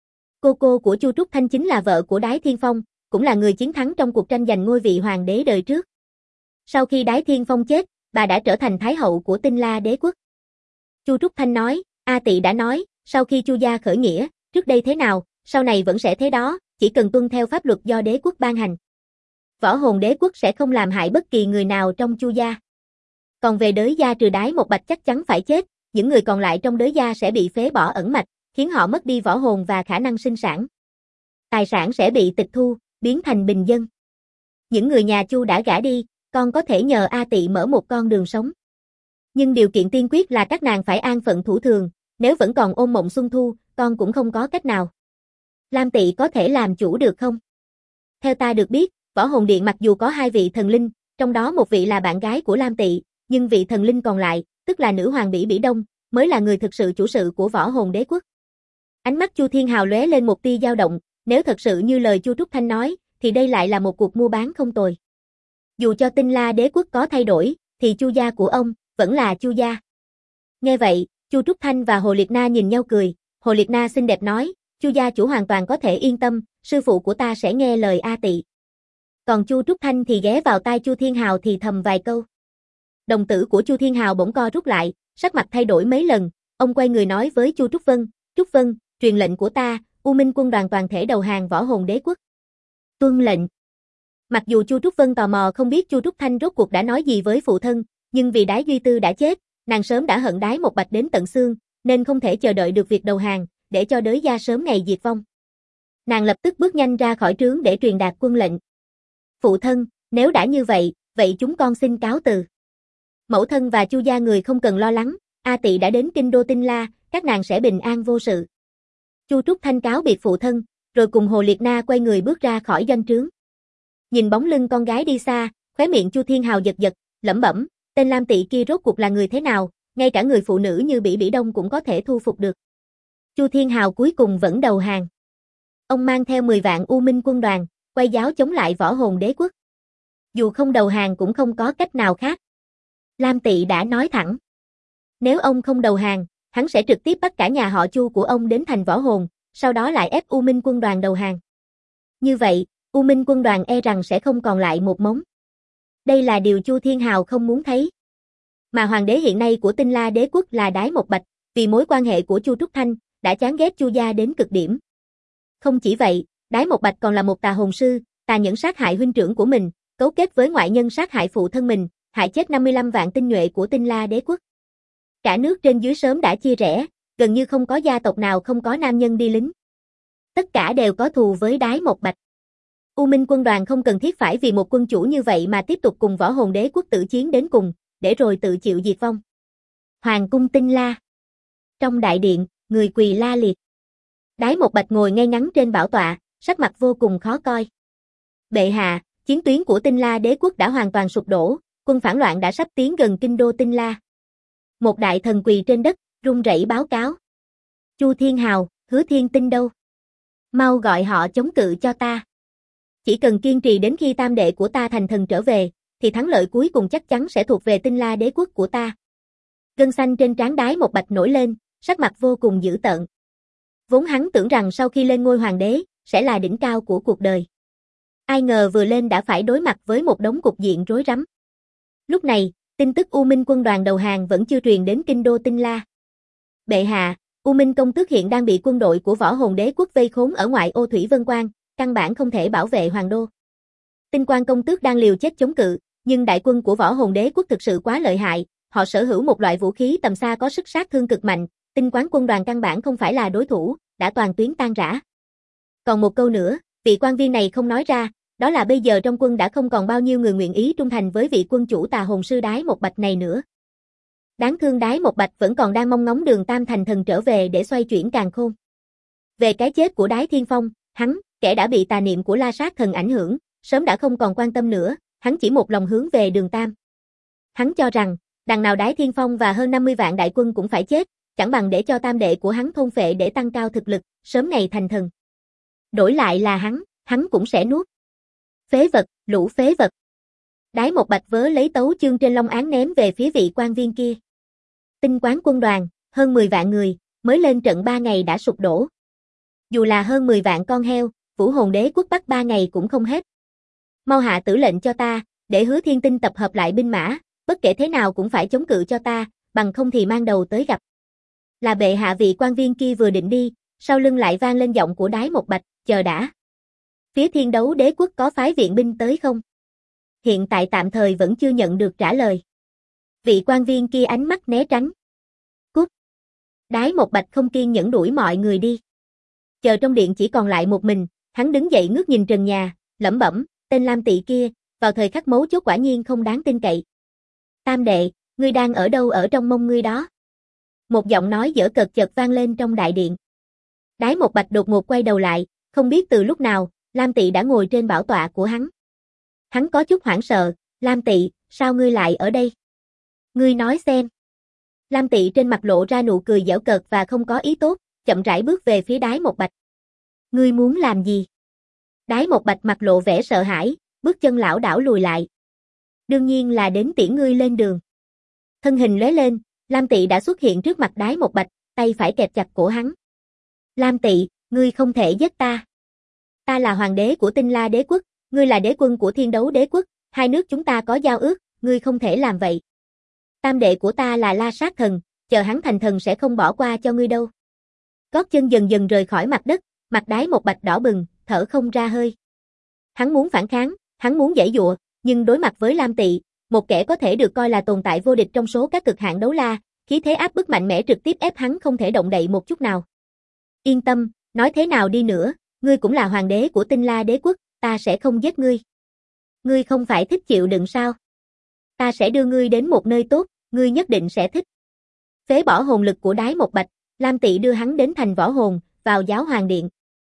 Cô của Chu Trúc Thanh chính là vợ của Đái Thiên Phong, cũng là người chiến thắng trong cuộc tranh giành ngôi vị hoàng đế đời trước. Sau khi Đái Thiên Phong chết, bà đã trở thành thái hậu của Tinh La Đế Quốc. Chu Trúc Thanh nói, A Tỵ đã nói, sau khi Chu gia khởi nghĩa, trước đây thế nào, sau này vẫn sẽ thế đó, chỉ cần tuân theo pháp luật do đế quốc ban hành. Võ Hồn Đế Quốc sẽ không làm hại bất kỳ người nào trong Chu gia. Còn về Đới gia trừ Đái Một Bạch chắc chắn phải chết, những người còn lại trong Đới gia sẽ bị phế bỏ ẩn mạch, khiến họ mất đi võ hồn và khả năng sinh sản. Tài sản sẽ bị tịch thu, biến thành bình dân. Những người nhà Chu đã gả đi, con có thể nhờ A Tỵ mở một con đường sống. Nhưng điều kiện tiên quyết là các nàng phải an phận thủ thường, nếu vẫn còn ôm mộng xuân thu, con cũng không có cách nào. Lam Tỵ có thể làm chủ được không? Theo ta được biết, Võ Hồn Điện mặc dù có hai vị thần linh, trong đó một vị là bạn gái của Lam Tỵ, nhưng vị thần linh còn lại, tức là nữ hoàng Bỉ Bỉ Đông, mới là người thực sự chủ sự của Võ Hồn Đế Quốc. Ánh mắt Chu Thiên Hào lóe lên một tia dao động, nếu thật sự như lời Chu Trúc Thanh nói, thì đây lại là một cuộc mua bán không tồi. Dù cho Tinh La Đế Quốc có thay đổi, thì Chu gia của ông vẫn là Chu gia. Nghe vậy, Chu Trúc Thanh và Hồ Liệt Na nhìn nhau cười, Hồ Liệt Na xinh đẹp nói, Chu gia chủ hoàn toàn có thể yên tâm, sư phụ của ta sẽ nghe lời A Tỵ. Còn Chu Trúc Thanh thì ghé vào tai Chu Thiên Hào thì thầm vài câu. Đồng tử của Chu Thiên Hào bỗng co rút lại, sắc mặt thay đổi mấy lần, ông quay người nói với Chu Trúc Vân, truyền lệnh của ta, U Minh quân đoàn toàn thể đầu hàng Võ Hồn Đế Quốc. Tuân lệnh. Mặc dù Chu Trúc Vân tò mò không biết Chu Trúc Thanh rốt cuộc đã nói gì với phụ thân, nhưng vì Đái Duy Tư đã chết, nàng sớm đã hận Đái Một Bạch đến tận xương, nên không thể chờ đợi được việc đầu hàng, để cho Đới gia sớm ngày diệt vong. Nàng lập tức bước nhanh ra khỏi trướng để truyền đạt quân lệnh. Phụ thân, nếu đã như vậy, vậy chúng con xin cáo từ. Mẫu thân và Chu gia người không cần lo lắng, A Tỵ đã đến kinh đô Tinh La, các nàng sẽ bình an vô sự. Chu Trúc Thanh cáo biệt phụ thân, rồi cùng Hồ Liệt Na quay người bước ra khỏi doanh trướng. Nhìn bóng lưng con gái đi xa, khóe miệng Chu Thiên Hào giật giật, lẩm bẩm, tên Lam Tỵ kia rốt cuộc là người thế nào, ngay cả người phụ nữ như Bỉ Bỉ Đông cũng có thể thu phục được. Chu Thiên Hào cuối cùng vẫn đầu hàng. Ông mang theo 10 vạn U Minh quân đoàn, quay giáo chống lại Võ Hồn Đế Quốc. Dù không đầu hàng cũng không có cách nào khác. Lam Tỵ đã nói thẳng. Nếu ông không đầu hàng, hắn sẽ trực tiếp bắt cả nhà họ Chu của ông đến thành Võ Hồn, sau đó lại ép U Minh quân đoàn đầu hàng. Như vậy, U Minh quân đoàn e rằng sẽ không còn lại một mống. Đây là điều Chu Thiên Hào không muốn thấy. Mà hoàng đế hiện nay của Tinh La Đế Quốc là Đái Một Bạch, vì mối quan hệ của Chu Trúc Thanh, đã chán ghét Chu gia đến cực điểm. Không chỉ vậy, Đái Một Bạch còn là một tà hồn sư, tà nhẫn sát hại huynh trưởng của mình, cấu kết với ngoại nhân sát hại phụ thân mình, hại chết 55 vạn tinh nhuệ của Tinh La Đế Quốc. Cả nước trên dưới sớm đã chia rẽ, gần như không có gia tộc nào không có nam nhân đi lính. Tất cả đều có thù với Đái Một Bạch. U Minh quân đoàn không cần thiết phải vì một quân chủ như vậy mà tiếp tục cùng Võ Hồn Đế Quốc tử chiến đến cùng, để rồi tự chịu diệt vong. Hoàng cung Tinh La. Trong đại điện, người quỳ la liệt. Đái Một Bạch ngồi ngay ngắn trên bảo tọa, sắc mặt vô cùng khó coi. Bệ hạ, chiến tuyến của Tinh La Đế Quốc đã hoàn toàn sụp đổ, quân phản loạn đã sắp tiến gần kinh đô Tinh La. Một đại thần quỳ trên đất, run rẩy báo cáo. Chu Thiên Hào, Hứa Thiên Tinh đâu? Mau gọi họ chống cự cho ta. Chỉ cần kiên trì đến khi tam đệ của ta thành thần trở về, thì thắng lợi cuối cùng chắc chắn sẽ thuộc về Tinh La Đế Quốc của ta. Gân xanh trên trán Đái Một Bạch nổi lên, sắc mặt vô cùng dữ tợn. Vốn hắn tưởng rằng sau khi lên ngôi hoàng đế, sẽ là đỉnh cao của cuộc đời. Ai ngờ vừa lên đã phải đối mặt với một đống cục diện rối rắm. Lúc này, tin tức U Minh quân đoàn đầu hàng vẫn chưa truyền đến kinh đô Tinh La. Bệ hạ, U Minh công tước hiện đang bị quân đội của Võ Hồn Đế Quốc vây khốn ở ngoại ô Thủy Vân Quan, căn bản không thể bảo vệ hoàng đô. Tinh Quan công tước đang liều chết chống cự, nhưng đại quân của Võ Hồn Đế Quốc thực sự quá lợi hại, họ sở hữu một loại vũ khí tầm xa có sức sát thương cực mạnh, Tinh Quán quân đoàn căn bản không phải là đối thủ, đã toàn tuyến tan rã. Còn một câu nữa, vị quan viên này không nói ra, đó là bây giờ trong quân đã không còn bao nhiêu người nguyện ý trung thành với vị quân chủ tà hồn sư Đái Một Bạch này nữa. Đáng thương Đái Một Bạch vẫn còn đang mong ngóng Đường Tam Thành Thần trở về để xoay chuyển càn khôn. Về cái chết của Đái Thiên Phong, hắn, kẻ đã bị tà niệm của La Sát Thần ảnh hưởng, sớm đã không còn quan tâm nữa, hắn chỉ một lòng hướng về Đường Tam. Hắn cho rằng, đằng nào Đái Thiên Phong và hơn 50 vạn đại quân cũng phải chết, chẳng bằng để cho tam đệ của hắn thôn phệ để tăng cao thực lực, sớm ngày thành thần. Đổi lại là hắn cũng sẽ nuốt. Phế vật, lũ phế vật. Đái Một Bạch vớ lấy tấu chương trên long án ném về phía vị quan viên kia. Tinh Quán quân đoàn, hơn 10 vạn người, mới lên trận 3 ngày đã sụp đổ. Dù là hơn 10 vạn con heo, Vũ Hồn Đế quốc bắt 3 ngày cũng không hết. Mau hạ tử lệnh cho ta, để Hứa Thiên Tinh tập hợp lại binh mã, bất kể thế nào cũng phải chống cự cho ta, bằng không thì mang đầu tới gặp. Là bệ hạ. Vị quan viên kia vừa định đi, sau lưng lại vang lên giọng của Đái Một Bạch, chờ đã. Phía Thiên Đấu Đế quốc có phái viện binh tới không? Hiện tại tạm thời vẫn chưa nhận được trả lời. Vị quan viên kia ánh mắt né tránh. Cút. Đái Một Bạch không kiên nhẫn đuổi mọi người đi. Chờ trong điện chỉ còn lại một mình, hắn đứng dậy ngước nhìn trần nhà, lẩm bẩm, tên Lam Tị kia, vào thời khắc mấu chốt quả nhiên không đáng tin cậy. Tam đệ, ngươi đang ở đâu ở trong mông ngươi đó? Một giọng nói dở cợt chợt vang lên trong đại điện. Đái Một Bạch đột ngột quay đầu lại, không biết từ lúc nào, Lam Tị đã ngồi trên bảo tọa của hắn. Hắn có chút hoảng sợ, Lam Tị, sao ngươi lại ở đây? Ngươi nói xem. Lam Tị trên mặt lộ ra nụ cười giễu cợt và không có ý tốt, chậm rãi bước về phía Đái Một Bạch. Ngươi muốn làm gì? Đái Một Bạch mặt lộ vẻ sợ hãi, bước chân lảo đảo lùi lại. Đương nhiên là đến tiễn ngươi lên đường. Thân hình lóe lên, Lam Tị đã xuất hiện trước mặt Đái Một Bạch, tay phải kẹp chặt cổ hắn. Lam Tị, ngươi không thể giết ta. Ta là hoàng đế của Tinh La Đế quốc, ngươi là đế quân của Thiên Đấu Đế quốc, hai nước chúng ta có giao ước, ngươi không thể làm vậy. Tam đệ của ta là La Sát Thần, chờ hắn thành thần sẽ không bỏ qua cho ngươi đâu. Gót chân dần dần rời khỏi mặt đất, mặt Đái Một Bạch đỏ bừng, thở không ra hơi. Hắn muốn phản kháng, hắn muốn giãy giụa, nhưng đối mặt với Lam Tị, một kẻ có thể được coi là tồn tại vô địch trong số các cực hạn đấu la, khí thế áp bức mạnh mẽ trực tiếp ép hắn không thể động đậy một chút nào. Yên tâm, nói thế nào đi nữa, ngươi cũng là hoàng đế của Tinh La Đế quốc, ta sẽ không giết ngươi. Ngươi không phải thích chịu đựng sao? Ta sẽ đưa ngươi đến một nơi tốt, ngươi nhất định sẽ thích. Phế bỏ hồn lực của Đái Một Bạch, Lam Tị đưa hắn đến thành võ hồn, vào giáo hoàng điện.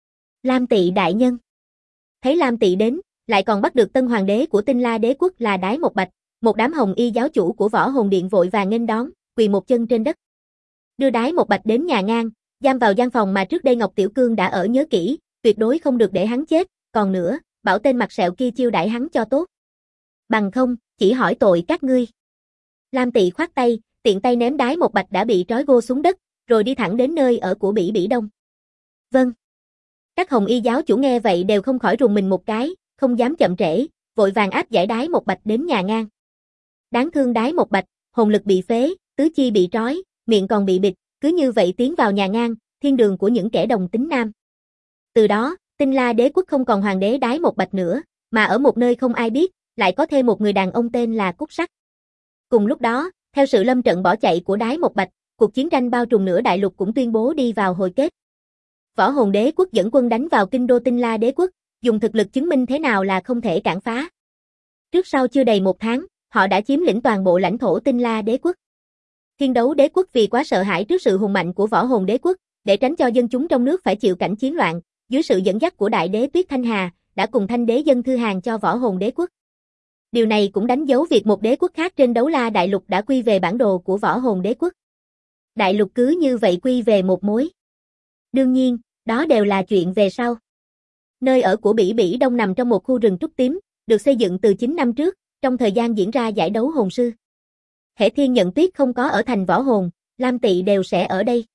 Lam Tị đại nhân. Thấy Lam Tị đến, lại còn bắt được tân hoàng đế của Tinh La Đế quốc là Đái Một Bạch, một đám hồng y giáo chủ của võ hồn điện vội vàng nghênh đón, quỳ một chân trên đất. Đưa Đái Một Bạch đến nhà ngang, giam vào gian phòng mà trước đây Ngọc Tiểu Cương đã ở nhớ kỹ, tuyệt đối không được để hắn chết, còn nữa, bảo tên mặt sẹo kia chiêu đãi hắn cho tốt. Bằng không, chỉ hỏi tội các ngươi. Lam Tị khoát tay, tiện tay ném Đái Một Bạch đã bị trói gô xuống đất, rồi đi thẳng đến nơi ở của Bỉ Bỉ Đông. Vâng. Các hồng y giáo chủ nghe vậy đều không khỏi rùng mình một cái, không dám chậm trễ, vội vàng áp giải Đái Một Bạch đến nhà ngang. Đáng thương Đái Một Bạch, hồn lực bị phế, tứ chi bị trói, miệng còn bị bịt, cứ như vậy tiến vào nhà ngang, thiên đường của những kẻ đồng tính nam. Từ đó, Tinh La Đế quốc không còn hoàng đế Đái Một Bạch nữa, mà ở một nơi không ai biết, lại có thêm một người đàn ông tên là Cúc Sắc. Cùng lúc đó, theo sự lâm trận bỏ chạy của Đái Một Bạch, cuộc chiến tranh bao trùm nửa đại lục cũng tuyên bố đi vào hồi kết. Võ Hồn Đế quốc dẫn quân đánh vào kinh đô Tinh La Đế quốc, dùng thực lực chứng minh thế nào là không thể cản phá. Trước sau chưa đầy một tháng, họ đã chiếm lĩnh toàn bộ lãnh thổ Tinh La Đế quốc. Thiên Đấu Đế quốc vì quá sợ hãi trước sự hùng mạnh của Võ Hồn Đế quốc, để tránh cho dân chúng trong nước phải chịu cảnh chiến loạn, dưới sự dẫn dắt của Đại Đế Tuyết Thanh Hà, đã cùng Thanh Đế dâng thư hàng cho Võ Hồn Đế quốc. Điều này cũng đánh dấu việc một đế quốc khác trên Đấu La Đại Lục đã quy về bản đồ của Võ Hồn Đế quốc. Đại lục cứ như vậy quy về một mối. Đương nhiên, đó đều là chuyện về sau. Nơi ở của Bỉ Bỉ Đông nằm trong một khu rừng trúc tím, được xây dựng từ 9 năm trước, trong thời gian diễn ra giải đấu hồn sư. Hễ Thiên Nhận Tuyết không có ở thành Võ Hồn, Lam Tị đều sẽ ở đây.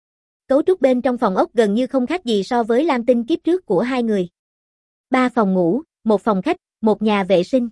Cấu trúc bên trong phòng ốc gần như không khác gì so với Lam Tinh kiếp trước của hai người. 3 phòng ngủ, 1 phòng khách, 1 nhà vệ sinh.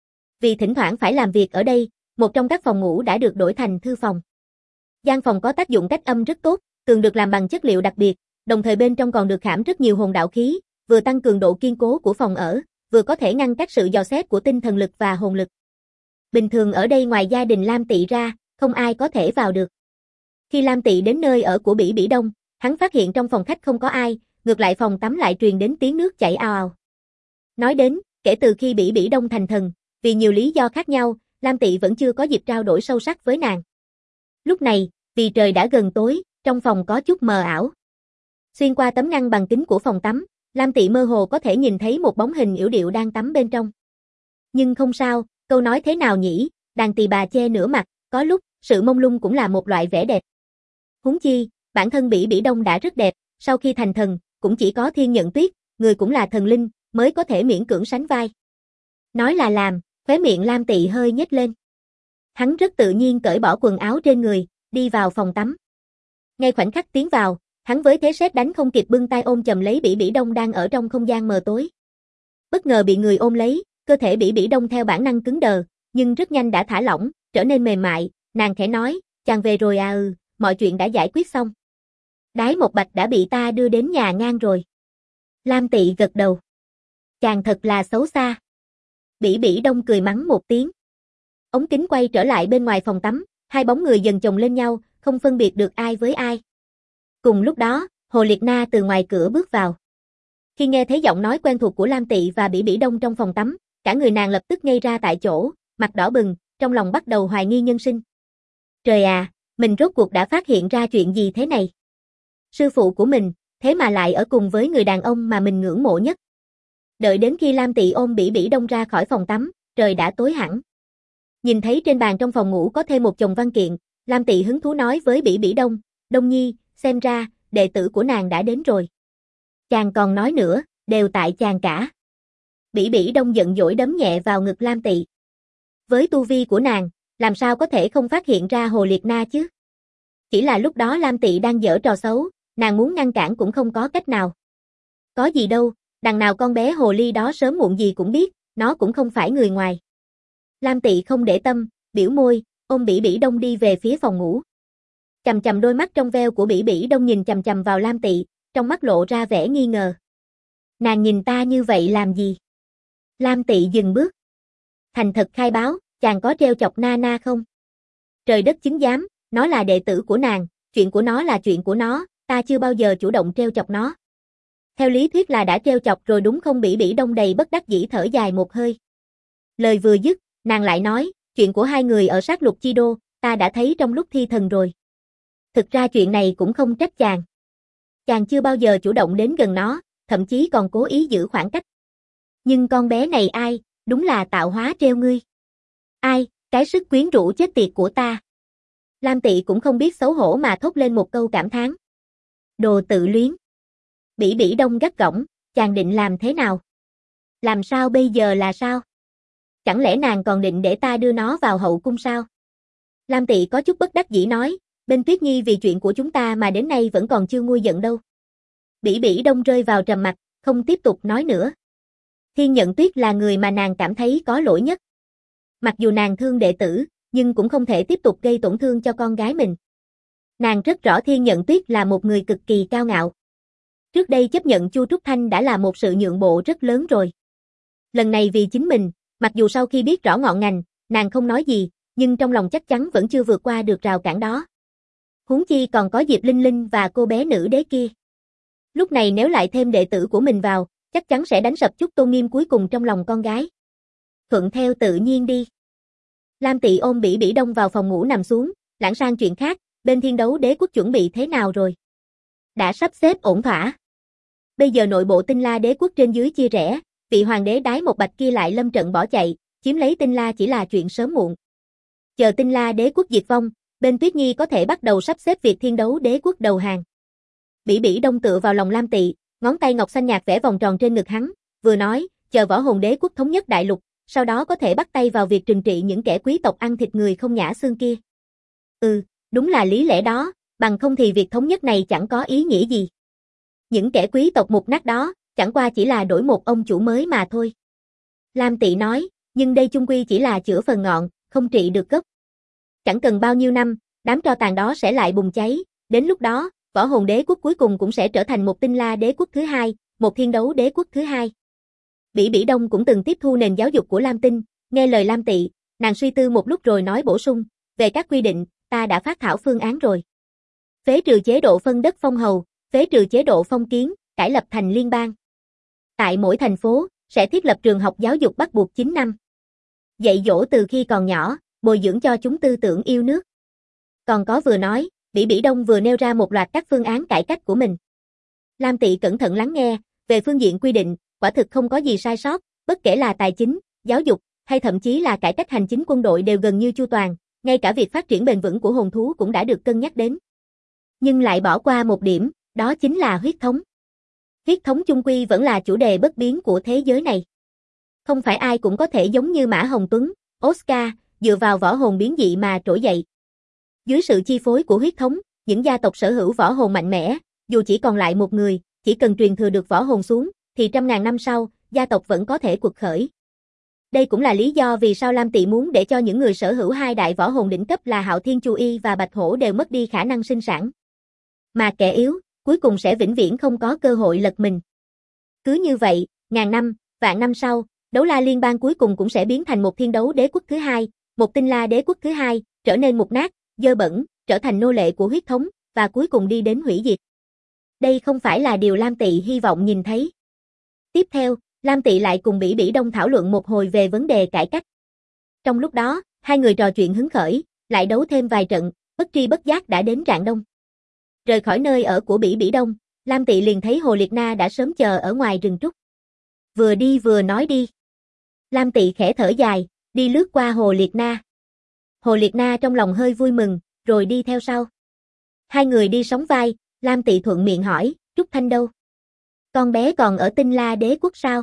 Vì thỉnh thoảng phải làm việc ở đây, một trong các phòng ngủ đã được đổi thành thư phòng. Gian phòng có tác dụng cách âm rất tốt, tường được làm bằng chất liệu đặc biệt, đồng thời bên trong còn được khảm rất nhiều hồn đạo khí, vừa tăng cường độ kiên cố của phòng ở, vừa có thể ngăn cách sự dò xét của tinh thần lực và hồn lực. Bình thường ở đây ngoài gia đình Lam Tị ra, không ai có thể vào được. Khi Lam Tị đến nơi ở của Bỉ Bỉ Đông, hắn phát hiện trong phòng khách không có ai, ngược lại phòng tắm lại truyền đến tiếng nước chảy ào ào. Nói đến, kể từ khi Bỉ Bỉ Đông thành thần, vì nhiều lý do khác nhau, Lam Tị vẫn chưa có dịp trao đổi sâu sắc với nàng. Lúc này, vì trời đã gần tối, trong phòng có chút mờ ảo. Xuyên qua tấm ngăn bằng kính của phòng tắm, Lam Tị mơ hồ có thể nhìn thấy một bóng hình yểu điệu đang tắm bên trong. Nhưng không sao, câu nói thế nào nhỉ, đàn tỳ bà che nửa mặt, có lúc, sự mông lung cũng là một loại vẻ đẹp. Huống chi, bản thân Bỉ Bỉ Đông đã rất đẹp, sau khi thành thần, cũng chỉ có Thiên Nhận Tuyết, người cũng là thần linh, mới có thể miễn cưỡng sánh vai. Nói là làm, khóe miệng Lam Tị hơi nhếch lên. Hắn rất tự nhiên cởi bỏ quần áo trên người, đi vào phòng tắm. Ngay khoảnh khắc tiến vào, hắn với thế sét đánh không kịp bưng tay ôm chầm lấy Bỉ Bỉ Đông đang ở trong không gian mờ tối. Bất ngờ bị người ôm lấy, cơ thể Bỉ Bỉ Đông theo bản năng cứng đờ, nhưng rất nhanh đã thả lỏng, trở nên mềm mại, nàng khẽ nói, chàng về rồi à mọi chuyện đã giải quyết xong. Đái một bạch đã bị ta đưa đến nhà ngang rồi. Lam Tị gật đầu. Chàng thật là xấu xa. Bỉ Bỉ Đông cười mắng một tiếng. Ống kính quay trở lại bên ngoài phòng tắm, hai bóng người dần chồng lên nhau, không phân biệt được ai với ai. Cùng lúc đó, Hồ Liệt Na từ ngoài cửa bước vào. Khi nghe thấy giọng nói quen thuộc của Lam Tị và Bỉ Bỉ Đông trong phòng tắm, cả người nàng lập tức ngây ra tại chỗ, mặt đỏ bừng, trong lòng bắt đầu hoài nghi nhân sinh. Trời à, mình rốt cuộc đã phát hiện ra chuyện gì thế này? Sư phụ của mình, thế mà lại ở cùng với người đàn ông mà mình ngưỡng mộ nhất. Đợi đến khi Lam Tị ôm Bỉ Bỉ Đông ra khỏi phòng tắm, trời đã tối hẳn. Nhìn thấy trên bàn trong phòng ngủ có thêm một chồng văn kiện, Lam Tị hứng thú nói với Bỉ Bỉ Đông, Đông Nhi, xem ra, đệ tử của nàng đã đến rồi. Chàng còn nói nữa, đều tại chàng cả. Bỉ Bỉ Đông giận dỗi đấm nhẹ vào ngực Lam Tị. Với tu vi của nàng, làm sao có thể không phát hiện ra Hồ Liệt Na chứ? Chỉ là lúc đó Lam Tị đang giở trò xấu, nàng muốn ngăn cản cũng không có cách nào. Có gì đâu, đằng nào con bé hồ ly đó sớm muộn gì cũng biết, nó cũng không phải người ngoài. Lam Tị không để tâm, biểu môi, ôm Bỉ Bỉ Đông đi về phía phòng ngủ. Chằm chằm đôi mắt trong veo của Bỉ Bỉ Đông nhìn chằm chằm vào Lam Tị, trong mắt lộ ra vẻ nghi ngờ. Nàng nhìn ta như vậy làm gì? Lam Tị dừng bước. Thành thật khai báo, chàng có trêu chọc Na Na không? Trời đất chứng giám, nó là đệ tử của nàng, chuyện của nó là chuyện của nó, ta chưa bao giờ chủ động trêu chọc nó. Theo lý thuyết là đã trêu chọc rồi đúng không? Bỉ Bỉ Đông đầy bất đắc dĩ thở dài một hơi. Lời vừa dứt, nàng lại nói, chuyện của hai người ở sát lục chi đô, ta đã thấy trong lúc thi thần rồi. Thực ra chuyện này cũng không trách chàng. Chàng chưa bao giờ chủ động đến gần nó, thậm chí còn cố ý giữ khoảng cách. Nhưng con bé này ai, đúng là tạo hóa trêu ngươi. Ai, cái sức quyến rũ chết tiệt của ta. Lam Tị cũng không biết xấu hổ mà thốt lên một câu cảm thán. Đồ tự luyến. Bỉ Bỉ Đông gắt gỏng, chàng định làm thế nào? Làm sao bây giờ là sao? Chẳng lẽ nàng còn định để ta đưa nó vào hậu cung sao? Lam Tị có chút bất đắc dĩ nói, bên Tuyết Nhi vì chuyện của chúng ta mà đến nay vẫn còn chưa nguôi giận đâu. Bỉ Bỉ Đông rơi vào trầm mặc, không tiếp tục nói nữa. Thiên Nhận Tuyết là người mà nàng cảm thấy có lỗi nhất. Mặc dù nàng thương đệ tử, nhưng cũng không thể tiếp tục gây tổn thương cho con gái mình. Nàng rất rõ Thiên Nhận Tuyết là một người cực kỳ cao ngạo. Trước đây chấp nhận Chu Trúc Thanh đã là một sự nhượng bộ rất lớn rồi. Lần này vì chính mình, mặc dù sau khi biết rõ ngọn ngành, nàng không nói gì, nhưng trong lòng chắc chắn vẫn chưa vượt qua được rào cản đó. Huống chi còn có Diệp Linh Linh và cô bé nữ đế kia. Lúc này nếu lại thêm đệ tử của mình vào, chắc chắn sẽ đánh sập chút tôn nghiêm cuối cùng trong lòng con gái. Thuận theo tự nhiên đi. Lam Tị ôm Bỉ Bỉ Đông vào phòng ngủ nằm xuống, lãng sang chuyện khác, bên Thiên Đấu Đế Quốc chuẩn bị thế nào rồi? Đã sắp xếp ổn thỏa. Bây giờ nội bộ Tinh La Đế Quốc trên dưới chia rẽ, vị hoàng đế Đái Một Bạch kia lại lâm trận bỏ chạy, chiếm lấy Tinh La chỉ là chuyện sớm muộn. Chờ Tinh La Đế Quốc diệt vong, bên Tuyết Nhi có thể bắt đầu sắp xếp việc Thiên Đấu Đế Quốc đầu hàng. Bỉ Bỉ Đông tựa vào lòng Lam Tị, ngón tay ngọc xanh nhạt vẽ vòng tròn trên ngực hắn, vừa nói, chờ Võ Hồn Đế Quốc thống nhất đại lục, sau đó có thể bắt tay vào việc trừng trị những kẻ quý tộc ăn thịt người không nhã xương kia. Đúng là lý lẽ đó, bằng không thì việc thống nhất này chẳng có ý nghĩa gì. Những kẻ quý tộc mục nát đó, chẳng qua chỉ là đổi một ông chủ mới mà thôi. Lam Tị nói, nhưng đây chung quy chỉ là chữa phần ngọn, không trị được gốc. Chẳng cần bao nhiêu năm, đám tro tàn đó sẽ lại bùng cháy, đến lúc đó, Võ Hồn Đế Quốc cuối cùng cũng sẽ trở thành một Tinh La Đế Quốc thứ hai, một Thiên Đấu Đế Quốc thứ hai. Bỉ Bỉ Đông cũng từng tiếp thu nền giáo dục của Lam Tinh, nghe lời Lam Tị, nàng suy tư một lúc rồi nói bổ sung, về các quy định, ta đã phát thảo phương án rồi. Phế trừ chế độ phân đất phong hầu, phế trừ chế độ phong kiến, cải lập thành liên bang. Tại mỗi thành phố, sẽ thiết lập trường học giáo dục bắt buộc 9 năm. Dạy dỗ từ khi còn nhỏ, bồi dưỡng cho chúng tư tưởng yêu nước. Còn có vừa nói, Bỉ Đông vừa nêu ra một loạt các phương án cải cách của mình. Lam Tỵ cẩn thận lắng nghe, về phương diện quy định, quả thực không có gì sai sót, bất kể là tài chính, giáo dục, hay thậm chí là cải cách hành chính quân đội đều gần như chu toàn, ngay cả việc phát triển bền vững của hồn thú cũng đã được cân nhắc đến. Nhưng lại bỏ qua một điểm, đó chính là huyết thống. Huyết thống chung quy vẫn là chủ đề bất biến của thế giới này. Không phải ai cũng có thể giống như Mã Hồng Tuấn, Oscar, dựa vào võ hồn biến dị mà trỗi dậy. Dưới sự chi phối của huyết thống, những gia tộc sở hữu võ hồn mạnh mẽ, dù chỉ còn lại một người, chỉ cần truyền thừa được võ hồn xuống, thì trăm ngàn năm sau, gia tộc vẫn có thể quật khởi. Đây cũng là lý do vì sao Lam Tỵ muốn để cho những người sở hữu hai đại võ hồn đỉnh cấp là Hạo Thiên Chu Y và Bạch Hổ đều mất đi khả năng sinh sản. Mà kẻ yếu, cuối cùng sẽ vĩnh viễn không có cơ hội lật mình. Cứ như vậy, ngàn năm, vạn năm sau, Đấu La Liên bang cuối cùng cũng sẽ biến thành một thiên đấu đế quốc thứ hai, một tinh la đế quốc thứ hai, trở nên mục nát, dơ bẩn, trở thành nô lệ của huyết thống, và cuối cùng đi đến hủy diệt. Đây không phải là điều Lam Tỵ hy vọng nhìn thấy. Tiếp theo, Lam Tỵ lại cùng Bỉ Đông thảo luận một hồi về vấn đề cải cách. Trong lúc đó, hai người trò chuyện hứng khởi, lại đấu thêm vài trận, bất tri bất giác đã đến rạng đông. Rời khỏi nơi ở của Bỉ Đông, Lam Tỵ liền thấy Hồ Liệt Na đã sớm chờ ở ngoài rừng trúc. Vừa đi vừa nói đi. Lam Tỵ khẽ thở dài, đi lướt qua Hồ Liệt Na. Hồ Liệt Na trong lòng hơi vui mừng, rồi đi theo sau. Hai người đi sóng vai, Lam Tỵ thuận miệng hỏi, Trúc Thanh đâu? Con bé còn ở Tinh La Đế quốc sao?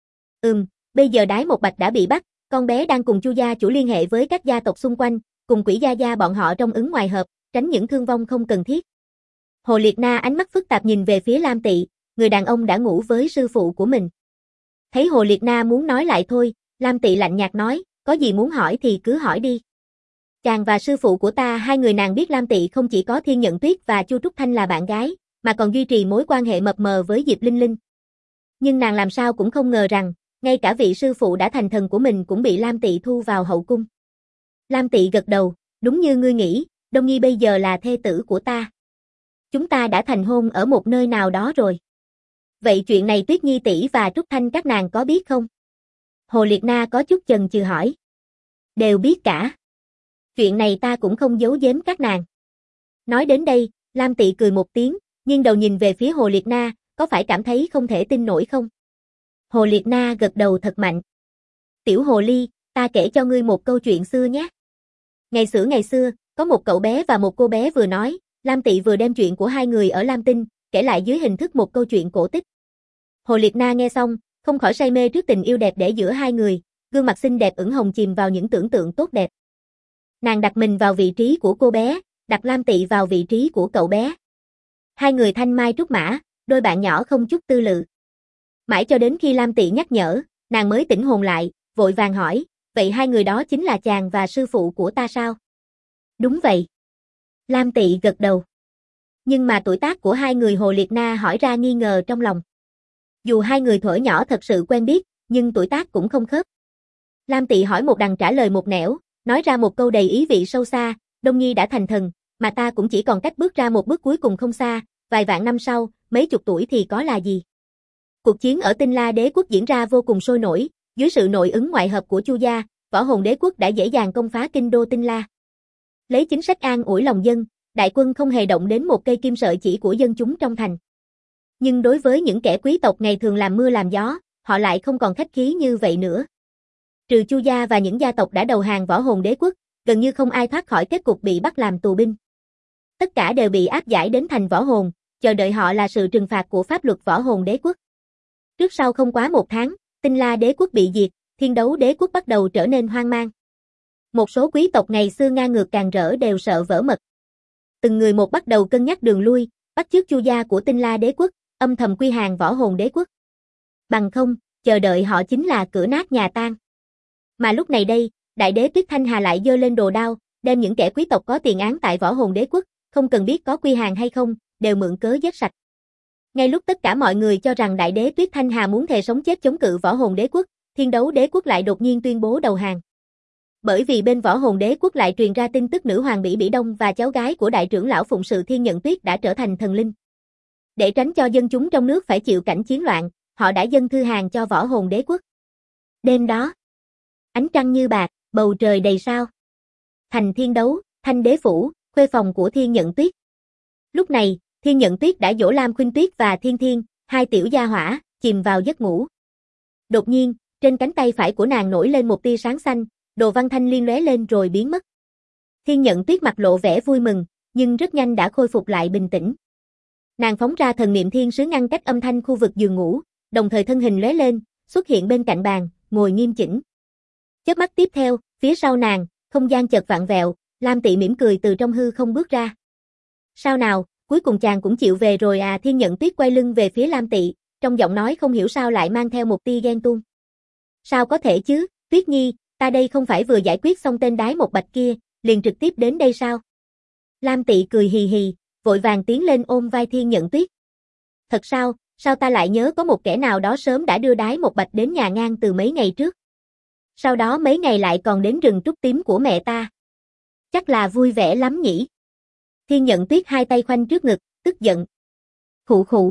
Bây giờ Đái Một Bạch đã bị bắt, con bé đang cùng Chu gia chủ liên hệ với các gia tộc xung quanh, cùng Quỷ Gia bọn họ trong ứng ngoài hợp, tránh những thương vong không cần thiết. Hồ Liệt Na ánh mắt phức tạp nhìn về phía Lam Tỵ, người đàn ông đã ngủ với sư phụ của mình. Thấy Hồ Liệt Na muốn nói lại thôi, Lam Tỵ lạnh nhạt nói, có gì muốn hỏi thì cứ hỏi đi. Chàng và sư phụ của ta, hai người nàng biết Lam Tỵ không chỉ có Thiên Nhận Tuyết và Chu Trúc Thanh là bạn gái, mà còn duy trì mối quan hệ mập mờ với Diệp Linh Linh. Nhưng nàng làm sao cũng không ngờ rằng, ngay cả vị sư phụ đã thành thần của mình cũng bị Lam Tỵ thu vào hậu cung. Lam Tỵ gật đầu, đúng như ngươi nghĩ, Đông Nhi bây giờ là thê tử của ta. Chúng ta đã thành hôn ở một nơi nào đó rồi. Vậy chuyện này Tuyết Nhi tỷ và Trúc Thanh các nàng có biết không? Hồ Liệt Na có chút chần chừ hỏi. Đều biết cả. Chuyện này ta cũng không giấu giếm các nàng. Nói đến đây, Lam Tỵ cười một tiếng, nghiêng đầu nhìn về phía Hồ Liệt Na, có phải cảm thấy không thể tin nổi không? Hồ Liệt Na gật đầu thật mạnh. Tiểu Hồ Ly, ta kể cho ngươi một câu chuyện xưa nhé. Ngày xưa, có một cậu bé và một cô bé vừa nói, Lam Tỵ vừa đem chuyện của hai người ở Lam Tinh, kể lại dưới hình thức một câu chuyện cổ tích. Hồ Liệt Na nghe xong, không khỏi say mê trước tình yêu đẹp đẽ giữa hai người, gương mặt xinh đẹp ửng hồng chìm vào những tưởng tượng tốt đẹp. Nàng đặt mình vào vị trí của cô bé, đặt Lam Tỵ vào vị trí của cậu bé. Hai người thanh mai trúc mã, đôi bạn nhỏ không chút tư lự. Mãi cho đến khi Lam Tỵ nhắc nhở, nàng mới tỉnh hồn lại, vội vàng hỏi, vậy hai người đó chính là chàng và sư phụ của ta sao? Đúng vậy. Lam Tỵ gật đầu. Nhưng mà tuổi tác của hai người Hồ Liệt Na hỏi ra nghi ngờ trong lòng. Dù hai người thuở nhỏ thật sự quen biết, nhưng tuổi tác cũng không khớp. Lam Tỵ hỏi một đằng trả lời một nẻo, nói ra một câu đầy ý vị sâu xa, Đông Nhi đã thành thần, mà ta cũng chỉ còn cách bước ra một bước cuối cùng không xa, vài vạn năm sau, mấy chục tuổi thì có là gì. Cuộc chiến ở Tinh La Đế quốc diễn ra vô cùng sôi nổi, dưới sự nội ứng ngoại hợp của Chu gia, Võ Hồn Đế quốc đã dễ dàng công phá kinh đô Tinh La. Lấy chính sách an ủi lòng dân, đại quân không hề động đến một cây kim sợi chỉ của dân chúng trong thành. Nhưng đối với những kẻ quý tộc ngày thường làm mưa làm gió, họ lại không còn khách khí như vậy nữa. Trừ Chu gia và những gia tộc đã đầu hàng Võ Hồn Đế quốc, gần như không ai thoát khỏi kết cục bị bắt làm tù binh. Tất cả đều bị áp giải đến thành Võ Hồn, chờ đợi họ là sự trừng phạt của pháp luật Võ Hồn Đế quốc. Trước sau không quá một tháng, Tinh La Đế quốc bị diệt, Thiên Đấu Đế quốc bắt đầu trở nên hoang mang. Một số quý tộc ngày xưa ngang ngược càng rỡ đều sợ vỡ mật. Từng người một bắt đầu cân nhắc đường lui, bắt chước Chu gia của Tinh La Đế quốc, âm thầm quy hàng Võ Hồn Đế quốc. Bằng không, chờ đợi họ chính là cửa nát nhà tan. Mà lúc này đây, Đại đế Tuyết Thanh Hà lại giơ lên đồ đao, đem những kẻ quý tộc có tiền án tại Võ Hồn Đế quốc, không cần biết có quy hàng hay không, đều mượn cớ giết sạch. Ngay lúc tất cả mọi người cho rằng Đại đế Tuyết Thanh Hà muốn thề sống chết chống cự Võ Hồn Đế quốc, Thiên Đấu Đế quốc lại đột nhiên tuyên bố đầu hàng. Bởi vì bên Võ Hồn Đế Quốc lại truyền ra tin tức nữ hoàng Bỉ Bỉ Đông và cháu gái của đại trưởng lão phụng sự Thiên Nhận Tuyết đã trở thành thần linh. Để tránh cho dân chúng trong nước phải chịu cảnh chiến loạn, họ đã dâng thư hàng cho Võ Hồn Đế Quốc. Đêm đó, ánh trăng như bạc, bầu trời đầy sao. Thành Thiên Đấu, Thanh Đế Phủ, khuê phòng của Thiên Nhận Tuyết. Lúc này, Thiên Nhận Tuyết đã dỗ Lam Khuynh Tuyết và Thiên Thiên, hai tiểu gia hỏa, chìm vào giấc ngủ. Đột nhiên, trên cánh tay phải của nàng nổi lên một tia sáng xanh, đồ văn thanh liên lóe lên rồi biến mất. Thiên Nhận Tuyết mặt lộ vẻ vui mừng, nhưng rất nhanh đã khôi phục lại bình tĩnh. Nàng phóng ra thần niệm thiên sứ ngăn cách âm thanh khu vực giường ngủ, đồng thời thân hình lóe lên, xuất hiện bên cạnh bàn, ngồi nghiêm chỉnh. Chớp mắt tiếp theo, phía sau nàng, không gian chợt vặn vẹo, Lam Tị mỉm cười từ trong hư không bước ra. Sao nào, cuối cùng chàng cũng chịu về rồi à? Thiên Nhận Tuyết quay lưng về phía Lam Tị, trong giọng nói không hiểu sao lại mang theo một tia ghen tuông. Sao có thể chứ, Tuyết Nhi, ta đây không phải vừa giải quyết xong tên đái một bạch kia, liền trực tiếp đến đây sao? Lam Tị cười hì hì, vội vàng tiến lên ôm vai Thiên Nhận Tuyết. Thật sao, sao ta lại nhớ có một kẻ nào đó sớm đã đưa đái một bạch đến nhà ngang từ mấy ngày trước. Sau đó mấy ngày lại còn đến rừng trúc tím của mẹ ta. Chắc là vui vẻ lắm nhỉ? Thiên Nhận Tuyết hai tay khoanh trước ngực, tức giận. Khụ khụ.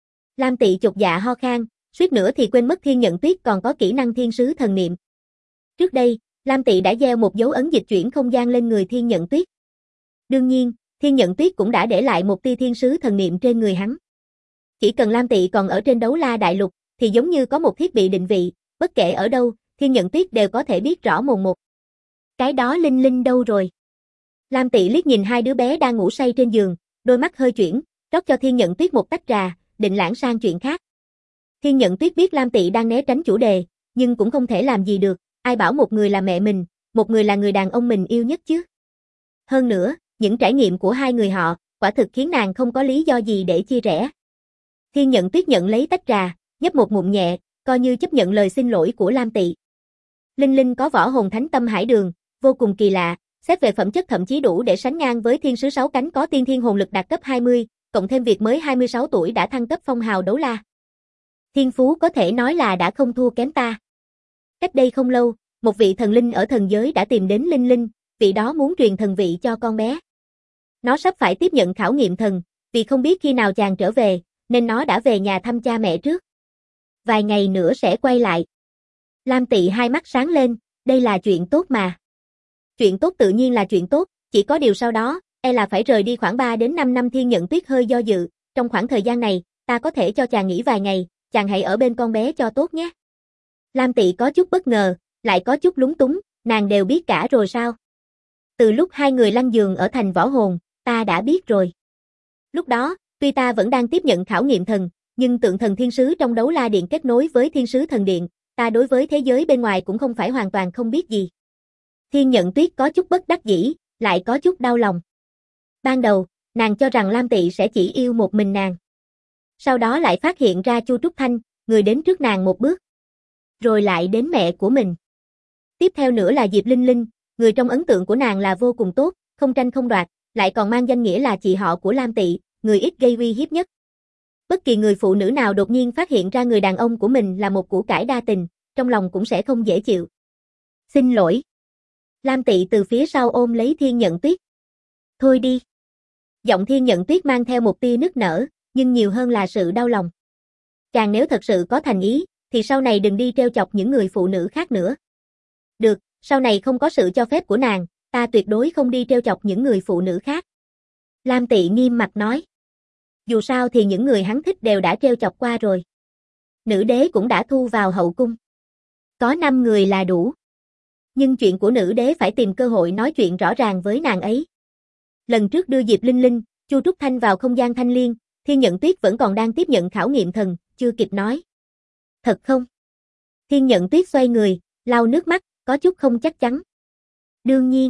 Lam Tị chột dạ ho khan, suýt nữa thì quên mất Thiên Nhận Tuyết còn có kỹ năng thiên sứ thần niệm. Trước đây, Lam Tị đã gieo một dấu ấn dịch chuyển không gian lên người Thiên Nhận Tuyết. Đương nhiên, Thiên Nhận Tuyết cũng đã để lại một tia thiên sứ thần niệm trên người hắn. Chỉ cần Lam Tị còn ở trên Đấu La Đại Lục, thì giống như có một thiết bị định vị, bất kể ở đâu, Thiên Nhận Tuyết đều có thể biết rõ mồn một. Cái đó Linh Linh đâu rồi? Lam Tị liếc nhìn hai đứa bé đang ngủ say trên giường, đôi mắt hơi chuyển, rót cho Thiên Nhận Tuyết một tách trà, định lãng sang chuyện khác. Thiên Nhận Tuyết biết Lam Tị đang né tránh chủ đề, nhưng cũng không thể làm gì được, ai bảo một người là mẹ mình, một người là người đàn ông mình yêu nhất chứ. Hơn nữa, những trải nghiệm của hai người họ, quả thực khiến nàng không có lý do gì để chia rẽ. Thiên Nhận Tuyết nhận lấy tách trà, nhấp một ngụm nhẹ, coi như chấp nhận lời xin lỗi của Lam Tị. Linh Linh có võ hồn thánh tâm hải đường, vô cùng kỳ lạ, xét về phẩm chất thậm chí đủ để sánh ngang với thiên sứ 6 cánh có tiên thiên hồn lực đạt cấp 20, cộng thêm việc mới 26 tuổi đã thăng cấp phong hào đấu la. Thiên phú có thể nói là đã không thua kém ta. Cách đây không lâu, một vị thần linh ở thần giới đã tìm đến Linh Linh, vị đó muốn truyền thần vị cho con bé. Nó sắp phải tiếp nhận khảo nghiệm thần, vì không biết khi nào chàng trở về, nên nó đã về nhà thăm cha mẹ trước. Vài ngày nữa sẽ quay lại. Lam Tị hai mắt sáng lên, đây là chuyện tốt mà. Chuyện tốt tự nhiên là chuyện tốt, chỉ có điều sau đó, là phải rời đi khoảng 3 đến 5 năm. Thiên Nhận Tuyết hơi do dự, trong khoảng thời gian này, ta có thể cho chàng nghỉ vài ngày, chàng hãy ở bên con bé cho tốt nhé. Lam Tị có chút bất ngờ, lại có chút lúng túng, nàng đều biết cả rồi sao? Từ lúc hai người lăn giường ở thành Võ Hồn, ta đã biết rồi. Lúc đó, tuy ta vẫn đang tiếp nhận khảo nghiệm thần, nhưng tượng thần thiên sứ trong Đấu La Điện kết nối với thiên sứ thần điện, ta đối với thế giới bên ngoài cũng không phải hoàn toàn không biết gì. Thiên Nhận Tuyết có chút bất đắc dĩ, lại có chút đau lòng. Ban đầu, nàng cho rằng Lam Tị sẽ chỉ yêu một mình nàng. Sau đó lại phát hiện ra Chu Trúc Thanh, người đến trước nàng một bước. Rồi lại đến mẹ của mình. Tiếp theo nữa là Diệp Linh Linh, người trong ấn tượng của nàng là vô cùng tốt, không tranh không đoạt, lại còn mang danh nghĩa là chị họ của Lam Tị, người ít gây uy hiếp nhất. Bất kỳ người phụ nữ nào đột nhiên phát hiện ra người đàn ông của mình là một của cải đa tình, trong lòng cũng sẽ không dễ chịu. Xin lỗi. Lam Tị từ phía sau ôm lấy Thiên Nhận Tuyết. Thôi đi. Giọng Thiên Nhận Tuyết mang theo một tia nức nở, nhưng nhiều hơn là sự đau lòng. Chàng nếu thật sự có thành ý, thì sau này đừng đi trêu chọc những người phụ nữ khác nữa. Được, sau này không có sự cho phép của nàng, ta tuyệt đối không đi trêu chọc những người phụ nữ khác. Lam Tị nghiêm mặt nói. Dù sao thì những người hắn thích đều đã trêu chọc qua rồi. Nữ đế cũng đã thu vào hậu cung. Có 5 người là đủ. Nhưng chuyện của nữ đế phải tìm cơ hội nói chuyện rõ ràng với nàng ấy. Lần trước đưa Diệp Linh Linh, Chu Trúc Thanh vào không gian thanh liên, Thiên Nhận Tuyết vẫn còn đang tiếp nhận khảo nghiệm thần, chưa kịp nói. Thật không? Thiên Nhận Tuyết xoay người, lau nước mắt, có chút không chắc chắn. Đương nhiên.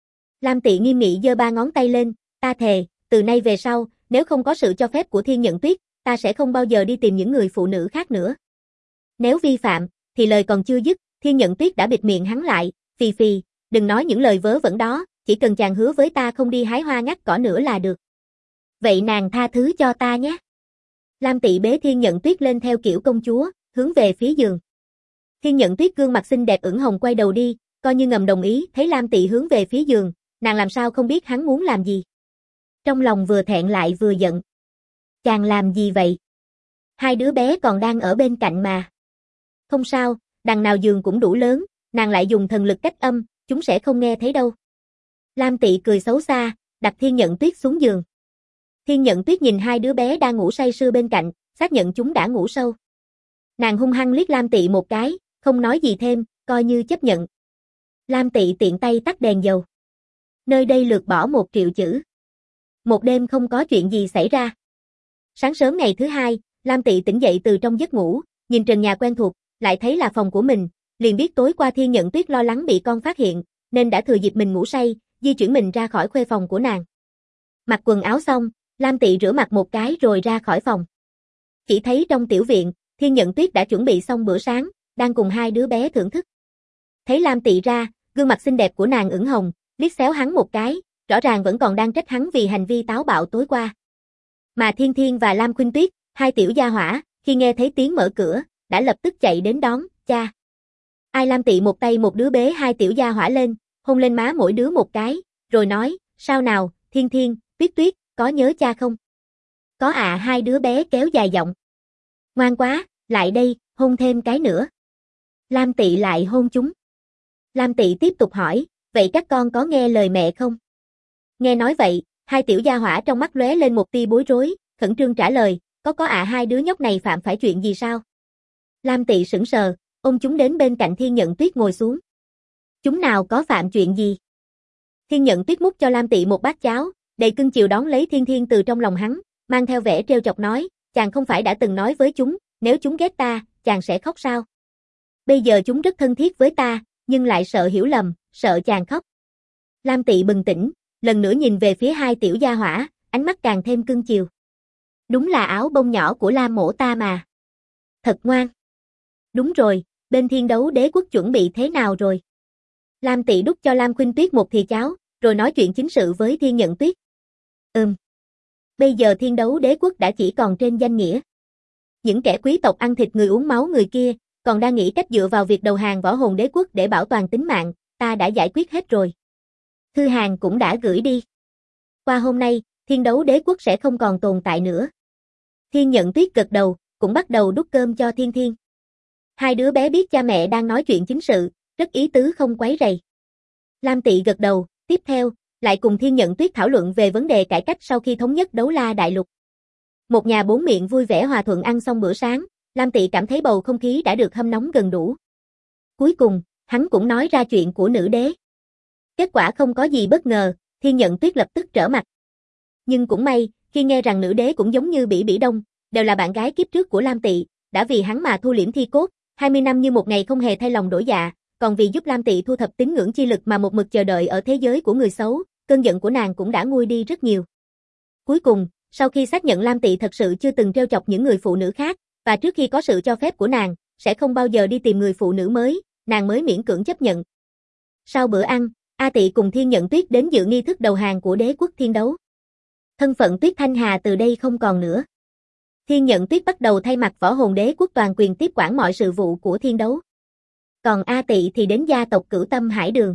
Lam Tị nghiêm nghị giơ 3 ngón tay lên, ta thề, từ nay về sau, nếu không có sự cho phép của Thiên Nhận Tuyết, ta sẽ không bao giờ đi tìm những người phụ nữ khác nữa. Nếu vi phạm, thì lời còn chưa dứt, Thiên Nhận Tuyết đã bịt miệng hắn lại, phì phì, đừng nói những lời vớ vẩn đó, chỉ cần chàng hứa với ta không đi hái hoa ngắt cỏ nữa là được. Vậy nàng tha thứ cho ta nhé. Lam Tị bế Thiên Nhận Tuyết lên theo kiểu công chúa, hướng về phía giường. Thiên Nhận Tuyết gương mặt xinh đẹp ửng hồng quay đầu đi, coi như ngầm đồng ý, thấy Lam Tị hướng về phía giường, nàng làm sao không biết hắn muốn làm gì. Trong lòng vừa thẹn lại vừa giận. Chàng làm gì vậy? Hai đứa bé còn đang ở bên cạnh mà. Không sao, đằng nào giường cũng đủ lớn, nàng lại dùng thần lực cách âm, chúng sẽ không nghe thấy đâu. Lam Tị cười xấu xa, đặt Thiên Nhận Tuyết xuống giường. Thiên Nhận Tuyết nhìn hai đứa bé đang ngủ say sưa bên cạnh, xác nhận chúng đã ngủ sâu. Nàng hung hăng liếc Lam Tị một cái, không nói gì thêm, coi như chấp nhận. Lam Tị tiện tay tắt đèn dầu. Nơi đây lược bỏ 1 triệu chữ. Một đêm không có chuyện gì xảy ra. Sáng sớm ngày thứ hai, Lam Tị tỉnh dậy từ trong giấc ngủ, nhìn trần nhà quen thuộc, lại thấy là phòng của mình, liền biết tối qua Thiên Nhận Tuyết lo lắng bị con phát hiện, nên đã thừa dịp mình ngủ say, di chuyển mình ra khỏi khuê phòng của nàng. Mặc quần áo xong, Lam Tị rửa mặt một cái rồi ra khỏi phòng. Chỉ thấy trong tiểu viện, Thiên Nhận Tuyết đã chuẩn bị xong bữa sáng, đang cùng hai đứa bé thưởng thức. Thấy Lam Tị ra, gương mặt xinh đẹp của nàng ửng hồng, liếc xéo hắn một cái, rõ ràng vẫn còn đang trách hắn vì hành vi táo bạo tối qua. Mà Thiên Thiên và Lam Khuynh Tuyết, hai tiểu gia hỏa, khi nghe thấy tiếng mở cửa, đã lập tức chạy đến đón, cha. Ai Lam Tị một tay một đứa bế hai tiểu gia hỏa lên, hôn lên má mỗi đứa một cái, rồi nói, sao nào, Thiên Thiên, Tuyết Tuyết, có nhớ cha không? Có ạ, hai đứa bé kéo dài giọng. Ngoan quá, lại đây, hôn thêm cái nữa. Lam Tị lại hôn chúng. Lam Tị tiếp tục hỏi, vậy các con có nghe lời mẹ không? Nghe nói vậy, hai tiểu gia hỏa trong mắt lóe lên một tia bối rối, khẩn trương trả lời, có ạ, hai đứa nhóc này phạm phải chuyện gì sao? Lam Tị sững sờ, ôm chúng đến bên cạnh Thiên Nhận Tuyết ngồi xuống. Chúng nào có phạm chuyện gì? Thiên Nhận Tuyết múc cho Lam Tị một bát cháo, đầy cưng chiều đón lấy Thiên Thiên từ trong lòng hắn, mang theo vẻ trêu chọc nói, chàng không phải đã từng nói với chúng, nếu chúng ghét ta, chàng sẽ khóc sao? Bây giờ chúng rất thân thiết với ta, nhưng lại sợ hiểu lầm, sợ chàng khóc. Lam Tị bừng tỉnh, lần nữa nhìn về phía hai tiểu gia hỏa, ánh mắt càng thêm cưng chiều. Đúng là áo bông nhỏ của Lam mỗ ta mà. Thật ngoan. Đúng rồi, bên Thiên Đấu Đế Quốc chuẩn bị thế nào rồi? Lam Tị đút cho Lam Khuynh Tuyết một thìa cháo, rồi nói chuyện chính sự với Thiên Nhận Tuyết. Bây giờ Thiên Đấu Đế Quốc đã chỉ còn trên danh nghĩa. Những kẻ quý tộc ăn thịt người uống máu người kia, còn đang nghĩ cách dựa vào việc đầu hàng Võ Hồn Đế Quốc để bảo toàn tính mạng, ta đã giải quyết hết rồi. Thư hàng cũng đã gửi đi. Qua hôm nay, Thiên Đấu Đế Quốc sẽ không còn tồn tại nữa. Thiên Nhận Tuyết gật đầu, cũng bắt đầu đút cơm cho Thiên Thiên. Hai đứa bé biết cha mẹ đang nói chuyện chính sự, rất ý tứ không quấy rầy. Lam Tị gật đầu, tiếp theo, lại cùng Thiên Nhận Tuyết thảo luận về vấn đề cải cách sau khi thống nhất Đấu La Đại Lục. Một nhà bốn miệng vui vẻ hòa thuận ăn xong bữa sáng, Lam Tị cảm thấy bầu không khí đã được hâm nóng gần đủ. Cuối cùng, hắn cũng nói ra chuyện của nữ đế. Kết quả không có gì bất ngờ, Thiên Nhận Tuyết lập tức trở mặt. Nhưng cũng may, khi nghe rằng nữ đế cũng giống như Bỉ Bỉ Đông, đều là bạn gái kiếp trước của Lam Tị, đã vì hắn mà thu liễm thi cốt, 20 năm như một ngày không hề thay lòng đổi dạ, còn vì giúp Lam Tị thu thập tín ngưỡng chi lực mà một mực chờ đợi ở thế giới của người xấu, cơn giận của nàng cũng đã nguôi đi rất nhiều. Cuối cùng, sau khi xác nhận Lam Tị thật sự chưa từng trêu chọc những người phụ nữ khác, và trước khi có sự cho phép của nàng, sẽ không bao giờ đi tìm người phụ nữ mới, nàng mới miễn cưỡng chấp nhận. Sau bữa ăn, A Tị cùng Thiên Nhận Tuyết đến dự nghi thức đầu hàng của đế quốc Thiên Đấu. Thân phận Tuyết Thanh Hà từ đây không còn nữa. Thiên Nhận Tuyết bắt đầu thay mặt Võ Hồn Đế Quốc toàn quyền tiếp quản mọi sự vụ của Thiên Đấu. Còn A Tị thì đến gia tộc Cửu Tâm Hải Đường.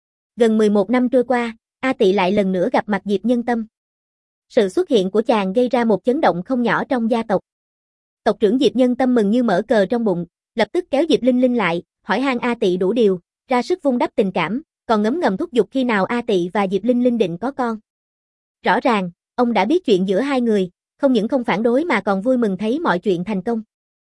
Gần 11 năm trôi qua, A Tị lại lần nữa gặp mặt Diệp Nhân Tâm. Sự xuất hiện của chàng gây ra một chấn động không nhỏ trong gia tộc. Tộc trưởng Diệp Nhân Tâm mừng như mở cờ trong bụng, lập tức kéo Diệp Linh Linh lại, hỏi han A Tị đủ điều, ra sức vun đắp tình cảm, còn ngấm ngầm thúc giục khi nào A Tị và Diệp Linh Linh định có con. Rõ ràng, ông đã biết chuyện giữa hai người, không những không phản đối mà còn vui mừng thấy mọi chuyện thành công.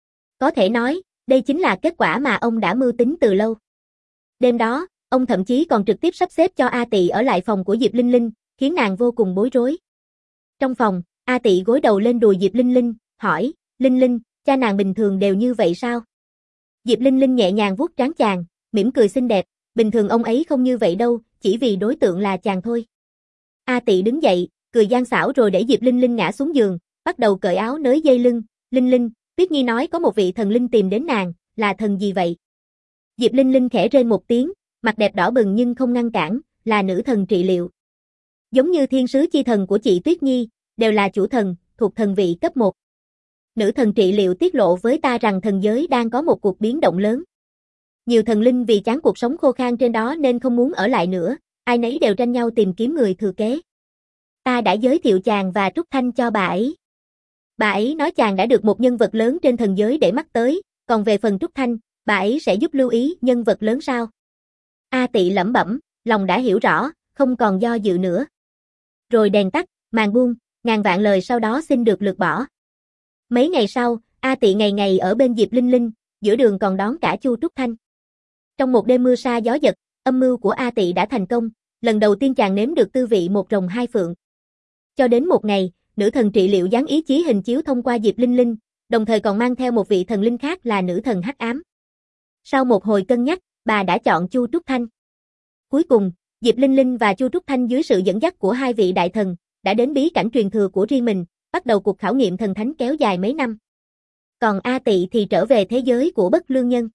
Có thể nói, đây chính là kết quả mà ông đã mưu tính từ lâu. Đêm đó, ông thậm chí còn trực tiếp sắp xếp cho A Tị ở lại phòng của Diệp Linh Linh, khiến nàng vô cùng bối rối. Trong phòng, A Tị gối đầu lên đùi Diệp Linh Linh, hỏi, Linh Linh, cha nàng bình thường đều như vậy sao? Diệp Linh Linh nhẹ nhàng vuốt trán chàng, mỉm cười xinh đẹp, bình thường ông ấy không như vậy đâu, chỉ vì đối tượng là chàng thôi. A Tị đứng dậy, cười gian xảo rồi để Diệp Linh Linh ngã xuống giường, bắt đầu cởi áo nới dây lưng, Linh Linh, Tuyết Nhi nói có một vị thần linh tìm đến nàng, là thần gì vậy? Diệp Linh Linh khẽ rên một tiếng, mặt đẹp đỏ bừng nhưng không ngăn cản, là nữ thần trị liệu. Giống như thiên sứ chi thần của chị Tuyết Nhi, đều là chủ thần, thuộc thần vị cấp 1. Nữ thần trị liệu tiết lộ với ta rằng thần giới đang có một cuộc biến động lớn. Nhiều thần linh vì chán cuộc sống khô khan trên đó nên không muốn ở lại nữa, ai nấy đều tranh nhau tìm kiếm người thừa kế. Ta đã giới thiệu chàng và Trúc Thanh cho bà ấy. Bà ấy nói chàng đã được một nhân vật lớn trên thần giới để mắt tới, còn về phần Trúc Thanh, bà ấy sẽ giúp lưu ý nhân vật lớn sao? A Tị lẩm bẩm, lòng đã hiểu rõ, không còn do dự nữa. Rồi đèn tắt, màn buông, ngàn vạn lời sau đó xin được lược bỏ. Mấy ngày sau, A Tị ngày ngày ở bên Diệp Linh Linh, giữa đường còn đón cả Chu Trúc Thanh. Trong một đêm mưa sa gió giật, âm mưu của A Tị đã thành công, lần đầu tiên chàng nếm được tư vị một rồng hai phượng. Cho đến một ngày, nữ thần trị liệu giáng ý chí hình chiếu thông qua Diệp Linh Linh, đồng thời còn mang theo một vị thần linh khác là nữ thần hắc ám. Sau một hồi cân nhắc, bà đã chọn Chu Trúc Thanh. Cuối cùng, Diệp Linh Linh và Chu Trúc Thanh dưới sự dẫn dắt của hai vị đại thần, đã đến bí cảnh truyền thừa của riêng mình, bắt đầu cuộc khảo nghiệm thần thánh kéo dài mấy năm. Còn A Tị thì trở về thế giới của Bất Lương Nhân.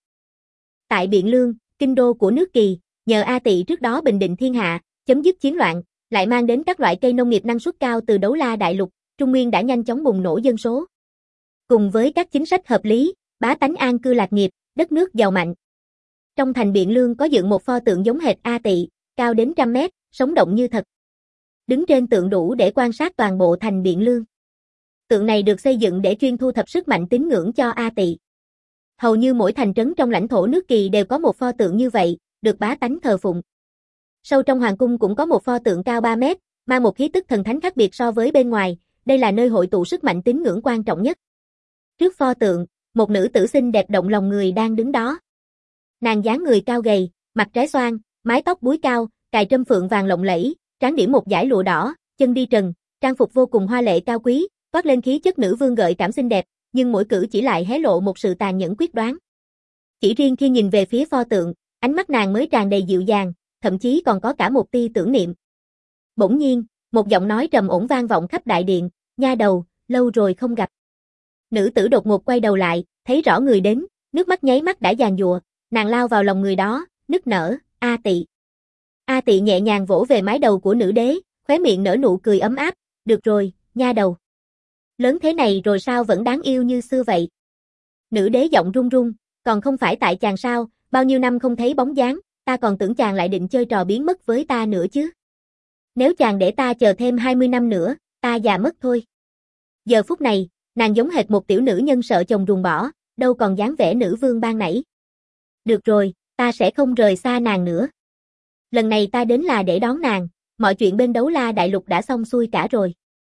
Tại Biện Lương, kinh đô của nước Kỳ, nhờ A Tị trước đó bình định thiên hạ, chấm dứt chiến loạn, lại mang đến các loại cây nông nghiệp năng suất cao từ Đấu La Đại Lục, Trung Nguyên đã nhanh chóng bùng nổ dân số. Cùng với các chính sách hợp lý, bá tánh an cư lạc nghiệp, đất nước giàu mạnh. Trong thành Biện Lương có dựng một pho tượng giống hệt A Tị, cao đến 100 mét, sống động như thật. Đứng trên tượng đủ để quan sát toàn bộ thành Biện Lương. Tượng này được xây dựng để chuyên thu thập sức mạnh tín ngưỡng cho A Tị. Hầu như mỗi thành trấn trong lãnh thổ nước Kỳ đều có một pho tượng như vậy, được bá tánh thờ phụng. Sâu trong hoàng cung cũng có một pho tượng cao 3 mét, mang một khí tức thần thánh khác biệt so với bên ngoài, đây là nơi hội tụ sức mạnh tín ngưỡng quan trọng nhất. Trước pho tượng, một nữ tử xinh đẹp động lòng người đang đứng đó. Nàng dáng người cao gầy, mặt trái xoan, mái tóc búi cao, cài trâm phượng vàng lộng lẫy, trán điểm một dải lụa đỏ, chân đi trần, trang phục vô cùng hoa lệ cao quý, toát lên khí chất nữ vương gợi cảm xinh đẹp, nhưng mỗi cử chỉ lại hé lộ một sự tàn nhẫn quyết đoán. Chỉ riêng khi nhìn về phía pho tượng, ánh mắt nàng mới tràn đầy dịu dàng, thậm chí còn có cả một tia tưởng niệm. Bỗng nhiên, một giọng nói trầm ổn vang vọng khắp đại điện, "Nha đầu, lâu rồi không gặp." Nữ tử đột ngột quay đầu lại, thấy rõ người đến, nước mắt nháy mắt đã giàn giụa, nàng lao vào lòng người đó, nức nở, "A Tị." A Tị nhẹ nhàng vỗ về mái đầu của nữ đế, khóe miệng nở nụ cười ấm áp, "Được rồi, nha đầu. Lớn thế này rồi sao vẫn đáng yêu như xưa vậy?" Nữ đế giọng run run, "Còn không phải tại chàng sao, bao nhiêu năm không thấy bóng dáng, ta còn tưởng chàng lại định chơi trò biến mất với ta nữa chứ. Nếu chàng để ta chờ thêm 20 năm nữa, ta già mất thôi." Giờ phút này, nàng giống hệt một tiểu nữ nhân sợ chồng ruồng bỏ, đâu còn dáng vẻ nữ vương ban nãy. "Được rồi, ta sẽ không rời xa nàng nữa. Lần này ta đến là để đón nàng, mọi chuyện bên Đấu La Đại Lục đã xong xuôi cả rồi."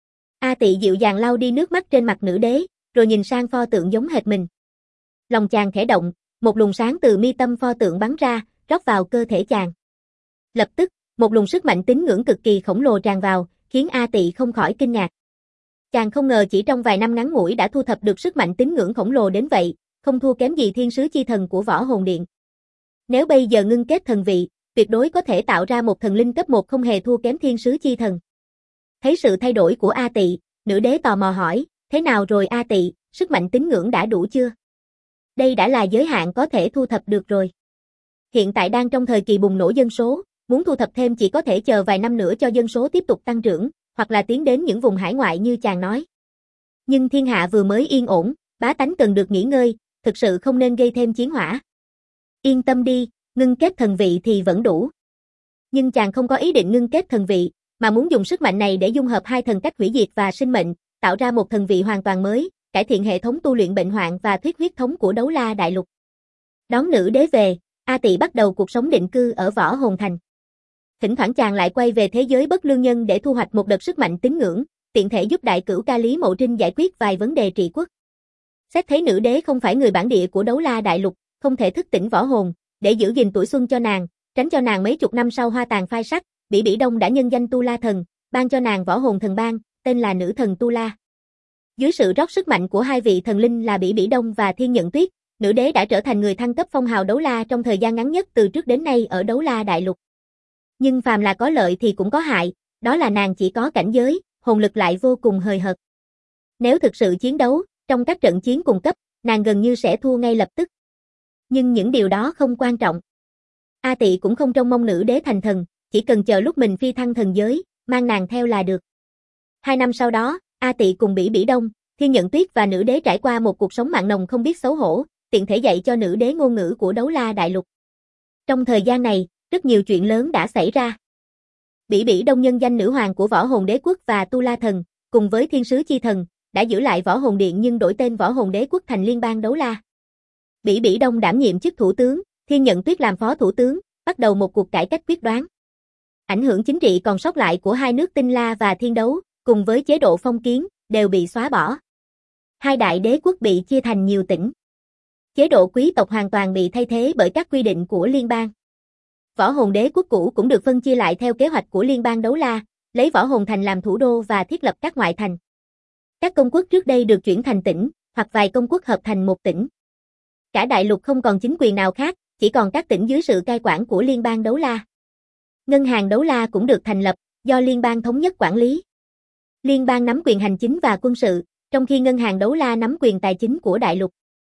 A Tị dịu dàng lau đi nước mắt trên mặt nữ đế, rồi nhìn sang pho tượng giống hệt mình. Lòng chàng khẽ động, một luồng sáng từ mi tâm pho tượng bắn ra, rót vào cơ thể chàng. Lập tức, một luồng sức mạnh tín ngưỡng cực kỳ khổng lồ tràn vào, khiến A Tị không khỏi kinh ngạc. Chàng không ngờ chỉ trong vài năm ngắn ngủi đã thu thập được sức mạnh tín ngưỡng khổng lồ đến vậy, không thua kém gì thiên sứ chi thần của Võ Hồn Điện. Nếu bây giờ ngưng kết thần vị, tuyệt đối có thể tạo ra một thần linh cấp 1 không hề thua kém thiên sứ chi thần. Thấy sự thay đổi của A Tị, nữ đế tò mò hỏi, "Thế nào rồi A Tị, sức mạnh tín ngưỡng đã đủ chưa?" "Đây đã là giới hạn có thể thu thập được rồi. Hiện tại đang trong thời kỳ bùng nổ dân số, muốn thu thập thêm chỉ có thể chờ vài năm nữa cho dân số tiếp tục tăng trưởng, hoặc là tiến đến những vùng hải ngoại như chàng nói. Nhưng thiên hạ vừa mới yên ổn, bá tánh cần được nghỉ ngơi, thực sự không nên gây thêm chiến hỏa. Yên tâm đi, ngưng kết thần vị thì vẫn đủ." Nhưng chàng không có ý định ngưng kết thần vị, mà muốn dùng sức mạnh này để dung hợp hai thần cách hủy diệt và sinh mệnh, tạo ra một thần vị hoàn toàn mới, cải thiện hệ thống tu luyện bệnh hoạn và thuyết huyết thống của Đấu La Đại Lục. Đón nữ đế về, A Tị bắt đầu cuộc sống định cư ở Võ Hồn Thành. Thỉnh thoảng chàng lại quay về thế giới Bất Lương Nhân để thu hoạch một đợt sức mạnh tín ngưỡng, tiện thể giúp đại cửu Ca Lý Mộ Trinh giải quyết vài vấn đề trị quốc. Xét thấy nữ đế không phải người bản địa của Đấu La Đại Lục, không thể thức tỉnh võ hồn, để giữ gìn tuổi xuân cho nàng, tránh cho nàng mấy chục năm sau hoa tàn phai sắc, Bỉ Bỉ Đông đã nhân danh Tu La Thần, ban cho nàng võ hồn thần ban, tên là Nữ Thần Tu La. Dưới sự rót sức mạnh của hai vị thần linh là Bỉ Bỉ Đông và Thiên Nhận Tuyết, nữ đế đã trở thành người thăng cấp phong hào đấu la trong thời gian ngắn nhất từ trước đến nay ở Đấu La Đại Lục. Nhưng phàm là có lợi thì cũng có hại, đó là nàng chỉ có cảnh giới, hồn lực lại vô cùng hời hợt. Nếu thực sự chiến đấu, trong các trận chiến cùng cấp, nàng gần như sẽ thua ngay lập tức. Nhưng những điều đó không quan trọng. A Tị cũng không trông mong nữ đế thành thần, chỉ cần chờ lúc mình phi thăng thần giới, mang nàng theo là được. 2 năm sau đó, A Tị cùng Bỉ Bỉ Đông, Thiên Nhận Tuyết và nữ đế trải qua một cuộc sống mặn nồng không biết xấu hổ, tiện thể dạy cho nữ đế ngôn ngữ của Đấu La Đại Lục. Trong thời gian này, rất nhiều chuyện lớn đã xảy ra. Bỉ Bỉ Đông nhân danh nữ hoàng của Võ Hồn Đế Quốc và Tu La Thần, cùng với Thiên Sứ Chi Thần, đã giữ lại Võ Hồn Điện nhưng đổi tên Võ Hồn Đế Quốc thành Liên bang Đấu La. Bỉ Bỉ Đông đảm nhiệm chức thủ tướng, Thiên Nhận Tuyết làm phó thủ tướng, bắt đầu một cuộc cải cách quyết đoán. Ảnh hưởng chính trị còn sót lại của hai nước Tinh La và Thiên Đấu, cùng với chế độ phong kiến, đều bị xóa bỏ. Hai đại đế quốc bị chia thành nhiều tỉnh. Chế độ quý tộc hoàn toàn bị thay thế bởi các quy định của liên bang. Võ Hồn Đế Quốc cũ cũng được phân chia lại theo kế hoạch của liên bang Đấu La, lấy Võ Hồn Thành làm thủ đô và thiết lập các ngoại thành. Các công quốc trước đây được chuyển thành tỉnh, hoặc vài công quốc hợp thành một tỉnh. Cả đại lục không còn chính quyền nào khác, chỉ còn các tỉnh dưới sự cai quản của liên bang Đấu La. Ngân hàng Đấu La cũng được thành lập, do liên bang thống nhất quản lý. Liên bang nắm quyền hành chính và quân sự, trong khi ngân hàng Đấu La nắm quyền tài chính của đại lục.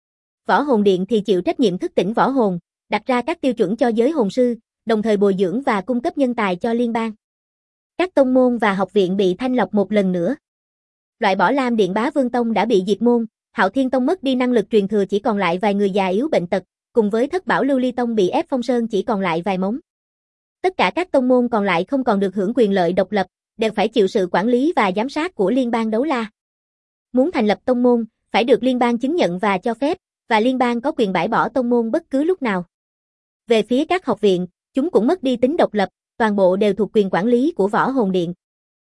Võ Hồn Điện thì chịu trách nhiệm thức tỉnh võ hồn, đặt ra các tiêu chuẩn cho giới hồn sư, đồng thời bồi dưỡng và cung cấp nhân tài cho liên bang. Các tông môn và học viện bị thanh lọc một lần nữa. Loại bỏ Lam Điện Bá Vương Tông đã bị diệt môn, Hạo Thiên Tông mất đi năng lực truyền thừa chỉ còn lại vài người già yếu bệnh tật, cùng với Thất Bảo Lưu Ly Tông bị ép phong sơn chỉ còn lại vài mống. Tất cả các tông môn còn lại không còn được hưởng quyền lợi độc lập, đều phải chịu sự quản lý và giám sát của liên bang Đấu La. Muốn thành lập tông môn, phải được liên bang chứng nhận và cho phép, và liên bang có quyền bãi bỏ tông môn bất cứ lúc nào. Về phía các học viện, chúng cũng mất đi tính độc lập, toàn bộ đều thuộc quyền quản lý của Võ Hồn Điện.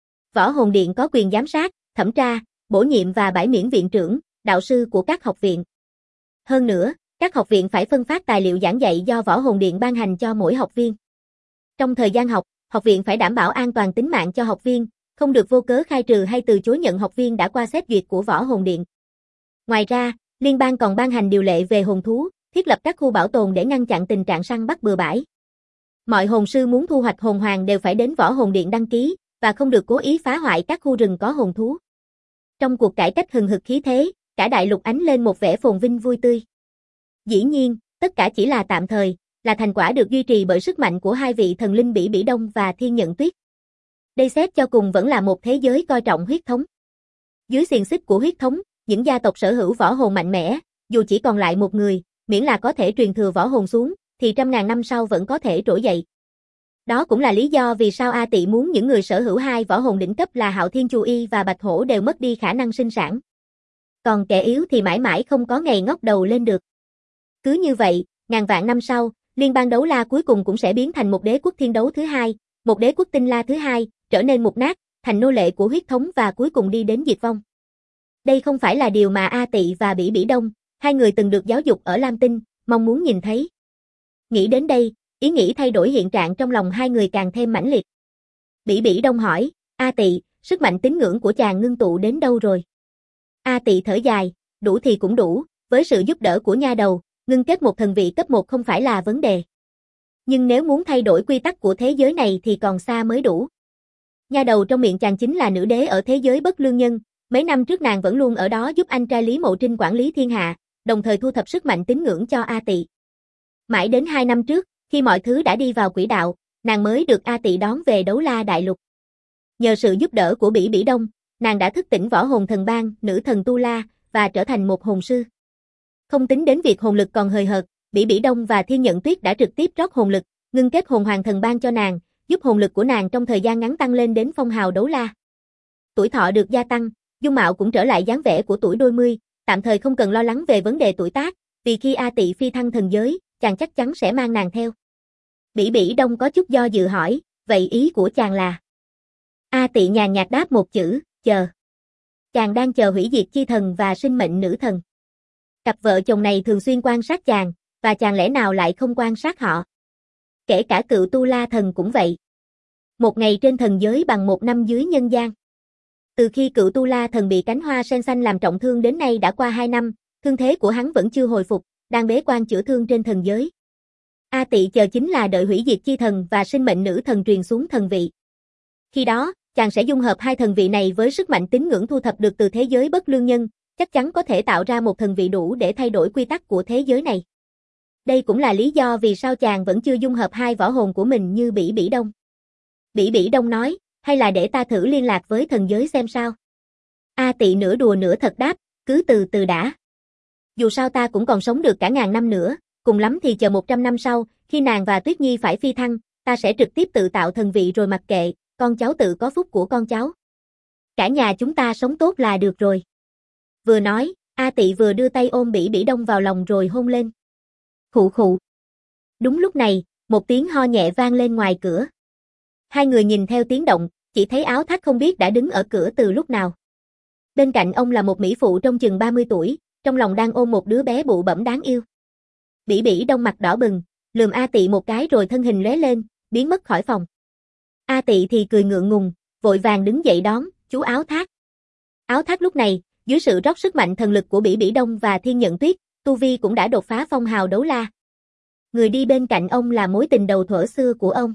Võ Hồn Điện có quyền giám sát, thẩm tra, bổ nhiệm và bãi miễn viện trưởng, đạo sư của các học viện. Hơn nữa, các học viện phải phân phát tài liệu giảng dạy do Võ Hồn Điện ban hành cho mỗi học viên. Trong thời gian học, học viện phải đảm bảo an toàn tính mạng cho học viên, không được vô cớ khai trừ hay từ chối nhận học viên đã qua xét duyệt của Võ Hồn Điện. Ngoài ra, liên bang còn ban hành điều lệ về hồn thú, thiết lập các khu bảo tồn để ngăn chặn tình trạng săn bắt bừa bãi. Mọi hồn sư muốn thu hoạch hồn hoàng đều phải đến Võ Hồn Điện đăng ký, và không được cố ý phá hoại các khu rừng có hồn thú. Trong cuộc cải cách hừng hực khí thế, cả đại lục ánh lên một vẻ phồn vinh vui tươi. Dĩ nhiên, tất cả chỉ là tạm thời, là thành quả được duy trì bởi sức mạnh của hai vị thần linh Bỉ Bỉ Đông và Thiên Nhận Tuyết. Đây xét cho cùng vẫn là một thế giới coi trọng huyết thống. Dưới xiềng xích của huyết thống, những gia tộc sở hữu võ hồn mạnh mẽ, dù chỉ còn lại một người, miễn là có thể truyền thừa võ hồn xuống, thì trăm ngàn năm sau vẫn có thể trỗi dậy. Đó cũng là lý do vì sao A Tị muốn những người sở hữu hai võ hồn đỉnh cấp là Hạo Thiên Chu Y và Bạch Hổ đều mất đi khả năng sinh sản. Còn kẻ yếu thì mãi mãi không có ngày ngóc đầu lên được. Cứ như vậy, ngàn vạn năm sau, liên bang Đấu La cuối cùng cũng sẽ biến thành một đế quốc thiên đấu thứ hai, một đế quốc tinh la thứ hai, trở nên mục nát, thành nô lệ của huyết thống và cuối cùng đi đến diệt vong. Đây không phải là điều mà A Tị và Bỉ Bỉ Đông, hai người từng được giáo dục ở Lam Tinh, mong muốn nhìn thấy. Nghĩ đến đây, ý nghĩ thay đổi hiện trạng trong lòng hai người càng thêm mãnh liệt. Bỉ Bỉ Đông hỏi, A Tị, sức mạnh tín ngưỡng của chàng ngưng tụ đến đâu rồi? A Tị thở dài, đủ thì cũng đủ, với sự giúp đỡ của nha đầu, ngưng kết một thần vị cấp 1 không phải là vấn đề. Nhưng nếu muốn thay đổi quy tắc của thế giới này thì còn xa mới đủ. Nha đầu trong miệng chàng chính là nữ đế ở thế giới bất lương nhân, mấy năm trước nàng vẫn luôn ở đó giúp anh trai Lý Mộ Trinh quản lý thiên hạ, đồng thời thu thập sức mạnh tín ngưỡng cho A Tị. Mãi đến 2 năm trước, khi mọi thứ đã đi vào quỹ đạo, nàng mới được A Tị đón về Đấu La Đại Lục. Nhờ sự giúp đỡ của Bỉ Bỉ Đông, nàng đã thức tỉnh võ hồn thần bang, nữ thần Tu La, và trở thành một hồn sư. Không tính đến việc hồn lực còn hời hợt, Bỉ Bỉ Đông và Thiên Nhận Tuyết đã trực tiếp rót hồn lực, ngưng kết hồn hoàng thần bang cho nàng, giúp hồn lực của nàng trong thời gian ngắn tăng lên đến phong hào Đấu La. Tuổi thọ được gia tăng, dung mạo cũng trở lại dáng vẻ của tuổi đôi mươi, tạm thời không cần lo lắng về vấn đề tuổi tác, vì khi A Tị phi thăng thần giới, chàng chắc chắn sẽ mang nàng theo. Bỉ Bỉ Đông có chút do dự hỏi, vậy ý của chàng là? A Tị nhàn nhạt đáp một chữ, chờ. Chàng đang chờ hủy diệt chi thần và sinh mệnh nữ thần. Cặp vợ chồng này thường xuyên quan sát chàng, và chàng lẽ nào lại không quan sát họ? Kể cả cựu Tu La thần cũng vậy. Một ngày trên thần giới bằng 1 năm dưới nhân gian. Từ khi cựu Tu La thần bị cánh hoa sen xanh làm trọng thương đến nay đã qua 2 năm, thương thế của hắn vẫn chưa hồi phục, đang bế quan chữa thương trên thần giới. A Tị chờ chính là đợi hủy diệt chi thần và sinh mệnh nữ thần truyền xuống thần vị. Khi đó, chàng sẽ dung hợp hai thần vị này với sức mạnh tín ngưỡng thu thập được từ thế giới bất lương nhân, chắc chắn có thể tạo ra một thần vị đủ để thay đổi quy tắc của thế giới này. Đây cũng là lý do vì sao chàng vẫn chưa dung hợp hai võ hồn của mình như Bỉ Bỉ Đông. Bỉ Bỉ Đông nói, hay là để ta thử liên lạc với thần giới xem sao. A Tị nửa đùa nửa thật đáp, cứ từ từ đã. Dù sao ta cũng còn sống được cả ngàn năm nữa, cùng lắm thì chờ 100 năm sau, khi nàng và Tuyết Nhi phải phi thăng, ta sẽ trực tiếp tự tạo thần vị rồi mặc kệ, con cháu tự có phúc của con cháu. Cả nhà chúng ta sống tốt là được rồi. Vừa nói, A Tị vừa đưa tay ôm Bỉ Bỉ Đông vào lòng rồi hôn lên. Khụ khụ. Đúng lúc này, một tiếng ho nhẹ vang lên ngoài cửa. Hai người nhìn theo tiếng động, chỉ thấy Áo Thác không biết đã đứng ở cửa từ lúc nào. Bên cạnh ông là một mỹ phụ trong chừng 30 tuổi, trong lòng đang ôm một đứa bé bụ bẫm đáng yêu. Bỉ Bỉ Đông mặt đỏ bừng, lườm A Tị một cái rồi thân hình lóe lên, biến mất khỏi phòng. A Tị thì cười ngượng ngùng, vội vàng đứng dậy đón, chú Áo Thác. Áo Thác lúc này, dưới sự rót sức mạnh thần lực của Bỉ Bỉ Đông và Thiên Nhận Tuyết, tu vi cũng đã đột phá phong hào đấu la. Người đi bên cạnh ông là mối tình đầu thuở xưa của ông.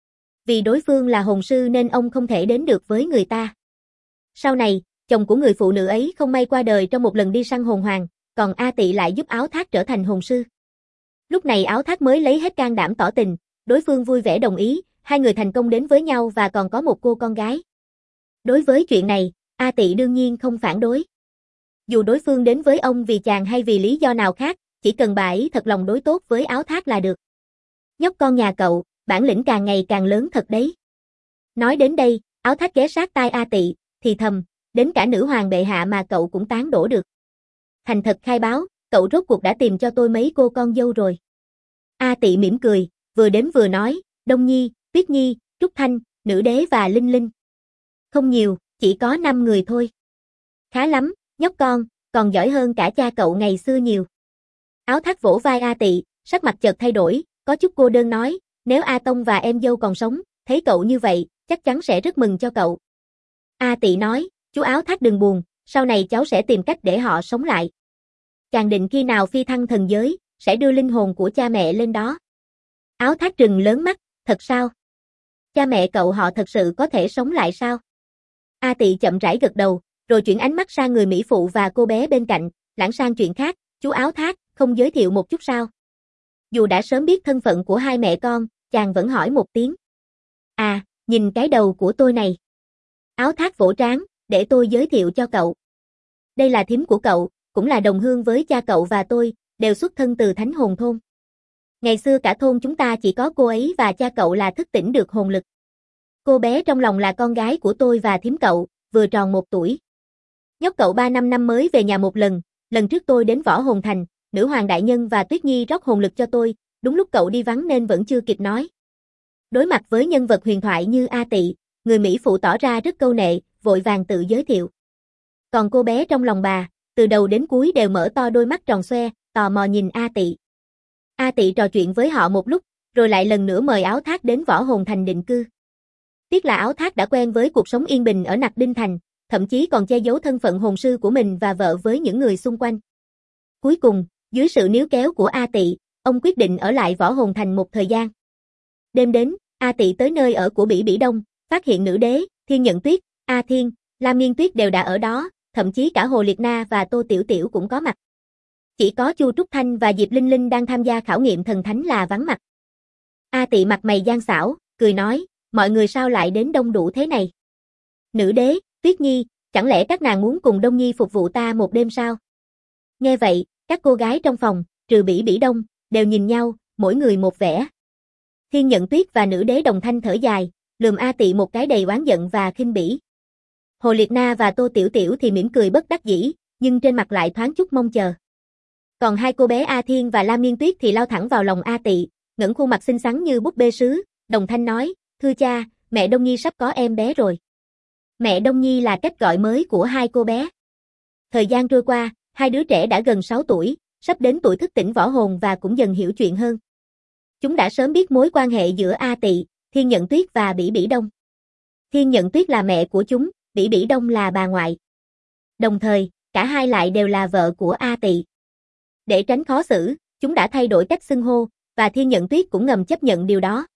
Vì đối phương là hồn sư nên ông không thể đến được với người ta. Sau này, chồng của người phụ nữ ấy không may qua đời trong một lần đi săn hồn hoàng, còn A Tị lại giúp Áo Thác trở thành hồn sư. Lúc này Áo Thác mới lấy hết can đảm tỏ tình, đối phương vui vẻ đồng ý, hai người thành công đến với nhau và còn có một cô con gái. Đối với chuyện này, A Tị đương nhiên không phản đối. Dù đối phương đến với ông vì chàng hay vì lý do nào khác, chỉ cần bà ấy thật lòng đối tốt với Áo Thác là được. Nhóc con nhà cậu, bản lĩnh càng ngày càng lớn thật đấy. Nói đến đây, Áo Thác ghé sát tai A Tị, thì thầm, đến cả nữ hoàng bệ hạ mà cậu cũng tán đổ được. Thành thật khai báo, cậu rốt cuộc đã tìm cho tôi mấy cô con dâu rồi. A Tị mỉm cười, vừa đếm vừa nói, Đông Nhi, Tuyết Nhi, Trúc Thanh, Nữ Đế và Linh Linh. Không nhiều, chỉ có 5 người thôi. Khá lắm, nhóc con, còn giỏi hơn cả cha cậu ngày xưa nhiều. Áo Thác vỗ vai A Tị, sắc mặt chợt thay đổi, có chút cô đơn nói, nếu A Tông và em dâu còn sống, thấy cậu như vậy, chắc chắn sẽ rất mừng cho cậu. A Tị nói, chú Áo Thác đừng buồn, sau này cháu sẽ tìm cách để họ sống lại. Chàng định khi nào phi thăng thần giới, sẽ đưa linh hồn của cha mẹ lên đó. Áo Thác trừng lớn mắt, thật sao? Cha mẹ cậu họ thật sự có thể sống lại sao? A Tị chậm rãi gật đầu, rồi chuyển ánh mắt sang người mỹ phụ và cô bé bên cạnh, lãng sang chuyện khác, chú Áo Thác, không giới thiệu một chút sao? Dù đã sớm biết thân phận của hai mẹ con, chàng vẫn hỏi một tiếng. À, nhìn cái đầu của tôi này. Áo Thác vỗ trán, để tôi giới thiệu cho cậu. Đây là thím của cậu, cũng là đồng hương với cha cậu và tôi, đều xuất thân từ Thánh Hồn Thôn. Ngày xưa cả thôn chúng ta chỉ có cô ấy và cha cậu là thức tỉnh được hồn lực. Cô bé trong lòng là con gái của tôi và thím cậu, vừa tròn 1 tuổi. Nhóc cậu 3-5 năm mới về nhà một lần trước tôi đến Võ Hồn Thành, Nữ Hoàng Đại Nhân và Tuyết Nhi rót hồn lực cho tôi, đúng lúc cậu đi vắng nên vẫn chưa kịp nói. Đối mặt với nhân vật huyền thoại như A Tị, người mỹ phụ tỏ ra rất câu nệ, vội vàng tự giới thiệu. Còn cô bé trong lòng bà, từ đầu đến cuối đều mở to đôi mắt tròn xoe, tò mò nhìn A Tị. A Tị trò chuyện với họ một lúc, rồi lại lần nữa mời Áo Thác đến Võ Hồn Thành định cư. Tiếc là Áo Thác đã quen với cuộc sống yên bình ở Nặc Đinh Thành, thậm chí còn che giấu thân phận hồn sư của mình và vợ với những người xung quanh. Cuối cùng, dưới sự níu kéo của A Tị, ông quyết định ở lại Võ Hồn Thành một thời gian. Đêm đến, A Tị tới nơi ở của Bỉ Bỉ Đông, phát hiện Nữ Đế, Thiên Nhận Tuyết, A Thiên, Lam Nghiên Tuyết đều đã ở đó, thậm chí cả Hồ Liệt Na và Tô Tiểu Tiểu cũng có mặt. Chỉ có Chu Trúc Thanh và Diệp Linh Linh đang tham gia khảo nghiệm thần thánh là vắng mặt. A Tị mặt mày gian xảo, cười nói, mọi người sao lại đến đông đủ thế này? Nữ Đế, Tuyết Nhi, chẳng lẽ các nàng muốn cùng Đông Nhi phục vụ ta một đêm sao? Nghe vậy, các cô gái trong phòng, trừ Bỉ Bỉ Đông, đều nhìn nhau, mỗi người một vẻ. Thiên Nhận Tuyết và Nữ Đế đồng thanh thở dài, lườm A Tị một cái đầy oán giận và khinh bỉ. Hồ Liệt Na và Tô Tiểu Tiểu thì mỉm cười bất đắc dĩ, nhưng trên mặt lại thoáng chút mong chờ. Còn hai cô bé A Thiên và Lam Nghiên Tuyết thì lao thẳng vào lòng A Tị, ngẩng khuôn mặt xinh xắn như búp bê sứ, đồng thanh nói, thưa cha, mẹ Đông Nhi sắp có em bé rồi. Mẹ Đông Nhi là cách gọi mới của hai cô bé. Thời gian trôi qua, hai đứa trẻ đã gần 6 tuổi, sắp đến tuổi thức tỉnh võ hồn và cũng dần hiểu chuyện hơn. Chúng đã sớm biết mối quan hệ giữa A Tị, Thiên Nhận Tuyết và Bỉ Bỉ Đông. Thiên Nhận Tuyết là mẹ của chúng, Bỉ Bỉ Đông là bà ngoại. Đồng thời, cả hai lại đều là vợ của A Tị. Để tránh khó xử, chúng đã thay đổi cách xưng hô, và Thiên Nhận Tuyết cũng ngầm chấp nhận điều đó.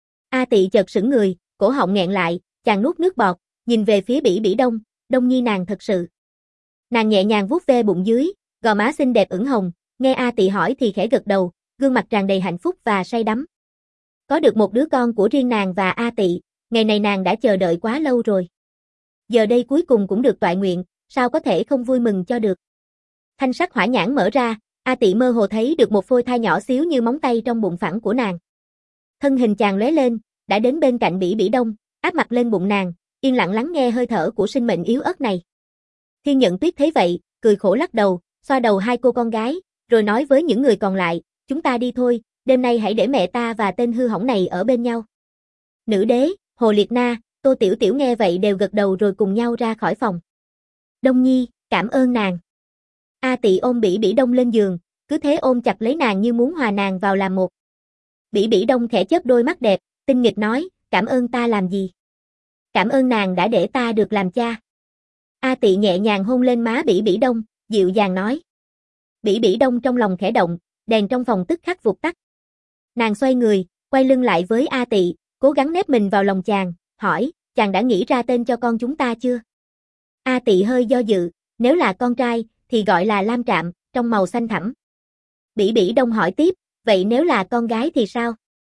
A Tị chợt sững người, cổ họng nghẹn lại, chàng nuốt nước bọt, nhìn về phía Bỉ Bỉ Đông, Đông Nhi nàng thật sự. Nàng nhẹ nhàng vuốt ve bụng dưới, gò má xinh đẹp ửng hồng, nghe A Tị hỏi thì khẽ gật đầu, gương mặt tràn đầy hạnh phúc và say đắm. Có được một đứa con của riêng nàng và A Tị, ngày này nàng đã chờ đợi quá lâu rồi. Giờ đây cuối cùng cũng được toại nguyện, sao có thể không vui mừng cho được. Thanh sắc hỏa nhãn mở ra, A Tị mơ hồ thấy được một phôi thai nhỏ xíu như móng tay trong bụng phẳng của nàng. Thân hình chàng lóe lên, đã đến bên cạnh Bỉ Bỉ Đông, áp mặt lên bụng nàng, yên lặng lắng nghe hơi thở của sinh mệnh yếu ớt này. Thiên Nhận Tuyết thấy vậy, cười khổ lắc đầu, xoa đầu hai cô con gái, rồi nói với những người còn lại, chúng ta đi thôi, đêm nay hãy để mẹ ta và tên hư hỏng này ở bên nhau. Nữ đế, Hồ Liệt Na, Tô Tiểu Tiểu nghe vậy đều gật đầu rồi cùng nhau ra khỏi phòng. Đông Nhi, cảm ơn nàng. A Tị ôm Bỉ Bỉ Đông lên giường, cứ thế ôm chặt lấy nàng như muốn hòa nàng vào làm một. Bỉ Bỉ Đông khẽ chớp đôi mắt đẹp, tinh nghịch nói, cảm ơn ta làm gì? Cảm ơn nàng đã để ta được làm cha. A Tị nhẹ nhàng hôn lên má Bỉ Bỉ Đông, dịu dàng nói. Bỉ Bỉ Đông trong lòng khẽ động, đèn trong phòng tức khắc vụt tắt. Nàng xoay người, quay lưng lại với A Tị, cố gắng nép mình vào lòng chàng, hỏi, chàng đã nghĩ ra tên cho con chúng ta chưa? A Tị hơi do dự, nếu là con trai, thì gọi là Lam Trạm, trong màu xanh thẳm. Bỉ Bỉ Đông hỏi tiếp, vậy nếu là con gái thì sao?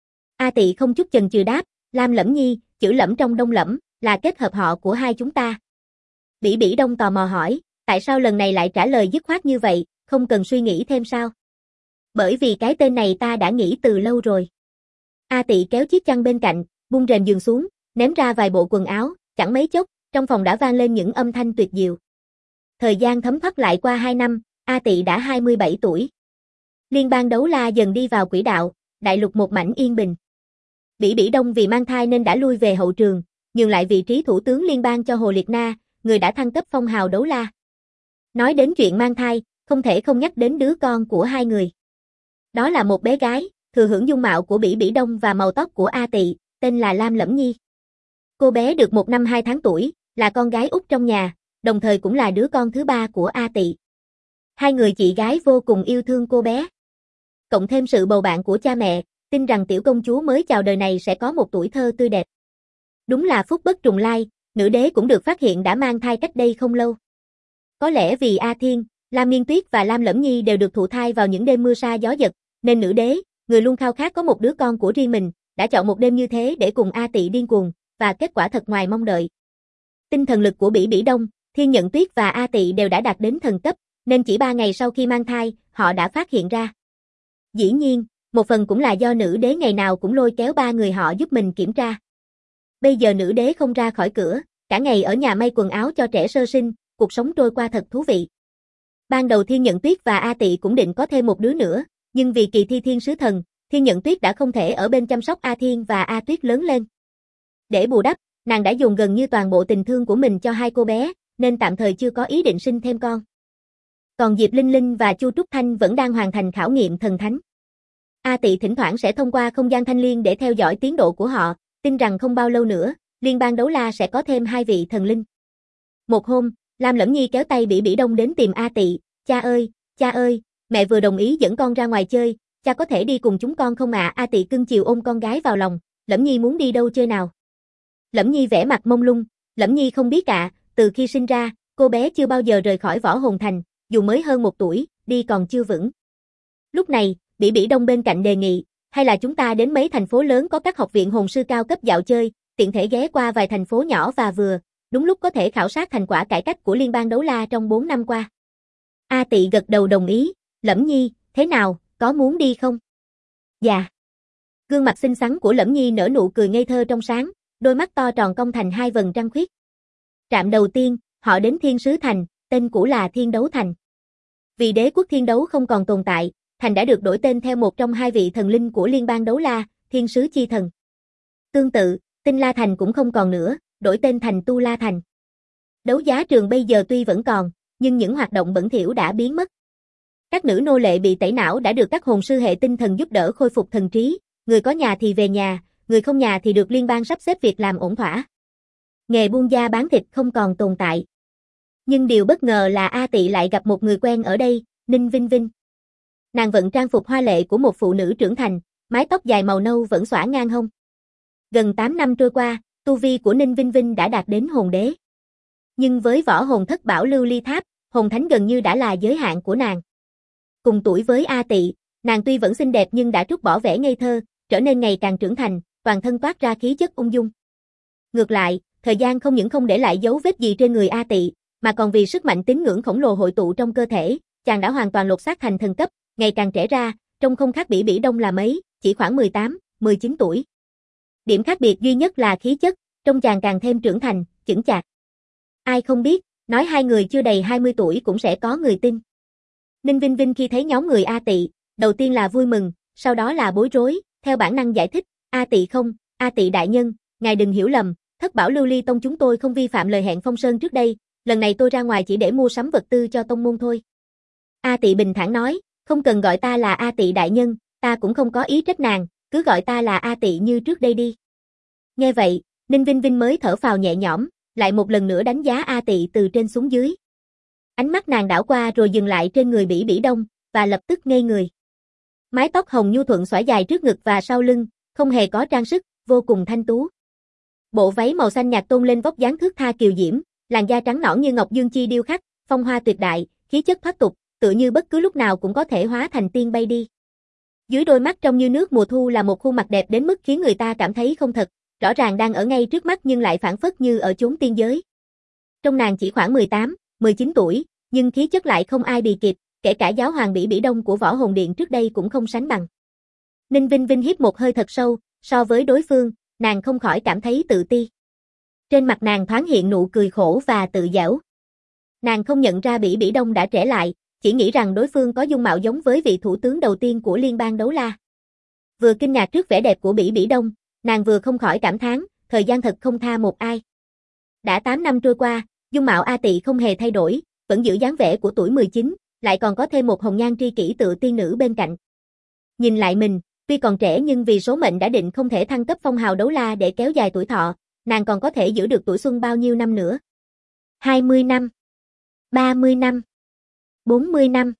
A Tị không chút chần chừ đáp, Lam Lẫm Nhi, chữ Lẫm trong Đông Lẫm, là kết hợp họ của hai chúng ta. Bỉ Bỉ Đông tò mò hỏi, tại sao lần này lại trả lời dứt khoát như vậy, không cần suy nghĩ thêm sao? Bởi vì cái tên này ta đã nghĩ từ lâu rồi. A Tị kéo chiếc chăn bên cạnh, bung rèm giường xuống, ném ra vài bộ quần áo, chẳng mấy chốc, trong phòng đã vang lên những âm thanh tuyệt diệu. Thời gian thấm thoát lại qua 2 năm, A Tị đã 27 tuổi. Liên bang đấu la dần đi vào quỹ đạo, đại lục một mảnh yên bình. Bỉ Bỉ Đông vì mang thai nên đã lui về hậu trường, nhường lại vị trí thủ tướng liên bang cho Hồ Liệt Na, người đã thăng cấp phong hào đấu la. Nói đến chuyện mang thai, không thể không nhắc đến đứa con của hai người. Đó là một bé gái, thừa hưởng dung mạo của Bỉ Bỉ Đông và màu tóc của A Tị, tên là Lam Lẫm Nhi. Cô bé được 1 năm 2 tháng tuổi, là con gái út trong nhà, đồng thời cũng là đứa con thứ 3 của A Tị. Hai người chị gái vô cùng yêu thương cô bé. Cộng thêm sự bầu bạn của cha mẹ, tin rằng tiểu công chúa mới chào đời này sẽ có một tuổi thơ tươi đẹp. Đúng là phúc bất trùng lai, nữ đế cũng được phát hiện đã mang thai cách đây không lâu. Có lẽ vì A Thiên, Lam Nghiên Tuyết và Lam Lẫm Nhi đều được thụ thai vào những đêm mưa sa gió giật, nên nữ đế, người luôn khao khát có một đứa con của riêng mình, đã chọn một đêm như thế để cùng A Tị điên cuồng, và kết quả thật ngoài mong đợi. Tinh thần lực của Bỉ Bỉ Đông, Thiên Nhận Tuyết và A Tị đều đã đạt đến thần cấp, nên chỉ 3 ngày sau khi mang thai, họ đã phát hiện ra. Dĩ nhiên, một phần cũng là do nữ đế ngày nào cũng lôi kéo 3 người họ giúp mình kiểm tra. Bây giờ nữ đế không ra khỏi cửa, cả ngày ở nhà may quần áo cho trẻ sơ sinh, cuộc sống trôi qua thật thú vị. Ban đầu Thiên Nhận Tuyết và A Tị cũng định có thêm một đứa nữa, nhưng vì kỳ thi Thiên Sứ Thần, Thiên Nhận Tuyết đã không thể ở bên chăm sóc A Thiên và A Tuyết lớn lên. Để bù đắp, nàng đã dùng gần như toàn bộ tình thương của mình cho hai cô bé, nên tạm thời chưa có ý định sinh thêm con. Còn Diệp Linh Linh và Chu Trúc Thanh vẫn đang hoàn thành khảo nghiệm thần thánh. A Tị thỉnh thoảng sẽ thông qua không gian thanh liên để theo dõi tiến độ của họ, tin rằng không bao lâu nữa, liên bang đấu la sẽ có thêm 2 vị thần linh. Một hôm, Lam Lẫm Nhi kéo tay Bỉ Bỉ Đông đến tìm A Tị, cha ơi, mẹ vừa đồng ý dẫn con ra ngoài chơi, cha có thể đi cùng chúng con không ạ? A Tị cưng chiều ôm con gái vào lòng, Lẫm Nhi muốn đi đâu chơi nào? Lẫm Nhi vẻ mặt mông lung, Lẫm Nhi không biết ạ, từ khi sinh ra, cô bé chưa bao giờ rời khỏi Võ Hồn Thành, dù mới hơn 1 tuổi, đi còn chưa vững. Lúc này, Bỉ Bỉ Đông bên cạnh đề nghị, hay là chúng ta đến mấy thành phố lớn có các học viện hồn sư cao cấp dạo chơi, tiện thể ghé qua vài thành phố nhỏ và vừa, đúng lúc có thể khảo sát thành quả cải cách của liên bang đấu la trong 4 năm qua. A Tị gật đầu đồng ý, Lẫm Nhi, thế nào, có muốn đi không? Dạ. Gương mặt xinh xắn của Lẫm Nhi nở nụ cười ngây thơ trong sáng, đôi mắt to tròn cong thành 2 vầng trăng khuyết. Trạm đầu tiên, họ đến Thiên Sứ Thành, tên cũ là Thiên Đấu Thành. Vì đế quốc Thiên Đấu không còn tồn tại, thành đã được đổi tên theo một trong 2 vị thần linh của liên bang đấu la, Thiên Sứ Chi Thần. Tương tự, Tinh La Thành cũng không còn nữa, đổi tên thành Tu La Thành. Đấu giá trường bây giờ tuy vẫn còn, nhưng những hoạt động bẩn thỉu đã biến mất. Các nữ nô lệ bị tẩy não đã được các hồn sư hệ tinh thần giúp đỡ khôi phục thần trí, người có nhà thì về nhà, người không nhà thì được liên bang sắp xếp việc làm ổn thỏa. Nghề buôn da bán thịt không còn tồn tại. Nhưng điều bất ngờ là A Tị lại gặp một người quen ở đây, Ninh Vinh Vinh. Nàng vận trang phục hoa lệ của một phụ nữ trưởng thành, mái tóc dài màu nâu vẫn xõa ngang hông. Gần 8 năm trôi qua, tu vi của Ninh Vinh Vinh đã đạt đến hồn đế. Nhưng với võ hồn thất bảo lưu ly tháp, hồn thánh gần như đã là giới hạn của nàng. Cùng tuổi với A Tị, nàng tuy vẫn xinh đẹp nhưng đã trút bỏ vẻ ngây thơ, trở nên ngày càng trưởng thành, toàn thân toát ra khí chất ung dung. Ngược lại, thời gian không những không để lại dấu vết gì trên người A Tị, mà còn vì sức mạnh tín ngưỡng khổng lồ hội tụ trong cơ thể, chàng đã hoàn toàn lột xác thành thần cấp, ngày càng trẻ ra, trông không khác Bỉ Bỉ Đông là mấy, chỉ khoảng 18, 19 tuổi. Điểm khác biệt duy nhất là khí chất, trông chàng càng thêm trưởng thành, chững chạc. Ai không biết, nói hai người chưa đầy 20 tuổi cũng sẽ có người tin. Ninh Vinh Vinh khi thấy nhóm người A Tị, đầu tiên là vui mừng, sau đó là bối rối, theo bản năng giải thích, A Tị không, A Tị đại nhân, ngài đừng hiểu lầm, Thất Bảo Lưu Ly Tông chúng tôi không vi phạm lời hẹn Phong Sơn trước đây, lần này tôi ra ngoài chỉ để mua sắm vật tư cho tông môn thôi. A Tị bình thản nói, không cần gọi ta là A Tị đại nhân, ta cũng không có ý trách nàng, cứ gọi ta là A Tị như trước đây đi. Nghe vậy, Ninh Vinh Vinh mới thở phào nhẹ nhõm, lại một lần nữa đánh giá A Tị từ trên xuống dưới. Ánh mắt nàng đảo qua rồi dừng lại trên người Bỉ Bỉ Đông, và lập tức ngây người. Mái tóc hồng nhu thuận xõa dài trước ngực và sau lưng, không hề có trang sức, vô cùng thanh tú. Bộ váy màu xanh nhạt tôn lên vóc dáng thướt tha kiều diễm, làn da trắng nõn như ngọc dương chi điêu khắc, phong hoa tuyệt đại, khí chất thoát tục, tựa như bất cứ lúc nào cũng có thể hóa thành tiên bay đi. Dưới đôi mắt trong như nước mùa thu là một khuôn mặt đẹp đến mức khiến người ta cảm thấy không thật, rõ ràng đang ở ngay trước mắt nhưng lại phảng phất như ở chốn tiên giới. Trong nàng chỉ khoảng 18, 19 tuổi, nhưng khí chất lại không ai bì kịp, kể cả giáo hoàng Bỉ Bỉ Đông của Võ Hồn Điện trước đây cũng không sánh bằng. Ninh Vinh Vinh hít một hơi thật sâu, so với đối phương, nàng không khỏi cảm thấy tự ti. Trên mặt nàng thoáng hiện nụ cười khổ và tự giễu. Nàng không nhận ra Bỉ Bỉ Đông đã trẻ lại, chỉ nghĩ rằng đối phương có dung mạo giống với vị thủ tướng đầu tiên của liên bang Đấu La. Vừa kinh ngạc trước vẻ đẹp của Bỉ Bỉ Đông, nàng vừa không khỏi cảm thán, thời gian thật không tha một ai. Đã 8 năm trôi qua, dung mạo A Tị không hề thay đổi, vẫn giữ dáng vẻ của tuổi 19, lại còn có thêm một hồng nhan tri kỷ tựa tiên nữ bên cạnh. Nhìn lại mình, tuy còn trẻ nhưng vì số mệnh đã định không thể thăng cấp phong hào Đấu La để kéo dài tuổi thọ, nàng còn có thể giữ được tuổi xuân bao nhiêu năm nữa. 20 năm, 30 năm, 40 năm,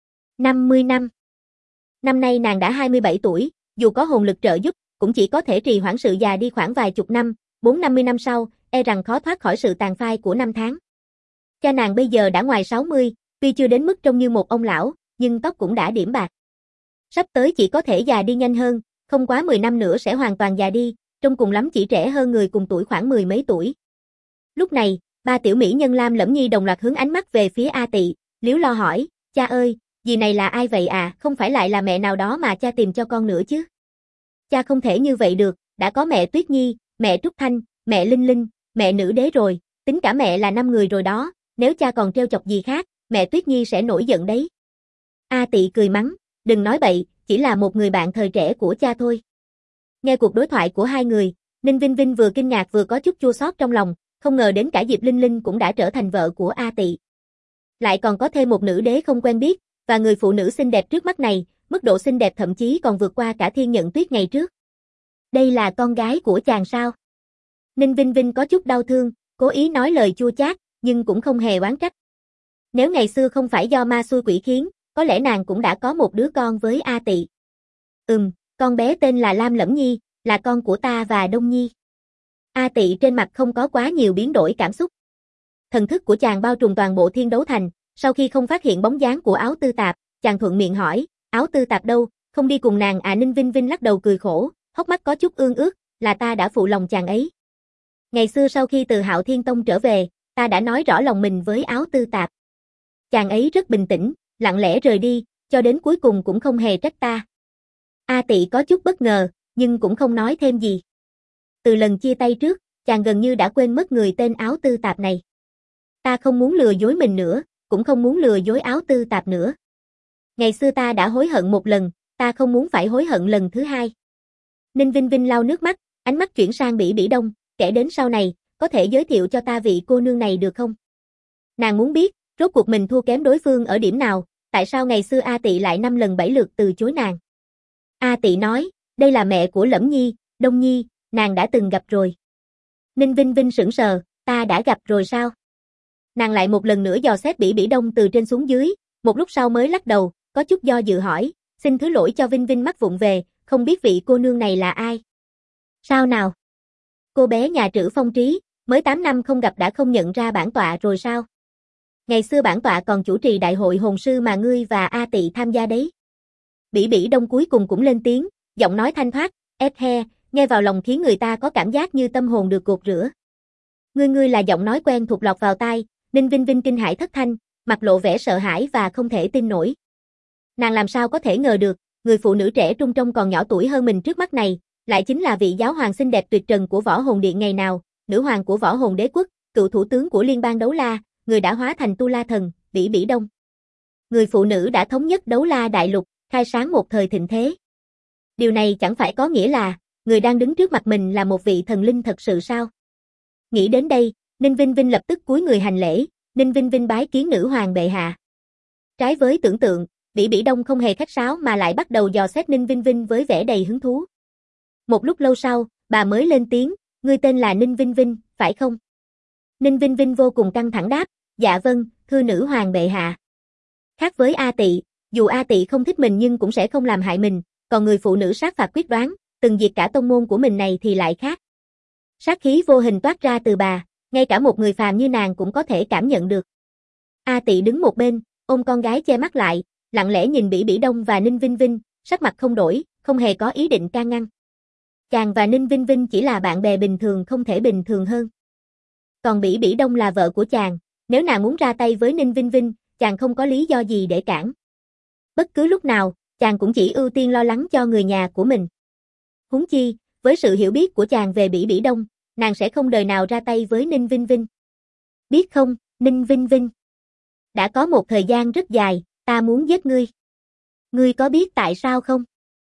50 năm. Năm nay nàng đã 27 tuổi, dù có hồn lực trợ giúp, cũng chỉ có thể trì hoãn sự già đi khoảng vài chục năm, 40-50 năm sau, e rằng khó thoát khỏi sự tàn phai của năm tháng. Cha nàng bây giờ đã ngoài 60, tuy chưa đến mức trông như một ông lão, nhưng tóc cũng đã điểm bạc. Sắp tới chỉ có thể già đi nhanh hơn, không quá 10 năm nữa sẽ hoàn toàn già đi, trông cùng lắm chỉ trẻ hơn người cùng tuổi khoảng 10 mấy tuổi. Lúc này, ba tiểu mỹ nhân Lam Lẫm Nhi đồng loạt hướng ánh mắt về phía A Tị, Liếu lo hỏi, cha ơi, dì này là ai vậy à, không phải lại là mẹ nào đó mà cha tìm cho con nữa chứ? Cha không thể như vậy được, đã có mẹ Tuyết Nhi, mẹ Trúc Thanh, mẹ Linh Linh, mẹ Nữ Đế rồi, tính cả mẹ là 5 người rồi đó, nếu cha còn trêu chọc gì khác, mẹ Tuyết Nhi sẽ nổi giận đấy. A Tị cười mắng, đừng nói bậy, chỉ là một người bạn thời trẻ của cha thôi. Nghe cuộc đối thoại của hai người, Ninh Vinh Vinh vừa kinh ngạc vừa có chút chua xót trong lòng, không ngờ đến cả Diệp Linh Linh cũng đã trở thành vợ của A Tị. Lại còn có thêm một nữ đế không quen biết, và người phụ nữ xinh đẹp trước mắt này, mức độ xinh đẹp thậm chí còn vượt qua cả Thiên Nhận Tuyết ngày trước. Đây là con gái của chàng sao? Ninh Vinh Vinh có chút đau thương, cố ý nói lời chua chát, nhưng cũng không hề oán trách. Nếu ngày xưa không phải do ma xui quỷ khiến, có lẽ nàng cũng đã có một đứa con với A Tị. Con bé tên là Lam Lẫm Nhi, là con của ta và Đông Nhi. A Tị trên mặt không có quá nhiều biến đổi cảm xúc. Thần thức của chàng bao trùm toàn bộ Thiên Đấu Thành, sau khi không phát hiện bóng dáng của Áo Tư Tạp, chàng thuận miệng hỏi, Áo Tư Tạp đâu, không đi cùng nàng à? Ninh Vinh Vinh lắc đầu cười khổ, hốc mắt có chút ương ướt, là ta đã phụ lòng chàng ấy. Ngày xưa sau khi từ Hạo Thiên Tông trở về, ta đã nói rõ lòng mình với Áo Tư Tạp. Chàng ấy rất bình tĩnh, lặng lẽ rời đi, cho đến cuối cùng cũng không hề trách ta. A Tị có chút bất ngờ, nhưng cũng không nói thêm gì. Từ lần chia tay trước, chàng gần như đã quên mất người tên Áo Tư Tạp này. Ta không muốn lừa dối mình nữa, cũng không muốn lừa dối Áo Tư Tạp nữa. Ngày xưa ta đã hối hận một lần, ta không muốn phải hối hận lần thứ hai. Ninh Vinh Vinh lau nước mắt, ánh mắt chuyển sang Bỉ Bỉ Đông, kể đến sau này, có thể giới thiệu cho ta vị cô nương này được không? Nàng muốn biết, rốt cuộc mình thua kém đối phương ở điểm nào, tại sao ngày xưa A Tị lại 5 lần 7 lượt từ chối nàng. A Tị nói, đây là mẹ của Lẫm Nhi, Đông Nhi, nàng đã từng gặp rồi. Ninh Vinh Vinh sững sờ, ta đã gặp rồi sao? Nàng lại một lần nữa dò xét Bỉ Bỉ Đông từ trên xuống dưới, một lúc sau mới lắc đầu, có chút do dự hỏi, xin thứ lỗi cho Vinh Vinh mắt vụng về, không biết vị cô nương này là ai? Sao nào? Cô bé nhà Trữ Phong Trí, mới 8 năm không gặp đã không nhận ra bản tọa rồi sao? Ngày xưa bản tọa còn chủ trì đại hội hồn sư mà ngươi và A Tị tham gia đấy. Bỉ Bỉ Đông cuối cùng cũng lên tiếng, giọng nói thanh thoát, ép he, nghe vào lòng khiến người ta có cảm giác như tâm hồn được gột rửa. Ngươi là giọng nói quen thuộc lọt vào tai, Ninh Vinh Vinh kinh hãi thất thanh, mặt lộ vẻ sợ hãi và không thể tin nổi. Nàng làm sao có thể ngờ được, người phụ nữ trẻ trung trông còn nhỏ tuổi hơn mình trước mắt này, lại chính là vị giáo hoàng xinh đẹp tuyệt trần của Võ Hồn Điện ngày nào, nữ hoàng của Võ Hồn Đế quốc, cựu thủ tướng của liên bang Đấu La, người đã hóa thành Tu La Thần, Bỉ Bỉ Đông. Người phụ nữ đã thống nhất Đấu La đại lục, khai sáng một thời thịnh thế. Điều này chẳng phải có nghĩa là, người đang đứng trước mặt mình là một vị thần linh thật sự sao? Nghĩ đến đây, Ninh Vinh Vinh lập tức cúi người hành lễ, Ninh Vinh Vinh bái kiến nữ hoàng bệ hạ. Trái với tưởng tượng, Bỉ Bỉ Đông không hề khách sáo mà lại bắt đầu dò xét Ninh Vinh Vinh với vẻ đầy hứng thú. Một lúc lâu sau, bà mới lên tiếng, ngươi tên là Ninh Vinh Vinh, phải không? Ninh Vinh Vinh vô cùng căng thẳng đáp, dạ vâng, thưa nữ hoàng bệ hạ. Khác với A Tị, dù A Tị không thích mình nhưng cũng sẽ không làm hại mình, còn người phụ nữ sát phạt quyết đoán, từng diệt cả tông môn của mình này thì lại khác. Sát khí vô hình toát ra từ bà, ngay cả một người phàm như nàng cũng có thể cảm nhận được. A Tị đứng một bên, ôm con gái che mắt lại, lặng lẽ nhìn Bỉ Bỉ Đông và Ninh Vinh Vinh, sắc mặt không đổi, không hề có ý định can ngăn. Chàng và Ninh Vinh Vinh chỉ là bạn bè bình thường không thể bình thường hơn. Còn Bỉ Bỉ Đông là vợ của chàng, nếu nàng muốn ra tay với Ninh Vinh Vinh, chàng không có lý do gì để cản. Bất cứ lúc nào, chàng cũng chỉ ưu tiên lo lắng cho người nhà của mình. Huống chi, với sự hiểu biết của chàng về Bỉ Bỉ Đông, nàng sẽ không đời nào ra tay với Ninh Vinh Vinh. Biết không, Ninh Vinh Vinh. Đã có một thời gian rất dài, ta muốn giết ngươi. Ngươi có biết tại sao không?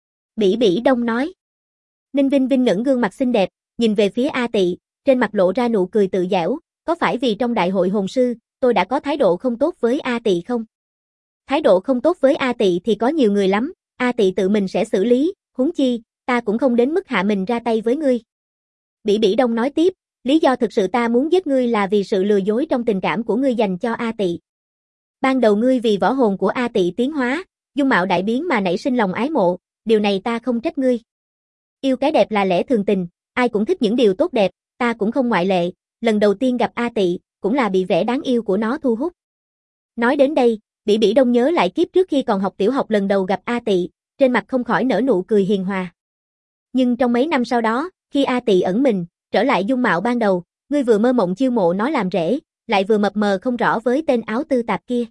Bỉ Bỉ Đông nói. Ninh Vinh Vinh ngẩng gương mặt xinh đẹp, nhìn về phía A Tị, trên mặt lộ ra nụ cười tự giễu, có phải vì trong đại hội hồn sư, tôi đã có thái độ không tốt với A Tị không? Thái độ không tốt với A Tị thì có nhiều người lắm, A Tị tự mình sẽ xử lý, huống chi, ta cũng không đến mức hạ mình ra tay với ngươi. Bỉ Bỉ Đông nói tiếp, lý do thực sự ta muốn giết ngươi là vì sự lừa dối trong tình cảm của ngươi dành cho A Tị. Ban đầu ngươi vì võ hồn của A Tị tiến hóa, dung mạo đại biến mà nảy sinh lòng ái mộ, điều này ta không trách ngươi. Yêu cái đẹp là lẽ thường tình, ai cũng thích những điều tốt đẹp, ta cũng không ngoại lệ, lần đầu tiên gặp A Tị, cũng là bị vẻ đáng yêu của nó thu hút. Nói đến đây, Bỉ Bỉ Đông nhớ lại kiếp trước khi còn học tiểu học lần đầu gặp A Tị, trên mặt không khỏi nở nụ cười hiền hòa. Nhưng trong mấy năm sau đó, khi A Tị ẩn mình, trở lại dung mạo ban đầu, ngươi vừa mơ mộng chiêu mộ nó làm rể, lại vừa mập mờ không rõ với tên áo tư tạp kia.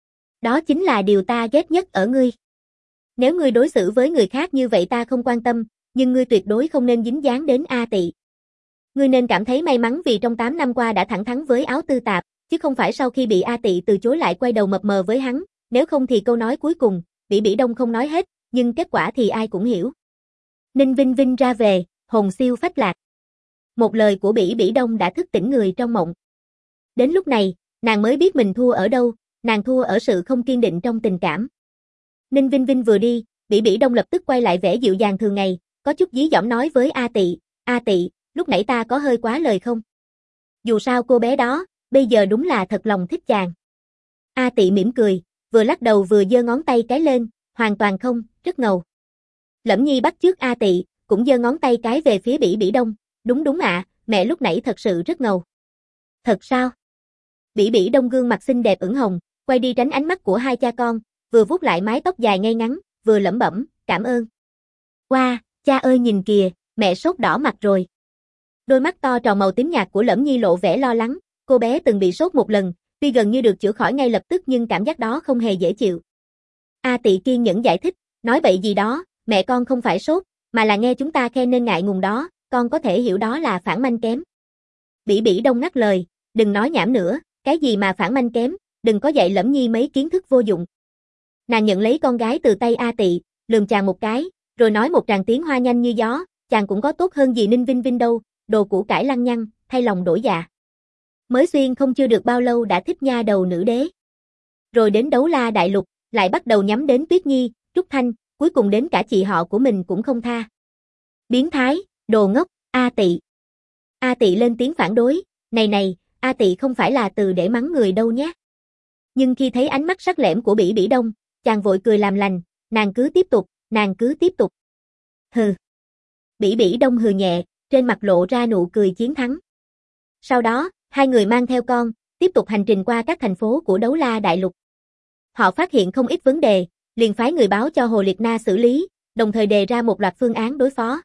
Đó chính là điều ta ghét nhất ở ngươi. Nếu ngươi đối xử với người khác như vậy ta không quan tâm, nhưng ngươi tuyệt đối không nên dính dáng đến A Tị. Ngươi nên cảm thấy may mắn vì trong 8 năm qua đã thẳng thắn với áo tư tạp, chứ không phải sau khi bị A Tị từ chối lại quay đầu mập mờ với hắn, nếu không thì câu nói cuối cùng, Bỉ Bỉ Đông không nói hết, nhưng kết quả thì ai cũng hiểu. Ninh Vinh Vinh ra về, hồn siêu phách lạc. Một lời của Bỉ Bỉ Đông đã thức tỉnh người trong mộng. Đến lúc này, nàng mới biết mình thua ở đâu, nàng thua ở sự không kiên định trong tình cảm. Ninh Vinh Vinh vừa đi, Bỉ Bỉ Đông lập tức quay lại vẻ dịu dàng thường ngày, có chút dí dỏm nói với A Tị, lúc nãy ta có hơi quá lời không? Dù sao cô bé đó, bây giờ đúng là thật lòng thích chàng. A Tị mỉm cười, vừa lắc đầu vừa giơ ngón tay cái lên, hoàn toàn không, rất ngầu. Lẫm Nhi bắt chước A Tị, cũng giơ ngón tay cái về phía Bỉ Bỉ Đông, đúng ạ, mẹ lúc nãy thật sự rất ngầu. Thật sao? Bỉ Bỉ Đông gương mặt xinh đẹp ửng hồng, quay đi tránh ánh mắt của hai cha con, vừa vuốt lại mái tóc dài ngay ngắn, vừa lẩm bẩm, cảm ơn. Wow, cha ơi nhìn kìa, mẹ sốt đỏ mặt rồi. Đôi mắt to tròn màu tím nhạt của Lẫm Nhi lộ vẻ lo lắng, cô bé từng bị sốt một lần, tuy gần như được chữa khỏi ngay lập tức nhưng cảm giác đó không hề dễ chịu. A Tị kiên nhẫn giải thích, nói bậy gì đó, mẹ con không phải sốt, mà là nghe chúng ta khen nên ngại ngùng đó, con có thể hiểu đó là phản manh kém. Bỉ Bỉ Đông ngắt lời, đừng nói nhảm nữa, cái gì mà phản manh kém, đừng có dạy Lẫm Nhi mấy kiến thức vô dụng. Nàng nhận lấy con gái từ tay A Tị, lườm chàng một cái, rồi nói một tràng tiếng hoa nhanh như gió, chàng cũng có tốt hơn gì Ninh Vinh Vinh đâu, đồ củ cải lăng nhăng, thay lòng đổi dạ. Mới xuyên không chưa được bao lâu đã thích nha đầu nữ đế. Rồi đến Đấu La đại lục, lại bắt đầu nhắm đến Tuyết Nhi, Trúc Thanh, cuối cùng đến cả chị họ của mình cũng không tha. Biến thái, đồ ngốc, A Tị. A Tị lên tiếng phản đối, này, A Tị không phải là từ để mắng người đâu nhé. Nhưng khi thấy ánh mắt sắc lẻm của Bỉ Bỉ Đông, chàng vội cười làm lành, nàng cứ tiếp tục. Hừ. Bỉ Bỉ Đông hừ nhẹ, trên mặt lộ ra nụ cười chiến thắng. Sau đó, hai người mang theo con, tiếp tục hành trình qua các thành phố của Đấu La đại lục. Họ phát hiện không ít vấn đề, liền phái người báo cho Hồ Liệt Na xử lý, đồng thời đề ra một loạt phương án đối phó.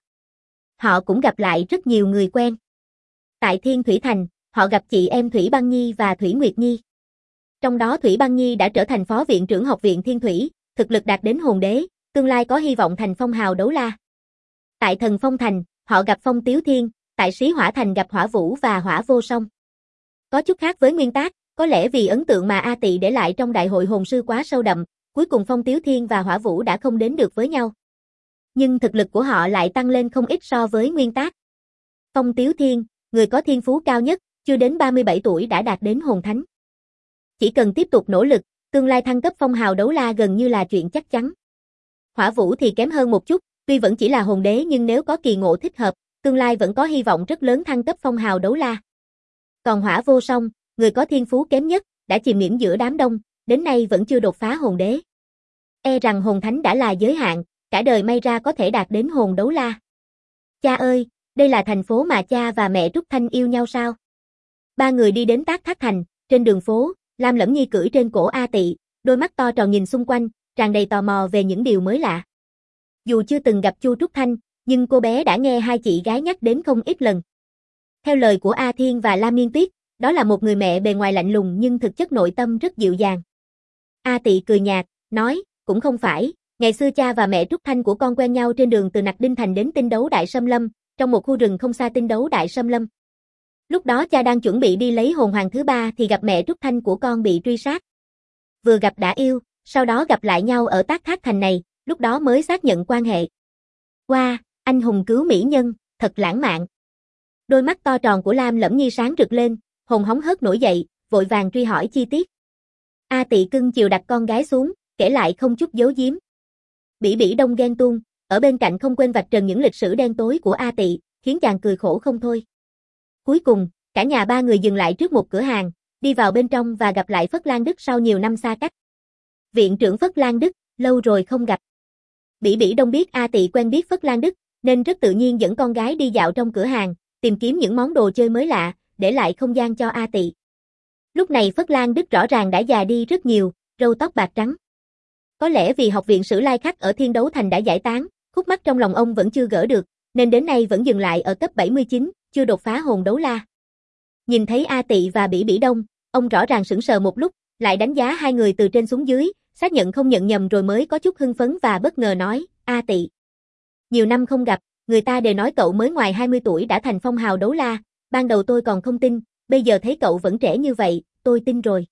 Họ cũng gặp lại rất nhiều người quen. Tại Thiên Thủy Thành, họ gặp chị em Thủy Băng Nhi và Thủy Nguyệt Nhi. Trong đó Thủy Băng Nhi đã trở thành phó viện trưởng học viện Thiên Thủy, thực lực đạt đến hồn đế, tương lai có hy vọng thành phong hào đấu la. Tại Thần Phong Thành, họ gặp Phong Tiếu Thiên, tại Sĩ Hỏa Thành gặp Hỏa Vũ và Hỏa Vô Song. Có chút khác với nguyên tác, có lẽ vì ấn tượng mà A Tị để lại trong đại hội hồn sư quá sâu đậm, cuối cùng Phong Tiếu Thiên và Hỏa Vũ đã không đến được với nhau. Nhưng thực lực của họ lại tăng lên không ít so với nguyên tác. Phong Tiếu Thiên, người có thiên phú cao nhất, chưa đến 37 tuổi đã đạt đến hồn thánh. Chỉ cần tiếp tục nỗ lực, tương lai thăng cấp phong hào đấu la gần như là chuyện chắc chắn. Hỏa Vũ thì kém hơn một chút, tuy vẫn chỉ là hồn đế nhưng nếu có kỳ ngộ thích hợp, tương lai vẫn có hy vọng rất lớn thăng cấp phong hào đấu la. Còn Hỏa Vô Song, người có thiên phú kém nhất, đã chìm nghỉm giữa đám đông, đến nay vẫn chưa đột phá hồn đế. E rằng hồn thánh đã là giới hạn, cả đời may ra có thể đạt đến hồn đấu la. Cha ơi, đây là thành phố mà cha và mẹ Trúc Thanh yêu nhau sao? Ba người đi đến Tác Thác Thành, trên đường phố, Lam Lẫm Nhi cưỡi trên cổ A Tị, đôi mắt to tròn nhìn xung quanh, tràn đầy tò mò về những điều mới lạ. Dù chưa từng gặp Chu Trúc Thanh, nhưng cô bé đã nghe hai chị gái nhắc đến không ít lần. Theo lời của A Thiên và Lam Miên Tuyết, đó là một người mẹ bề ngoài lạnh lùng nhưng thực chất nội tâm rất dịu dàng. A Tị cười nhạt, nói, cũng không phải, ngày xưa cha và mẹ Trúc Thanh của con quen nhau trên đường từ Nặc Đinh Thành đến Tinh Đấu Đại Sâm Lâm, trong một khu rừng không xa Tinh Đấu Đại Sâm Lâm. Lúc đó cha đang chuẩn bị đi lấy hồn hoàng thứ ba thì gặp mẹ Trúc Thanh của con bị truy sát. Vừa gặp đã yêu, sau đó gặp lại nhau ở Tác Thác Thành này, lúc đó mới xác nhận quan hệ. Wow, anh hùng cứu mỹ nhân, thật lãng mạn. Đôi mắt to tròn của Lam Lẫm Nhi sáng rực lên, hồn hóng hớt nổi dậy, vội vàng truy hỏi chi tiết. A Tị cưng chiều đặt con gái xuống, kể lại không chút giấu giếm. Bỉ Bỉ Đông ghen tuông, ở bên cạnh không quên vạch trần những lịch sử đen tối của A Tị, khiến chàng cười khổ không thôi. Cuối cùng, cả nhà ba người dừng lại trước một cửa hàng, đi vào bên trong và gặp lại Phất Lan Đức sau nhiều năm xa cách. Viện trưởng Phất Lan Đức, lâu rồi không gặp. Bỉ Bỉ Đông biết A Tị quen biết Phất Lan Đức, nên rất tự nhiên dẫn con gái đi dạo trong cửa hàng, tìm kiếm những món đồ chơi mới lạ, để lại không gian cho A Tị. Lúc này Phất Lan Đức rõ ràng đã già đi rất nhiều, râu tóc bạc trắng. Có lẽ vì học viện Sử Lai Khắc ở Thiên Đấu Thành đã giải tán, khúc mắc trong lòng ông vẫn chưa gỡ được, nên đến nay vẫn dừng lại ở cấp 79, chưa đột phá hồn đấu la. Nhìn thấy A Tị và Bỉ Bỉ Đông, ông rõ ràng sững sờ một lúc, lại đánh giá hai người từ trên xuống dưới, xác nhận không nhận nhầm rồi mới có chút hưng phấn và bất ngờ nói, A Tị. Nhiều năm không gặp, người ta đều nói cậu mới ngoài 20 tuổi đã thành phong hào đấu la, ban đầu tôi còn không tin, bây giờ thấy cậu vẫn trẻ như vậy, tôi tin rồi.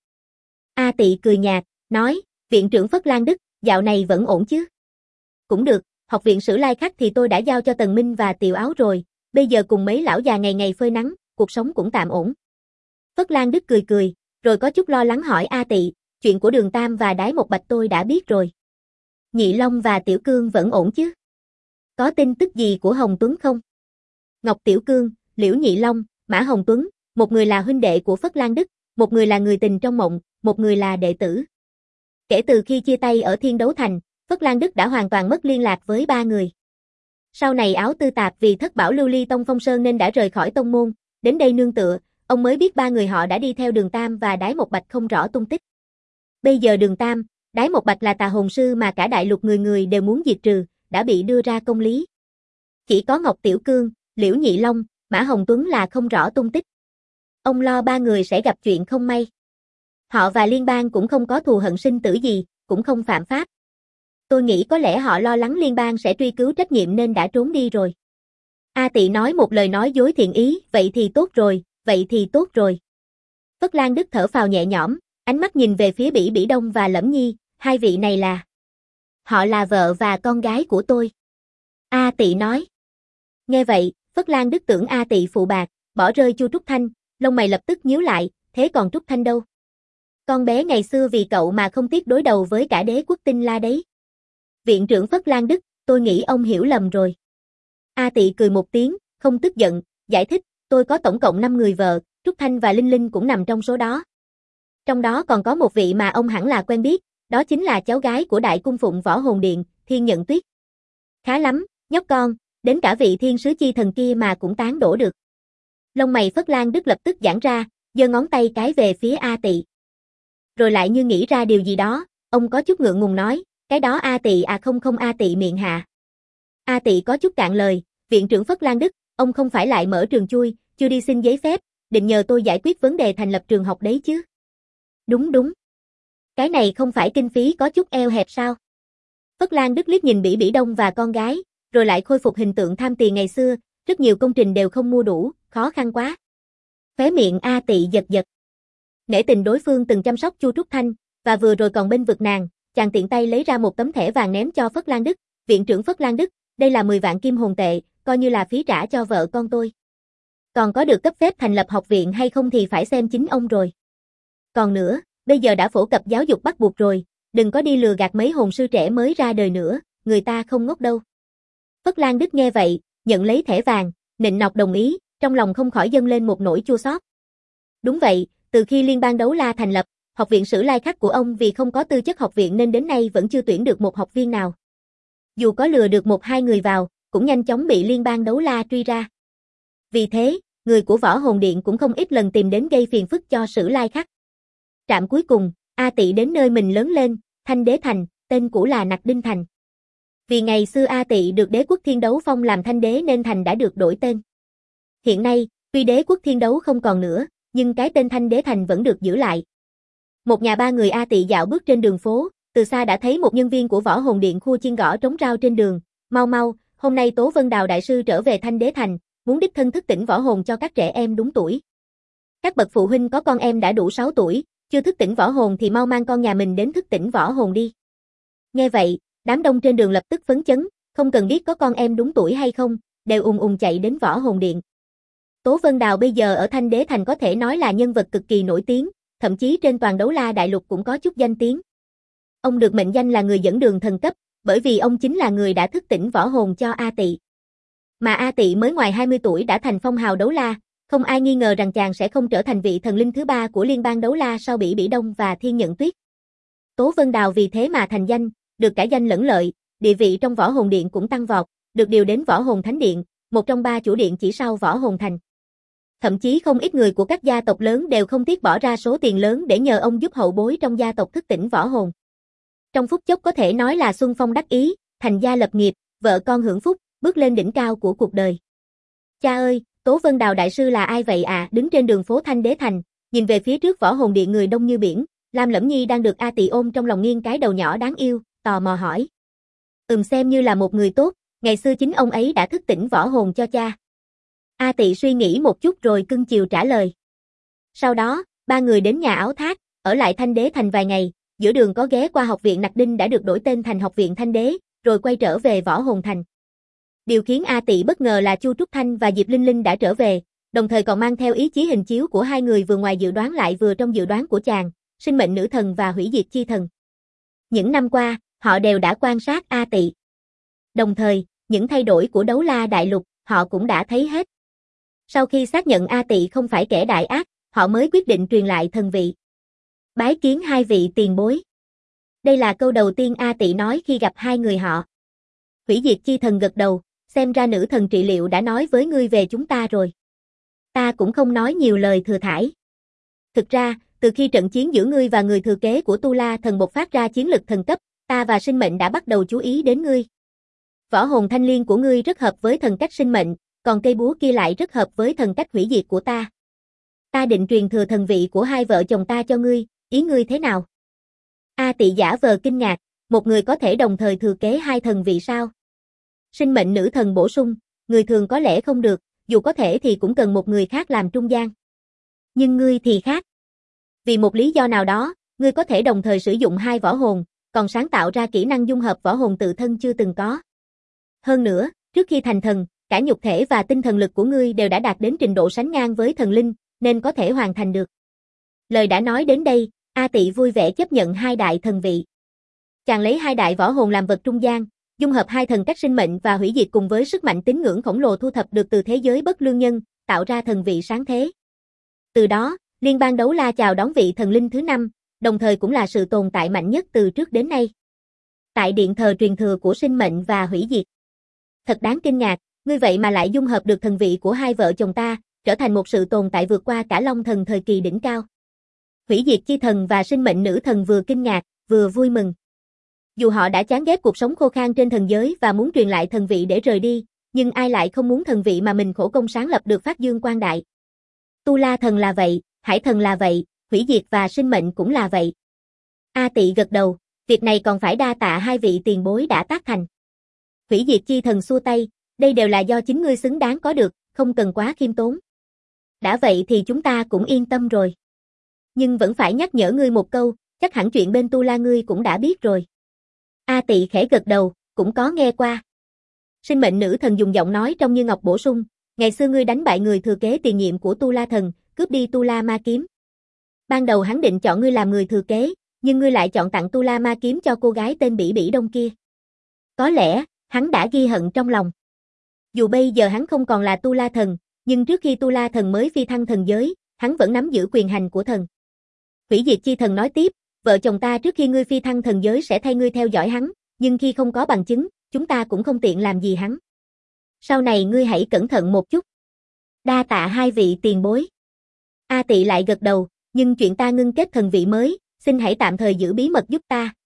A Tị cười nhạt, nói, viện trưởng Phất Lan Đức, dạo này vẫn ổn chứ? Cũng được, học viện Sử Lai Khắc thì tôi đã giao cho Tần Minh và Tiều Áo rồi, bây giờ cùng mấy lão già ngày ngày phơi nắng, cuộc sống cũng tạm ổn. Phất Lan Đức cười cười, rồi có chút lo lắng hỏi A Tị, chuyện của Đường Tam và Đái Một Bạch tôi đã biết rồi. Nhị Long và Tiểu Cương vẫn ổn chứ? Có tin tức gì của Hồng Tuấn không? Ngọc Tiểu Cương, Liễu Nhị Long, Mã Hồng Tuấn, một người là huynh đệ của Phất Lan Đức, một người là người tình trong mộng, một người là đệ tử. Kể từ khi chia tay ở Thiên Đấu Thành, Phất Lan Đức đã hoàn toàn mất liên lạc với ba người. Sau này Áo Tư Tạp vì thất bảo lưu ly tông Phong Sơn nên đã rời khỏi tông môn, đến đây nương tựa, ông mới biết ba người họ đã đi theo Đường Tam và Đái Một Bạch không rõ tung tích. Bây giờ Đường Tam, Đái Một Bạch là tà hồn sư mà cả đại lục người người đều muốn diệt trừ, đã bị đưa ra công lý. Chỉ có Ngọc Tiểu Cương, Liễu Nhị Long, Mã Hồng Tuấn là không rõ tung tích. Ông lo ba người sẽ gặp chuyện không may. Họ và liên bang cũng không có thù hận sinh tử gì, cũng không phạm pháp. Tôi nghĩ có lẽ họ lo lắng liên bang sẽ truy cứu trách nhiệm nên đã trốn đi rồi. A Tị nói một lời nói dối thiện ý, vậy thì tốt rồi, vậy thì tốt rồi. Phất Lan Đức thở phào nhẹ nhõm, ánh mắt nhìn về phía Bỉ Bỉ Đông và Lẫm Nhi, hai vị này là... Họ là vợ và con gái của tôi. A Tị nói. Nghe vậy, Phất Lan Đức tưởng A Tị phụ bạc, bỏ rơi Chu Trúc Thanh, lông mày lập tức nhíu lại, thế còn Trúc Thanh đâu? Con bé ngày xưa vì cậu mà không tiếc đối đầu với cả đế quốc Tinh La đấy. Viện trưởng Phất Lan Đức, tôi nghĩ ông hiểu lầm rồi. A Tị cười một tiếng, không tức giận, giải thích, tôi có tổng cộng 5 người vợ, Trúc Thanh và Linh Linh cũng nằm trong số đó. Trong đó còn có một vị mà ông hẳn là quen biết, đó chính là cháu gái của Đại Cung Phụng Võ Hồn Điện, Thiên Nhận Tuyết. Khá lắm, nhóc con, đến cả vị thiên sứ chi thần kia mà cũng tán đổ được. Lông mày Phất Lan Đức lập tức giãn ra, giơ ngón tay cái về phía A Tị. Rồi lại như nghĩ ra điều gì đó, ông có chút ngượng ngùng nói, cái đó A Tị à không A Tị miệng hạ. A Tị có chút cạn lời, viện trưởng Phất Lan Đức, ông không phải lại mở trường chui, chưa đi xin giấy phép, định nhờ tôi giải quyết vấn đề thành lập trường học đấy chứ. Đúng, Cái này không phải kinh phí có chút eo hẹp sao? Phất Lan Đức liếc nhìn Bỉ Bỉ Đông và con gái, rồi lại khôi phục hình tượng tham tiền ngày xưa, rất nhiều công trình đều không mua đủ, khó khăn quá. Khóe miệng A Tị giật giật. Nể tình đối phương từng chăm sóc Chu Trúc Thanh, và vừa rồi còn bênh vực nàng, chàng tiện tay lấy ra một tấm thẻ vàng ném cho Phất Lan Đức, viện trưởng Phất Lan Đức, đây là 10 vạn kim hồn tệ, coi như là phí trả cho vợ con tôi. Còn có được cấp phép thành lập học viện hay không thì phải xem chính ông rồi. Còn nữa, bây giờ đã phổ cập giáo dục bắt buộc rồi, đừng có đi lừa gạt mấy hồn sư trẻ mới ra đời nữa, người ta không ngốc đâu. Phất Lan Đức nghe vậy, nhận lấy thẻ vàng, nịnh nọt đồng ý, trong lòng không khỏi dâng lên một nỗi chua xót. Đúng vậy, từ khi Liên bang Đấu La thành lập, học viện Sử Lai Khắc của ông vì không có tư chất học viện nên đến nay vẫn chưa tuyển được một học viên nào. Dù có lừa được 1-2 người vào, cũng nhanh chóng bị Liên bang Đấu La truy ra. Vì thế, người của Võ Hồn Điện cũng không ít lần tìm đến gây phiền phức cho Sử Lai Khắc. Trạm cuối cùng, A Tị đến nơi mình lớn lên, Thanh Đế Thành, tên cũ là Nặc Đinh Thành. Vì ngày xưa A Tị được Đế quốc Thiên Đấu phong làm Thanh Đế nên thành đã được đổi tên. Hiện nay, tuy Đế quốc Thiên Đấu không còn nữa, nhưng cái tên Thanh Đế Thành vẫn được giữ lại. Một nhà ba người A Tị dạo bước trên đường phố, từ xa đã thấy một nhân viên của Võ Hồn Điện khua chiên gõ trống rao trên đường, mau mau, hôm nay Tố Vân Đào đại sư trở về Thanh Đế Thành, muốn đích thân thức tỉnh võ hồn cho các trẻ em đúng tuổi. Các bậc phụ huynh có con em đã đủ 6 tuổi, chưa thức tỉnh võ hồn thì mau mang con nhà mình đến thức tỉnh võ hồn đi. Nghe vậy, đám đông trên đường lập tức phấn chấn, không cần biết có con em đúng tuổi hay không, đều ùn ùn chạy đến Võ Hồn Điện. Tố Vân Đào bây giờ ở Thanh Đế Thành có thể nói là nhân vật cực kỳ nổi tiếng, thậm chí trên toàn Đấu La Đại Lục cũng có chút danh tiếng. Ông được mệnh danh là người dẫn đường thần cấp, bởi vì ông chính là người đã thức tỉnh võ hồn cho A Tị. Mà A Tị mới ngoài 20 tuổi đã thành phong hào Đấu La, không ai nghi ngờ rằng chàng sẽ không trở thành vị thần linh thứ 3 của liên bang Đấu La sau Bỉ Bỉ Đông và Thiên Nhận Tuyết. Tố Vân Đào vì thế mà thành danh, được cả danh lẫn lợi, địa vị trong Võ Hồn Điện cũng tăng vọt, được điều đến Võ Hồn Thánh Điện, một trong 3 chủ điện chỉ sau Võ Hồn Thành. Thậm chí không ít người của các gia tộc lớn đều không tiếc bỏ ra số tiền lớn để nhờ ông giúp hậu bối trong gia tộc thức tỉnh võ hồn. Trong phút chốc có thể nói là xuân phong đắc ý, thành gia lập nghiệp, vợ con hưởng phúc, bước lên đỉnh cao của cuộc đời. Cha ơi, Tố Vân Đào đại sư là ai vậy à? Đứng trên đường phố Thanh Đế Thành, nhìn về phía trước Võ Hồn Điện người đông như biển, Lam Lẫm Nhi đang được A Tị ôm trong lòng nghiêng cái đầu nhỏ đáng yêu, tò mò hỏi. Xem như là một người tốt, ngày xưa chính ông ấy đã thức tỉnh võ hồn cho cha. A Tị suy nghĩ một chút rồi cưng chiều trả lời. Sau đó, 3 người đến nhà áo thác, ở lại Thanh Đế Thành vài ngày, giữa đường có ghé qua học viện Nặc Đinh đã được đổi tên thành học viện Thanh Đế, rồi quay trở về Võ Hồn Thành. Điều khiến A Tị bất ngờ là Chu Trúc Thanh và Diệp Linh Linh đã trở về, đồng thời còn mang theo ý chí hình chiếu của hai người vừa ngoài dự đoán lại vừa trong dự đoán của chàng, sinh mệnh nữ thần và hủy diệt chi thần. Những năm qua, họ đều đã quan sát A Tị. Đồng thời, những thay đổi của Đấu La Đại Lục, họ cũng đã thấy hết. Sau khi xác nhận A Tị không phải kẻ đại ác, họ mới quyết định truyền lại thần vị. Bái kiến hai vị tiền bối. Đây là câu đầu tiên A Tị nói khi gặp hai người họ. Hủy diệt chi thần gật đầu, xem ra nữ thần trị liệu đã nói với ngươi về chúng ta rồi. Ta cũng không nói nhiều lời thừa thãi. Thực ra, từ khi trận chiến giữa ngươi và người thừa kế của Tu La thần bộc phát ra chiến lực thần cấp, ta và sinh mệnh đã bắt đầu chú ý đến ngươi. Võ hồn thanh liên của ngươi rất hợp với thần cách sinh mệnh, còn cây búa kia lại rất hợp với thần cách hủy diệt của ta. Ta định truyền thừa thần vị của hai vợ chồng ta cho ngươi, ý ngươi thế nào? A Tị giả vờ kinh ngạc, một người có thể đồng thời thừa kế hai thần vị sao? Sinh mệnh nữ thần bổ sung, người thường có lẽ không được, dù có thể thì cũng cần một người khác làm trung gian. Nhưng ngươi thì khác. Vì một lý do nào đó, ngươi có thể đồng thời sử dụng hai võ hồn, còn sáng tạo ra kỹ năng dung hợp võ hồn tự thân chưa từng có. Hơn nữa, trước khi thành thần, cả nhục thể và tinh thần lực của ngươi đều đã đạt đến trình độ sánh ngang với thần linh, nên có thể hoàn thành được. Lời đã nói đến đây, A Tị vui vẻ chấp nhận hai đại thần vị. Chàng lấy hai đại võ hồn làm vật trung gian, dung hợp hai thần cách sinh mệnh và hủy diệt cùng với sức mạnh tín ngưỡng khổng lồ thu thập được từ thế giới bất lương nhân, tạo ra thần vị sáng thế. Từ đó, liên bang Đấu La chào đón vị thần linh thứ 5, đồng thời cũng là sự tồn tại mạnh nhất từ trước đến nay. Tại điện thờ truyền thừa của sinh mệnh và hủy diệt. Thật đáng kinh ngạc, ngươi vậy mà lại dung hợp được thần vị của hai vợ chồng ta, trở thành một sự tồn tại vượt qua cả Long thần thời kỳ đỉnh cao. Hủy diệt chi thần và sinh mệnh nữ thần vừa kinh ngạc, vừa vui mừng. Dù họ đã chán ghét cuộc sống khô khan trên thần giới và muốn truyền lại thần vị để rời đi, nhưng ai lại không muốn thần vị mà mình khổ công sáng lập được phát dương quang đại. Tu La thần là vậy, Hải thần là vậy, hủy diệt và sinh mệnh cũng là vậy. A Tị gật đầu, việc này còn phải đa tạ hai vị tiền bối đã tác thành. Hủy diệt chi thần xua tay, đây đều là do chính ngươi xứng đáng có được, không cần quá khiêm tốn. Đã vậy thì chúng ta cũng yên tâm rồi. Nhưng vẫn phải nhắc nhở ngươi một câu, chắc hẳn chuyện bên Tu La ngươi cũng đã biết rồi. A Tị khẽ gật đầu, cũng có nghe qua. Sinh mệnh nữ thần dùng giọng nói trong như ngọc bổ sung, ngày xưa ngươi đánh bại người thừa kế tiền nhiệm của Tu La thần, cướp đi Tu La ma kiếm. Ban đầu hắn định chọn ngươi làm người thừa kế, nhưng ngươi lại chọn tặng Tu La ma kiếm cho cô gái tên Bỉ Bỉ Đông kia. Có lẽ, hắn đã ghi hận trong lòng. Dù bây giờ hắn không còn là Tu La thần, nhưng trước khi Tu La thần mới phi thăng thần giới, hắn vẫn nắm giữ quyền hành của thần. Hủy diệt chi thần nói tiếp, vợ chồng ta trước khi ngươi phi thăng thần giới sẽ thay ngươi theo dõi hắn, nhưng khi không có bằng chứng, chúng ta cũng không tiện làm gì hắn. Sau này ngươi hãy cẩn thận một chút. Đa tạ hai vị tiền bối. A Tị lại gật đầu, nhưng chuyện ta ngưng kết thần vị mới, xin hãy tạm thời giữ bí mật giúp ta.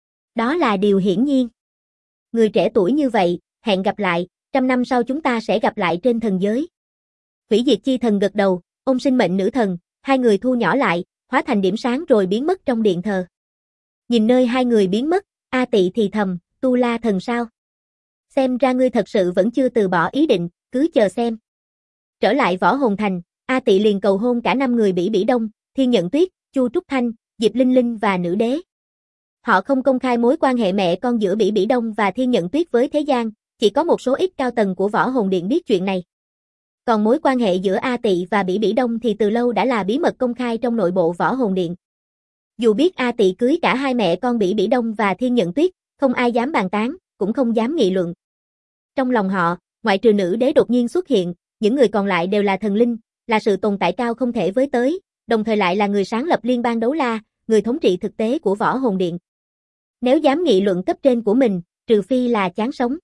Đó là điều hiển nhiên. Người trẻ tuổi như vậy, hẹn gặp lại, 100 năm sau chúng ta sẽ gặp lại trên thần giới. Hủy diệt chi thần gật đầu, ôm sinh mệnh nữ thần, hai người thu nhỏ lại, hóa thành điểm sáng rồi biến mất trong điện thờ. Nhìn nơi hai người biến mất, A Tị thì thầm, Tu La thần sao? Xem ra ngươi thật sự vẫn chưa từ bỏ ý định, cứ chờ xem. Trở lại Võ Hồn Thành, A Tị liền cầu hôn cả 5 người Bỉ Bỉ Đông, Thiên Nhận Tuyết, Chu Trúc Thanh, Diệp Linh Linh và Nữ Đế. Họ không công khai mối quan hệ mẹ con giữa Bỉ Bỉ Đông và Thiên Nhận Tuyết với thế gian, chỉ có một số ít cao tầng của Võ Hồn Điện biết chuyện này. Còn mối quan hệ giữa A Tị và Bỉ Bỉ Đông thì từ lâu đã là bí mật công khai trong nội bộ Võ Hồn Điện. Dù biết A Tị cưới cả hai mẹ con Bỉ Bỉ Đông và Thiên Nhận Tuyết, không ai dám bàn tán, cũng không dám nghị luận. Trong lòng họ, ngoại trừ Nữ Đế đột nhiên xuất hiện, những người còn lại đều là thần linh, là sự tồn tại cao không thể với tới, đồng thời lại là người sáng lập liên bang Đấu La, người thống trị thực tế của Võ Hồn Điện. Nếu dám nghị luận cấp trên của mình, trừ phi là chán sống.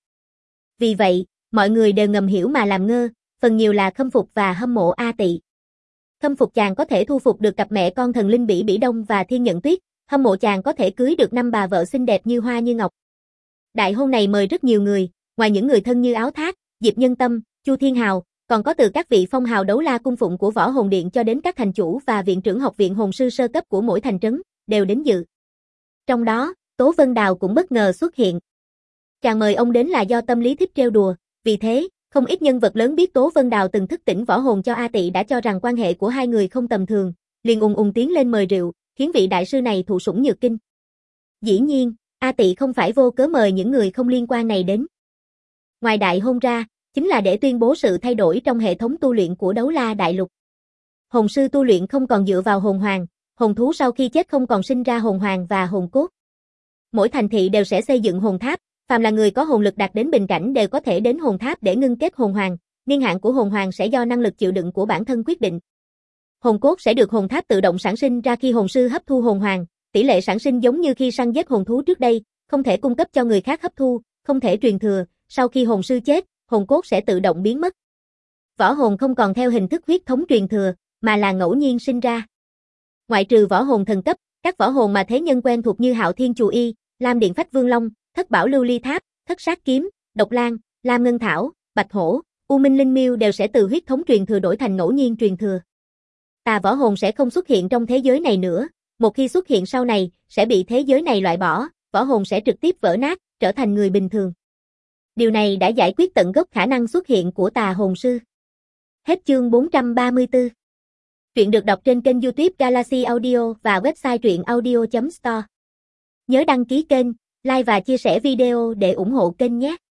Vì vậy, mọi người đều ngầm hiểu mà làm ngơ, phần nhiều là khâm phục và hâm mộ A Tị. Khâm phục chàng có thể thu phục được cặp mẹ con thần linh Bỉ Bỉ Đông và Thiên Nhận Tuyết, hâm mộ chàng có thể cưới được 5 bà vợ xinh đẹp như hoa như ngọc. Đại hôn này mời rất nhiều người, ngoài những người thân như Áo Thác, Diệp Nhân Tâm, Chu Thiên Hào, còn có từ các vị phong hào Đấu La cung phụng của Võ Hồn Điện cho đến các thành chủ và viện trưởng học viện hồn sư sơ cấp của mỗi thành trấn, đều đến dự. Trong đó, Tố Vân Đào cũng bất ngờ xuất hiện. Chàng mời ông đến là do tâm lý thích trêu đùa, vì thế, không ít nhân vật lớn biết Tố Vân Đào từng thức tỉnh võ hồn cho A Tị đã cho rằng quan hệ của hai người không tầm thường, liền ùng tiến lên mời rượu, khiến vị đại sư này thụ sủng nhược kinh. Dĩ nhiên, A Tị không phải vô cớ mời những người không liên quan này đến. Ngoài đại hôn ra, chính là để tuyên bố sự thay đổi trong hệ thống tu luyện của Đấu La Đại Lục. Hồn sư tu luyện không còn dựa vào hồn hoàng, hồn thú sau khi chết không còn sinh ra hồn hoàng và hồn cốt. Mỗi thành thị đều sẽ xây dựng hồn tháp, phàm là người có hồn lực đạt đến bình cảnh đều có thể đến hồn tháp để ngưng kết hồn hoàng, niên hạn của hồn hoàng sẽ do năng lực chịu đựng của bản thân quyết định. Hồn cốt sẽ được hồn tháp tự động sản sinh ra khi hồn sư hấp thu hồn hoàng, tỷ lệ sản sinh giống như khi săn giết hồn thú trước đây, không thể cung cấp cho người khác hấp thu, không thể truyền thừa, sau khi hồn sư chết, hồn cốt sẽ tự động biến mất. Võ hồn không còn theo hình thức huyết thống truyền thừa, mà là ngẫu nhiên sinh ra. Ngoại trừ võ hồn thần cấp, các võ hồn mà thế nhân quen thuộc như Hạo Thiên Chù Y, Lam Điện Phách Vương Long, Thất Bảo Lưu Ly Tháp, Thất Sát Kiếm, Độc Lang, Lam Ngân Thảo, Bạch Hổ, U Minh Linh Miêu đều sẽ từ huyết thống truyền thừa đổi thành ngẫu nhiên truyền thừa. Tà võ hồn sẽ không xuất hiện trong thế giới này nữa, một khi xuất hiện sau này, sẽ bị thế giới này loại bỏ, võ hồn sẽ trực tiếp vỡ nát, trở thành người bình thường. Điều này đã giải quyết tận gốc khả năng xuất hiện của tà hồn sư. Hết chương 434. Truyện được đọc trên kênh YouTube Galaxy Audio và website truyệnaudio.store. Nhớ đăng ký kênh, like và chia sẻ video để ủng hộ kênh nhé.